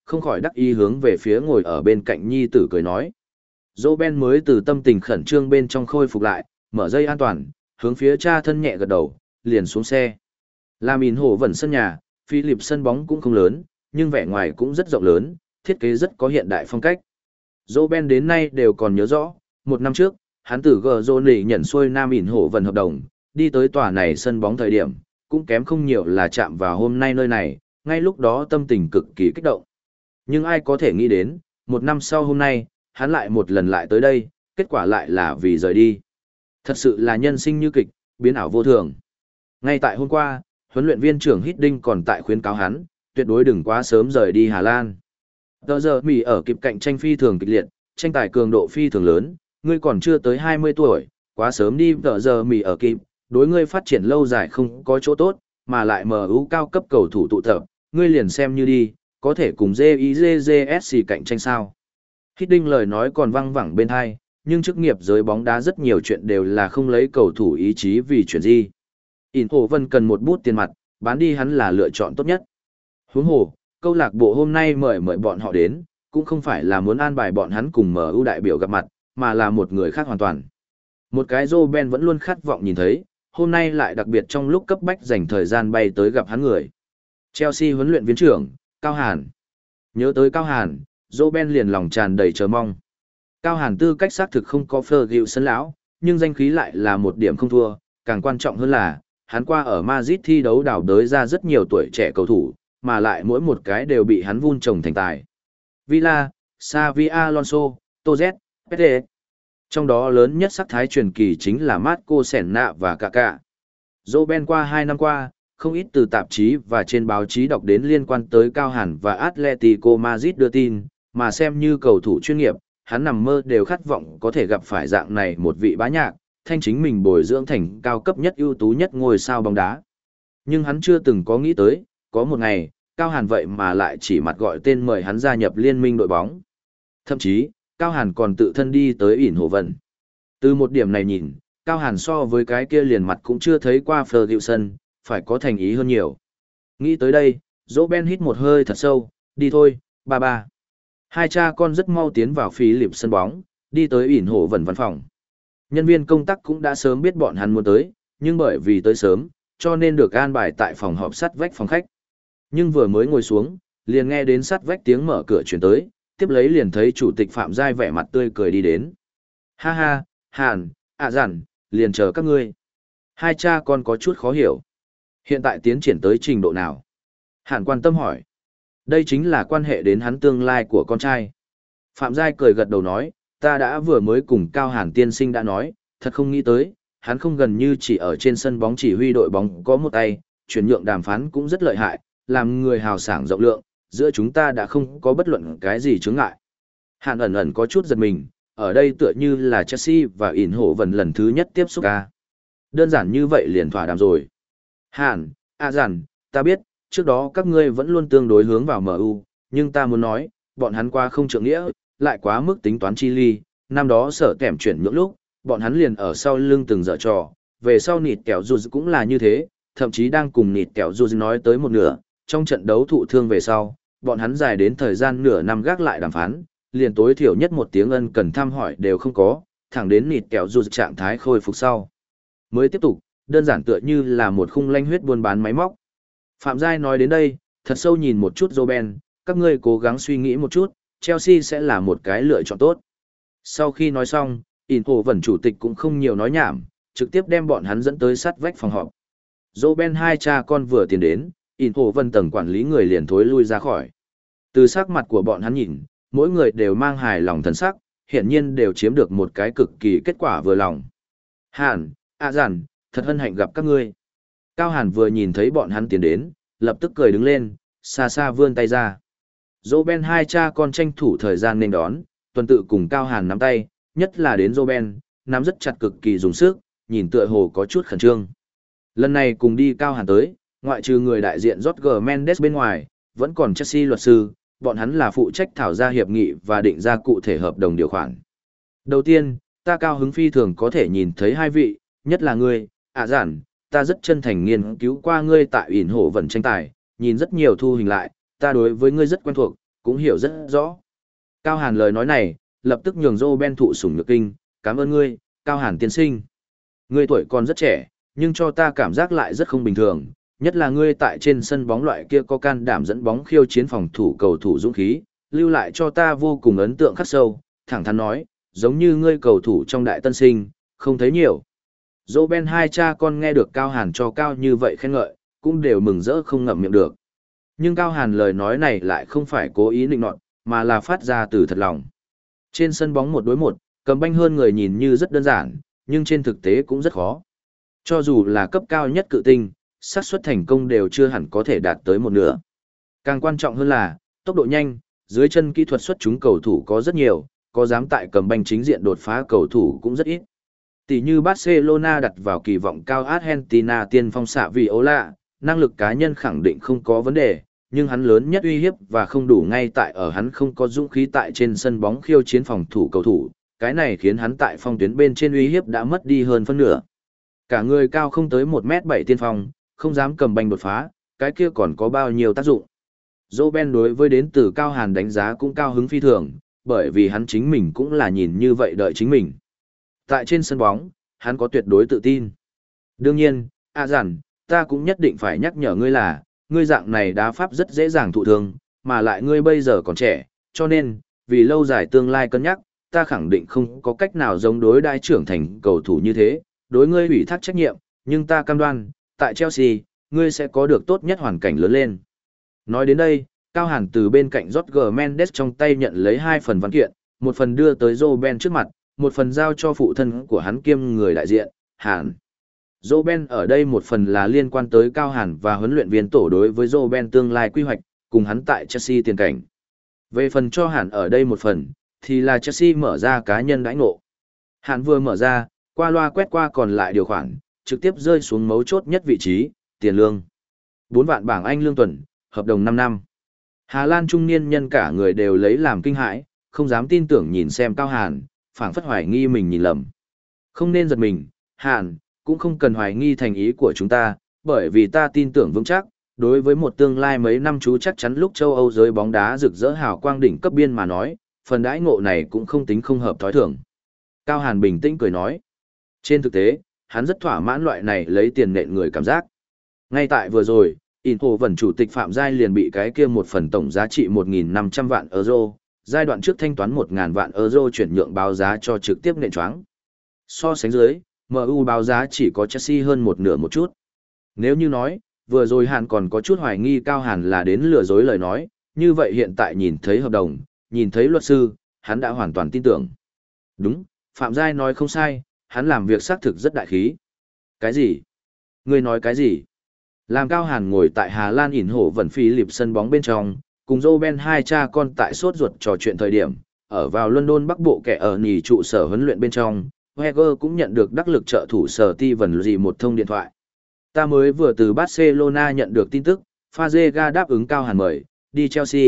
không khỏi đắc ý hướng về phía ngồi ở bên cạnh nhi tử cười nói. Roben mới từ tâm tình khẩn trương bên trong khôi phục lại, mở dây an toàn, hướng phía cha thân nhẹ gật đầu, liền xuống xe. Làm in hồ vẩn sân nhà, Philip sân bóng cũng không lớn, nhưng vẻ ngoài cũng rất rộng lớn, thiết kế rất có hiện đại phong cách. Roben đến nay đều còn nhớ rõ, một năm trước, hắn từ Gazoni nhận xuôi Nam in hồ vẩn hợp đồng, đi tới tòa này sân bóng thời điểm, cũng kém không nhiều là chạm vào hôm nay nơi này, ngay lúc đó tâm tình cực kỳ kích động. Nhưng ai có thể nghĩ đến, một năm sau hôm nay, hắn lại một lần lại tới đây, kết quả lại là vì rời đi. Thật sự là nhân sinh như kịch, biến ảo vô thường. Ngay tại hôm qua, huấn luyện viên trưởng Hiddink còn tại khuyến cáo hắn, tuyệt đối đừng quá sớm rời đi Hà Lan. Tờ giờ Mỹ ở kịp cạnh tranh phi thường kịch liệt, tranh tài cường độ phi thường lớn, ngươi còn chưa tới hai mươi tuổi, quá sớm đi tờ giờ Mỹ ở kịp, đối ngươi phát triển lâu dài không có chỗ tốt, mà lại em u cao cấp cầu thủ tụ tập, ngươi liền xem như đi, có thể cùng gi i giê giê ét xê cạnh tranh sao. Hiddink lời nói còn văng vẳng bên hai, nhưng chức nghiệp giới bóng đá rất nhiều chuyện đều là không lấy cầu thủ ý chí vì chuyện gì. In Hồ Vân cần một bút tiền mặt, bán đi hắn là lựa chọn tốt nhất. Huống hồ, câu lạc bộ hôm nay mời mời bọn họ đến, cũng không phải là muốn an bài bọn hắn cùng em u đại biểu gặp mặt, mà là một người khác hoàn toàn. Một cái Roben vẫn luôn khát vọng nhìn thấy, hôm nay lại đặc biệt trong lúc cấp bách dành thời gian bay tới gặp hắn người. Chelsea huấn luyện viên trưởng, Cao Hàn. Nhớ tới Cao Hàn, Roben liền lòng tràn đầy chờ mong. Cao Hàn tư cách xác thực không có Ferguson lão, nhưng danh khí lại là một điểm không thua, càng quan trọng hơn là, hắn qua ở Madrid thi đấu đào đới ra rất nhiều tuổi trẻ cầu thủ, mà lại mỗi một cái đều bị hắn vun trồng thành tài. Villa, Xavi Alonso, Toz, Pete. Trong đó lớn nhất sắc thái truyền kỳ chính là Marco Senna và Kaká. Roben qua hai năm qua, không ít từ tạp chí và trên báo chí đọc đến liên quan tới Cao Hàn và Atletico Madrid đưa tin, mà xem như cầu thủ chuyên nghiệp, hắn nằm mơ đều khát vọng có thể gặp phải dạng này một vị bá nhạc, thanh chính mình bồi dưỡng thành cao cấp nhất ưu tú nhất ngôi sao bóng đá. Nhưng hắn chưa từng có nghĩ tới, có một ngày, Cao Hàn vậy mà lại chỉ mặt gọi tên mời hắn gia nhập liên minh đội bóng. Thậm chí, Cao Hàn còn tự thân đi tới ỉn Hồ Vân. Từ một điểm này nhìn, Cao Hàn so với cái kia liền mặt cũng chưa thấy qua Ferguson, phải có thành ý hơn nhiều. Nghĩ tới đây, Roben hít một hơi thật sâu, đi thôi, ba ba. Hai cha con rất mau tiến vào Philip sân bóng, đi tới ỉn Hồ Vân văn phòng. Nhân viên công tác cũng đã sớm biết bọn hắn muốn tới, nhưng bởi vì tới sớm, cho nên được an bài tại phòng họp sắt vách phòng khách. Nhưng vừa mới ngồi xuống, liền nghe đến sắt vách tiếng mở cửa chuyển tới, tiếp lấy liền thấy chủ tịch Phạm Giai vẻ mặt tươi cười đi đến. Ha ha, Hàn, ạ à dặn, liền chờ các ngươi. Hai cha con có chút khó hiểu. Hiện tại tiến triển tới trình độ nào? Hàn quan tâm hỏi. Đây chính là quan hệ đến hắn tương lai của con trai. Phạm Giai cười gật đầu nói, ta đã vừa mới cùng Cao Hàn tiên sinh đã nói, thật không nghĩ tới, hắn không gần như chỉ ở trên sân bóng chỉ huy đội bóng có một tay, chuyển nhượng đàm phán cũng rất lợi hại, làm người hào sảng rộng lượng, giữa chúng ta đã không có bất luận cái gì chướng ngại. Hàn ẩn ẩn có chút giật mình, ở đây tựa như là Chelsea và ỉn Hồ Vân lần thứ nhất tiếp xúc ca. Đơn giản như vậy liền thỏa đàm rồi. Hàn, à dặn, ta biết, trước đó các ngươi vẫn luôn tương đối hướng vào em u, nhưng ta muốn nói, bọn hắn qua không trượng nghĩa, lại quá mức tính toán chi ly, năm đó sở kèm chuyển nhượng lúc, bọn hắn liền ở sau lưng từng dở trò, về sau nịt kẹo dù cũng là như thế, thậm chí đang cùng nịt kẹo dù nói tới một nửa, trong trận đấu thụ thương về sau, bọn hắn dài đến thời gian nửa năm gác lại đàm phán, liền tối thiểu nhất một tiếng ân cần thăm hỏi đều không có, thẳng đến nịt kẹo dù trạng thái khôi phục sau. Mới tiếp tục, đơn giản tựa như là một khung lanh huyết buôn bán máy móc. Phạm Giai nói đến đây, thật sâu nhìn một chút Roben, các ngươi cố gắng suy nghĩ một chút, Chelsea sẽ là một cái lựa chọn tốt. Sau khi nói xong, ỉn Hồ Vân chủ tịch cũng không nhiều nói nhảm, trực tiếp đem bọn hắn dẫn tới sát vách phòng họp. Roben hai cha con vừa tiến đến, ỉn Hồ Vân tầng quản lý người liền thối lui ra khỏi. Từ sắc mặt của bọn hắn nhìn, mỗi người đều mang hài lòng thần sắc, hiện nhiên đều chiếm được một cái cực kỳ kết quả vừa lòng. Hàn, à dặn, thật hân hạnh gặp các ngươi. Cao Hàn vừa nhìn thấy bọn hắn tiến đến, lập tức cười đứng lên, xa xa vươn tay ra. Roben hai cha con tranh thủ thời gian nên đón, tuần tự cùng Cao Hàn nắm tay, nhất là đến Roben, nắm rất chặt cực kỳ dùng sức, nhìn tựa hồ có chút khẩn trương. Lần này cùng đi Cao Hàn tới, ngoại trừ người đại diện Jorge Mendes bên ngoài, vẫn còn Chelsea luật sư, bọn hắn là phụ trách thảo ra hiệp nghị và định ra cụ thể hợp đồng điều khoản. Đầu tiên, ta cao hứng phi thường có thể nhìn thấy hai vị, nhất là ngươi, ạ dặn, ta rất chân thành nghiên cứu qua ngươi tại ỉn Hồ Vân tranh tài, nhìn rất nhiều thu hình lại, ta đối với ngươi rất quen thuộc, cũng hiểu rất rõ. Cao Hàn lời nói này, lập tức nhường Roben thụ sủng nhược kinh, cảm ơn ngươi, Cao Hàn tiên sinh. Ngươi tuổi còn rất trẻ, nhưng cho ta cảm giác lại rất không bình thường, nhất là ngươi tại trên sân bóng loại kia có can đảm dẫn bóng khiêu chiến phòng thủ cầu thủ dũng khí, lưu lại cho ta vô cùng ấn tượng khắc sâu, thẳng thắn nói, giống như ngươi cầu thủ trong đại tân sinh, không thấy nhiều. Roben hai cha con nghe được Cao Hàn cho cao như vậy khen ngợi, cũng đều mừng rỡ không ngậm miệng được. Nhưng Cao Hàn lời nói này lại không phải cố ý nịnh nọt, mà là phát ra từ thật lòng. Trên sân bóng một đối một, cầm banh hơn người nhìn như rất đơn giản, nhưng trên thực tế cũng rất khó. Cho dù là cấp cao nhất cự tinh, xác suất thành công đều chưa hẳn có thể đạt tới một nửa. Càng quan trọng hơn là, tốc độ nhanh, dưới chân kỹ thuật xuất chúng cầu thủ có rất nhiều, có dám tại cầm banh chính diện đột phá cầu thủ cũng rất ít. Tỷ như Barcelona đặt vào kỳ vọng cao Argentina tiên phong xạ Viola, năng lực cá nhân khẳng định không có vấn đề, nhưng hắn lớn nhất uy hiếp và không đủ ngay tại ở hắn không có dũng khí tại trên sân bóng khiêu chiến phòng thủ cầu thủ, cái này khiến hắn tại phong tuyến bên trên uy hiếp đã mất đi hơn phân nửa. Cả người cao không tới một mét bảy tiên phong, không dám cầm banh đột phá, cái kia còn có bao nhiêu tác dụng. Roben đối với đến từ Cao Hàn đánh giá cũng cao hứng phi thường, bởi vì hắn chính mình cũng là nhìn như vậy đợi chính mình. Tại trên sân bóng, hắn có tuyệt đối tự tin. Đương nhiên, à dặn, ta cũng nhất định phải nhắc nhở ngươi là, ngươi dạng này đá pháp rất dễ dàng thụ thương, mà lại ngươi bây giờ còn trẻ, cho nên, vì lâu dài tương lai cân nhắc, ta khẳng định không có cách nào giống đối đai trưởng thành cầu thủ như thế, đối ngươi ủy thác trách nhiệm, nhưng ta cam đoan, tại Chelsea, ngươi sẽ có được tốt nhất hoàn cảnh lớn lên. Nói đến đây, Cao Hàn từ bên cạnh Jorge Mendes trong tay nhận lấy hai phần văn kiện, một phần đưa tới Roben trước mặt, một phần giao cho phụ thân của hắn kiêm người đại diện, Hàn. Roben ở đây một phần là liên quan tới Cao Hàn và huấn luyện viên tổ đối với Roben tương lai quy hoạch, cùng hắn tại Chelsea tiền cảnh. Về phần cho Hàn ở đây một phần, thì là Chelsea mở ra cá nhân đãi ngộ. Hàn vừa mở ra, qua loa quét qua còn lại điều khoản, trực tiếp rơi xuống mấu chốt nhất vị trí, tiền lương. bốn vạn bảng Anh lương tuần, hợp đồng năm năm. Hà Lan trung niên nhân cả người đều lấy làm kinh hãi, không dám tin tưởng nhìn xem Cao Hàn, phảng phất hoài nghi mình nhìn lầm. Không nên giật mình, Hàn, cũng không cần hoài nghi thành ý của chúng ta, bởi vì ta tin tưởng vững chắc, đối với một tương lai mấy năm chú chắc chắn lúc châu Âu giới bóng đá rực rỡ hào quang đỉnh cấp biên mà nói, phần đãi ngộ này cũng không tính không hợp thói thường. Cao Hàn bình tĩnh cười nói. Trên thực tế, hắn rất thỏa mãn loại này lấy tiền nện người cảm giác. Ngay tại vừa rồi, Inter vẩn chủ tịch Phạm Giai liền bị cái kia một phần tổng giá trị một nghìn năm trăm vạn euro, giai đoạn trước thanh toán một nghìn vạn euro chuyển nhượng báo giá cho trực tiếp nện choáng. So sánh dưới, em u báo giá chỉ có Chelsea hơn một nửa một chút. Nếu như nói, vừa rồi Hàn còn có chút hoài nghi Cao Hàn là đến lừa dối lời nói, như vậy hiện tại nhìn thấy hợp đồng, nhìn thấy luật sư, hắn đã hoàn toàn tin tưởng. Đúng, Phạm Giai nói không sai, hắn làm việc xác thực rất đại khí. Cái gì? Ngươi nói cái gì? Làm Cao Hàn ngồi tại Hà Lan ỉn hổ vẩn phi lịp sân bóng bên trong, cùng Roben hai cha con tại sốt ruột trò chuyện thời điểm, ở vào London Bắc Bộ kẻ ở nhì trụ sở huấn luyện bên trong, Wenger cũng nhận được đắc lực trợ thủ sở ti vần gì một thông điện thoại. Ta mới vừa từ Barcelona nhận được tin tức, Fazega đáp ứng Cao Hàn mời, đi Chelsea.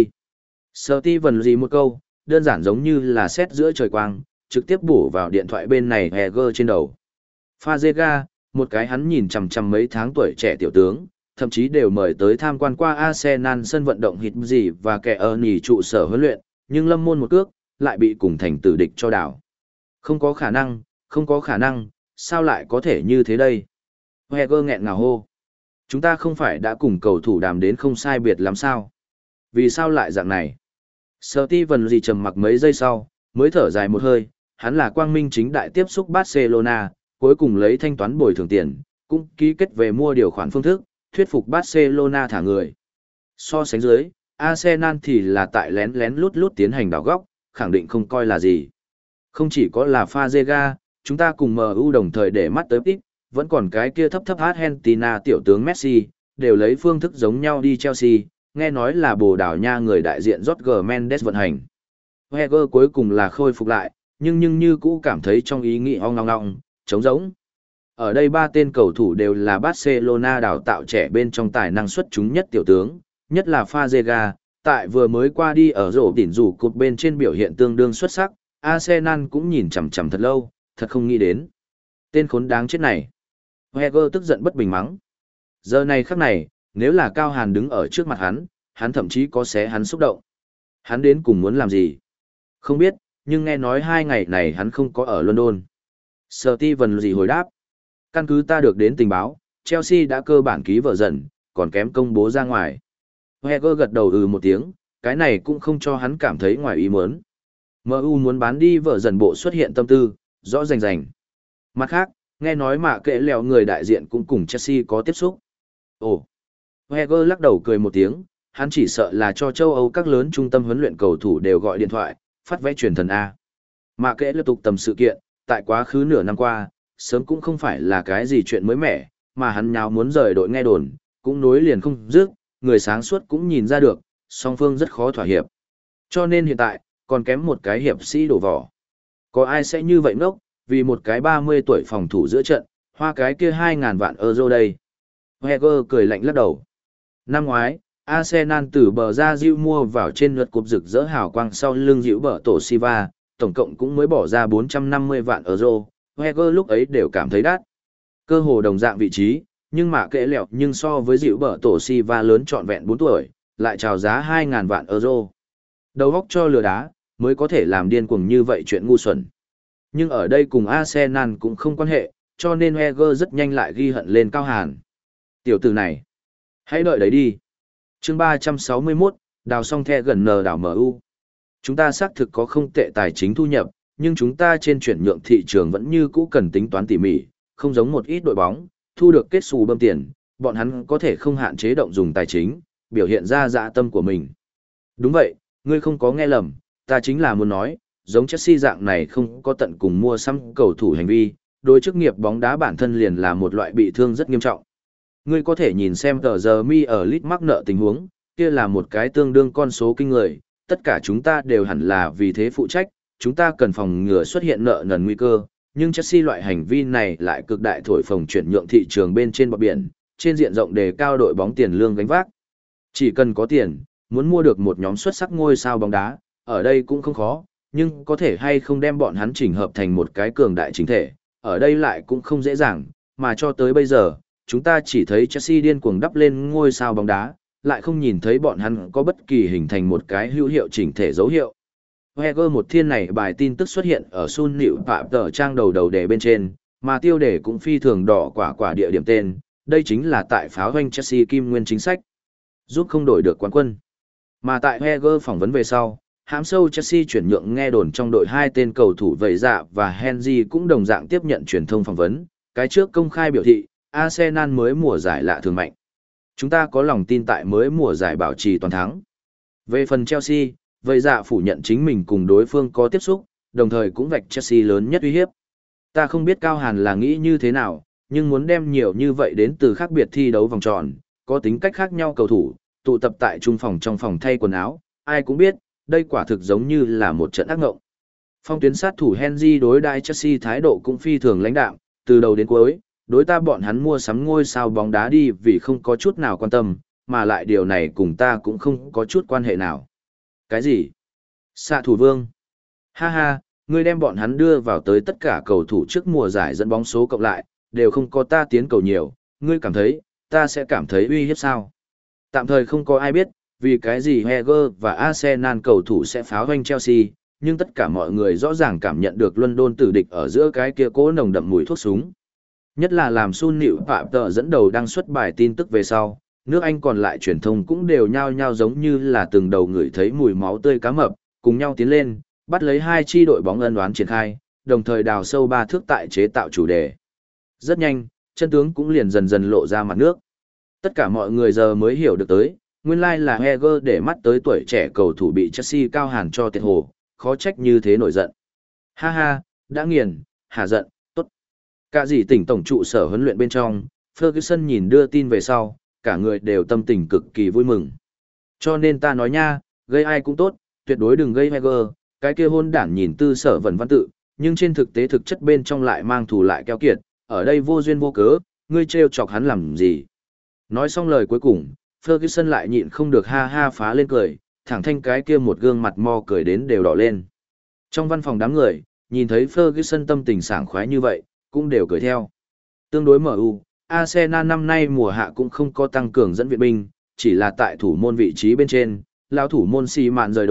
Sở ti vần gì một câu, đơn giản giống như là sét giữa trời quang, trực tiếp bổ vào điện thoại bên này Wenger trên đầu. Fazega, một cái hắn nhìn chằm chằm mấy tháng tuổi trẻ tiểu tướng, thậm chí đều mời tới tham quan qua Arsenal sân vận động hít gì và kẻ ở nhì trụ sở huấn luyện, nhưng lâm môn một cước, lại bị cùng thành tử địch cho đảo. Không có khả năng, không có khả năng, sao lại có thể như thế đây? Wenger nghẹn ngào hô. Chúng ta không phải đã cùng cầu thủ đàm đến không sai biệt lắm sao? Vì sao lại dạng này? Steven gì trầm mặc mấy giây sau, mới thở dài một hơi, hắn là quang minh chính đại tiếp xúc Barcelona, cuối cùng lấy thanh toán bồi thường tiền, cũng ký kết về mua điều khoản phương thức, thuyết phục Barcelona thả người. So sánh dưới, Arsenal thì là tại lén lén lút lút tiến hành đảo góc, khẳng định không coi là gì. Không chỉ có là Fazega, chúng ta cùng em u đồng thời để mắt tới ít, vẫn còn cái kia thấp thấp Argentina tiểu tướng Messi, đều lấy phương thức giống nhau đi Chelsea, nghe nói là Bồ Đào Nha người đại diện Jorge Mendes vận hành. Wenger cuối cùng là khôi phục lại, nhưng nhưng như cũ cảm thấy trong ý nghĩ ong ong ong, trống rỗng. Ở đây ba tên cầu thủ đều là Barcelona đào tạo trẻ bên trong tài năng xuất chúng nhất tiểu tướng, nhất là Fazega, tại vừa mới qua đi ở rổ đỉnh rủ cột bên trên biểu hiện tương đương xuất sắc, Arsenal cũng nhìn chằm chằm thật lâu, thật không nghĩ đến. Tên khốn đáng chết này. Wenger tức giận bất bình mắng. Giờ này khắc này, nếu là Cao Hàn đứng ở trước mặt hắn, hắn thậm chí có xé hắn xúc động. Hắn đến cùng muốn làm gì? Không biết, nhưng nghe nói hai ngày này hắn không có ở London. Steven gì hồi đáp. Căn cứ ta được đến tình báo, Chelsea đã cơ bản ký vợ dần, còn kém công bố ra ngoài. Wenger gật đầu ừ một tiếng, cái này cũng không cho hắn cảm thấy ngoài ý muốn. em u muốn bán đi vợ dần bộ xuất hiện tâm tư, rõ rành rành. Mặt khác, nghe nói mà kệ lèo người đại diện cũng cùng Chelsea có tiếp xúc. Ồ! Wenger lắc đầu cười một tiếng, hắn chỉ sợ là cho châu Âu các lớn trung tâm huấn luyện cầu thủ đều gọi điện thoại, phát vé truyền thần A. Mà kệ liên tục tầm sự kiện, tại quá khứ nửa năm qua, sớm cũng không phải là cái gì chuyện mới mẻ, mà hắn nhào muốn rời đội nghe đồn, cũng nối liền không dứt, người sáng suốt cũng nhìn ra được, song phương rất khó thỏa hiệp. Cho nên hiện tại, còn kém một cái hiệp sĩ đổ vỏ. Có ai sẽ như vậy ngốc, vì một cái ba mươi tuổi phòng thủ giữa trận, hoa cái kia hai ngàn vạn euro đây. Wenger cười lạnh lắc đầu. Năm ngoái, Arsenal từ bờ ra Diu mua vào trên lượt cúp rực rỡ hào quang sau lưng Diu bờ tổ Siva, tổng cộng cũng mới bỏ ra bốn trăm năm mươi vạn euro, Wenger lúc ấy đều cảm thấy đắt. Cơ hồ đồng dạng vị trí, nhưng mà kệ lẹo nhưng so với Diu bờ tổ Siva lớn trọn vẹn bốn tuổi, lại chào giá hai ngàn vạn euro. Đầu góc cho lừa đá, mới có thể làm điên cuồng như vậy chuyện ngu xuẩn. Nhưng ở đây cùng Arsenal cũng không quan hệ, cho nên Wenger rất nhanh lại ghi hận lên Cao Hàn. Tiểu tử này, hãy đợi đấy đi. Chương ba trăm sáu mươi mốt, đào xong the gần nờ đảo em u. Chúng ta xác thực có không tệ tài chính thu nhập, nhưng chúng ta trên chuyển nhượng thị trường vẫn như cũ cần tính toán tỉ mỉ, không giống một ít đội bóng, thu được kết xù bơm tiền, bọn hắn có thể không hạn chế động dùng tài chính, biểu hiện ra dạ tâm của mình. Đúng vậy, ngươi không có nghe lầm, ta chính là muốn nói, giống Chelsea dạng này không có tận cùng mua sắm cầu thủ hành vi, đối chức nghiệp bóng đá bản thân liền là một loại bị thương rất nghiêm trọng. Ngươi có thể nhìn xem tờ giờ mi ở lit mắc nợ tình huống, kia là một cái tương đương con số kinh người, tất cả chúng ta đều hẳn là vì thế phụ trách, chúng ta cần phòng ngừa xuất hiện nợ nần nguy cơ, nhưng Chelsea loại hành vi này lại cực đại thổi phồng chuyển nhượng thị trường bên trên bờ biển, trên diện rộng đề cao đội bóng tiền lương gánh vác. Chỉ cần có tiền, muốn mua được một nhóm xuất sắc ngôi sao bóng đá, ở đây cũng không khó, nhưng có thể hay không đem bọn hắn chỉnh hợp thành một cái cường đại chính thể, ở đây lại cũng không dễ dàng, mà cho tới bây giờ, chúng ta chỉ thấy Chelsea điên cuồng đắp lên ngôi sao bóng đá, lại không nhìn thấy bọn hắn có bất kỳ hình thành một cái hữu hiệu chỉnh thể dấu hiệu. Wenger một thiên này bài tin tức xuất hiện ở Sun Liễu Phạm tờ trang đầu đầu đề bên trên, mà tiêu đề cũng phi thường đỏ quả quả địa điểm tên, đây chính là tại pháo hoanh Chelsea kim nguyên chính sách, giúp không đổi được quán quân. Mà tại Wenger phỏng vấn về sau, hãm sâu Chelsea chuyển nhượng nghe đồn trong đội hai tên cầu thủ Vầy Dạ và Henry cũng đồng dạng tiếp nhận truyền thông phỏng vấn, cái trước công khai biểu thị, Arsenal mới mùa giải lạ thường mạnh. Chúng ta có lòng tin tại mới mùa giải bảo trì toàn thắng. Về phần Chelsea, Vầy Dạ phủ nhận chính mình cùng đối phương có tiếp xúc, đồng thời cũng vạch Chelsea lớn nhất uy hiếp. Ta không biết Cao Hàn là nghĩ như thế nào, nhưng muốn đem nhiều như vậy đến từ khác biệt thi đấu vòng tròn, có tính cách khác nhau cầu thủ, tụ tập tại trung phòng trong phòng thay quần áo, ai cũng biết, đây quả thực giống như là một trận ác ngộng. Phong tuyến sát thủ Henry đối đãi Chelsea thái độ cũng phi thường lãnh đạm, từ đầu đến cuối, đối ta bọn hắn mua sắm ngôi sao bóng đá đi vì không có chút nào quan tâm, mà lại điều này cùng ta cũng không có chút quan hệ nào. Cái gì? Xạ thủ vương? Ha ha, ngươi đem bọn hắn đưa vào tới tất cả cầu thủ trước mùa giải dẫn bóng số cộng lại, đều không có ta tiến cầu nhiều, ngươi cảm thấy, ta sẽ cảm thấy uy hiếp sao? Tạm thời không có ai biết, vì cái gì Wenger và Arsenal cầu thủ sẽ pháo hoanh Chelsea, nhưng tất cả mọi người rõ ràng cảm nhận được London tử địch ở giữa cái kia cố nồng đậm mùi thuốc súng. Nhất là làm Sun Liễu Phạm tờ dẫn đầu đăng xuất bài tin tức về sau, nước Anh còn lại truyền thông cũng đều nhao nhao giống như là từng đầu người thấy mùi máu tươi cá mập, cùng nhau tiến lên, bắt lấy hai chi đội bóng ân oán triển khai, đồng thời đào sâu ba thước tại chế tạo chủ đề. Rất nhanh, chân tướng cũng liền dần dần lộ ra mặt nước. Tất cả mọi người giờ mới hiểu được tới, nguyên lai là Wenger để mắt tới tuổi trẻ cầu thủ bị Chelsea Cao Hàn cho tiệt hồ, khó trách như thế nổi giận. Ha ha, đã nghiền, hà giận, tốt. Cả gì tỉnh tổng trụ sở huấn luyện bên trong, Ferguson nhìn đưa tin về sau, cả người đều tâm tình cực kỳ vui mừng. Cho nên ta nói nha, gây ai cũng tốt, tuyệt đối đừng gây Wenger, cái kia hôn đản nhìn tư sở vẩn văn tự, nhưng trên thực tế thực chất bên trong lại mang thù lại keo kiệt, ở đây vô duyên vô cớ, ngươi trêu chọc hắn làm gì. Nói xong lời cuối cùng, Ferguson lại nhịn không được ha ha phá lên cười, thẳng thanh cái kia một gương mặt mo cười đến đều đỏ lên. Trong văn phòng đám người, nhìn thấy Ferguson tâm tình sảng khoái như vậy, cũng đều cười theo. Tương đối em u, Arsenal năm nay mùa hạ cũng không có tăng cường dẫn viện binh, chỉ là tại thủ môn vị trí bên trên, lão thủ môn xì mạn rời đội,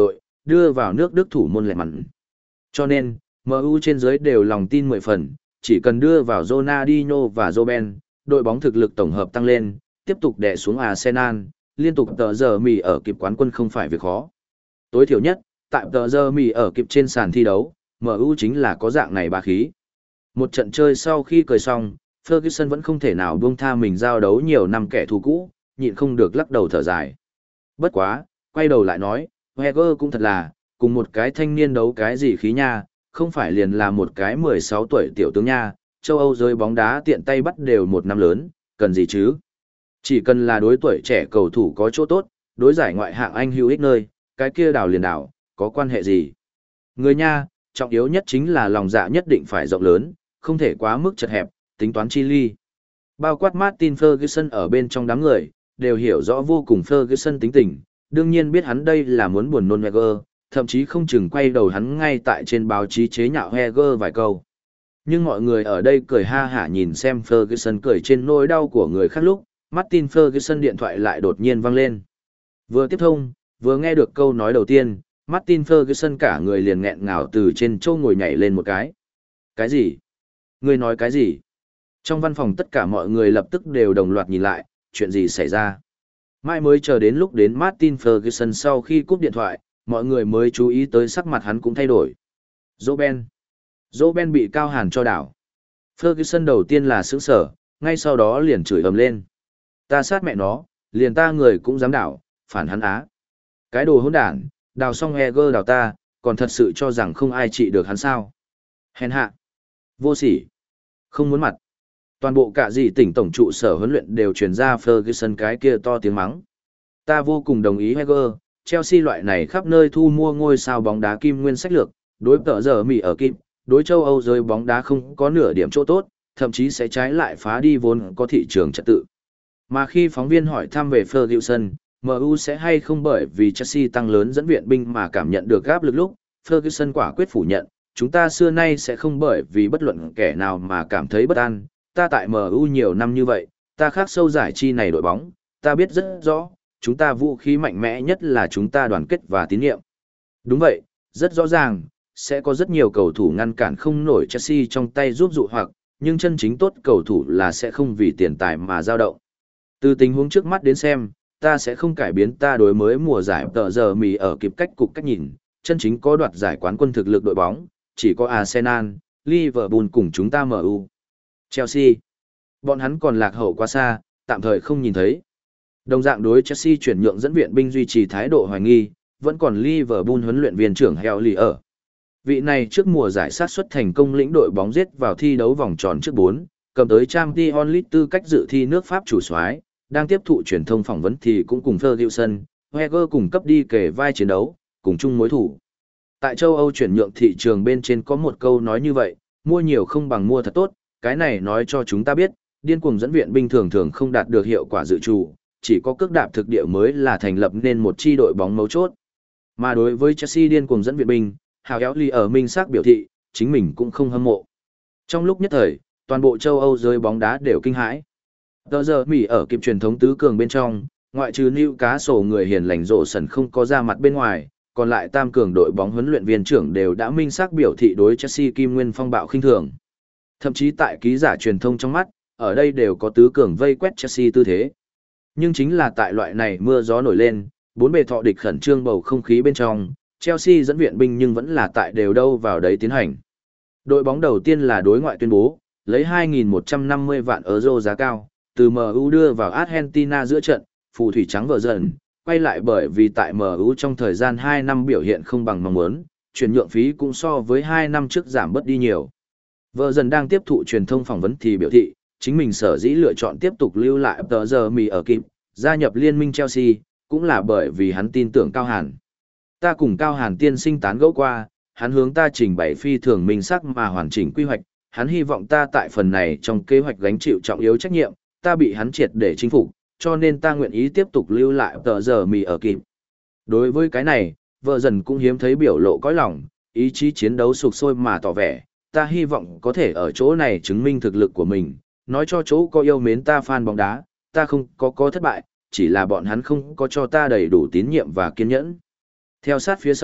đưa vào nước Đức thủ môn lẻ mặn. Cho nên, em u trên dưới đều lòng tin mười phần, chỉ cần đưa vào Ronaldinho và Robben, đội bóng thực lực tổng hợp tăng lên, tiếp tục đè xuống Arsenal, liên tục tờ giờ mì ở kịp quán quân không phải việc khó. Tối thiểu nhất, tại tờ giờ mì ở kịp trên sàn thi đấu, em u chính là có dạng này bá khí. Một trận chơi sau khi cười xong, Ferguson vẫn không thể nào buông tha mình giao đấu nhiều năm kẻ thù cũ, nhịn không được lắc đầu thở dài. Bất quá, quay đầu lại nói, Wenger cũng thật là, cùng một cái thanh niên đấu cái gì khí nha, không phải liền là một cái mười sáu tuổi tiểu tướng nha, châu Âu giới bóng đá tiện tay bắt đều một năm lớn, cần gì chứ? Chỉ cần là đối tuổi trẻ cầu thủ có chỗ tốt, đối giải ngoại hạng Anh hữu ích nơi, cái kia đào liền đảo, có quan hệ gì? Người nha, trọng yếu nhất chính là lòng dạ nhất định phải rộng lớn, không thể quá mức chật hẹp, tính toán chi ly. Bao quát Martin Ferguson ở bên trong đám người, đều hiểu rõ vô cùng Ferguson tính tình, đương nhiên biết hắn đây là muốn buồn nôn Wenger, thậm chí không chừng quay đầu hắn ngay tại trên báo chí chế nhạo Wenger vài câu. Nhưng mọi người ở đây cười ha hả nhìn xem Ferguson cười trên nỗi đau của người khác lúc, Martin Ferguson điện thoại lại đột nhiên vang lên. Vừa tiếp thông, vừa nghe được câu nói đầu tiên, Martin Ferguson cả người liền nghẹn ngào từ trên châu ngồi nhảy lên một cái. Cái gì? Ngươi nói cái gì? Trong văn phòng tất cả mọi người lập tức đều đồng loạt nhìn lại, chuyện gì xảy ra? Mai mới chờ đến lúc đến Martin Ferguson sau khi cúp điện thoại, mọi người mới chú ý tới sắc mặt hắn cũng thay đổi. Robben. Robben bị Cao Hàn cho đảo. Ferguson đầu tiên là sững sở, ngay sau đó liền chửi ầm lên. Ta sát mẹ nó, liền ta người cũng dám đảo, phản hắn á. Cái đồ hỗn đản, đào xong Heger đào ta, còn thật sự cho rằng không ai trị được hắn sao. Hèn hạ. Vô sỉ. Không muốn mặt. Toàn bộ cả gì tỉnh tổng trụ sở huấn luyện đều truyền ra Ferguson cái kia to tiếng mắng. Ta vô cùng đồng ý Heger, Chelsea loại này khắp nơi thu mua ngôi sao bóng đá kim nguyên sách lược, đối tờ giờ Mỹ ở kim, đối châu Âu giới bóng đá không có nửa điểm chỗ tốt, thậm chí sẽ trái lại phá đi vốn có thị trường trật tự. Mà khi phóng viên hỏi thăm về Ferguson, em u sẽ hay không bởi vì Chelsea tăng lớn dẫn viện binh mà cảm nhận được áp lực lúc, Ferguson quả quyết phủ nhận, chúng ta xưa nay sẽ không bởi vì bất luận kẻ nào mà cảm thấy bất an, ta tại em u nhiều năm như vậy, ta khác sâu giải chi này đội bóng, ta biết rất rõ, chúng ta vũ khí mạnh mẽ nhất là chúng ta đoàn kết và tín nhiệm. Đúng vậy, rất rõ ràng, sẽ có rất nhiều cầu thủ ngăn cản không nổi Chelsea trong tay giúp dụ hoặc, nhưng chân chính tốt cầu thủ là sẽ không vì tiền tài mà dao động. Từ tình huống trước mắt đến xem, ta sẽ không cải biến ta đối mới mùa giải tờ giờ mì ở kịp cách cục cách nhìn, chân chính có đoạt giải quán quân thực lực đội bóng, chỉ có Arsenal, Liverpool cùng chúng ta em u. Chelsea, bọn hắn còn lạc hậu quá xa, tạm thời không nhìn thấy. Đồng dạng đối Chelsea chuyển nhượng dẫn viện binh duy trì thái độ hoài nghi, vẫn còn Liverpool huấn luyện viên trưởng Heli ở. Vị này trước mùa giải sát xuất thành công lĩnh đội bóng giết vào thi đấu vòng tròn trước bốn, cầm tới Champions League tư cách dự thi nước Pháp chủ soái, đang tiếp thụ truyền thông phỏng vấn thì cũng cùng Ferguson, Wenger cùng cấp đi kể vai chiến đấu, cùng chung mối thủ. Tại châu Âu chuyển nhượng thị trường bên trên có một câu nói như vậy, mua nhiều không bằng mua thật tốt, cái này nói cho chúng ta biết, điên cuồng dẫn viện binh thường thường không đạt được hiệu quả dự trù, chỉ có cước đạp thực địa mới là thành lập nên một chi đội bóng mấu chốt. Mà đối với Chelsea điên cuồng dẫn viện binh, Hào Éo Ly ở minh xác biểu thị, chính mình cũng không hâm mộ. Trong lúc nhất thời, toàn bộ châu Âu giới bóng đá đều kinh hãi. Tờ giờ Mỹ ở kịp truyền thống tứ cường bên trong, ngoại trừ Newcastle người hiền lành rộ sần không có ra mặt bên ngoài, còn lại tam cường đội bóng huấn luyện viên trưởng đều đã minh xác biểu thị đối Chelsea kim nguyên phong bạo khinh thường. Thậm chí tại ký giả truyền thông trong mắt, ở đây đều có tứ cường vây quét Chelsea tư thế. Nhưng chính là tại loại này mưa gió nổi lên, bốn bề thọ địch khẩn trương bầu không khí bên trong, Chelsea dẫn viện binh nhưng vẫn là tại đều đâu vào đấy tiến hành. Đội bóng đầu tiên là đối ngoại tuyên bố, lấy hai nghìn một trăm năm mươi vạn euro giá cao, từ em u đưa vào Argentina giữa trận, phù thủy trắng vợ dần, quay lại bởi vì tại em u trong thời gian hai năm biểu hiện không bằng mong muốn, chuyển nhượng phí cũng so với hai năm trước giảm bớt đi nhiều. Vợ dần đang tiếp thụ truyền thông phỏng vấn thì biểu thị, chính mình sở dĩ lựa chọn tiếp tục lưu lại tờ giờ mì ở kịp, gia nhập liên minh Chelsea, cũng là bởi vì hắn tin tưởng Cao Hàn. Ta cùng Cao Hàn tiên sinh tán gẫu qua, hắn hướng ta trình bày phi thường minh sắc mà hoàn chỉnh quy hoạch, hắn hy vọng ta tại phần này trong kế hoạch gánh chịu trọng yếu trách nhiệm, ta bị hắn triệt để chinh phục, cho nên ta nguyện ý tiếp tục lưu lại tờ giờ mì ở kịp. Đối với cái này, vợ dần cũng hiếm thấy biểu lộ cõi lòng, ý chí chiến đấu sục sôi mà tỏ vẻ, ta hy vọng có thể ở chỗ này chứng minh thực lực của mình, nói cho chỗ có yêu mến ta fan bóng đá, ta không có có thất bại, chỉ là bọn hắn không có cho ta đầy đủ tín nhiệm và kiên nhẫn. Theo sát phía sau,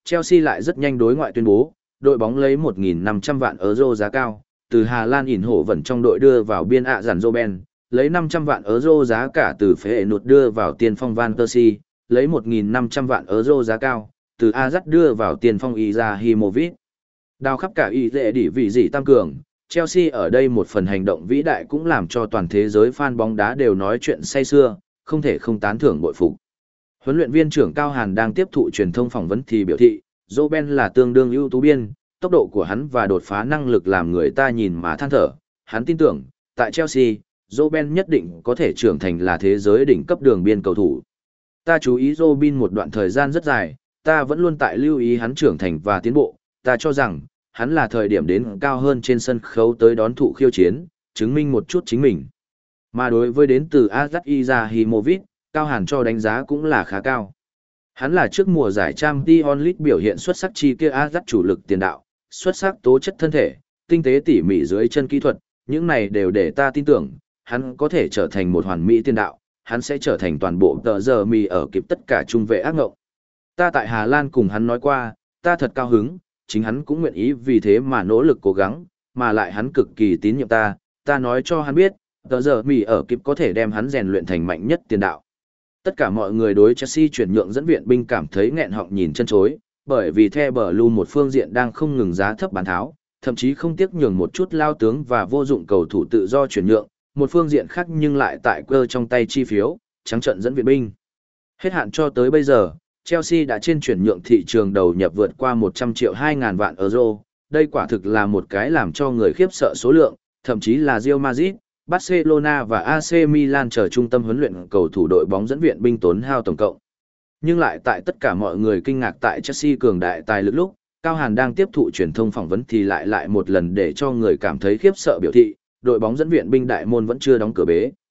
Chelsea lại rất nhanh đối ngoại tuyên bố, đội bóng lấy một nghìn năm trăm vạn euro giá cao, từ Hà Lan ỉn hổ vẫn trong đội đưa vào biên ạ dàn Roben, lấy năm trăm vạn euro giá cả từ phế nụt đưa vào tiền phong Van Persie, lấy một nghìn năm trăm vạn euro giá cao, từ Ajax đưa vào tiền phong Izahimovic. Đào khắp cả ý lệ đỉ vị dị tam cường, Chelsea ở đây một phần hành động vĩ đại cũng làm cho toàn thế giới fan bóng đá đều nói chuyện say xưa, không thể không tán thưởng bội phục. Huấn luyện viên trưởng Cao Hàn đang tiếp thụ truyền thông phỏng vấn thì biểu thị, Roben là tương đương ưu tú biên, tốc độ của hắn và đột phá năng lực làm người ta nhìn mà than thở. Hắn tin tưởng, tại Chelsea, Roben nhất định có thể trưởng thành là thế giới đỉnh cấp đường biên cầu thủ. Ta chú ý Robin một đoạn thời gian rất dài, ta vẫn luôn tại lưu ý hắn trưởng thành và tiến bộ, ta cho rằng, hắn là thời điểm đến cao hơn trên sân khấu tới đón thụ khiêu chiến, chứng minh một chút chính mình. Mà đối với đến từ Ajax Izahimovic, Cao Hàn cho đánh giá cũng là khá cao. Hắn là trước mùa giải Champions League biểu hiện xuất sắc chi kia Ajax chủ lực tiền đạo, xuất sắc tố chất thân thể, tinh tế tỉ mỉ dưới chân kỹ thuật, những này đều để ta tin tưởng, hắn có thể trở thành một hoàn mỹ tiền đạo, hắn sẽ trở thành toàn bộ tờ giờ mì ở kịp tất cả trung vệ ác ngộng. Ta tại Hà Lan cùng hắn nói qua, ta thật cao hứng, chính hắn cũng nguyện ý vì thế mà nỗ lực cố gắng, mà lại hắn cực kỳ tín nhiệm ta, ta nói cho hắn biết, tờ giờ mì ở kịp có thể đem hắn rèn luyện thành mạnh nhất tiền đạo. Tất cả mọi người đối Chelsea chuyển nhượng dẫn viện binh cảm thấy nghẹn họng nhìn chân chối, bởi vì The Blue một phương diện đang không ngừng giá thấp bán tháo, thậm chí không tiếc nhường một chút lao tướng và vô dụng cầu thủ tự do chuyển nhượng, một phương diện khác nhưng lại tại cơ trong tay chi phiếu, trắng trận dẫn viện binh. Hết hạn cho tới bây giờ, Chelsea đã trên chuyển nhượng thị trường đầu nhập vượt qua một trăm triệu hai ngàn vạn euro, đây quả thực là một cái làm cho người khiếp sợ số lượng, thậm chí là Real Madrid, Barcelona và a xê Milan chờ trung tâm huấn luyện cầu thủ đội bóng dẫn viện binh tốn hao tổng cộng. Nhưng lại tại tất cả mọi người kinh ngạc tại Chelsea cường đại tài lực lúc, Cao Hàn đang tiếp thụ truyền thông phỏng vấn thì lại lại một lần để cho người cảm thấy khiếp sợ biểu thị, đội bóng dẫn viện binh đại môn vẫn chưa đóng cửa bế.